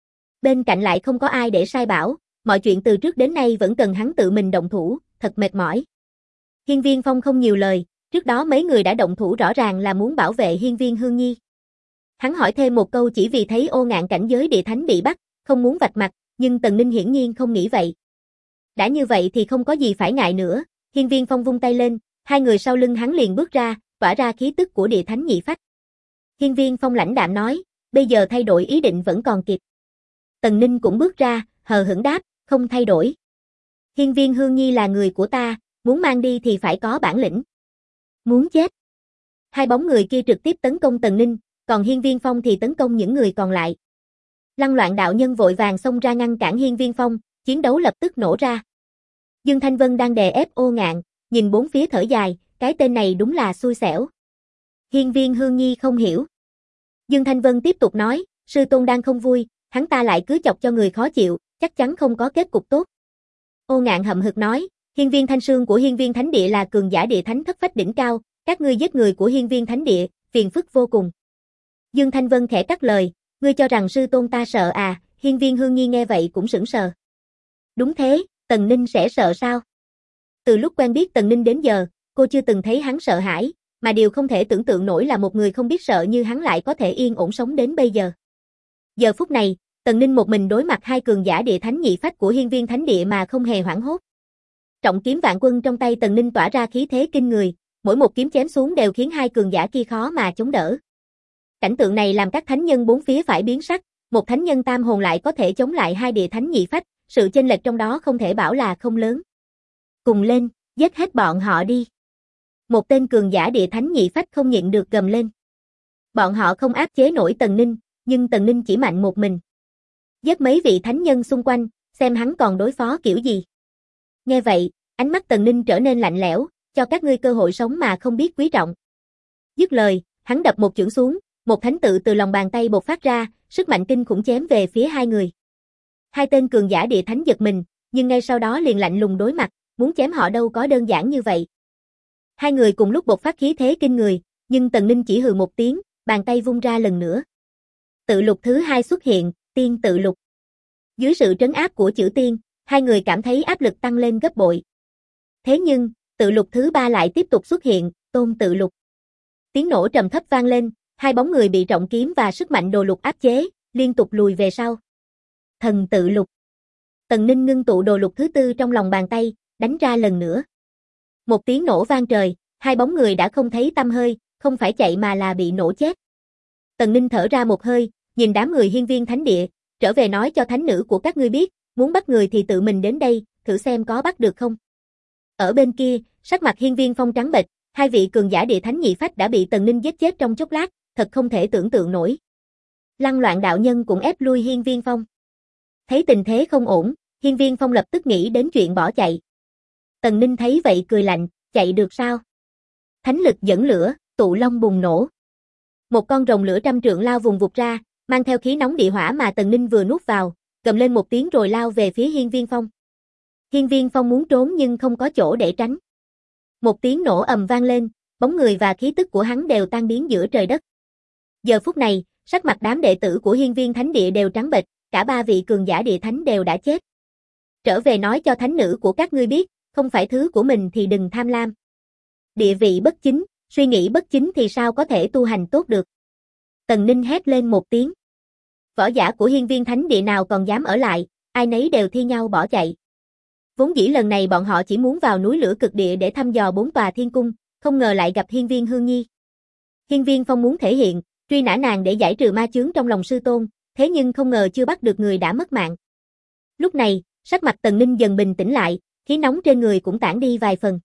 Bên cạnh lại không có ai để sai bảo, mọi chuyện từ trước đến nay vẫn cần hắn tự mình động thủ, thật mệt mỏi. Hiên Viên Phong không nhiều lời, trước đó mấy người đã động thủ rõ ràng là muốn bảo vệ Hiên Viên Hương Nhi. Hắn hỏi thêm một câu chỉ vì thấy Ô Ngạn cảnh giới địa thánh bị bắt, không muốn vạch mặt, nhưng Tần Ninh hiển nhiên không nghĩ vậy. Đã như vậy thì không có gì phải ngại nữa, Hiên Viên Phong vung tay lên, hai người sau lưng hắn liền bước ra, tỏa ra khí tức của địa thánh nhị phách. Hiên Viên Phong lãnh đạm nói, bây giờ thay đổi ý định vẫn còn kịp. Tần Ninh cũng bước ra, hờ hững đáp, không thay đổi. Hiên Viên Hương Nhi là người của ta, muốn mang đi thì phải có bản lĩnh. Muốn chết. Hai bóng người kia trực tiếp tấn công Tần Ninh, còn Hiên Viên Phong thì tấn công những người còn lại. Lăng Loạn đạo nhân vội vàng xông ra ngăn cản Hiên Viên Phong, chiến đấu lập tức nổ ra. Dương Thanh Vân đang đè ép Ô Ngạn, nhìn bốn phía thở dài, cái tên này đúng là xui xẻo. Hiên Viên Hương Nhi không hiểu. Dương Thanh Vân tiếp tục nói, sư tôn đang không vui, hắn ta lại cứ chọc cho người khó chịu, chắc chắn không có kết cục tốt. Ô Ngạn hậm hực nói, Hiên Viên Thanh Sương của Hiên Viên Thánh Địa là cường giả địa thánh thất phách đỉnh cao, các ngươi giết người của Hiên Viên Thánh Địa, phiền phức vô cùng. Dương Thanh Vân khẽ cắt lời, ngươi cho rằng sư tôn ta sợ à? Hiên Viên Hương Nhi nghe vậy cũng sững sờ. Đúng thế, Tần Ninh sẽ sợ sao? Từ lúc quen biết Tần Ninh đến giờ, cô chưa từng thấy hắn sợ hãi, mà điều không thể tưởng tượng nổi là một người không biết sợ như hắn lại có thể yên ổn sống đến bây giờ. Giờ phút này, Tần Ninh một mình đối mặt hai cường giả địa thánh nhị phách của Hiên Viên Thánh Địa mà không hề hoảng hốt. Trọng kiếm vạn quân trong tay Tần Ninh tỏa ra khí thế kinh người, mỗi một kiếm chém xuống đều khiến hai cường giả kia khó mà chống đỡ. Cảnh tượng này làm các thánh nhân bốn phía phải biến sắc, một thánh nhân tam hồn lại có thể chống lại hai địa thánh nhị phách, sự chênh lệch trong đó không thể bảo là không lớn. Cùng lên, giết hết bọn họ đi. Một tên cường giả địa thánh nhị phách không nhịn được gầm lên. Bọn họ không áp chế nổi Tần Ninh, nhưng Tần Ninh chỉ mạnh một mình. Giết mấy vị thánh nhân xung quanh, xem hắn còn đối phó kiểu gì. Nghe vậy, ánh mắt Tần Ninh trở nên lạnh lẽo, cho các ngươi cơ hội sống mà không biết quý trọng. Dứt lời, hắn đập một chưởng xuống, một thánh tự từ lòng bàn tay bộc phát ra, sức mạnh kinh khủng chém về phía hai người. Hai tên cường giả địa thánh giật mình, nhưng ngay sau đó liền lạnh lùng đối mặt, muốn chém họ đâu có đơn giản như vậy. Hai người cùng lúc bộc phát khí thế kinh người, nhưng Tần Ninh chỉ hừ một tiếng, bàn tay vung ra lần nữa. Tự lục thứ hai xuất hiện, tiên tự lục. Dưới sự trấn áp của chữ tiên, hai người cảm thấy áp lực tăng lên gấp bội. Thế nhưng, tự lục thứ ba lại tiếp tục xuất hiện, tôn tự lục. Tiếng nổ trầm thấp vang lên, hai bóng người bị trọng kiếm và sức mạnh đồ lục áp chế, liên tục lùi về sau. Thần tự lục. Tần Ninh ngưng tụ đồ lục thứ tư trong lòng bàn tay, đánh ra lần nữa. Một tiếng nổ vang trời, hai bóng người đã không thấy tăm hơi, không phải chạy mà là bị nổ chết. Tần Ninh thở ra một hơi, nhìn đám người Hiên Viên Thánh Địa, trở về nói cho thánh nữ của các ngươi biết, muốn bắt người thì tự mình đến đây, thử xem có bắt được không. Ở bên kia, sắc mặt Hiên Viên Phong trắng bệch, hai vị cường giả địa thánh nhị phách đã bị Tần Ninh giết chết trong chốc lát, thật không thể tưởng tượng nổi. Lăng Loạn đạo nhân cũng ép lui Hiên Viên Phong. Thấy tình thế không ổn, Hiên Viên Phong lập tức nghĩ đến chuyện bỏ chạy. Tần Ninh thấy vậy cười lạnh, chạy được sao? Thánh lực dẫn lửa, tụ long bùng nổ. Một con rồng lửa trăm trượng lao vùng vụt ra, mang theo khí nóng địa hỏa mà Tần Ninh vừa nuốt vào, gầm lên một tiếng rồi lao về phía Hiên Viên Phong. Hiên Viên Phong muốn trốn nhưng không có chỗ để tránh. Một tiếng nổ ầm vang lên, bóng người và khí tức của hắn đều tan biến giữa trời đất. Giờ phút này, sắc mặt đám đệ tử của Hiên Viên Thánh Địa đều trắng bệch, cả ba vị cường giả địa thánh đều đã chết. Trở về nói cho thánh nữ của các ngươi biết, không phải thứ của mình thì đừng tham lam. Địa vị bất chính, suy nghĩ bất chính thì sao có thể tu hành tốt được. Tần Ninh hét lên một tiếng. Võ giả của Hiên Viên Thánh Địa nào còn dám ở lại, ai nấy đều thi nhau bỏ chạy. Vốn dĩ lần này bọn họ chỉ muốn vào núi lửa cực địa để thăm dò 4 tòa thiên cung, không ngờ lại gặp Hiên Viên Hương Nhi. Hiên Viên Phong muốn thể hiện, truy nã nàng để giải trừ ma chướng trong lòng sư tôn, thế nhưng không ngờ chưa bắt được người đã mất mạng. Lúc này, sắc mặt Tần Ninh dần bình tĩnh lại, khí nóng trên người cũng tản đi vài phần.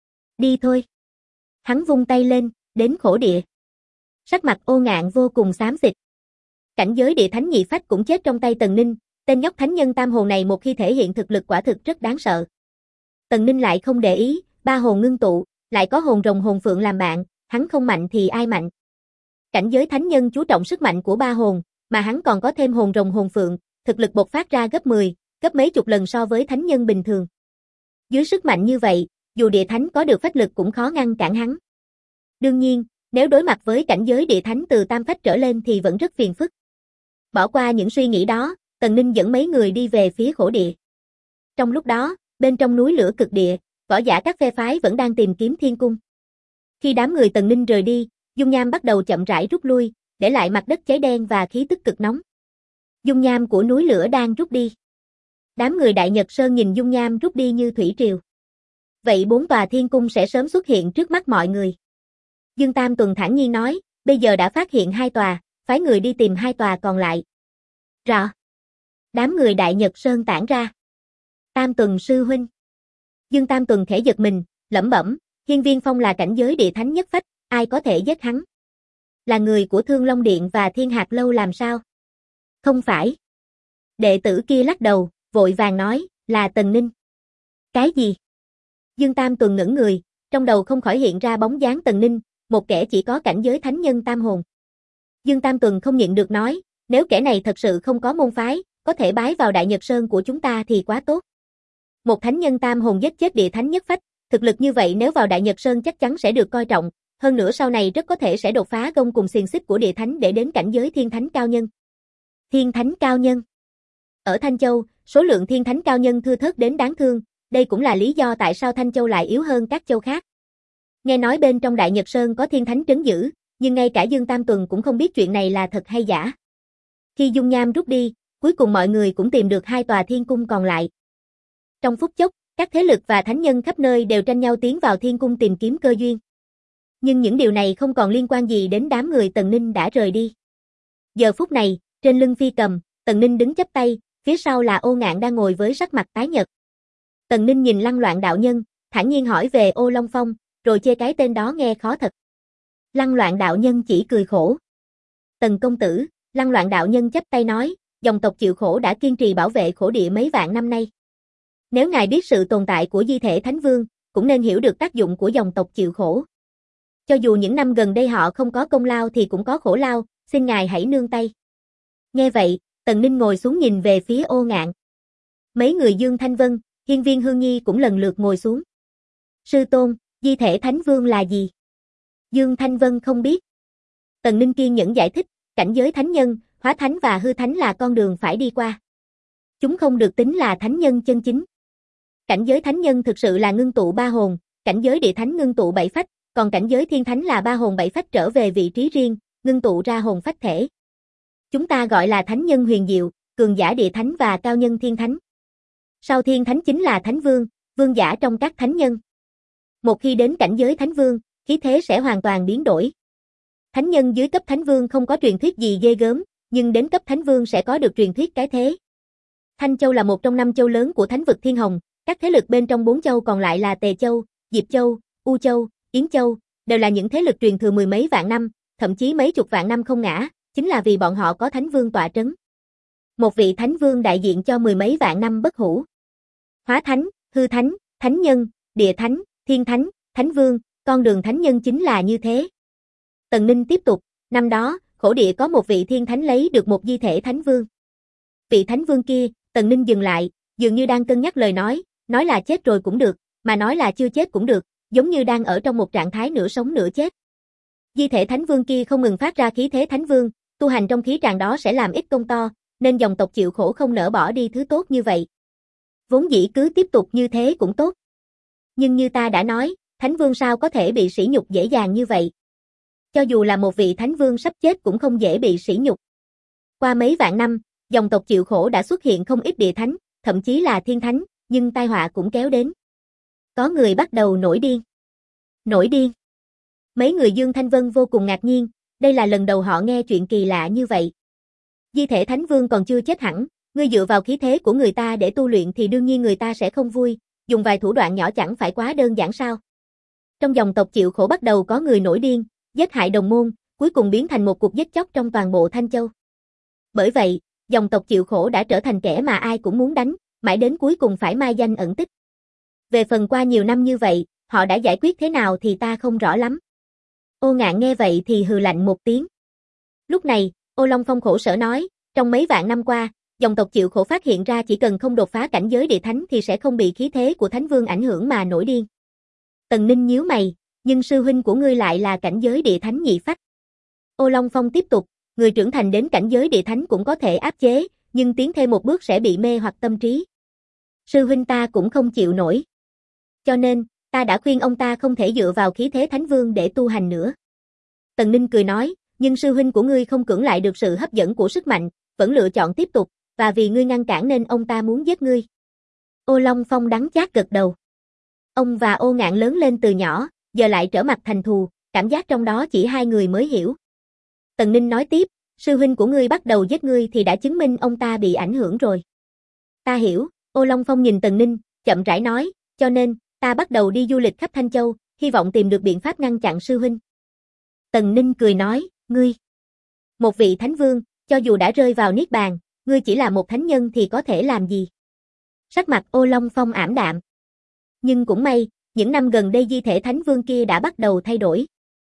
Đi thôi. Hắn vung tay lên, đến khổ địa. Sắc mặt Ô Ngạn vô cùng xám xịt. Cảnh giới địa thánh nhị phách cũng chết trong tay Tần Ninh, tên nhóc thánh nhân tam hồn này một khi thể hiện thực lực quả thực rất đáng sợ. Tần Ninh lại không để ý, ba hồn ngưng tụ, lại có hồn rồng hồn phượng làm bạn, hắn không mạnh thì ai mạnh. Cảnh giới thánh nhân chú trọng sức mạnh của ba hồn, mà hắn còn có thêm hồn rồng hồn phượng, thực lực bộc phát ra gấp 10, gấp mấy chục lần so với thánh nhân bình thường. Dưới sức mạnh như vậy, dù địa thánh có được phách lực cũng khó ngăn cản hắn. Đương nhiên, nếu đối mặt với cảnh giới địa thánh từ tam phách trở lên thì vẫn rất phiền phức. Bỏ qua những suy nghĩ đó, Tần Ninh dẫn mấy người đi về phía khổ địa. Trong lúc đó, bên trong núi lửa cực địa, võ giả các phe phái vẫn đang tìm kiếm thiên cung. Khi đám người Tần Ninh rời đi, dung nham bắt đầu chậm rãi rút lui, để lại mặt đất cháy đen và khí tức cực nóng. Dung nham của núi lửa đang rút đi. Đám người Đại Nhật Sơn nhìn dung nham rút đi như thủy triều. Vậy 4 tòa thiên cung sẽ sớm xuất hiện trước mắt mọi người. Dương Tam Tuần thản nhiên nói, bây giờ đã phát hiện 2 tòa, phái người đi tìm 2 tòa còn lại. Rõ. Đám người Đại Nhật Sơn tản ra. Tam Tuần sư huynh. Dương Tam Tuần khẽ giật mình, lẩm bẩm, Hiên Viên Phong là cảnh giới địa thánh nhất phách, ai có thể giết hắn? Là người của Thương Long Điện và Thiên Hạc Lâu làm sao? Không phải. Đệ tử kia lắc đầu, vội vàng nói, là Tần Ninh. Cái gì? Dương Tam Tuần ngẩn người, trong đầu không khỏi hiện ra bóng dáng Tần Ninh, một kẻ chỉ có cảnh giới thánh nhân tam hồn. Dương Tam Tuần không nhịn được nói, nếu kẻ này thật sự không có môn phái, có thể bái vào Đại Nhật Sơn của chúng ta thì quá tốt. Một thánh nhân tam hồn giết chết địa thánh nhất phách, thực lực như vậy nếu vào Đại Nhật Sơn chắc chắn sẽ được coi trọng, hơn nữa sau này rất có thể sẽ đột phá gông cùng xiềng xích của địa thánh để đến cảnh giới thiên thánh cao nhân. Thiên thánh cao nhân. Ở Thanh Châu, số lượng thiên thánh cao nhân thưa thớt đến đáng thương, đây cũng là lý do tại sao Thanh Châu lại yếu hơn các châu khác. Nghe nói bên trong Đại Nhật Sơn có thiên thánh trấn giữ, nhưng ngay cả Dương Tam Tuần cũng không biết chuyện này là thật hay giả. Khi dung nham rút đi, cuối cùng mọi người cũng tìm được 2 tòa thiên cung còn lại. Trong phút chốc, các thế lực và thánh nhân khắp nơi đều tranh nhau tiến vào thiên cung tìm kiếm cơ duyên. Nhưng những điều này không còn liên quan gì đến đám người Tần Ninh đã rời đi. Giờ phút này, trên lưng phi cầm, Tần Ninh đứng chắp tay, phía sau là Ô Ngạn đang ngồi với sắc mặt tái nhợt. Tần Ninh nhìn Lăng Loạn đạo nhân, thản nhiên hỏi về Ô Long Phong, rồi chê cái tên đó nghe khó thật. Lăng Loạn đạo nhân chỉ cười khổ. Tần công tử, Lăng Loạn đạo nhân chắp tay nói, dòng tộc chịu khổ đã kiên trì bảo vệ khổ địa mấy vạn năm nay. Nếu ngài biết sự tồn tại của di thể Thánh Vương, cũng nên hiểu được tác dụng của dòng tộc chịu khổ. Cho dù những năm gần đây họ không có công lao thì cũng có khổ lao, xin ngài hãy nương tay. Nghe vậy, Tần Ninh ngồi xuống nhìn về phía Ô Ngạn. Mấy người Dương Thanh Vân, Hiên Viên Hương Nhi cũng lần lượt ngồi xuống. Sư tôn, di thể Thánh Vương là gì? Dương Thanh Vân không biết. Tần Ninh kiên nhẫn giải thích, cảnh giới thánh nhân, hóa thánh và hư thánh là con đường phải đi qua. Chúng không được tính là thánh nhân chân chính. Cảnh giới thánh nhân thực sự là ngưng tụ 3 hồn, cảnh giới địa thánh ngưng tụ 7 phách, còn cảnh giới thiên thánh là 3 hồn 7 phách trở về vị trí riêng, ngưng tụ ra hồn phách thể. Chúng ta gọi là thánh nhân huyền diệu, cường giả địa thánh và cao nhân thiên thánh. Sau thiên thánh chính là thánh vương, vương giả trong các thánh nhân. Một khi đến cảnh giới thánh vương, khí thế sẽ hoàn toàn biến đổi. Thánh nhân dưới cấp thánh vương không có truyền thuyết gì ghê gớm, nhưng đến cấp thánh vương sẽ có được truyền thuyết cái thế. Thanh Châu là một trong 5 châu lớn của thánh vực Thiên Hồng, các thế lực bên trong 4 châu còn lại là Tề Châu, Diệp Châu, U Châu, Yến Châu, đều là những thế lực truyền thừa mười mấy vạn năm, thậm chí mấy chục vạn năm không ngã, chính là vì bọn họ có thánh vương tọa trấn. Một vị thánh vương đại diện cho mười mấy vạn năm bất hủ. Hóa thánh, hư thánh, thánh nhân, địa thánh, thiên thánh, thánh vương, con đường thánh nhân chính là như thế. Tần Ninh tiếp tục, năm đó, khổ địa có một vị thiên thánh lấy được một di thể thánh vương. Vị thánh vương kia, Tần Ninh dừng lại, dường như đang cân nhắc lời nói là chết rồi cũng được, mà nói là chưa chết cũng được, giống như đang ở trong một trạng thái nửa sống nửa chết. Di thể thánh vương kia không ngừng phát ra khí thế thánh vương, tu hành trong khí tràng đó sẽ làm ít công to, nên dòng tộc chịu khổ không nỡ bỏ đi thứ tốt như vậy. Vốn dĩ cứ tiếp tục như thế cũng tốt. Nhưng như ta đã nói, thánh vương sao có thể bị sỉ nhục dễ dàng như vậy? Cho dù là một vị thánh vương sắp chết cũng không dễ bị sỉ nhục. Qua mấy vạn năm, dòng tộc chịu khổ đã xuất hiện không ít địa thánh, thậm chí là thiên thánh, nhưng tai họa cũng kéo đến. Có người bắt đầu nổi điên. Nổi điên. Mấy người Dương Thanh Vân vô cùng ngạc nhiên, đây là lần đầu họ nghe chuyện kỳ lạ như vậy. Di thể thánh vương còn chưa chết hẳn, ngươi dựa vào khí thế của người ta để tu luyện thì đương nhiên người ta sẽ không vui, dùng vài thủ đoạn nhỏ chẳng phải quá đơn giản sao? Trong dòng tộc chịu khổ bắt đầu có người nổi điên, giết hại đồng môn, cuối cùng biến thành một cuộc giết chóc trong toàn bộ Thanh Châu. Bởi vậy, dòng tộc chịu khổ đã trở thành kẻ mà ai cũng muốn đánh, mãi đến cuối cùng phải mai danh ẩn tích. Về phần qua nhiều năm như vậy, họ đã giải quyết thế nào thì ta không rõ lắm. Ô Ngạn nghe vậy thì hừ lạnh một tiếng. Lúc này, Ô Long Phong khổ sở nói, trong mấy vạn năm qua, dòng tộc chịu khổ phát hiện ra chỉ cần không đột phá cảnh giới địa thánh thì sẽ không bị khí thế của thánh vương ảnh hưởng mà nổi điên. Tần Ninh nhíu mày, nhưng sư huynh của ngươi lại là cảnh giới địa thánh nhị phách. Ô Long Phong tiếp tục, người trưởng thành đến cảnh giới địa thánh cũng có thể áp chế, nhưng tiến thêm một bước sẽ bị mê hoặc tâm trí. Sư huynh ta cũng không chịu nổi. Cho nên, ta đã khuyên ông ta không thể dựa vào khí thế thánh vương để tu hành nữa. Tần Ninh cười nói, nhưng sư huynh của ngươi không cưỡng lại được sự hấp dẫn của sức mạnh, vẫn lựa chọn tiếp tục, và vì ngươi ngăn cản nên ông ta muốn giết ngươi. Ô Long Phong đắng chát gật đầu. Ông và Ô Ngạn lớn lên từ nhỏ, giờ lại trở mặt thành thù, cảm giác trong đó chỉ hai người mới hiểu. Tần Ninh nói tiếp, sư huynh của ngươi bắt đầu giết ngươi thì đã chứng minh ông ta bị ảnh hưởng rồi. Ta hiểu, Ô Long Phong nhìn Tần Ninh, chậm rãi nói, cho nên, ta bắt đầu đi du lịch khắp Thanh Châu, hy vọng tìm được biện pháp ngăn chặn sư huynh. Tần Ninh cười nói, ngươi, một vị thánh vương, cho dù đã rơi vào niết bàn, ngươi chỉ là một thánh nhân thì có thể làm gì? Sắc mặt Ô Long Phong ảm đạm. Nhưng cũng may, những năm gần đây di thể thánh vương kia đã bắt đầu thay đổi.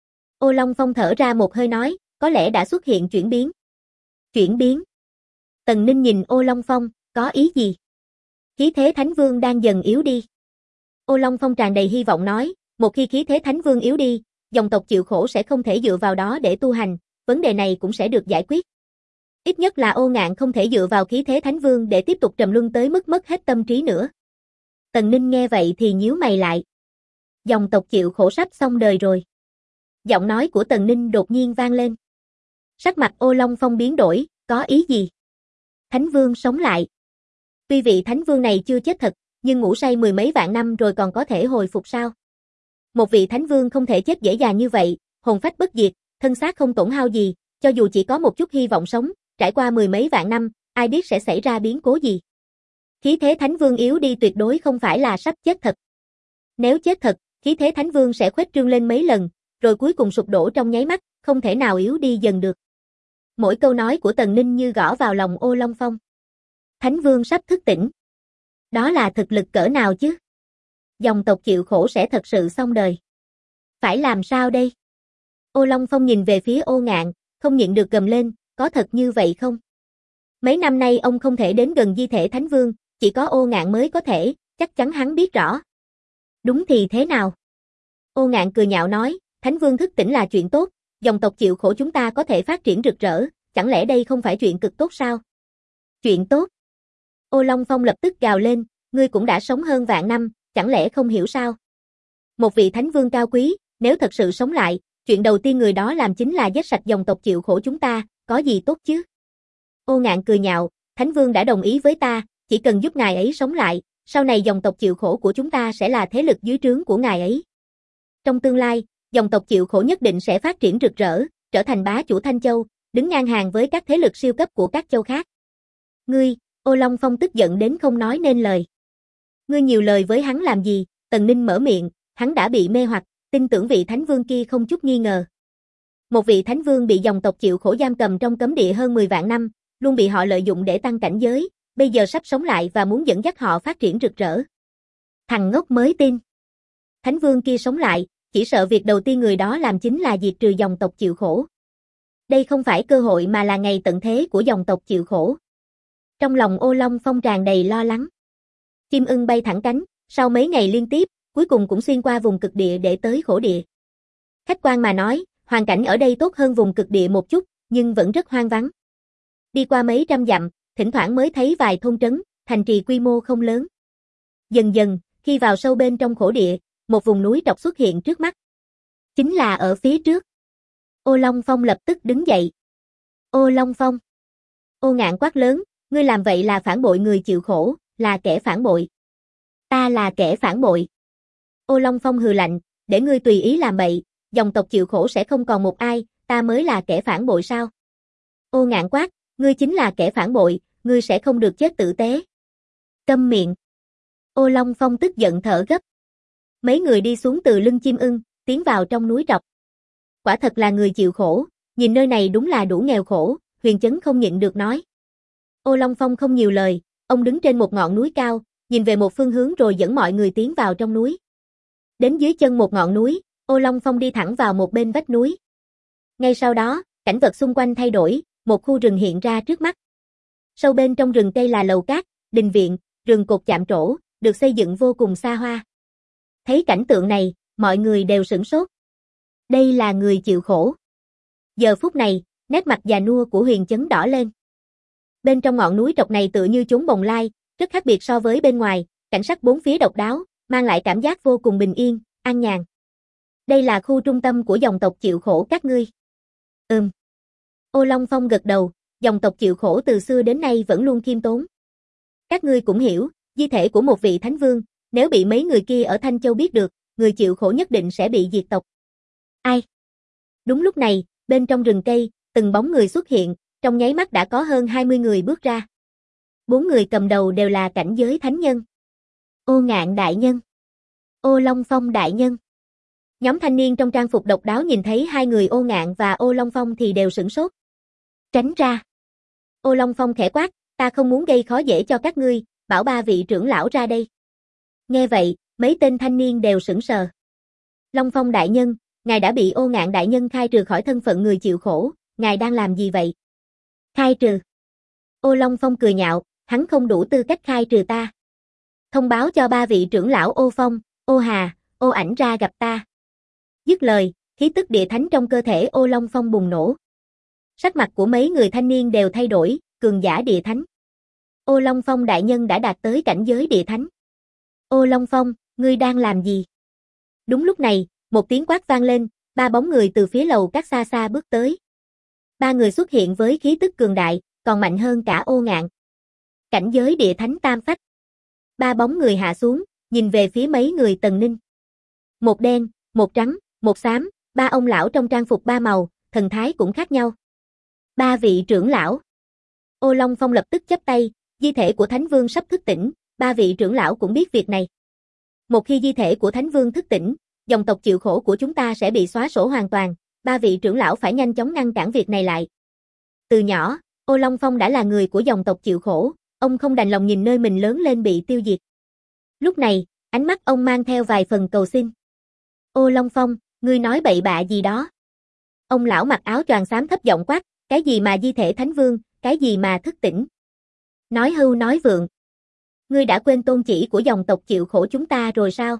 Ô Long Phong thở ra một hơi nói, có lẽ đã xuất hiện chuyển biến. Chuyển biến? Tần Ninh nhìn Ô Long Phong, có ý gì? Khí thế thánh vương đang dần yếu đi. Ô Long Phong tràn đầy hy vọng nói, một khi khí thế thánh vương yếu đi, dòng tộc chịu khổ sẽ không thể dựa vào đó để tu hành, vấn đề này cũng sẽ được giải quyết. Ít nhất là Ô Ngạn không thể dựa vào khí thế Thánh Vương để tiếp tục trầm luân tới mức mất hết tâm trí nữa. Tần Ninh nghe vậy thì nhíu mày lại. Dòng tộc chịu khổ sắp xong đời rồi. Giọng nói của Tần Ninh đột nhiên vang lên. Sắc mặt Ô Long Phong biến đổi, có ý gì? Thánh Vương sống lại. Tuy vị Thánh Vương này chưa chết thật, nhưng ngủ say mười mấy vạn năm rồi còn có thể hồi phục sao? Một vị Thánh Vương không thể chết dễ dàng như vậy, hồn phách bất diệt, thân xác không tổn hao gì, cho dù chỉ có một chút hy vọng sống, trải qua mười mấy vạn năm, ai biết sẽ xảy ra biến cố gì. Khí thế Thánh Vương yếu đi tuyệt đối không phải là sắp chết thật. Nếu chết thật, khí thế Thánh Vương sẽ khuếch trương lên mấy lần, rồi cuối cùng sụp đổ trong nháy mắt, không thể nào yếu đi dần được. Mỗi câu nói của Tần Ninh như gõ vào lòng Ô Long Phong. Thánh Vương sắp thức tỉnh. Đó là thực lực cỡ nào chứ? Dòng tộc chịu khổ sẽ thật sự xong đời. Phải làm sao đây? Ô Long Phong nhìn về phía Ô Ngạn, không nhịn được gầm lên, có thật như vậy không? Mấy năm nay ông không thể đến gần di thể Thánh Vương, chỉ có Ô Ngạn mới có thể, chắc chắn hắn biết rõ. Đúng thì thế nào? Ô Ngạn cười nhạo nói, Thánh Vương thức tỉnh là chuyện tốt, dòng tộc chịu khổ chúng ta có thể phát triển rực rỡ, chẳng lẽ đây không phải chuyện cực tốt sao? Chuyện tốt? Ô Long Phong lập tức gào lên, ngươi cũng đã sống hơn vạn năm, chẳng lẽ không hiểu sao? Một vị Thánh Vương cao quý, nếu thật sự sống lại, chuyện đầu tiên người đó làm chính là giết sạch dòng tộc chịu khổ chúng ta, có gì tốt chứ? Ô Ngạn cười nhạo, Thánh Vương đã đồng ý với ta, chỉ cần giúp ngài ấy sống lại, sau này dòng tộc chịu khổ của chúng ta sẽ là thế lực dưới trướng của ngài ấy. Trong tương lai, dòng tộc chịu khổ nhất định sẽ phát triển rực rỡ, trở thành bá chủ Thanh Châu, đứng ngang hàng với các thế lực siêu cấp của các châu khác. Ngươi, Ô Long Phong tức giận đến không nói nên lời. Ngươi nhiều lời với hắn làm gì? Tần Ninh mở miệng, hắn đã bị mê hoặc, tin tưởng vị Thánh Vương kia không chút nghi ngờ. Một vị Thánh Vương bị dòng tộc chịu khổ giam cầm trong cấm địa hơn 10 vạn năm, luôn bị họ lợi dụng để tăng cảnh giới, bây giờ sắp sống lại và muốn dẫn dắt họ phát triển rực rỡ. Thằng ngốc mới tin. Thánh Vương kia sống lại, chỉ sợ việc đầu tiên người đó làm chính là diệt trừ dòng tộc chịu khổ. Đây không phải cơ hội mà là ngày tận thế của dòng tộc chịu khổ. Trong lòng Ô Long Phong tràn đầy lo lắng. Chim ưng bay thẳng cánh, sau mấy ngày liên tiếp, cuối cùng cũng xuyên qua vùng cực địa để tới khổ địa. Khách quan mà nói, hoàn cảnh ở đây tốt hơn vùng cực địa một chút, nhưng vẫn rất hoang vắng. Đi qua mấy trăm dặm, thỉnh thoảng mới thấy vài thôn trấn, thành trì quy mô không lớn. Dần dần, khi vào sâu bên trong khổ địa, một vùng núi trọc xuất hiện trước mắt. Chính là ở phía trước. Ô Long Phong lập tức đứng dậy. Ô Long Phong. Ô Ngạn quát lớn, ngươi làm vậy là phản bội người chịu khổ, là kẻ phản bội. Ta là kẻ phản bội. Ô Long Phong hừ lạnh, để ngươi tùy ý làm bậy, dòng tộc chịu khổ sẽ không còn một ai, ta mới là kẻ phản bội sao? Ô Ngạn quát, ngươi chính là kẻ phản bội, ngươi sẽ không được chết tử tế. Câm miệng. Ô Long Phong tức giận thở gấp. Mấy người đi xuống từ lưng chim ưng, tiến vào trong núi trọc. Quả thật là người chịu khổ, nhìn nơi này đúng là đủ nghèo khổ, Huyền Chấn không nhịn được nói. Ô Long Phong không nhiều lời, ông đứng trên một ngọn núi cao, nhìn về một phương hướng rồi dẫn mọi người tiến vào trong núi. Đến dưới chân một ngọn núi, Ô Long Phong đi thẳng vào một bên vách núi. Ngay sau đó, cảnh vật xung quanh thay đổi, một khu rừng hiện ra trước mắt. Sâu bên trong rừng cây là lầu cát, đình viện, rừng cột chạm trổ, được xây dựng vô cùng xa hoa. Thấy cảnh tượng này, mọi người đều sửng sốt. Đây là người chịu khổ. Giờ phút này, nét mặt già nua của Huyền Chấn đỏ lên. Bên trong ngọn núi trọc này tựa như chốn bồng lai, rất khác biệt so với bên ngoài, cảnh sắc bốn phía độc đáo, mang lại cảm giác vô cùng bình yên, an nhàn. Đây là khu trung tâm của dòng tộc chịu khổ các ngươi. Ô Long Phong gật đầu, dòng tộc chịu khổ từ xưa đến nay vẫn luôn khiêm tốn. Các ngươi cũng hiểu, di thể của một vị Thánh Vương, nếu bị mấy người kia ở Thanh Châu biết được, người chịu khổ nhất định sẽ bị diệt tộc. Ai? Đúng lúc này, bên trong rừng cây, từng bóng người xuất hiện, trong nháy mắt đã có hơn 20 người bước ra. 4 người cầm đầu đều là cảnh giới thánh nhân. Ô Ngạn đại nhân. Ô Long Phong đại nhân. Nhóm thanh niên trong trang phục độc đáo nhìn thấy hai người Ô Ngạn và Ô Long Phong thì đều sửng sốt. Tránh ra. Ô Long Phong khẽ quát, ta không muốn gây khó dễ cho các ngươi, bảo ba vị trưởng lão ra đây. Nghe vậy, mấy tên thanh niên đều sững sờ. Long Phong đại nhân, ngài đã bị Ô Ngạn đại nhân khai trừ khỏi thân phận người chịu khổ, ngài đang làm gì vậy? Khai trừ. Ô Long Phong cười nhạo, hắn không đủ tư cách khai trừ ta. Thông báo cho ba vị trưởng lão Ô Phong, Ô Hà, Ô Ảnh ra gặp ta. Dứt lời, khí tức địa thánh trong cơ thể Ô Long Phong bùng nổ. Sắc mặt của mấy người thanh niên đều thay đổi, cường giả địa thánh. Ô Long Phong đại nhân đã đạt tới cảnh giới địa thánh. Ô Long Phong, ngươi đang làm gì? Đúng lúc này, một tiếng quát vang lên, ba bóng người từ phía lầu các xa xa bước tới. Ba người xuất hiện với khí tức cường đại, còn mạnh hơn cả Ô Ngạn. Cảnh giới địa thánh tam phách. Ba bóng người hạ xuống, nhìn về phía mấy người Tần Ninh. Một đen, một trắng, một xám, ba ông lão trong trang phục ba màu, thần thái cũng khác nhau. Ba vị trưởng lão. Ô Long Phong lập tức chắp tay, di thể của Thánh Vương sắp thức tỉnh, ba vị trưởng lão cũng biết việc này. Một khi di thể của Thánh Vương thức tỉnh, dòng tộc chịu khổ của chúng ta sẽ bị xóa sổ hoàn toàn, ba vị trưởng lão phải nhanh chóng ngăn cản việc này lại. Từ nhỏ, Ô Long Phong đã là người của dòng tộc chịu khổ, ông không đành lòng nhìn nơi mình lớn lên bị tiêu diệt. Lúc này, ánh mắt ông mang theo vài phần cầu xin. Ô Long Phong, ngươi nói bậy bạ gì đó? Ông lão mặc áo choàng xám thấp giọng quát, cái gì mà di thể Thánh Vương, cái gì mà thức tỉnh? Nói hưu nói vượng. Ngươi đã quên tôn chỉ của dòng tộc chịu khổ chúng ta rồi sao?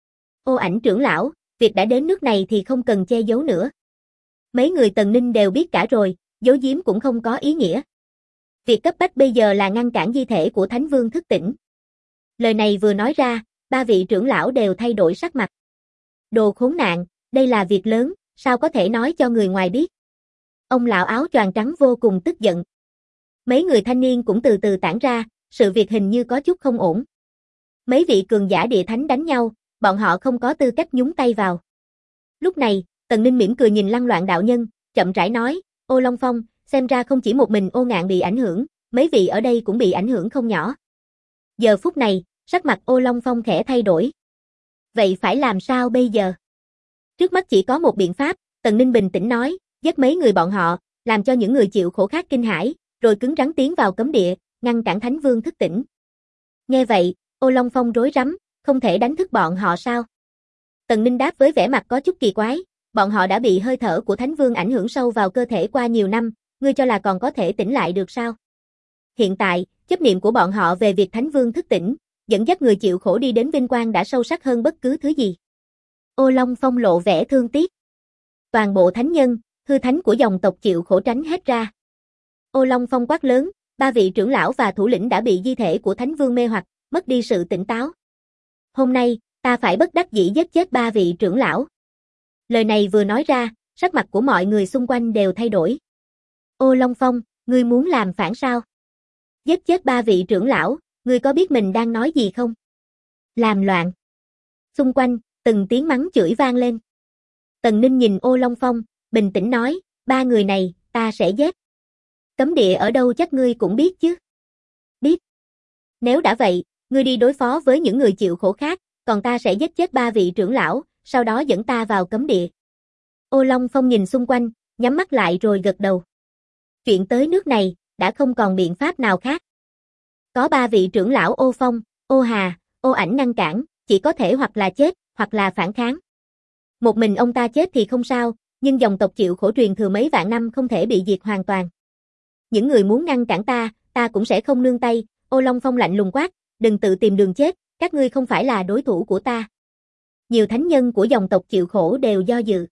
Ô Ảnh trưởng lão, việc đã đến nước này thì không cần che giấu nữa. Mấy người Tần Ninh đều biết cả rồi, giấu giếm cũng không có ý nghĩa. Việc cấp bách bây giờ là ngăn cản di thể của Thánh Vương thức tỉnh. Lời này vừa nói ra, ba vị trưởng lão đều thay đổi sắc mặt. Đồ khốn nạn, đây là việc lớn, sao có thể nói cho người ngoài biết? Ông lão áo choàng trắng vô cùng tức giận. Mấy người thanh niên cũng từ từ tản ra, sự việc hình như có chút không ổn. Mấy vị cường giả địa thánh đánh nhau, bọn họ không có tư cách nhúng tay vào. Lúc này, Tần Ninh mỉm cười nhìn Lăng Loạn đạo nhân, chậm rãi nói, Ô Long Phong, xem ra không chỉ một mình Ô Ngạn bị ảnh hưởng, mấy vị ở đây cũng bị ảnh hưởng không nhỏ. Giờ phút này, sắc mặt Ô Long Phong khẽ thay đổi. Vậy phải làm sao bây giờ? Trước mắt chỉ có một biện pháp, Tần Ninh bình tĩnh nói, giết mấy người bọn họ, làm cho những người chịu khổ khác kinh hãi, rồi cứng rắn tiến vào cấm địa, ngăn cản Thánh Vương thức tỉnh. Nghe vậy, Ô Long Phong rối rắm, không thể đánh thức bọn họ sao? Tần Ninh đáp với vẻ mặt có chút kỳ quái, bọn họ đã bị hơi thở của Thánh Vương ảnh hưởng sâu vào cơ thể qua nhiều năm, ngươi cho là còn có thể tỉnh lại được sao? Hiện tại, chấp niệm của bọn họ về việc Thánh Vương thức tỉnh, dẫn dắt người chịu khổ đi đến vinh quang đã sâu sắc hơn bất cứ thứ gì. Ô Long Phong lộ vẻ thương tiếc. Toàn bộ thánh nhân, hư thánh của dòng tộc chịu khổ tránh hết ra. Ô Long Phong quát lớn, ba vị trưởng lão và thủ lĩnh đã bị di thể của Thánh Vương mê hoặc, mất đi sự tỉnh táo. Hôm nay, ta phải bất đắc dĩ giết chết ba vị trưởng lão. Lời này vừa nói ra, sắc mặt của mọi người xung quanh đều thay đổi. Ô Long Phong, ngươi muốn làm phản sao? Giết chết ba vị trưởng lão, ngươi có biết mình đang nói gì không? Làm loạn. Xung quanh, từng tiếng mắng chửi vang lên. Tần Ninh nhìn Ô Long Phong, bình tĩnh nói, ba người này, ta sẽ giết. Cấm địa ở đâu chắc ngươi cũng biết chứ? Biết. Nếu đã vậy, ngươi đi đối phó với những người chịu khổ khác, còn ta sẽ giết chết ba vị trưởng lão, sau đó dẫn ta vào cấm địa. Ô Long Phong nhìn xung quanh, nhắm mắt lại rồi gật đầu. Chuyện tới nước này, đã không còn biện pháp nào khác. Có ba vị trưởng lão Ô Phong, Ô Hà, Ô Ảnh ngăn cản, chỉ có thể hoặc là chết, hoặc là phản kháng. Một mình ông ta chết thì không sao, nhưng dòng tộc chịu khổ truyền thừa mấy vạn năm không thể bị diệt hoàn toàn. Những người muốn ngăn cản ta cũng sẽ không nương tay. Ô Long Phong lạnh lùng quát, đừng tự tìm đường chết, các ngươi không phải là đối thủ của ta. Nhiều thánh nhân của dòng tộc chịu khổ đều do dự.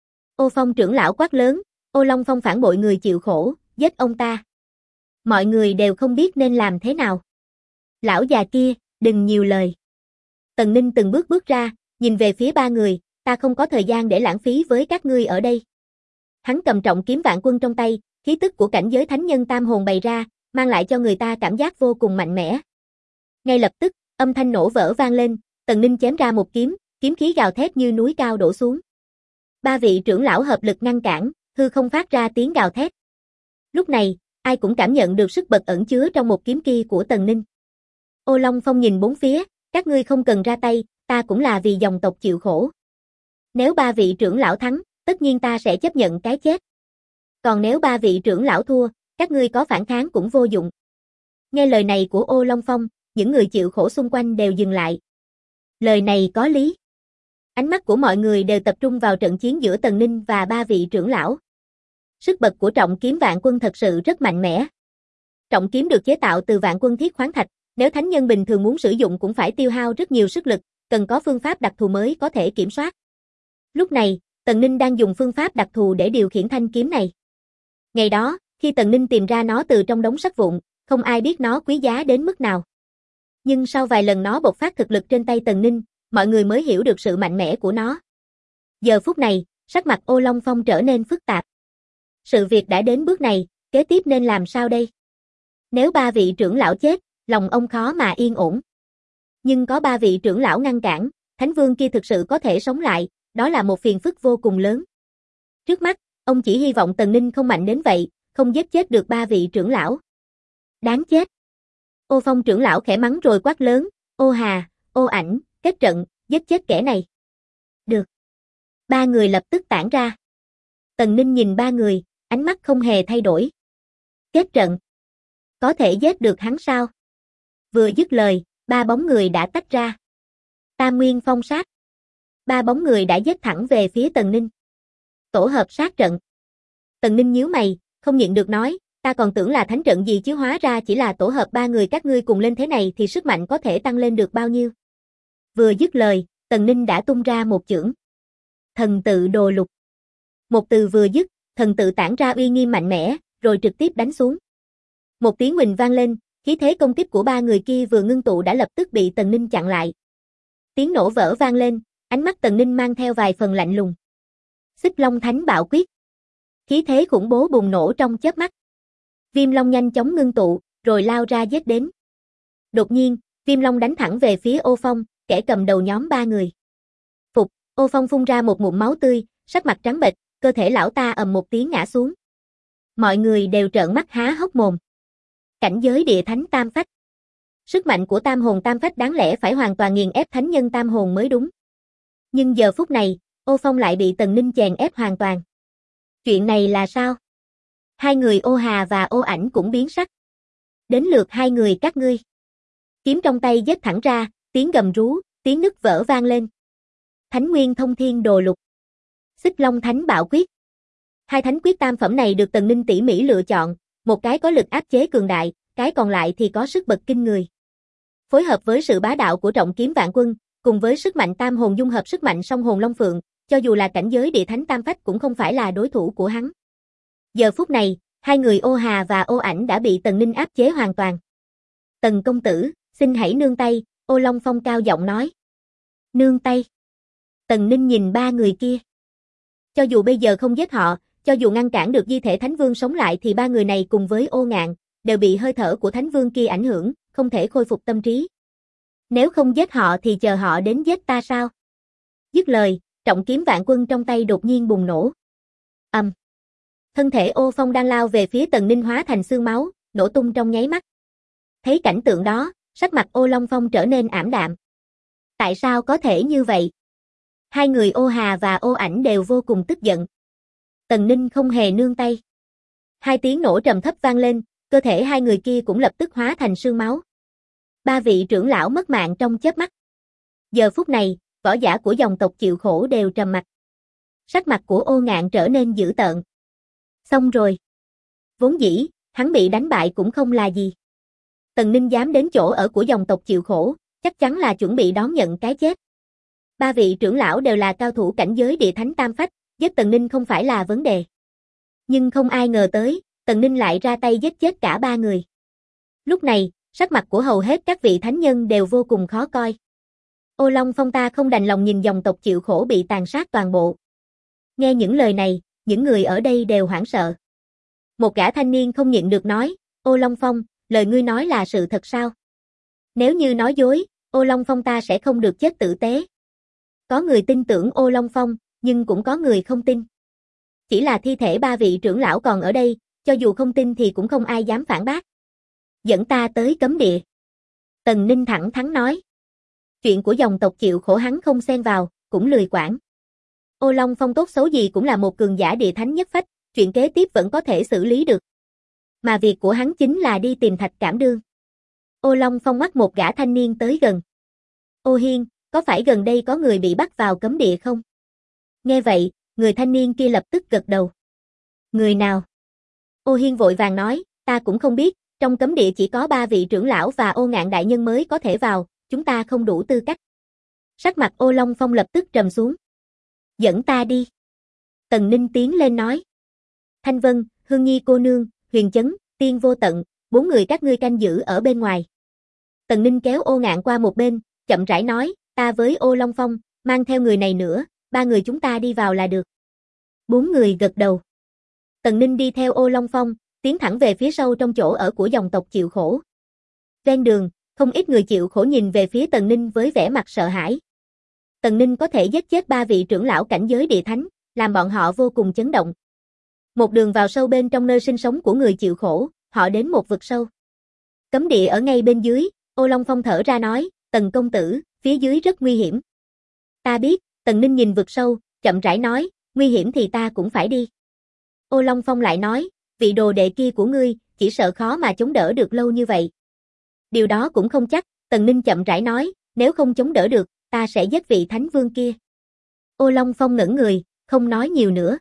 Ô Phong trưởng lão quát lớn, Ô Long Phong phản bội người chịu khổ, giết ông ta. Mọi người đều không biết nên làm thế nào. Lão già kia, đừng nhiều lời. Tần Ninh từng bước bước ra, nhìn về phía ba người, ta không có thời gian để lãng phí với các ngươi ở đây. Hắn cầm trọng kiếm Vạn Quân trong tay, khí tức của cảnh giới thánh nhân tam hồn bày ra, mang lại cho người ta cảm giác vô cùng mạnh mẽ. Ngay lập tức, âm thanh nổ vỡ vang lên, Tần Ninh chém ra một kiếm, kiếm khí gào thét như núi cao đổ xuống. Ba vị trưởng lão hợp lực ngăn cản, hư không phát ra tiếng gào thét. Lúc này, ai cũng cảm nhận được sức bật ẩn chứa trong một kiếm kia của Tần Ninh. Ô Long Phong nhìn bốn phía, các ngươi không cần ra tay, ta cũng là vì dòng tộc chịu khổ. Nếu ba vị trưởng lão thắng, tất nhiên ta sẽ chấp nhận cái chết. Còn nếu ba vị trưởng lão thua, các ngươi có phản kháng cũng vô dụng. Nghe lời này của Ô Long Phong, những người chịu khổ xung quanh đều dừng lại. Lời này có lý. Ánh mắt của mọi người đều tập trung vào trận chiến giữa Tần Ninh và ba vị trưởng lão. Sức bật của trọng kiếm Vạn Quân thật sự rất mạnh mẽ. Trọng kiếm được chế tạo từ Vạn Quân thiết khoáng thạch, nếu thánh nhân bình thường muốn sử dụng cũng phải tiêu hao rất nhiều sức lực, cần có phương pháp đặc thù mới có thể kiểm soát. Lúc này, Tần Ninh đang dùng phương pháp đặc thù để điều khiển thanh kiếm này. Ngày đó, khi Tần Ninh tìm ra nó từ trong đống sắt vụn, không ai biết nó quý giá đến mức nào. Nhưng sau vài lần nó bộc phát thực lực trên tay Tần Ninh, mọi người mới hiểu được sự mạnh mẽ của nó. Giờ phút này, sắc mặt Ô Long Phong trở nên phức tạp. Sự việc đã đến bước này, kế tiếp nên làm sao đây? Nếu 3 vị trưởng lão chết, lòng ông khó mà yên ổn. Nhưng có 3 vị trưởng lão ngăn cản, Thánh Vương kia thực sự có thể sống lại, đó là một phiền phức vô cùng lớn. Trước mắt, ông chỉ hy vọng Tần Ninh không mạnh đến vậy, không giết chết được 3 vị trưởng lão. Đáng chết. Ô Phong trưởng lão khẽ mắng rồi quát lớn, Ô Hà, Ô Ảnh, kết trận, giết chết kẻ này. Được. 3 người lập tức tản ra. Tần Ninh nhìn 3 người, ánh mắt không hề thay đổi. Kết trận. Có thể giết được hắn sao? Vừa dứt lời, 3 bóng người đã tách ra. Tam Nguyên Phong sát. 3 bóng người đã giết thẳng về phía Tần Ninh. Tổ hợp sát trận. Tần Ninh nhíu mày, không nhịn được nói, ta còn tưởng là thánh trận gì chứ hóa ra chỉ là tổ hợp 3 người các ngươi cùng lên thế này thì sức mạnh có thể tăng lên được bao nhiêu. Vừa dứt lời, Tần Ninh đã tung ra một chưởng. Thần tự đồ lục. Một từ vừa dứt, thần tự tản ra uy nghiêm mạnh mẽ, rồi trực tiếp đánh xuống. Một tiếng huỳnh vang lên, khí thế công kích của 3 người kia vừa ngưng tụ đã lập tức bị Tần Ninh chặn lại. Tiếng nổ vỡ vang lên, ánh mắt Tần Ninh mang theo vài phần lạnh lùng. Xích Long Thánh Bạo Quyết. Khí thế khủng bố bùng nổ trong chớp mắt. Viêm Long nhanh chóng ngưng tụ, rồi lao ra giết đến. Đột nhiên, Viêm Long đánh thẳng về phía Ô Phong, kẻ cầm đầu nhóm 3 người. Phục, Ô Phong phun ra một ngụm máu tươi, sắc mặt trắng bệch, cơ thể lão ta ầm một tiếng ngã xuống. Mọi người đều trợn mắt há hốc mồm. Cảnh giới địa thánh tam phách. Sức mạnh của tam hồn tam phách đáng lẽ phải hoàn toàn nghiền ép thánh nhân tam hồn mới đúng. Nhưng giờ phút này, Ô Phong lại bị Tần Ninh chèn ép hoàn toàn. Chuyện này là sao? 2 người Ô Hà và Ô Ảnh cũng biến sắc. Đến lượt 2 người các ngươi. Kiếm trong tay giết thẳng ra, tiếng gầm rú, tiếng nứt vỡ vang lên. Thánh Nguyên Thông Thiên Đồ Lục. Xích Long Thánh Bạo Quyết. 2 thánh quyết tam phẩm này được Tần Ninh tỉ mỉ lựa chọn, một cái có lực áp chế cường đại, cái còn lại thì có sức bật kinh người. Phối hợp với sự bá đạo của trọng kiếm vạn quân, cùng với sức mạnh tam hồn dung hợp sức mạnh song hồn long phượng, cho dù là cảnh giới địa thánh tam phách cũng không phải là đối thủ của hắn. Giờ phút này, 2 người Ô Hà và Ô Ảnh đã bị Tần Ninh áp chế hoàn toàn. Tần công tử, xin hãy nương tay, Ô Long Phong cao giọng nói. Nương tay. Tần Ninh nhìn 3 người kia. Cho dù bây giờ không giết họ, cho dù ngăn cản được di thể Thánh Vương sống lại thì 3 người này cùng với Ô Ngạn, đều bị hơi thở của Thánh Vương kia ảnh hưởng, không thể khôi phục tâm trí. Nếu không giết họ thì chờ họ đến giết ta sao? Dứt lời, trọng kiếm vạn quân trong tay đột nhiên bùng nổ. Thân thể Ô Phong đang lao về phía Tần Ninh hóa thành xương máu, nổ tung trong nháy mắt. Thấy cảnh tượng đó, sắc mặt Ô Long Phong trở nên ảm đạm. Tại sao có thể như vậy? 2 người Ô Hà và Ô Ảnh đều vô cùng tức giận. Tần Ninh không hề nương tay. 2 tiếng nổ trầm thấp vang lên, cơ thể 2 người kia cũng lập tức hóa thành xương máu. 3 vị trưởng lão mất mạng trong chớp mắt. Giờ phút này, võ giả của dòng tộc chịu khổ đều trầm mặc. Sắc mặt của Ô Ngạn trở nên dữ tợn. Xong rồi. Vốn dĩ, hắn bị đánh bại cũng không là gì. Tần Ninh dám đến chỗ ở của dòng tộc chịu khổ, chắc chắn là chuẩn bị đón nhận cái chết. 3 vị trưởng lão đều là cao thủ cảnh giới địa thánh tam phách, giết Tần Ninh không phải là vấn đề. Nhưng không ai ngờ tới, Tần Ninh lại ra tay giết chết cả 3 người. Lúc này, sắc mặt của hầu hết các vị thánh nhân đều vô cùng khó coi. Ô Long Phong ta không đành lòng nhìn dòng tộc chịu khổ bị tàn sát toàn bộ. Nghe những lời này, những người ở đây đều hoảng sợ. Một gã thanh niên không nhịn được nói, Ô Long Phong, lời ngươi nói là sự thật sao? Nếu như nói dối, Ô Long Phong ta sẽ không được chết tử tế. Có người tin tưởng Ô Long Phong, nhưng cũng có người không tin. Chỉ là thi thể 3 vị trưởng lão còn ở đây, cho dù không tin thì cũng không ai dám phản bác. Dẫn ta tới cấm địa. Tần Ninh thẳng thắn nói. Chuyện của dòng tộc chịu khổ hắn không xen vào, cũng lười quản. Ô Long Phong tốt xấu gì cũng là một cường giả địa thánh nhất phách, chuyện kế tiếp vẫn có thể xử lý được. Mà việc của hắn chính là đi tìm Thạch Cảm Đương. Ô Long Phong mắt một gã thanh niên tới gần. Ô Hiên, có phải gần đây có người bị bắt vào cấm địa không? Nghe vậy, người thanh niên kia lập tức gật đầu. Người nào? Ô Hiên vội vàng nói, ta cũng không biết, trong cấm địa chỉ có 3 vị trưởng lão và Ô Ngạn đại nhân mới có thể vào, chúng ta không đủ tư cách. Sắc mặt Ô Long Phong lập tức trầm xuống. Dẫn ta đi. Tần Ninh tiến lên nói. Thanh Vân, Hương Nhi cô nương, Huyền Chấn, Tiên Vô Tận, 4 người các ngươi canh giữ ở bên ngoài. Tần Ninh kéo Ô Ngạn qua một bên, chậm rãi nói, ta với Ô Long Phong, mang theo người này nữa, 3 người chúng ta đi vào là được. 4 người gật đầu. Tần Ninh đi theo Ô Long Phong, tiến thẳng về phía sâu trong chỗ ở của dòng tộc chịu khổ. Ven đường, không ít người chịu khổ nhìn về phía Tần Ninh với vẻ mặt sợ hãi. Tần Ninh có thể giết chết 3 vị trưởng lão cảnh giới địa thánh, làm bọn họ vô cùng chấn động. Một đường vào sâu bên trong nơi sinh sống của người chịu khổ, họ đến một vực sâu. Cấm địa ở ngay bên dưới, Ô Long Phong thở ra nói, Tần công tử, phía dưới rất nguy hiểm. Ta biết, Tần Ninh nhìn vực sâu, chậm rãi nói, nguy hiểm thì ta cũng phải đi. Ô Long Phong lại nói, vị đồ đệ kia của ngươi, chỉ sợ khó mà chống đỡ được lâu như vậy. Điều đó cũng không chắc, Tần Ninh chậm rãi nói, nếu không chống đỡ được, ta sẽ giết vị thánh vương kia. Ô Long Phong ngẩn người, không nói nhiều nữa.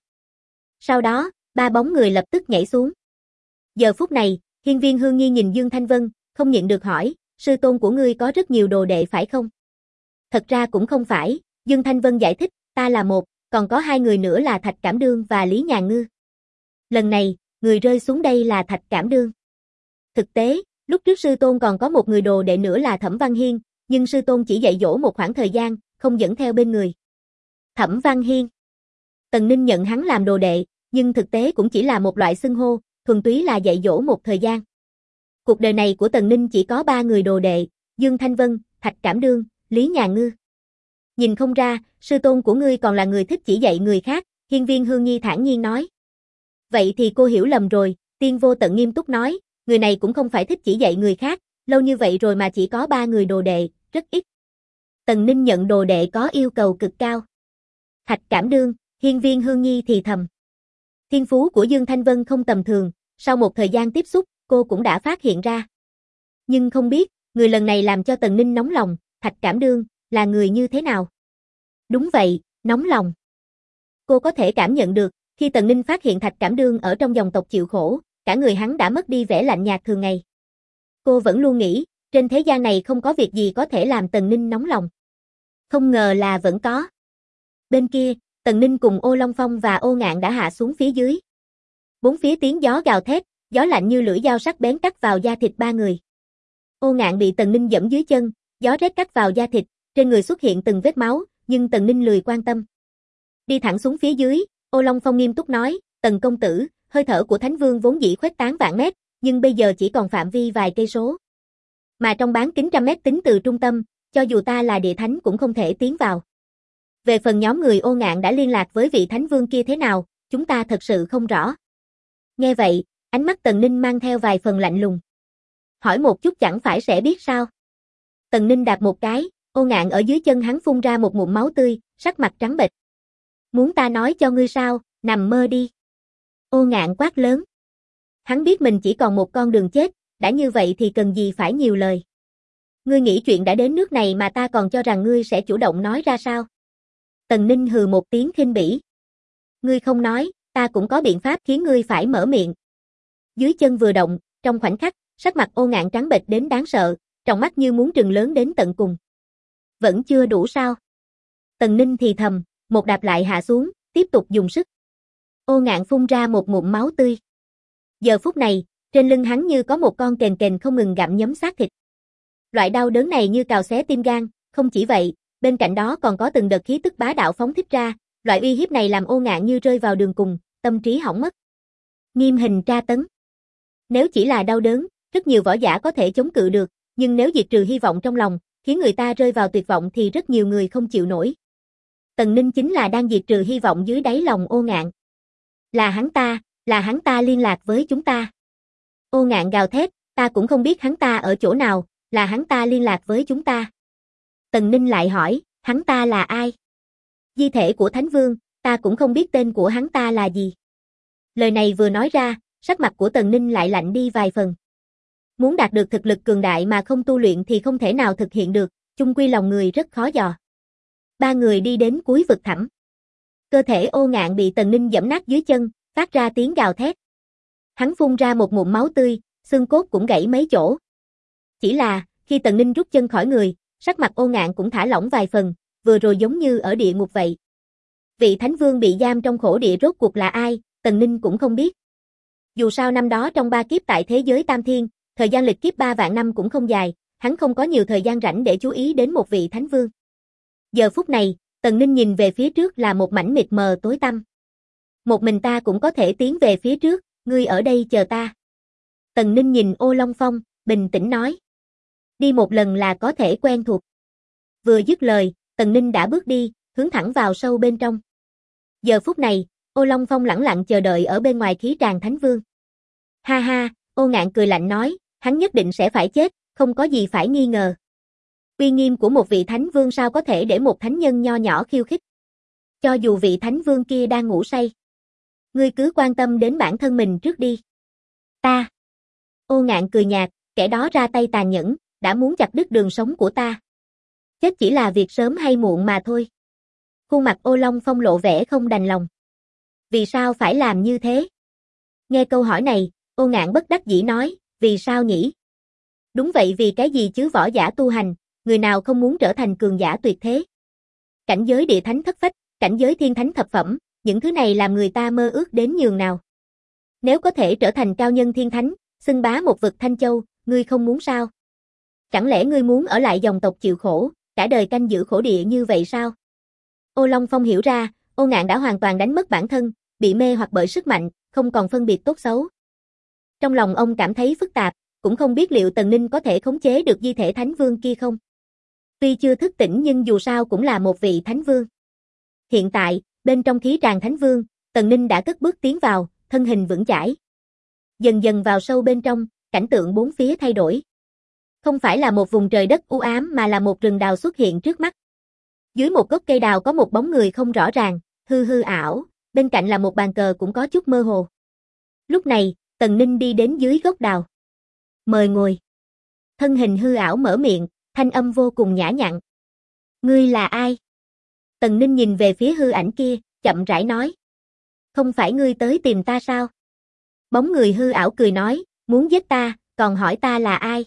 Sau đó, 3 bóng người lập tức nhảy xuống. Giờ phút này, Hiên Viên Hương Nhi nhìn Dương Thanh Vân, không nhịn được hỏi, sư tôn của ngươi có rất nhiều đồ đệ phải không? Thật ra cũng không phải, Dương Thanh Vân giải thích, ta là một, còn có 2 người nữa là Thạch Cảm Đương và Lý Nhàn Ngư. Lần này, người rơi xuống đây là Thạch Cảm Đương. Thực tế, lúc trước sư tôn còn có một người đồ đệ nữa là Thẩm Văn Hiên, nhưng sư tôn chỉ dạy dỗ một khoảng thời gian, không dẫn theo bên người. Thẩm Văn Hiên. Tần Ninh nhận hắn làm đồ đệ, nhưng thực tế cũng chỉ là một loại xưng hô, thuần túy là dạy dỗ một thời gian. Cuộc đời này của Tần Ninh chỉ có 3 người đồ đệ, Dương Thanh Vân, Thạch Cảm Đương, Lý Nhàn Ngư. Nhìn không ra, sư tôn của ngươi còn là người thích chỉ dạy người khác, Hiên Viên Hương Nhi thản nhiên nói. Vậy thì cô hiểu lầm rồi, Tiên Vô Tận nghiêm túc nói, người này cũng không phải thích chỉ dạy người khác, lâu như vậy rồi mà chỉ có 3 người đồ đệ, rất ít. Tần Ninh nhận đồ đệ có yêu cầu cực cao. Thạch Cảm Đương, Hiên Viên Hương Nhi thì thầm. Thiên phú của Dương Thanh Vân không tầm thường, sau một thời gian tiếp xúc, cô cũng đã phát hiện ra. Nhưng không biết, người lần này làm cho Tần Ninh nóng lòng, Thạch Cảm Đương, là người như thế nào? Đúng vậy, nóng lòng. Cô có thể cảm nhận được, khi Tần Ninh phát hiện Thạch Cảm Đương ở trong dòng tộc chịu khổ, cả người hắn đã mất đi vẻ lạnh nhạt thường ngày. Cô vẫn luôn nghĩ, trên thế gian này không có việc gì có thể làm Tần Ninh nóng lòng. Không ngờ là vẫn có. Bên kia, Tần Ninh cùng Ô Long Phong và Ô Ngạn đã hạ xuống phía dưới. 4 phía tiếng gió gào thét, gió lạnh như lưỡi dao sắc bén cắt vào da thịt 3 người. Ô Ngạn bị Tần Ninh giẫm dưới chân, gió rét cắt vào da thịt, trên người xuất hiện từng vết máu, nhưng Tần Ninh lười quan tâm. Đi thẳng xuống phía dưới, Ô Long Phong nghiêm túc nói, Tần công tử, hơi thở của Thánh Vương vốn dĩ khuếch tán vạn mét, nhưng bây giờ chỉ còn phạm vi vài cây số. Mà trong bán kính trăm mét tính từ trung tâm, cho dù ta là địa thánh cũng không thể tiến vào. Về phần nhóm người Ô Ngạn đã liên lạc với vị Thánh Vương kia thế nào, chúng ta thật sự không rõ. Nghe vậy, ánh mắt Tần Ninh mang theo vài phần lạnh lùng. Hỏi một chút chẳng phải sẽ biết sao. Tần Ninh đạp một cái, Ô Ngạn ở dưới chân hắn phun ra một ngụm máu tươi, sắc mặt trắng bệch. Muốn ta nói cho ngươi sao, nằm mơ đi. Ô Ngạn quát lớn. Hắn biết mình chỉ còn một con đường chết, đã như vậy thì cần gì phải nhiều lời. Ngươi nghĩ chuyện đã đến nước này mà ta còn cho rằng ngươi sẽ chủ động nói ra sao? Tần Ninh hừ một tiếng khinh bỉ. Ngươi không nói, ta cũng có biện pháp khiến ngươi phải mở miệng. Dưới chân vừa động, trong khoảnh khắc, sắc mặt Ô Ngạn trắng bệch đến đáng sợ, tròng mắt như muốn trừng lớn đến tận cùng. Vẫn chưa đủ sao? Tần Ninh thì thầm, một đạp lại hạ xuống, tiếp tục dùng sức. Ô Ngạn phun ra một ngụm máu tươi. Giờ phút này, trên lưng hắn như có một con kền kền không ngừng gặm nhấm xác thịt. Loại đau đớn này như cào xé tim gan, không chỉ vậy, bên cạnh đó còn có từng đợt khí tức bá đạo phóng thích ra, loại uy hiếp này làm Ô Ngạn như rơi vào đường cùng, tâm trí hỏng mất. Nghiêm hình tra tấn. Nếu chỉ là đau đớn, rất nhiều võ giả có thể chống cự được, nhưng nếu diệt trừ hy vọng trong lòng, khiến người ta rơi vào tuyệt vọng thì rất nhiều người không chịu nổi. Tần Ninh chính là đang diệt trừ hy vọng dưới đáy lòng Ô Ngạn. Là hắn ta liên lạc với chúng ta. Ô Ngạn gào thét, ta cũng không biết hắn ta ở chỗ nào, là hắn ta liên lạc với chúng ta. Tần Ninh lại hỏi, hắn ta là ai? Di thể của Thánh Vương, ta cũng không biết tên của hắn ta là gì. Lời này vừa nói ra, sắc mặt của Tần Ninh lại lạnh đi vài phần. Muốn đạt được thực lực cường đại mà không tu luyện thì không thể nào thực hiện được, chung quy lòng người rất khó dò. 3 người đi đến cuối vực thẳm. Cơ thể Ô Ngạn bị Tần Ninh giẫm nát dưới chân, phát ra tiếng gào thét. Hắn phun ra một ngụm máu tươi, xương cốt cũng gãy mấy chỗ. Chỉ là, khi Tần Ninh rút chân khỏi người, sắc mặt Ô Ngạn cũng thả lỏng vài phần, vừa rồi giống như ở địa ngục vậy. Vị Thánh Vương bị giam trong khổ địa rốt cuộc là ai, Tần Ninh cũng không biết. Dù sao năm đó trong 3 kiếp tại thế giới Tam Thiên, thời gian lịch kiếp 3 vạn năm cũng không dài, hắn không có nhiều thời gian rảnh để chú ý đến một vị Thánh Vương. Giờ phút này, Tần Ninh nhìn về phía trước là một mảnh mịt mờ tối tăm. Một mình ta cũng có thể tiến về phía trước, ngươi ở đây chờ ta. Tần Ninh nhìn Ô Long Phong, bình tĩnh nói. Đi một lần là có thể quen thuộc. Vừa dứt lời, Tần Ninh đã bước đi, hướng thẳng vào sâu bên trong. Giờ phút này, Ô Long Phong lẳng lặng chờ đợi ở bên ngoài khí tràng Thánh Vương. Ha ha, Ô Ngạn cười lạnh nói, hắn nhất định sẽ phải chết, không có gì phải nghi ngờ. Uy nghiêm của một vị Thánh Vương sao có thể để một thánh nhân nho nhỏ khiêu khích. Cho dù vị Thánh Vương kia đang ngủ say. Ngươi cứ quan tâm đến bản thân mình trước đi. Ta. Ô Ngạn cười nhạt, kẻ đó ra tay tàn nhẫn, đã muốn chặt đứt đường sống của ta. Chết chỉ là việc sớm hay muộn mà thôi. Khuôn mặt Ô Long Phong lộ vẻ không đành lòng. Vì sao phải làm như thế? Nghe câu hỏi này, Ô Ngạn bất đắc dĩ nói, vì sao nhỉ? Đúng vậy, vì cái gì chứ, võ giả tu hành, người nào không muốn trở thành cường giả tuyệt thế? Cảnh giới địa thánh thất phách, cảnh giới thiên thánh thập phẩm, những thứ này làm người ta mơ ước đến nhường nào. Nếu có thể trở thành cao nhân thiên thánh, xưng bá một vực Thanh Châu, ngươi không muốn sao? Chẳng lẽ ngươi muốn ở lại dòng tộc chịu khổ, cả đời canh giữ khổ địa như vậy sao? Ô Long Phong hiểu ra, Ô Ngạn đã hoàn toàn đánh mất bản thân, bị mê hoặc bởi sức mạnh, không còn phân biệt tốt xấu. Trong lòng ông cảm thấy phức tạp, cũng không biết liệu Tần Ninh có thể khống chế được di thể Thánh Vương kia không. Tuy chưa thức tỉnh nhưng dù sao cũng là một vị Thánh Vương. Hiện tại, bên trong khí tràng Thánh Vương, Tần Ninh đã cất bước tiến vào, thân hình vững chãi. Dần dần vào sâu bên trong, cảnh tượng bốn phía thay đổi. Không phải là một vùng trời đất u ám mà là một rừng đào xuất hiện trước mắt. Dưới một gốc cây đào có một bóng người không rõ ràng, hư hư ảo, bên cạnh là một bàn cờ cũng có chút mơ hồ. Lúc này, Tần Ninh đi đến dưới gốc đào. Mời ngồi. Thân hình hư ảo mở miệng, thanh âm vô cùng nhã nhặn. Ngươi là ai? Tần Ninh nhìn về phía hư ảnh kia, chậm rãi nói. Không phải ngươi tới tìm ta sao? Bóng người hư ảo cười nói, muốn giết ta, còn hỏi ta là ai?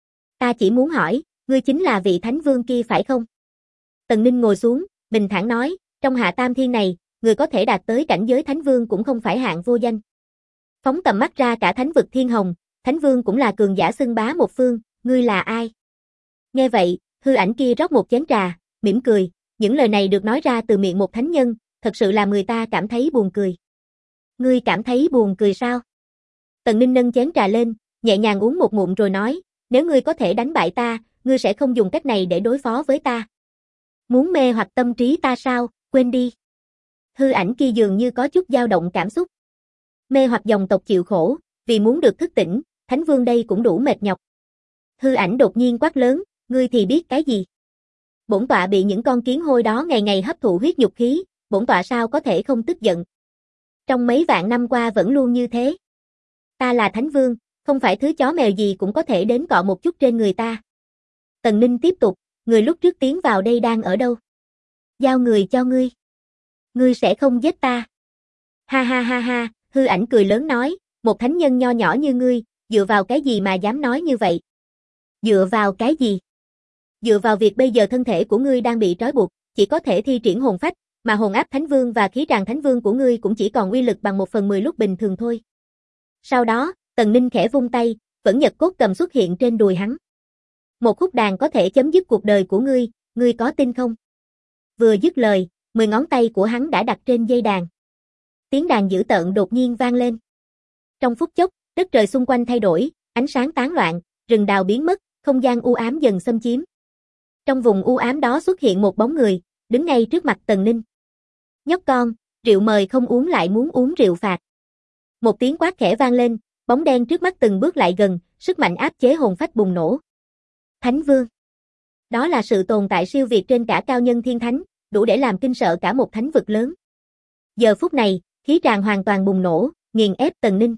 Ta chỉ muốn hỏi, ngươi chính là vị Thánh Vương kia phải không? Tần Ninh ngồi xuống, bình thản nói, trong Hạ Tam Thiên này, người có thể đạt tới cảnh giới Thánh Vương cũng không phải hạng vô danh. Phóng tầm mắt ra cả thánh vực Thiên Hồng, Thánh Vương cũng là cường giả xưng bá một phương, ngươi là ai? Nghe vậy, hư ảnh kia rót một chén trà, mỉm cười, những lời này được nói ra từ miệng một thánh nhân, thật sự làm người ta cảm thấy buồn cười. Ngươi cảm thấy buồn cười sao? Tần Ninh nâng chén trà lên, nhẹ nhàng uống một ngụm rồi nói, nếu ngươi có thể đánh bại ta, ngươi sẽ không dùng cách này để đối phó với ta. Muốn mê hoặc tâm trí ta sao, quên đi. Hư ảnh kia dường như có chút dao động cảm xúc. Mê hoặc dòng tộc chịu khổ, vì muốn được thức tỉnh, Thánh Vương đây cũng đủ mệt nhọc. Hư ảnh đột nhiên quát lớn, ngươi thì biết cái gì? Bổn tọa bị những con kiến hôi đó ngày ngày hấp thụ huyết nhục khí, bổn tọa sao có thể không tức giận. Trong mấy vạn năm qua vẫn luôn như thế. Ta là Thánh Vương, không phải thứ chó mèo gì cũng có thể đến cọ một chút trên người ta. Tần Ninh tiếp tục, người lúc trước tiến vào đây đang ở đâu? Giao người cho ngươi. Ngươi sẽ không giết ta. Ha ha ha ha, hư ảnh cười lớn nói, một thánh nhân nho nhỏ như ngươi, dựa vào cái gì mà dám nói như vậy? Dựa vào cái gì? Dựa vào việc bây giờ thân thể của ngươi đang bị trói buộc, chỉ có thể thi triển hồn phách, mà hồn áp Thánh Vương và khí tràng Thánh Vương của ngươi cũng chỉ còn uy lực bằng 1/10 lúc bình thường thôi. Sau đó, Tần Ninh khẽ vung tay, vẫn nhật cốt cầm xuất hiện trên đùi hắn. Một khúc đàn có thể chấm dứt cuộc đời của ngươi có tin không? Vừa dứt lời, 10 ngón tay của hắn đã đặt trên dây đàn. Tiếng đàn dữ tợn đột nhiên vang lên. Trong phút chốc, đất trời xung quanh thay đổi, ánh sáng tán loạn, rừng đào biến mất, không gian u ám dần xâm chiếm. Trong vùng u ám đó xuất hiện một bóng người, đứng ngay trước mặt Tần Ninh. Nhóc con, rượu mời không uống lại muốn uống rượu phạt. Một tiếng quát khẽ vang lên, bóng đen trước mắt từng bước lại gần, sức mạnh áp chế hồn phách bùng nổ. Thánh Vương. Đó là sự tồn tại siêu việt trên cả cao nhân thiên thánh, đủ để làm kinh sợ cả một thánh vực lớn. Giờ phút này, khí tràng hoàn toàn bùng nổ, nghiền ép Tần Ninh.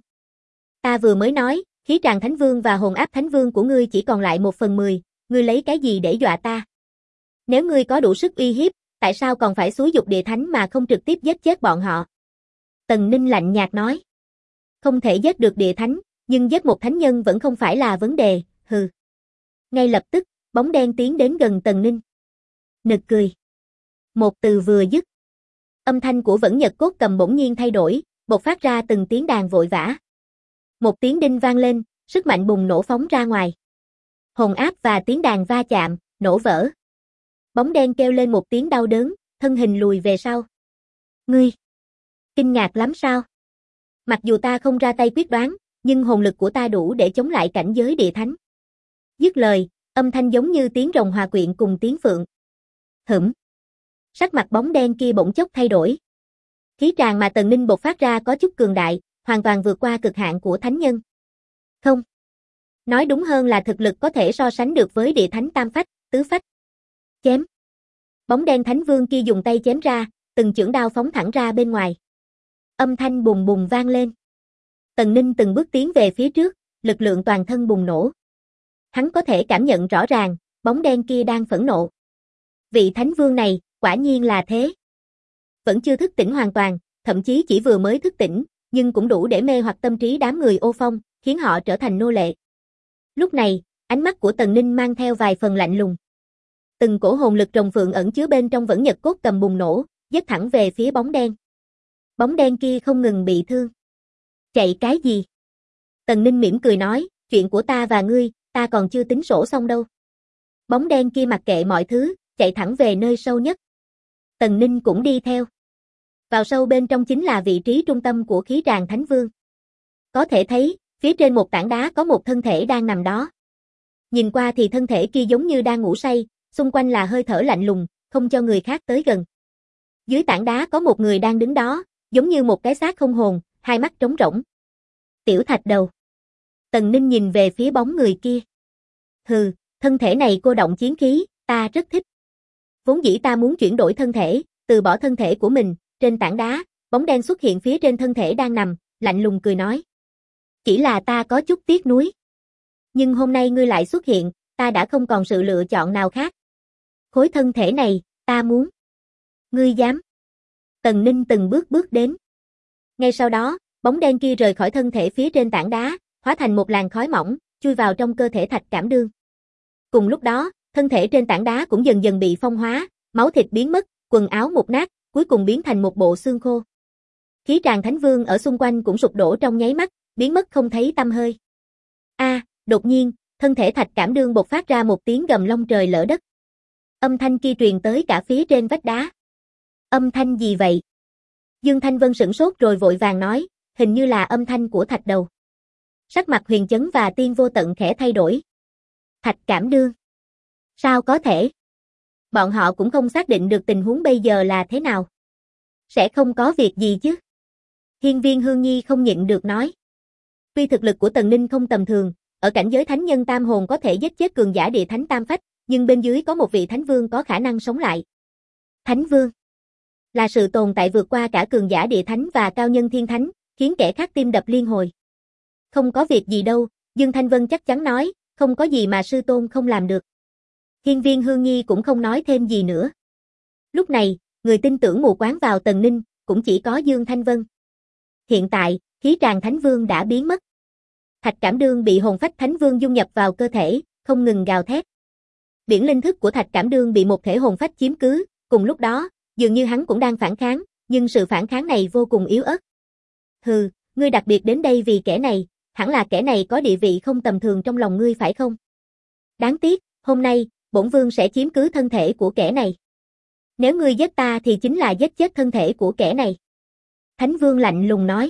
Ta vừa mới nói, khí tràng Thánh Vương và hồn áp Thánh Vương của ngươi chỉ còn lại 1/10, ngươi lấy cái gì để dọa ta? Nếu ngươi có đủ sức uy hiếp, tại sao còn phải xúi giục địa thánh mà không trực tiếp giết chết bọn họ? Tần Ninh lạnh nhạt nói. Không thể giết được địa thánh, nhưng giết một thánh nhân vẫn không phải là vấn đề, hừ. Ngay lập tức, bóng đen tiến đến gần Tần Ninh. Nực cười. Một từ vừa dứt. Âm thanh của Vẫn Nhật Cốt Cầm bỗng nhiên thay đổi, bộc phát ra từng tiếng đàn vội vã. Một tiếng đinh vang lên, sức mạnh bùng nổ phóng ra ngoài. Hồn áp và tiếng đàn va chạm, nổ vỡ. Bóng đen kêu lên một tiếng đau đớn, thân hình lùi về sau. Ngươi, kinh ngạc lắm sao? Mặc dù ta không ra tay quyết đoán, nhưng hồn lực của ta đủ để chống lại cảnh giới địa thánh. Dứt lời, âm thanh giống như tiếng rồng hòa quyện cùng tiếng phượng. Sắc mặt bóng đen kia bỗng chốc thay đổi. Khí tràng mà Tần Ninh bộc phát ra có chút cường đại, hoàn toàn vượt qua cực hạn của thánh nhân. Không. Nói đúng hơn là thực lực có thể so sánh được với địa thánh tam phách, tứ phách. Chém. Bóng đen thánh vương kia dùng tay chém ra, từng chưởng đao phóng thẳng ra bên ngoài. Âm thanh bùng bùng vang lên. Tần Ninh từng bước tiến về phía trước, lực lượng toàn thân bùng nổ. Hắn có thể cảm nhận rõ ràng, bóng đen kia đang phẫn nộ. Vị thánh vương này, quả nhiên là thế. Vẫn chưa thức tỉnh hoàn toàn, thậm chí chỉ vừa mới thức tỉnh, nhưng cũng đủ để mê hoặc tâm trí đám người Ô Phong, khiến họ trở thành nô lệ. Lúc này, ánh mắt của Tần Ninh mang theo vài phần lạnh lùng. Từng cổ hồn lực rồng phượng ẩn chứa bên trong Vẫn Nhật Cốt Cầm bùng nổ, giết thẳng về phía bóng đen. Bóng đen kia không ngừng bị thương. Chạy cái gì? Tần Ninh mỉm cười nói, chuyện của ta và ngươi, ta còn chưa tính sổ xong đâu. Bóng đen kia mặc kệ mọi thứ, chạy thẳng về nơi sâu nhất. Tần Ninh cũng đi theo. Vào sâu bên trong chính là vị trí trung tâm của khí tràng Thánh Vương. Có thể thấy, phía trên một tảng đá có một thân thể đang nằm đó. Nhìn qua thì thân thể kia giống như đang ngủ say, xung quanh là hơi thở lạnh lùng, không cho người khác tới gần. Dưới tảng đá có một người đang đứng đó, giống như một cái xác không hồn, hai mắt trống rỗng. Tiểu Thạch Đầu. Tần Ninh nhìn về phía bóng người kia. Hừ, thân thể này cô động chiến khí, ta rất thích. Vốn dĩ ta muốn chuyển đổi thân thể, từ bỏ thân thể của mình, trên tảng đá, bóng đen xuất hiện phía trên thân thể đang nằm, lạnh lùng cười nói. Chỉ là ta có chút tiếc nuối. Nhưng hôm nay ngươi lại xuất hiện, ta đã không còn sự lựa chọn nào khác. Khối thân thể này, ta muốn. Ngươi dám. Tần Ninh từng bước bước đến. Ngay sau đó, bóng đen kia rời khỏi thân thể phía trên tảng đá, hóa thành một làn khói mỏng, chui vào trong cơ thể Thạch Cảm Đương. Cùng lúc đó, thân thể trên tảng đá cũng dần dần bị phong hóa, máu thịt biến mất, quần áo mục nát, cuối cùng biến thành một bộ xương khô. Khí tràng Thánh Vương ở xung quanh cũng sụp đổ trong nháy mắt, biến mất không thấy tăm hơi. Đột nhiên, thân thể Thạch Cảm Đương bộc phát ra một tiếng gầm long trời lở đất. Âm thanh kia truyền tới cả phía trên vách đá. Âm thanh gì vậy? Dương Thanh Vân sửng sốt rồi vội vàng nói, hình như là âm thanh của Thạch Đầu. Sắc mặt Huyền Chấn và Tiên Vô Tận khẽ thay đổi. Thạch Cảm Đương. Sao có thể? Bọn họ cũng không xác định được tình huống bây giờ là thế nào. Sẽ không có việc gì chứ? Hiên Viên Hương Nhi không nhịn được nói. Tuy thực lực của Tần Ninh không tầm thường, ở cảnh giới thánh nhân tam hồn có thể giết chết cường giả địa thánh tam phách, nhưng bên dưới có một vị thánh vương có khả năng sống lại. Thánh vương là sự tồn tại vượt qua cả cường giả địa thánh và cao nhân thiên thánh, khiến kẻ khác tim đập liên hồi. Không có việc gì đâu, Dương Thanh Vân chắc chắn nói, không có gì mà sư tôn không làm được. Hiên Viên Hương Nhi cũng không nói thêm gì nữa. Lúc này, người tin tưởng mù quáng vào Tần Ninh, cũng chỉ có Dương Thanh Vân. Hiện tại, khí tràng Thánh Vương đã biến mất. Thạch Cảm Đương bị hồn phách Thánh Vương dung nhập vào cơ thể, không ngừng gào thét. Biển linh thức của Thạch Cảm Đương bị một thể hồn phách chiếm cứ, cùng lúc đó, dường như hắn cũng đang phản kháng, nhưng sự phản kháng này vô cùng yếu ớt. Hừ, ngươi đặc biệt đến đây vì kẻ này, hẳn là kẻ này có địa vị không tầm thường trong lòng ngươi phải không? Đáng tiếc, hôm nay, bổn vương sẽ chiếm cứ thân thể của kẻ này. Nếu ngươi giết ta thì chính là giết chết thân thể của kẻ này. Thánh Vương lạnh lùng nói.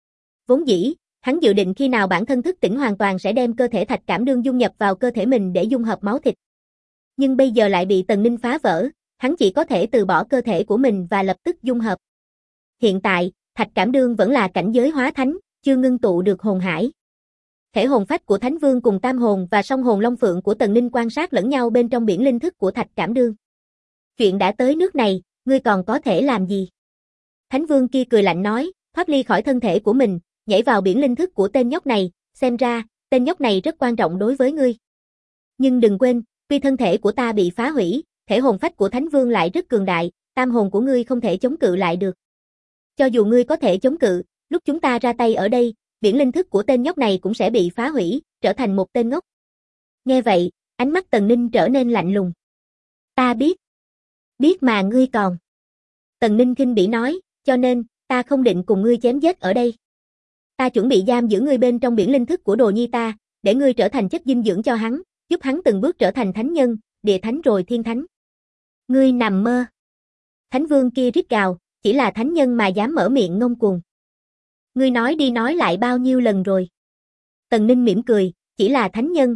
Vốn dĩ, hắn dự định khi nào bản thân thức tỉnh hoàn toàn sẽ đem cơ thể Thạch Cảm Đương dung nhập vào cơ thể mình để dung hợp máu thịt. Nhưng bây giờ lại bị Tần Ninh phá vỡ, hắn chỉ có thể từ bỏ cơ thể của mình và lập tức dung hợp. Hiện tại, Thạch Cảm Đương vẫn là cảnh giới hóa thánh, chưa ngưng tụ được hồn hải. Thể hồn phách của Thánh Vương cùng tam hồn và song hồn long phượng của Tần Ninh quan sát lẫn nhau bên trong biển linh thức của Thạch Cảm Đương. Chuyện đã tới nước này, ngươi còn có thể làm gì? Thánh Vương kia cười lạnh nói, thoát ly khỏi thân thể của mình, nhảy vào biển linh thức của tên nhóc này, xem ra, tên nhóc này rất quan trọng đối với ngươi. Nhưng đừng quên, tuy thân thể của ta bị phá hủy, thể hồn phách của Thánh Vương lại rất cường đại, tam hồn của ngươi không thể chống cự lại được. Cho dù ngươi có thể chống cự, lúc chúng ta ra tay ở đây, biển linh thức của tên nhóc này cũng sẽ bị phá hủy, trở thành một tên ngốc. Nghe vậy, ánh mắt Tần Ninh trở nên lạnh lùng. Ta biết. Biết mà ngươi còn. Tần Ninh khinh bỉ nói, cho nên, ta không định cùng ngươi chém giết ở đây. Ta chuẩn bị giam giữ ngươi bên trong biển linh thức của đồ nhi ta, để ngươi trở thành chất dinh dưỡng cho hắn, giúp hắn từng bước trở thành thánh nhân, địa thánh rồi thiên thánh. Ngươi nằm mơ. Thánh vương kia rít gào, chỉ là thánh nhân mà dám mở miệng ngông cuồng. Ngươi nói đi nói lại bao nhiêu lần rồi. Tần Ninh mỉm cười, chỉ là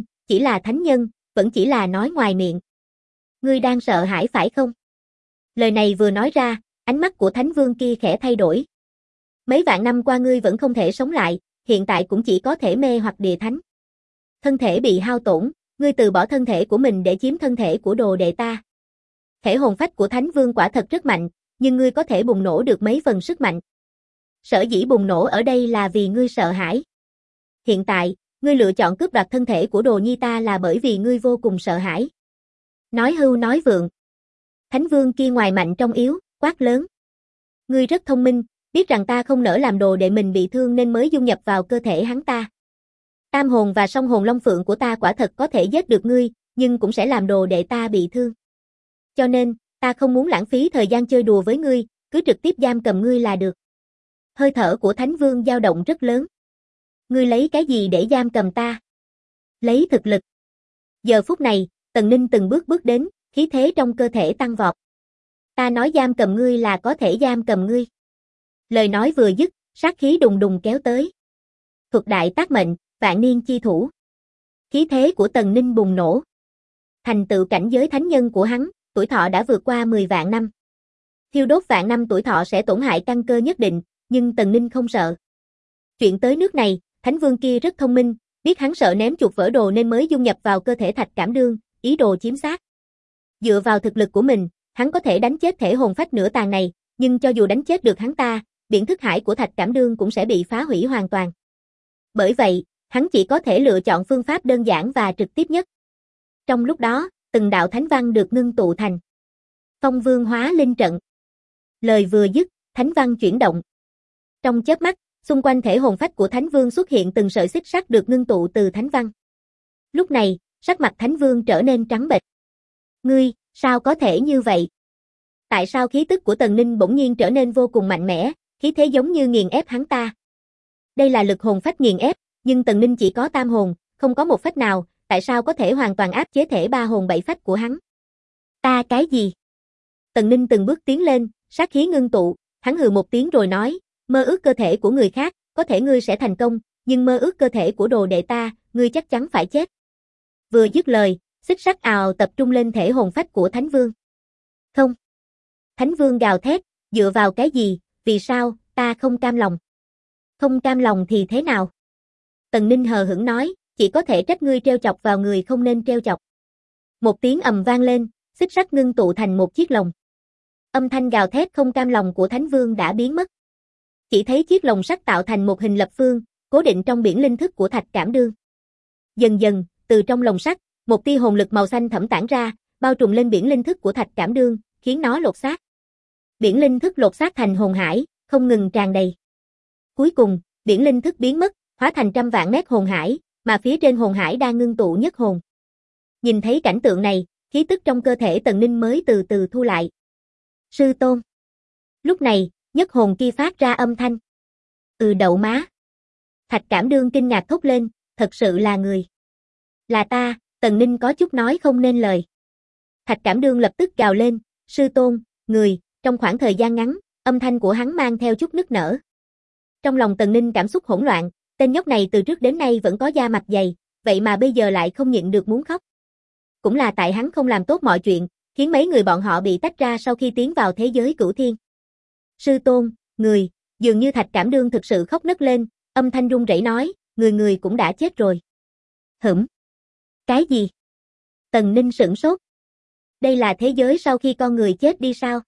thánh nhân, vẫn chỉ là nói ngoài miệng. Ngươi đang sợ hãi phải không? Lời này vừa nói ra, ánh mắt của thánh vương kia khẽ thay đổi. Mấy vạn năm qua ngươi vẫn không thể sống lại, hiện tại cũng chỉ có thể mê hoặc địa thánh. Thân thể bị hao tổn, ngươi từ bỏ thân thể của mình để chiếm thân thể của đồ đệ ta. Thể hồn phách của thánh vương quả thật rất mạnh, nhưng ngươi có thể bùng nổ được mấy phần sức mạnh. Sở dĩ bùng nổ ở đây là vì ngươi sợ hãi. Hiện tại, ngươi lựa chọn cướp đoạt thân thể của đồ nhi ta là bởi vì ngươi vô cùng sợ hãi. Nói hưu nói vượng. Thánh vương kia ngoài mạnh trong yếu, quát lớn. Ngươi rất thông minh, biết rằng ta không nỡ làm đồ đệ mình bị thương nên mới dung nhập vào cơ thể hắn ta. Tam hồn và song hồn long phượng của ta quả thật có thể giết được ngươi, nhưng cũng sẽ làm đồ đệ ta bị thương. Cho nên, ta không muốn lãng phí thời gian chơi đùa với ngươi, cứ trực tiếp giam cầm ngươi là được. Hơi thở của Thánh Vương dao động rất lớn. Ngươi lấy cái gì để giam cầm ta? Lấy thực lực. Giờ phút này, Tần Ninh từng bước bước đến, khí thế trong cơ thể tăng vọt. Ta nói giam cầm ngươi là có thể giam cầm ngươi. Lời nói vừa dứt, sát khí đùng đùng kéo tới. Thuật đại tác mệnh, vạn niên chi thủ. Khí thế của Tần Ninh bùng nổ. Thành tựu cảnh giới thánh nhân của hắn, tuổi thọ đã vượt qua 10 vạn năm. Thiêu đốt vạn năm tuổi thọ sẽ tổn hại căn cơ nhất định, nhưng Tần Ninh không sợ. Chuyện tới nước này, Thánh Vương kia rất thông minh, biết hắn sợ ném chuột vỡ đồ nên mới dung nhập vào cơ thể Thạch Cảm Đương, ý đồ chiếm xác. Dựa vào thực lực của mình, hắn có thể đánh chết thể hồn phách nửa tàn này, nhưng cho dù đánh chết được hắn ta, biển thức hải của Thạch Cảm Đương cũng sẽ bị phá hủy hoàn toàn. Bởi vậy, hắn chỉ có thể lựa chọn phương pháp đơn giản và trực tiếp nhất. Trong lúc đó, từng đạo thánh văn được ngưng tụ thành Phong Vương Hóa Linh Trận. Lời vừa dứt, thánh văn chuyển động. Trong chớp mắt, xung quanh thể hồn phách của Thánh Vương xuất hiện từng sợi xích sắt được ngưng tụ từ thánh văn. Lúc này, sắc mặt Thánh Vương trở nên trắng bệch. Ngươi, sao có thể như vậy? Tại sao khí tức của Tần Ninh bỗng nhiên trở nên vô cùng mạnh mẽ, khí thế giống như nghiền ép hắn ta? Đây là lực hồn phách nghiền ép, nhưng Tần Ninh chỉ có tam hồn, không có một phách nào, tại sao có thể hoàn toàn áp chế thể ba hồn bảy phách của hắn? Ta cái gì? Tần Ninh từng bước tiến lên, sát khí ngưng tụ, hắn hừ một tiếng rồi nói, mơ ước cơ thể của người khác, có thể ngươi sẽ thành công, nhưng mơ ước cơ thể của đồ đệ ta, ngươi chắc chắn phải chết. Vừa dứt lời, xích sắt ào tập trung lên thể hồn phách của Thánh Vương. Không. Thánh Vương gào thét, dựa vào cái gì, vì sao, ta không cam lòng. Không cam lòng thì thế nào? Tần Ninh hờ hững nói, chỉ có thể trách ngươi treo chọc vào người không nên treo chọc. Một tiếng ầm vang lên, xích sắt ngưng tụ thành một chiếc lồng. Âm thanh gào thét không cam lòng của Thánh Vương đã biến mất. Chỉ thấy chiếc lồng sắt tạo thành một hình lập phương, cố định trong biển linh thức của Thạch Cảm Đương. Dần dần, từ trong lồng sắt, một tia hồn lực màu xanh thẫm tản ra, bao trùm lên biển linh thức của Thạch Cảm Đương, khiến nó lột xác. Biển linh thức lột xác thành hồn hải, không ngừng tràn đầy. Cuối cùng, biển linh thức biến mất, hóa thành trăm vạn mét hồn hải, mà phía trên hồn hải đang ngưng tụ nhất hồn. Nhìn thấy cảnh tượng này, khí tức trong cơ thể Tần Ninh mới từ từ thu lại. Sư tôn. Lúc này, nhất hồn kia phát ra âm thanh. Đậu má. Thạch Cảm Đương kinh ngạc thốt lên, thật sự là người. Là ta, Tần Ninh có chút nói không nên lời. Thạch Cảm Đương lập tức gào lên, sư tôn, người, trong khoảng thời gian ngắn, âm thanh của hắn mang theo chút nức nở. Trong lòng Tần Ninh cảm xúc hỗn loạn, tên nhóc này từ trước đến nay vẫn có da mặt dày, vậy mà bây giờ lại không nhịn được muốn khóc. Cũng là tại hắn không làm tốt mọi chuyện, khiến mấy người bọn họ bị tách ra sau khi tiến vào thế giới cửu thiên. Sư tôn, người, dường như Thạch Cảm Đương thực sự khóc nấc lên, âm thanh run rẩy nói, người cũng đã chết rồi. Hửm? Cái gì? Tần Ninh sửng sốt. Đây là thế giới sau khi con người chết đi sao?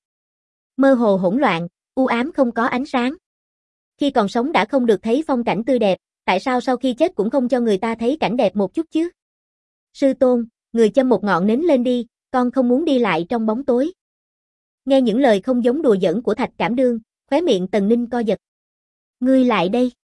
Mơ hồ hỗn loạn, u ám không có ánh sáng. Khi còn sống đã không được thấy phong cảnh tươi đẹp, tại sao sau khi chết cũng không cho người ta thấy cảnh đẹp một chút chứ? Sư tôn, người châm một ngọn nến lên đi, con không muốn đi lại trong bóng tối. Nghe những lời không giống đùa giỡn của Thạch Cảm Đương, khóe miệng Tần Ninh co giật. Ngươi lại đây.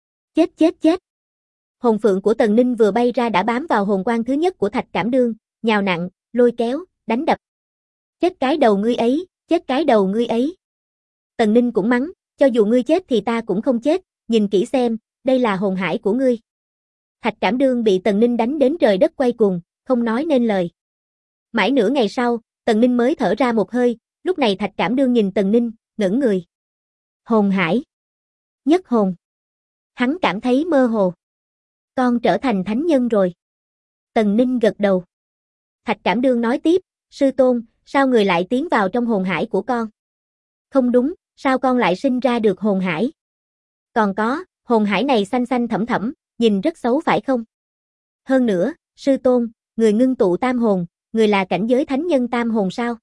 Chết. Hồn phượng của Tần Ninh vừa bay ra đã bám vào hồn quang thứ nhất của Thạch Cảm Đương, nhào nặn, lôi kéo, đánh đập. Chết cái đầu ngươi ấy. Tần Ninh cũng mắng, cho dù ngươi chết thì ta cũng không chết, nhìn kỹ xem, đây là hồn hải của ngươi. Thạch Cảm Đương bị Tần Ninh đánh đến trời đất quay cuồng, không nói nên lời. Mãi nửa ngày sau, Tần Ninh mới thở ra một hơi, lúc này Thạch Cảm Đương nhìn Tần Ninh, ngẩn người. Hồn hải. Nhất hồn. Hắn cảm thấy mơ hồ. Con trở thành thánh nhân rồi. Tần Ninh gật đầu. Thạch Cảm Đương nói tiếp, sư tôn, sao người lại tiến vào trong hồn hải của con? Không đúng, sao con lại sinh ra được hồn hải? Còn có, hồn hải này xanh xanh thẫm thẫm, nhìn rất xấu phải không? Hơn nữa, sư tôn, người ngưng tụ tam hồn, người là cảnh giới thánh nhân tam hồn sao?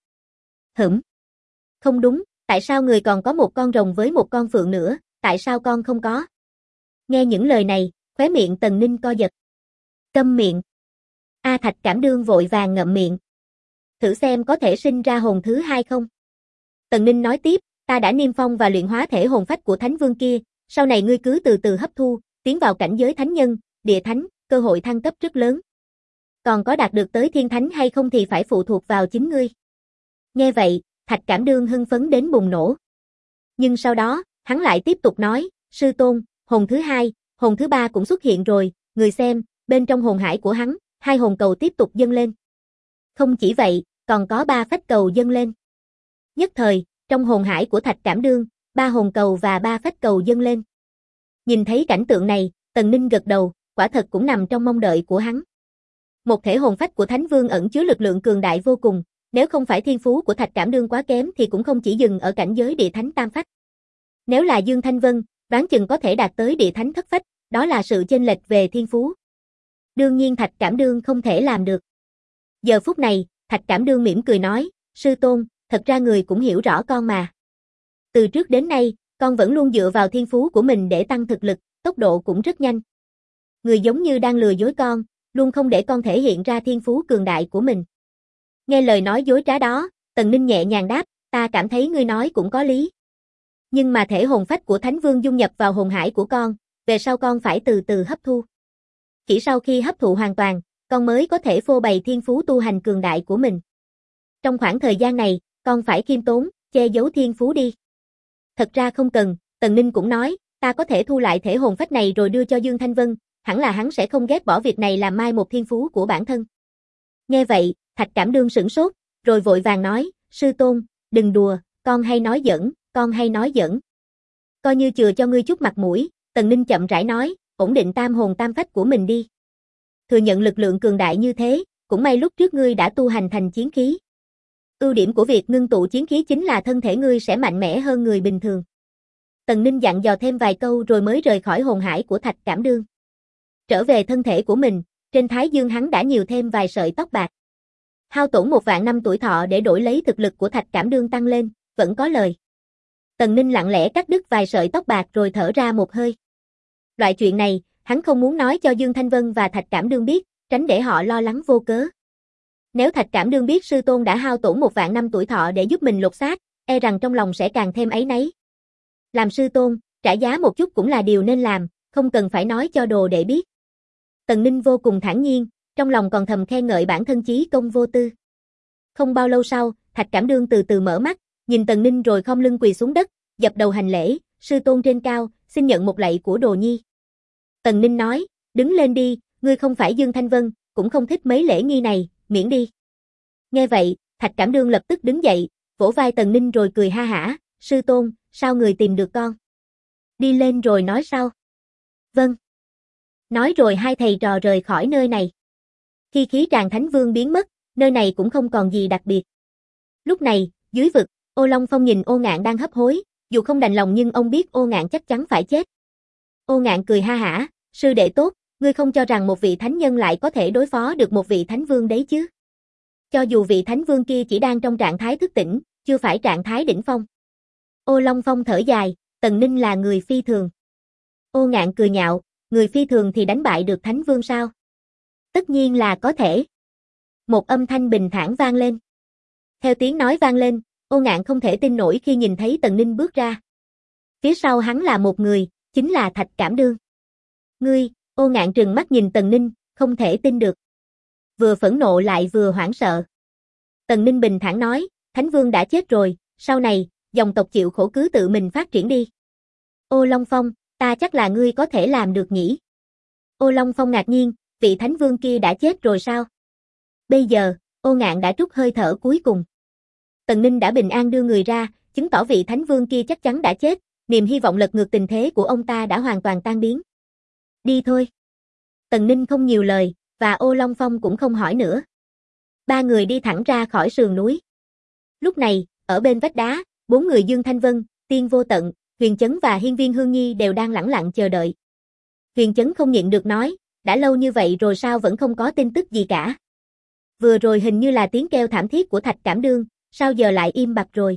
Không đúng, tại sao người còn có một con rồng với một con phượng nữa, tại sao con không có? Nghe những lời này, khóe miệng Tần Ninh co giật. Câm miệng. Thạch Cảm Đương vội vàng ngậm miệng. Thử xem có thể sinh ra hồn thứ hai không? Tần Ninh nói tiếp, ta đã niêm phong và luyện hóa thể hồn phách của Thánh Vương kia, sau này ngươi cứ từ từ hấp thu, tiến vào cảnh giới thánh nhân, địa thánh, cơ hội thăng cấp rất lớn. Còn có đạt được tới thiên thánh hay không thì phải phụ thuộc vào chính ngươi. Nghe vậy, Thạch Cảm Đương hưng phấn đến bùng nổ. Nhưng sau đó, hắn lại tiếp tục nói, sư tôn, hồn thứ hai, hồn thứ ba cũng xuất hiện rồi, người xem, bên trong hồn hải của hắn, 2 hồn cầu tiếp tục dâng lên. Không chỉ vậy, còn có 3 phách cầu dâng lên. Nhất thời, trong hồn hải của Thạch Cảm Đương, 3 hồn cầu và 3 phách cầu dâng lên. Nhìn thấy cảnh tượng này, Tần Ninh gật đầu, quả thật cũng nằm trong mong đợi của hắn. Một thể hồn phách của Thánh Vương ẩn chứa lực lượng cường đại vô cùng, nếu không phải thiên phú của Thạch Cảm Đương quá kém thì cũng không chỉ dừng ở cảnh giới địa thánh tam phách. Nếu là Dương Thanh Vân, đoán chừng có thể đạt tới địa thánh thất phách, đó là sự chênh lệch về thiên phú. Đương nhiên Thạch Cảm Đương không thể làm được. Giờ phút này, Thạch Cảm Đương mỉm cười nói, sư tôn, thật ra người cũng hiểu rõ con mà. Từ trước đến nay, con vẫn luôn dựa vào thiên phú của mình để tăng thực lực, tốc độ cũng rất nhanh. Người giống như đang lừa dối con, luôn không để con thể hiện ra thiên phú cường đại của mình. Nghe lời nói dối trá đó, Tần Ninh nhẹ nhàng đáp, ta cảm thấy ngươi nói cũng có lý. Nhưng mà thể hồn phách của Thánh Vương dung nhập vào hồn hải của con, về sau con phải từ từ hấp thu. Chỉ sau khi hấp thụ hoàn toàn, con mới có thể phô bày thiên phú tu hành cường đại của mình. Trong khoảng thời gian này, con phải khiêm tốn, che giấu thiên phú đi. Thật ra không cần, Tần Ninh cũng nói, ta có thể thu lại thể hồn phách này rồi đưa cho Dương Thanh Vân, hẳn là hắn sẽ không ghét bỏ việc này làm mai một thiên phú của bản thân. Nghe vậy, Thạch Cảm Đương sửng sốt, rồi vội vàng nói, sư tôn, đừng đùa, con hay nói giỡn, con hay nói giỡn. Coi như chừa cho ngươi chút mặt mũi, Tần Ninh chậm rãi nói, ổn định tam hồn tam phách của mình đi. Thừa nhận lực lượng cường đại như thế, cũng may lúc trước ngươi đã tu hành thành chiến khí. Ưu điểm của việc ngưng tụ chiến khí chính là thân thể ngươi sẽ mạnh mẽ hơn người bình thường. Tần Ninh dặn dò thêm vài câu rồi mới rời khỏi hồn hải của Thạch Cảm Đương. Trở về thân thể của mình, trên thái dương hắn đã nhiều thêm vài sợi tóc bạc. Hao tổn 1 vạn năm tuổi thọ để đổi lấy thực lực của Thạch Cảm Đương tăng lên, vẫn có lời. Tần Ninh lặng lẽ cắt đứt vài sợi tóc bạc rồi thở ra một hơi. Loại chuyện này, hắn không muốn nói cho Dương Thanh Vân và Thạch Cảm Đương biết, tránh để họ lo lắng vô cớ. Nếu Thạch Cảm Đương biết sư tôn đã hao tổn 1 vạn năm tuổi thọ để giúp mình lột xác, e rằng trong lòng sẽ càng thêm áy náy. Làm sư tôn, trả giá một chút cũng là điều nên làm, không cần phải nói cho đồ đệ biết. Tần Ninh vô cùng thản nhiên, trong lòng còn thầm khen ngợi bản thân chí công vô tư. Không bao lâu sau, Thạch Cảm Đương từ từ mở mắt, nhìn Tần Ninh rồi khom lưng quỳ xuống đất, dập đầu hành lễ, sư tôn trên cao, xin nhận một lạy của đồ nhi. Tần Ninh nói, đứng lên đi, ngươi không phải Dương Thanh Vân, cũng không thích mấy lễ nghi này, miễn đi. Nghe vậy, Thạch Cảm Đương lập tức đứng dậy, vỗ vai Tần Ninh rồi cười ha hả, sư tôn, sao người tìm được con? Đi lên rồi nói sau. Vâng. Nói rồi hai thầy trò rời khỏi nơi này. Khi khí tràng Thánh Vương biến mất, nơi này cũng không còn gì đặc biệt. Lúc này, dưới vực, Ô Long Phong nhìn Ô Ngạn đang hấp hối, dù không đành lòng nhưng ông biết Ô Ngạn chắc chắn phải chết. Ô Ngạn cười ha hả, sư đệ tốt, ngươi không cho rằng một vị thánh nhân lại có thể đối phó được một vị thánh vương đấy chứ? Cho dù vị thánh vương kia chỉ đang trong trạng thái thức tỉnh, chưa phải trạng thái đỉnh phong. Ô Long Phong thở dài, Tần Ninh là người phi thường. Ô Ngạn cười nhạo, người phi thường thì đánh bại được thánh vương sao? Tất nhiên là có thể. Một âm thanh bình thản vang lên. Theo tiếng nói vang lên, Ô Ngạn không thể tin nổi khi nhìn thấy Tần Ninh bước ra. Phía sau hắn là một người, chính là Thạch Cảm Đương. Ngươi, Ô Ngạn trừng mắt nhìn Tần Ninh, không thể tin được. Vừa phẫn nộ lại vừa hoảng sợ. Tần Ninh bình thản nói, Thánh Vương đã chết rồi, sau này, dòng tộc chịu khổ cứ tự mình phát triển đi. Ô Long Phong, ta chắc là ngươi có thể làm được nhỉ? Ô Long Phong ngạc nhiên, vị thánh vương kia đã chết rồi sao? Bây giờ, Ô Ngạn đã trút hơi thở cuối cùng. Tần Ninh đã bình an đưa người ra, chứng tỏ vị thánh vương kia chắc chắn đã chết, niềm hy vọng lật ngược tình thế của ông ta đã hoàn toàn tan biến. Đi thôi. Tần Ninh không nhiều lời, và Ô Long Phong cũng không hỏi nữa. Ba người đi thẳng ra khỏi sườn núi. Lúc này, ở bên vách đá, bốn người Dương Thanh Vân, Tiên Vô Tận, Huyền Chấn và Hiên Viên Hương Nhi đều đang lẳng lặng chờ đợi. Huyền Chấn không nhịn được nói, đã lâu như vậy rồi sao vẫn không có tin tức gì cả. Vừa rồi hình như là tiếng kêu thảm thiết của Thạch Cảm Đương, sao giờ lại im bặt rồi?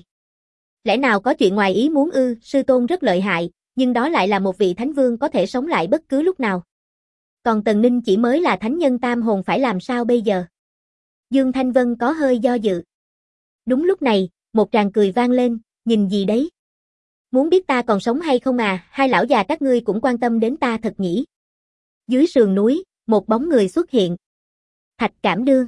Lẽ nào có chuyện ngoài ý muốn ư? Sư tôn rất lợi hại, nhưng đó lại là một vị thánh vương có thể sống lại bất cứ lúc nào. Còn Tần Ninh chỉ mới là thánh nhân tam hồn, phải làm sao bây giờ? Dương Thanh Vân có hơi do dự. Đúng lúc này, một tràng cười vang lên, nhìn gì đấy? Muốn biết ta còn sống hay không à? Hai lão già các ngươi cũng quan tâm đến ta thật nhỉ? Dưới sườn núi, một bóng người xuất hiện. Thạch Cảm Đương.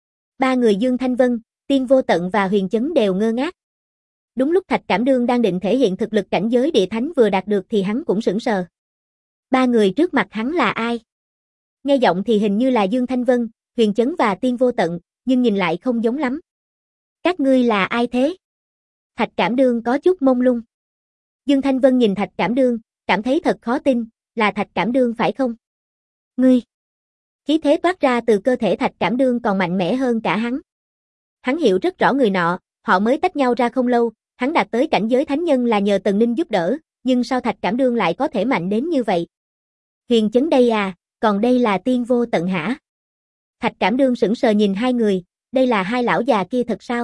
Ba người Dương Thanh Vân, Tiên Vô Tận và Huyền Chấn đều ngơ ngác. Đúng lúc Thạch Cảm Đương đang định thể hiện thực lực cảnh giới địa thánh vừa đạt được thì hắn cũng sững sờ. Ba người trước mặt hắn là ai? Nghe giọng thì hình như là Dương Thanh Vân, Huyền Chấn và Tiên Vô Tận, nhưng nhìn lại không giống lắm. Các ngươi là ai thế? Thạch Cảm Đương có chút mông lung. Dương Thanh Vân nhìn Thạch Cảm Đương, cảm thấy thật khó tin, là Thạch Cảm Đương phải không? Ngươi! Khí thế toát ra từ cơ thể Thạch Cảm Đương còn mạnh mẽ hơn cả hắn. Hắn hiểu rất rõ người nọ, họ mới tách nhau ra không lâu, hắn đạt tới cảnh giới thánh nhân là nhờ Tần Ninh giúp đỡ, nhưng sao Thạch Cảm Đương lại có thể mạnh đến như vậy? Huyền Chấn đây à, còn đây là Tiên Vô Tận hả? Thạch Cảm Đương sững sờ nhìn hai người, đây là hai lão già kia thật sao?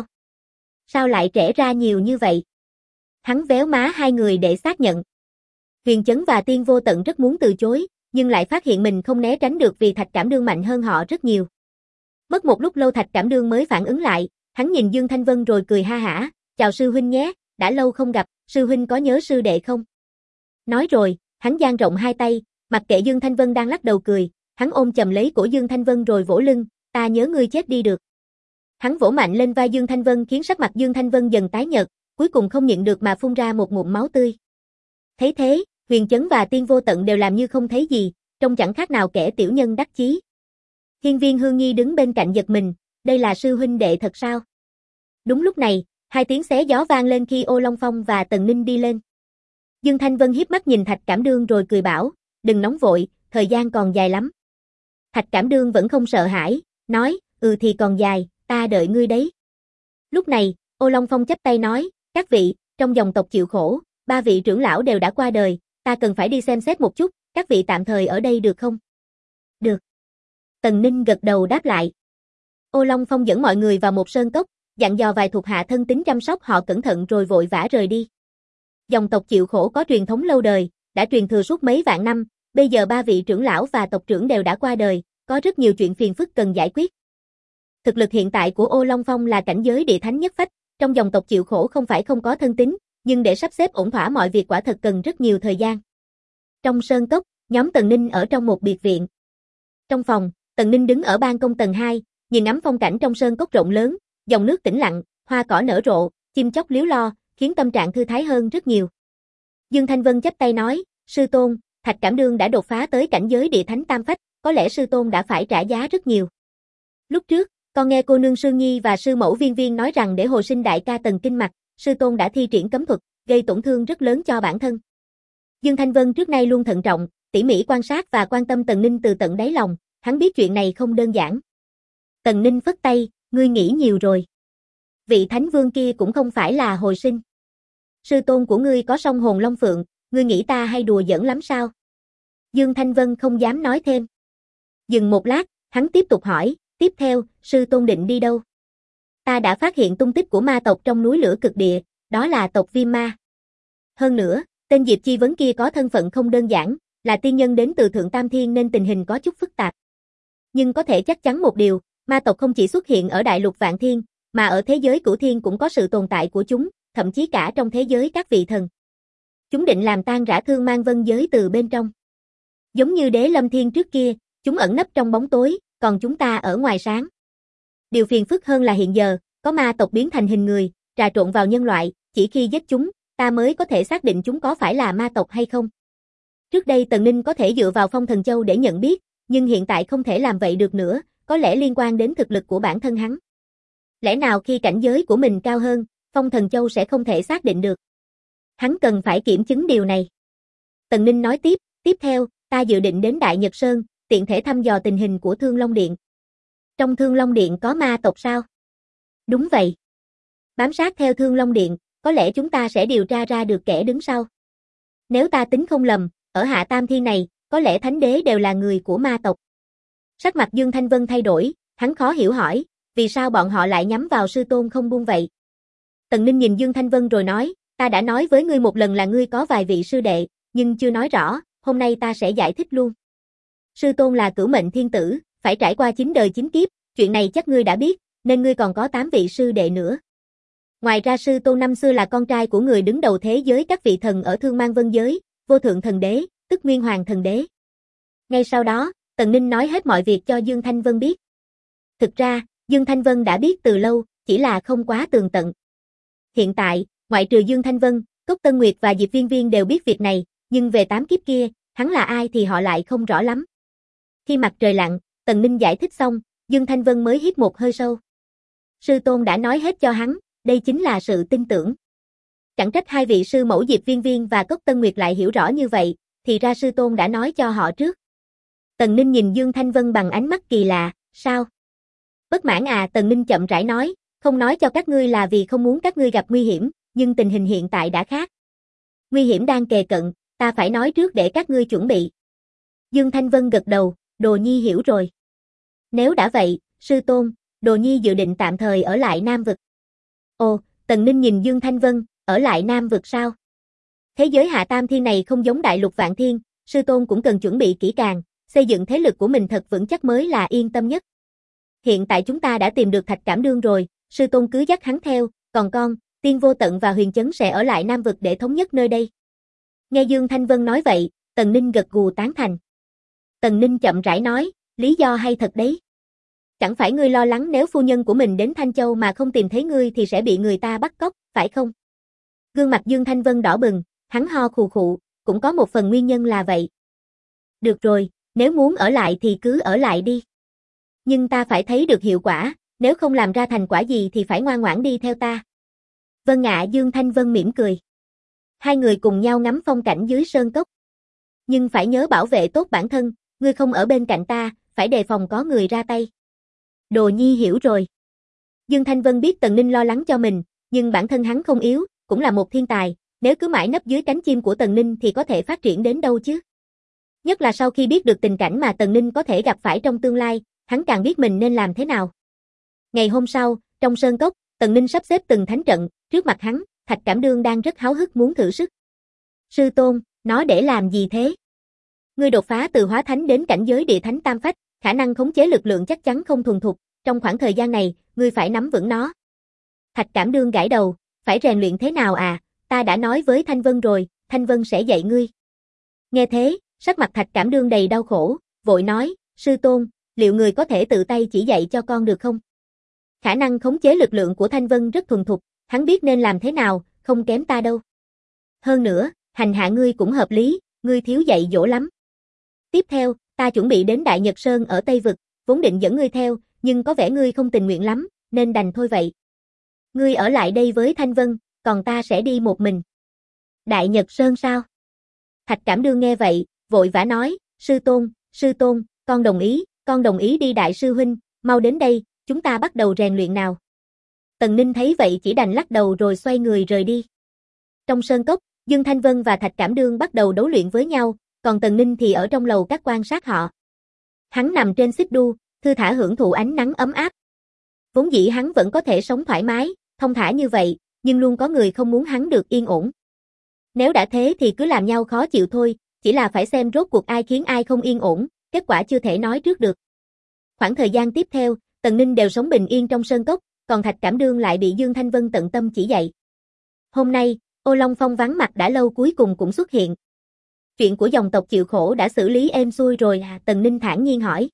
Sao lại trẻ ra nhiều như vậy? Hắn véo má hai người để xác nhận. Huyền Chấn và Tiên Vô Tận rất muốn từ chối, nhưng lại phát hiện mình không né tránh được vì Thạch Cảm Đương mạnh hơn họ rất nhiều. Mất một lúc lâu Thạch Cảm Đương mới phản ứng lại, hắn nhìn Dương Thanh Vân rồi cười ha hả, chào sư huynh nhé, đã lâu không gặp, sư huynh có nhớ sư đệ không? Nói rồi, hắn dang rộng hai tay, mặc kệ Dương Thanh Vân đang lắc đầu cười, hắn ôm chầm lấy cổ Dương Thanh Vân rồi vỗ lưng, ta nhớ ngươi chết đi được. Hắn vỗ mạnh lên vai Dương Thanh Vân khiến sắc mặt Dương Thanh Vân dần tái nhợt, cuối cùng không nhịn được mà phun ra một ngụm máu tươi. Thấy thế, Huyền Chấn và Tiên Vô Tận đều làm như không thấy gì, trông chẳng khác nào kẻ tiểu nhân đắc chí. Hiên Viên Hương Nhi đứng bên cạnh giật mình, đây là sư huynh đệ thật sao? Đúng lúc này, hai tiếng xé gió vang lên khi Ô Long Phong và Tần Ninh đi lên. Dương Thanh Vân hiếp mắt nhìn Thạch Cảm Đương rồi cười bảo, đừng nóng vội, thời gian còn dài lắm. Thạch Cảm Đương vẫn không sợ hãi, nói, thì còn dài, ta đợi ngươi đấy. Lúc này, Ô Long Phong chắp tay nói, các vị, trong dòng tộc chịu khổ, ba vị trưởng lão đều đã qua đời, ta cần phải đi xem xét một chút, các vị tạm thời ở đây được không? Được. Tần Ninh gật đầu đáp lại. Ô Long Phong dẫn mọi người vào một sơn cốc, dặn dò vài thuộc hạ thân tín chăm sóc họ cẩn thận rồi vội vã rời đi. Dòng tộc chịu khổ có truyền thống lâu đời, đã truyền thừa suốt mấy vạn năm, bây giờ ba vị trưởng lão và tộc trưởng đều đã qua đời, có rất nhiều chuyện phiền phức cần giải quyết. Thực lực hiện tại của Ô Long Phong là cảnh giới địa thánh nhất phách, trong dòng tộc chịu khổ không phải không có thân tín, nhưng để sắp xếp ổn thỏa mọi việc quả thật cần rất nhiều thời gian. Trong sơn cốc, nhóm Tần Ninh ở trong một biệt viện. Trong phòng, Tần Ninh đứng ở ban công tầng 2, nhìn ngắm phong cảnh trong sơn cốc rộng lớn, dòng nước tĩnh lặng, hoa cỏ nở rộ, chim chóc líu lo, khiến tâm trạng thư thái hơn rất nhiều. Dương Thanh Vân chắp tay nói, sư tôn, Thạch Cảm Đương đã đột phá tới cảnh giới địa thánh tam phách, có lẽ sư tôn đã phải trả giá rất nhiều. Lúc trước, con nghe cô nương Sương Nhi và sư mẫu Viên Viên nói rằng để hồi sinh đại ca Tần Kinh Mạch, sư tôn đã thi triển cấm thuật, gây tổn thương rất lớn cho bản thân. Dương Thanh Vân trước nay luôn thận trọng, tỉ mỉ quan sát và quan tâm Tần Ninh từ tận đáy lòng, hắn biết chuyện này không đơn giản. Tần Ninh phất tay, ngươi nghĩ nhiều rồi. Vị thánh vương kia cũng không phải là hồi sinh. Sư tôn của ngươi có song hồn long phượng, ngươi nghĩ ta hay đùa giỡn lắm sao? Dương Thanh Vân không dám nói thêm. Dừng một lát, hắn tiếp tục hỏi, tiếp theo, sư tôn định đi đâu? Ta đã phát hiện tung tích của ma tộc trong núi lửa cực địa, đó là tộc Viêm Ma. Hơn nữa, tên Diệp Chi Vấn kia có thân phận không đơn giản, là tiên nhân đến từ Thượng Tam Thiên nên tình hình có chút phức tạp. Nhưng có thể chắc chắn một điều, ma tộc không chỉ xuất hiện ở đại lục Vạn Thiên, mà ở thế giới Cửu Thiên cũng có sự tồn tại của chúng, thậm chí cả trong thế giới các vị thần. Chúng định làm tan rã Thương Mang Vân giới từ bên trong. Giống như Đế Lâm Thiên trước kia, chúng ẩn nấp trong bóng tối, còn chúng ta ở ngoài sáng. Điều phiền phức hơn là hiện giờ, có ma tộc biến thành hình người, trà trộn vào nhân loại, chỉ khi giết chúng, ta mới có thể xác định chúng có phải là ma tộc hay không. Trước đây Tần Ninh có thể dựa vào Phong Thần Châu để nhận biết, nhưng hiện tại không thể làm vậy được nữa, có lẽ liên quan đến thực lực của bản thân hắn. Lẽ nào khi cảnh giới của mình cao hơn, Phong Thần Châu sẽ không thể xác định được. Hắn cần phải kiểm chứng điều này. Tần Ninh nói tiếp theo, ta dự định đến Đại Nhật Sơn, tiện thể thăm dò tình hình của Thương Long Điện. Trong Thương Long Điện có ma tộc sao? Đúng vậy. Bám sát theo Thương Long Điện, có lẽ chúng ta sẽ điều tra ra được kẻ đứng sau. Nếu ta tính không lầm, ở Hạ Tam Thiên này, có lẽ thánh đế đều là người của ma tộc. Sắc mặt Dương Thanh Vân thay đổi, hắn khó hiểu hỏi, vì sao bọn họ lại nhắm vào sư tôn không buông vậy? Tần Ninh nhìn Dương Thanh Vân rồi nói, ta đã nói với ngươi một lần là ngươi có vài vị sư đệ, nhưng chưa nói rõ, hôm nay ta sẽ giải thích luôn. Sư tôn là cửu mệnh thiên tử, phải trải qua 9 đời 9 kiếp, chuyện này chắc ngươi đã biết, nên ngươi còn có 8 vị sư đệ nữa. Ngoài ra sư tôn năm xưa là con trai của người đứng đầu thế giới các vị thần ở Thương Mang Vân giới, Vô Thượng Thần Đế, tức Nguyên Hoàng Thần Đế. Ngay sau đó, Tần Ninh nói hết mọi việc cho Dương Thanh Vân biết. Thực ra, Dương Thanh Vân đã biết từ lâu, chỉ là không quá tường tận. Hiện tại, ngoại trừ Dương Thanh Vân, Cốc Tân Nguyệt và Diệp Viên Viên đều biết việc này, nhưng về 8 kiếp kia, hắn là ai thì họ lại không rõ lắm. Khi mặt trời lặn, Tần Ninh giải thích xong, Dương Thanh Vân mới hít một hơi sâu. Sư tôn đã nói hết cho hắn, đây chính là sự tin tưởng. Chẳng trách hai vị sư mẫu Diệp Viên Viên và Cốc Tân Nguyệt lại hiểu rõ như vậy, thì ra sư tôn đã nói cho họ trước. Tần Ninh nhìn Dương Thanh Vân bằng ánh mắt kỳ lạ, sao? Bất mãn à? Tần Ninh chậm rãi nói, không nói cho các ngươi là vì không muốn các ngươi gặp nguy hiểm, nhưng tình hình hiện tại đã khác. Nguy hiểm đang kề cận, ta phải nói trước để các ngươi chuẩn bị. Dương Thanh Vân gật đầu, Đồ Nhi hiểu rồi. Nếu đã vậy, sư tôn, Đồ Nhi dự định tạm thời ở lại Nam Vực. Ồ, Tần Ninh nhìn Dương Thanh Vân, ở lại Nam Vực sao? Thế giới Hạ Tam Thiên này không giống Đại Lục Vạn Thiên, sư tôn cũng cần chuẩn bị kỹ càng, xây dựng thế lực của mình thật vững chắc mới là yên tâm nhất. Hiện tại chúng ta đã tìm được Thạch Cảm Đương rồi, sư tôn cứ dắt hắn theo, còn con, Tiên Vô Tận và Huyền Chấn sẽ ở lại Nam Vực để thống nhất nơi đây. Nghe Dương Thanh Vân nói vậy, Tần Ninh gật gù tán thành. Tần Ninh chậm rãi nói, lý do hay thật đấy. Chẳng phải ngươi lo lắng nếu phu nhân của mình đến Thanh Châu mà không tìm thấy ngươi thì sẽ bị người ta bắt cóc, phải không? Gương mặt Dương Thanh Vân đỏ bừng, hắn ho khù khụ, cũng có một phần nguyên nhân là vậy. Được rồi, nếu muốn ở lại thì cứ ở lại đi. Nhưng ta phải thấy được hiệu quả, nếu không làm ra thành quả gì thì phải ngoan ngoãn đi theo ta. Vâng ạ. Dương Thanh Vân mỉm cười. Hai người cùng nhau ngắm phong cảnh dưới sơn cốc. Nhưng phải nhớ bảo vệ tốt bản thân, ngươi không ở bên cạnh ta, phải đề phòng có người ra tay. Đồ Nhi hiểu rồi. Dương Thanh Vân biết Tần Ninh lo lắng cho mình, nhưng bản thân hắn không yếu, cũng là một thiên tài, nếu cứ mãi nấp dưới cánh chim của Tần Ninh thì có thể phát triển đến đâu chứ. Nhất là sau khi biết được tình cảnh mà Tần Ninh có thể gặp phải trong tương lai, hắn càng biết mình nên làm thế nào. Ngày hôm sau, trong sơn cốc, Tần Ninh sắp xếp từng thánh trận, trước mặt hắn, Thạch Cảm Đương đang rất háo hức muốn thử sức. Sư tôn, nó để làm gì thế? Ngươi đột phá từ hóa thánh đến cảnh giới địa thánh tam phách, khả năng khống chế lực lượng chắc chắn không thuần thục, trong khoảng thời gian này, ngươi phải nắm vững nó. Thạch Cảm Đương gãi đầu, phải rèn luyện thế nào à? Ta đã nói với Thanh Vân rồi, Thanh Vân sẽ dạy ngươi. Nghe thế, sắc mặt Thạch Cảm Đương đầy đau khổ, vội nói, sư tôn, liệu người có thể tự tay chỉ dạy cho con được không? Khả năng khống chế lực lượng của Thanh Vân rất thuần thục, hắn biết nên làm thế nào, không kém ta đâu. Hơn nữa, hành hạ ngươi cũng hợp lý, ngươi thiếu dạy dỗ lắm. Tiếp theo, ta chuẩn bị đến Đại Nhật Sơn ở Tây Vực, vốn định dẫn ngươi theo, nhưng có vẻ ngươi không tình nguyện lắm, nên đành thôi vậy. Ngươi ở lại đây với Thanh Vân, còn ta sẽ đi một mình. Đại Nhật Sơn sao? Thạch Cảm Đương nghe vậy, vội vã nói, sư tôn, con đồng ý đi đại sư huynh, mau đến đây, chúng ta bắt đầu rèn luyện nào. Tần Ninh thấy vậy chỉ đành lắc đầu rồi xoay người rời đi. Trong sơn cốc, Dương Thanh Vân và Thạch Cảm Đương bắt đầu đấu luyện với nhau, còn Tần Ninh thì ở trong lầu các quan sát họ. Hắn nằm trên xích đu, thư thả hưởng thụ ánh nắng ấm áp. Vốn dĩ hắn vẫn có thể sống thoải mái, thông thả như vậy, nhưng luôn có người không muốn hắn được yên ổn. Nếu đã thế thì cứ làm nhau khó chịu thôi, chỉ là phải xem rốt cuộc ai khiến ai không yên ổn, kết quả chưa thể nói trước được. Khoảng thời gian tiếp theo, Tần Ninh đều sống bình yên trong sơn cốc, còn Thạch Cảm Đương lại bị Dương Thanh Vân tận tâm chỉ dạy. Hôm nay, Ô Long Phong vắng mặt đã lâu cuối cùng cũng xuất hiện. Chuyện của dòng tộc chịu khổ đã xử lý êm xuôi rồi à? Tần Ninh thản nhiên hỏi.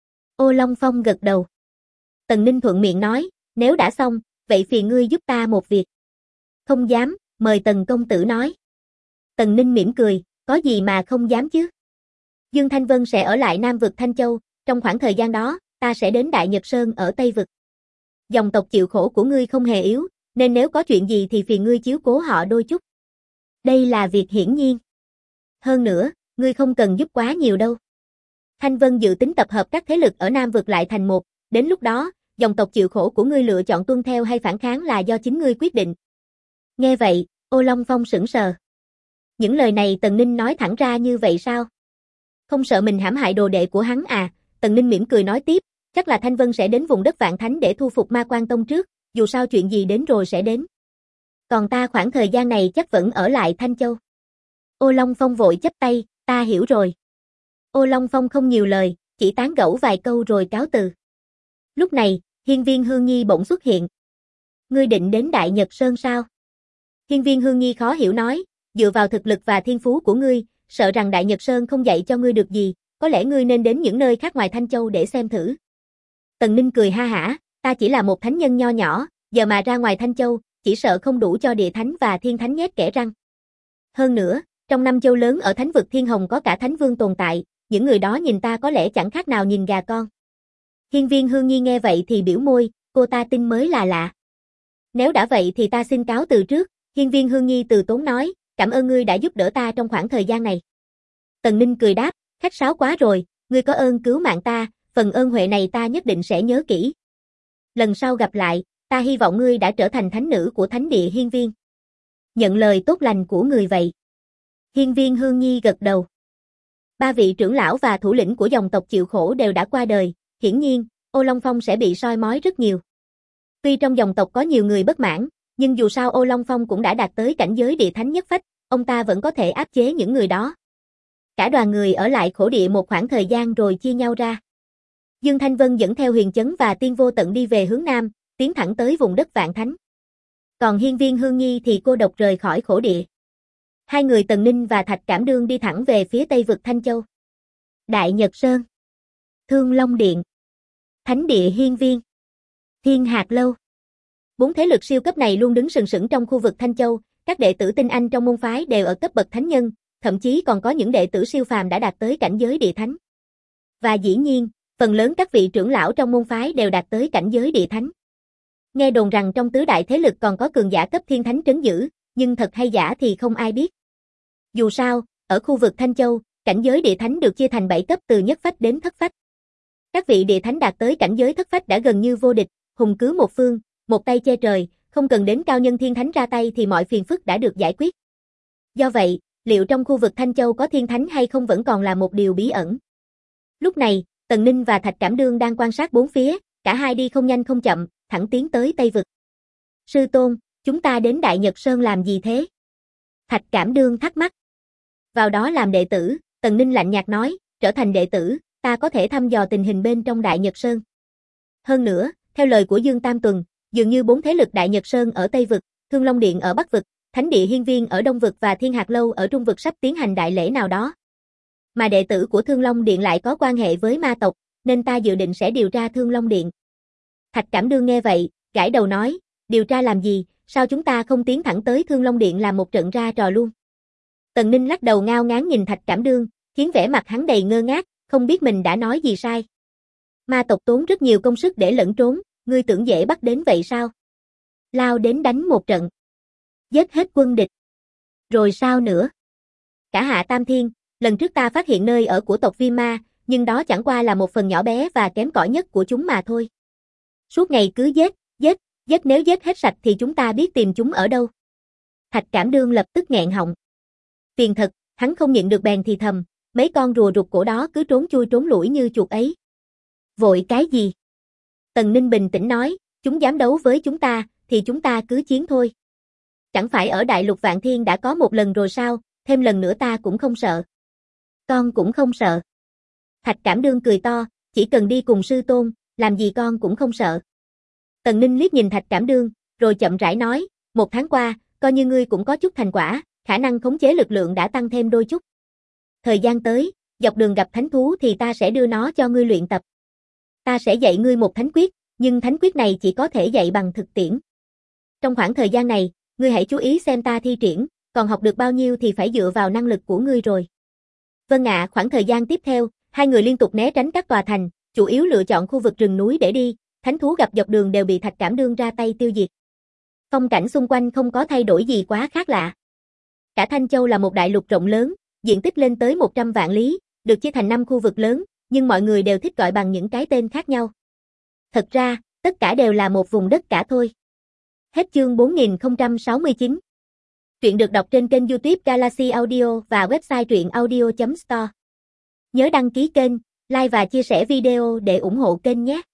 Ô Long Phong gật đầu. Tần Ninh thuận miệng nói, nếu đã xong, vậy phiền ngươi giúp ta một việc. Không dám, mời Tần công tử nói. Tần Ninh mỉm cười, có gì mà không dám chứ. Dương Thanh Vân sẽ ở lại Nam vực Thanh Châu, trong khoảng thời gian đó, ta sẽ đến Đại Nhật Sơn ở Tây vực. Dòng tộc chịu khổ của ngươi không hề yếu, nên nếu có chuyện gì thì phiền ngươi chiếu cố họ đôi chút. Đây là việc hiển nhiên. Hơn nữa, ngươi không cần giúp quá nhiều đâu. Thanh Vân dự tính tập hợp các thế lực ở Nam vực lại thành một, đến lúc đó, dòng tộc chịu khổ của ngươi lựa chọn tuân theo hay phản kháng là do chính ngươi quyết định. Nghe vậy, Ô Long Phong sững sờ. Những lời này Tần Ninh nói thẳng ra như vậy sao? Không sợ mình hãm hại đồ đệ của hắn à? Tần Ninh mỉm cười nói tiếp, chắc là Thanh Vân sẽ đến vùng đất Vạn Thánh để thu phục Ma Quan Tông trước, dù sao chuyện gì đến rồi sẽ đến. Còn ta khoảng thời gian này chắc vẫn ở lại Thanh Châu. Ô Long Phong vội chắp tay, ta hiểu rồi. Ô Long Phong không nhiều lời, chỉ tán gẫu vài câu rồi cáo từ. Lúc này, Hiên Viên Hương Nhi bỗng xuất hiện. Ngươi định đến Đại Nhật Sơn sao? Hiên Viên Hương Nhi khó hiểu nói, dựa vào thực lực và thiên phú của ngươi, sợ rằng Đại Nhật Sơn không dạy cho ngươi được gì, có lẽ ngươi nên đến những nơi khác ngoài Thanh Châu để xem thử. Tần Ninh cười ha hả, ta chỉ là một thánh nhân nho nhỏ, giờ mà ra ngoài Thanh Châu, chỉ sợ không đủ cho địa thánh và thiên thánh nhét kẽ răng. Hơn nữa, trong 5 châu lớn ở thánh vực Thiên Hồng có cả thánh vương tồn tại, những người đó nhìn ta có lẽ chẳng khác nào nhìn gà con. Hiên Viên Hương Nhi nghe vậy thì biểu môi, cô ta tin mới là lạ. Nếu đã vậy thì ta xin cáo từ trước. Hiên Viên Hương Nhi từ tốn nói, cảm ơn ngươi đã giúp đỡ ta trong khoảng thời gian này. Tần Ninh cười đáp, khách sáo quá rồi, ngươi có ơn cứu mạng ta, phần ơn huệ này ta nhất định sẽ nhớ kỹ. Lần sau gặp lại, ta hy vọng ngươi đã trở thành thánh nữ của thánh địa Hiên Viên. Nhận lời tốt lành của người vậy. Hiên Viên Hương Nhi gật đầu. 3 vị trưởng lão và thủ lĩnh của dòng tộc chịu khổ đều đã qua đời, hiển nhiên, Ô Long Phong sẽ bị soi mói rất nhiều. Tuy trong dòng tộc có nhiều người bất mãn, nhưng dù sao Ô Long Phong cũng đã đạt tới cảnh giới địa thánh nhất phách, ông ta vẫn có thể áp chế những người đó. Cả đoàn người ở lại khổ địa một khoảng thời gian rồi chia nhau ra. Dương Thanh Vân dẫn theo Huyền Chấn và Tiên Vô Tận đi về hướng Nam, tiến thẳng tới vùng đất Vạn Thánh. Còn Hiên Viên Hương Nhi thì cô độc rời khỏi khổ địa. Hai người Tần Ninh và Thạch Cảm Đương đi thẳng về phía Tây vực Thanh Châu. Đại Nhật Sơn, Thương Long Điện, Thánh địa Hiên Viên, Thiên Hạt Lâu. 4 thế lực siêu cấp này luôn đứng sừng sững trong khu vực Thanh Châu, các đệ tử tinh anh trong môn phái đều ở cấp bậc thánh nhân, thậm chí còn có những đệ tử siêu phàm đã đạt tới cảnh giới địa thánh. Và dĩ nhiên, phần lớn các vị trưởng lão trong môn phái đều đạt tới cảnh giới địa thánh. Nghe đồn rằng trong tứ đại thế lực còn có cường giả cấp thiên thánh trấn giữ, nhưng thật hay giả thì không ai biết. Dù sao, ở khu vực Thanh Châu, cảnh giới địa thánh được chia thành 7 cấp từ nhất phách đến thất phách. Các vị địa thánh đạt tới cảnh giới thất phách đã gần như vô địch, hùng cứ một phương, một tay che trời, không cần đến cao nhân thiên thánh ra tay thì mọi phiền phức đã được giải quyết. Do vậy, liệu trong khu vực Thanh Châu có thiên thánh hay không vẫn còn là một điều bí ẩn. Lúc này, Tần Ninh và Thạch Cảm Đương đang quan sát bốn phía, cả hai đi không nhanh không chậm, thẳng tiến tới Tây vực. Sư tôn, chúng ta đến Đại Nhật Sơn làm gì thế? Thạch Cảm Đương thắc mắc. Vào đó làm đệ tử, Tần Ninh lạnh nhạt nói, trở thành đệ tử, ta có thể thăm dò tình hình bên trong Đại Nhật Sơn. Hơn nữa, theo lời của Dương Tam Tuần, dường như 4 thế lực Đại Nhật Sơn ở Tây vực, Thương Long Điện ở Bắc vực, Thánh địa Hiên Viên ở Đông vực và Thiên Hạt Lâu ở Trung vực sắp tiến hành đại lễ nào đó. Mà đệ tử của Thương Long Điện lại có quan hệ với ma tộc, nên ta dự định sẽ điều tra Thương Long Điện. Thạch Cảm Đương nghe vậy, gãi đầu nói, điều tra làm gì, sao chúng ta không tiến thẳng tới Thương Long Điện làm một trận ra trò luôn. Tần Ninh lắc đầu ngao ngán nhìn Thạch Cảm Đương, khiến vẻ mặt hắn đầy ngơ ngác, không biết mình đã nói gì sai. Ma tộc tốn rất nhiều công sức để lẫn trốn, ngươi tưởng dễ bắt đến vậy sao? Lao đến đánh một trận. Giết hết quân địch. Rồi sao nữa? Cả Hạ Tam Thiên, lần trước ta phát hiện nơi ở của tộc Viêm Ma, nhưng đó chẳng qua là một phần nhỏ bé và kém cỏi nhất của chúng mà thôi. Suốt ngày cứ giết nếu giết hết sạch thì chúng ta biết tìm chúng ở đâu. Thạch Cảm Đương lập tức nghẹn họng. Phiền thật, hắn không nhịn được bèn thì thầm, mấy con rùa rụt cổ đó cứ trốn chui trốn lủi như chuột ấy. Vội cái gì? Tần Ninh bình tĩnh nói, chúng dám đấu với chúng ta, thì chúng ta cứ chiến thôi. Chẳng phải ở Đại Lục Vạn Thiên đã có một lần rồi sao, thêm lần nữa ta cũng không sợ. Con cũng không sợ. Thạch Cảm Đương cười to, chỉ cần đi cùng sư tôn, làm gì con cũng không sợ. Tần Ninh liếc nhìn Thạch Cảm Đương, rồi chậm rãi nói, 1 tháng qua, coi như ngươi cũng có chút thành quả, khả năng khống chế lực lượng đã tăng thêm đôi chút. Thời gian tới, dọc đường gặp thánh thú thì ta sẽ đưa nó cho ngươi luyện tập. Ta sẽ dạy ngươi một thánh quyết, nhưng thánh quyết này chỉ có thể dạy bằng thực tiễn. Trong khoảng thời gian này, Ngươi hãy chú ý xem ta thi triển, còn học được bao nhiêu thì phải dựa vào năng lực của ngươi rồi. Vâng ạ, khoảng thời gian tiếp theo, hai người liên tục né tránh các tòa thành, chủ yếu lựa chọn khu vực rừng núi để đi, thánh thú gặp dọc đường đều bị Thạch Cảm Đương ra tay tiêu diệt. Phong cảnh xung quanh không có thay đổi gì quá khác lạ. Cả Thanh Châu là một đại lục rộng lớn, diện tích lên tới 100 vạn lý, được chia thành 5 khu vực lớn, nhưng mọi người đều thích gọi bằng những cái tên khác nhau. Thật ra, tất cả đều là một vùng đất cả thôi. Hết chương 4069. Truyện được đọc trên kênh YouTube Galaxy Audio và website truyệnaudio.store. Nhớ đăng ký kênh, like và chia sẻ video để ủng hộ kênh nhé.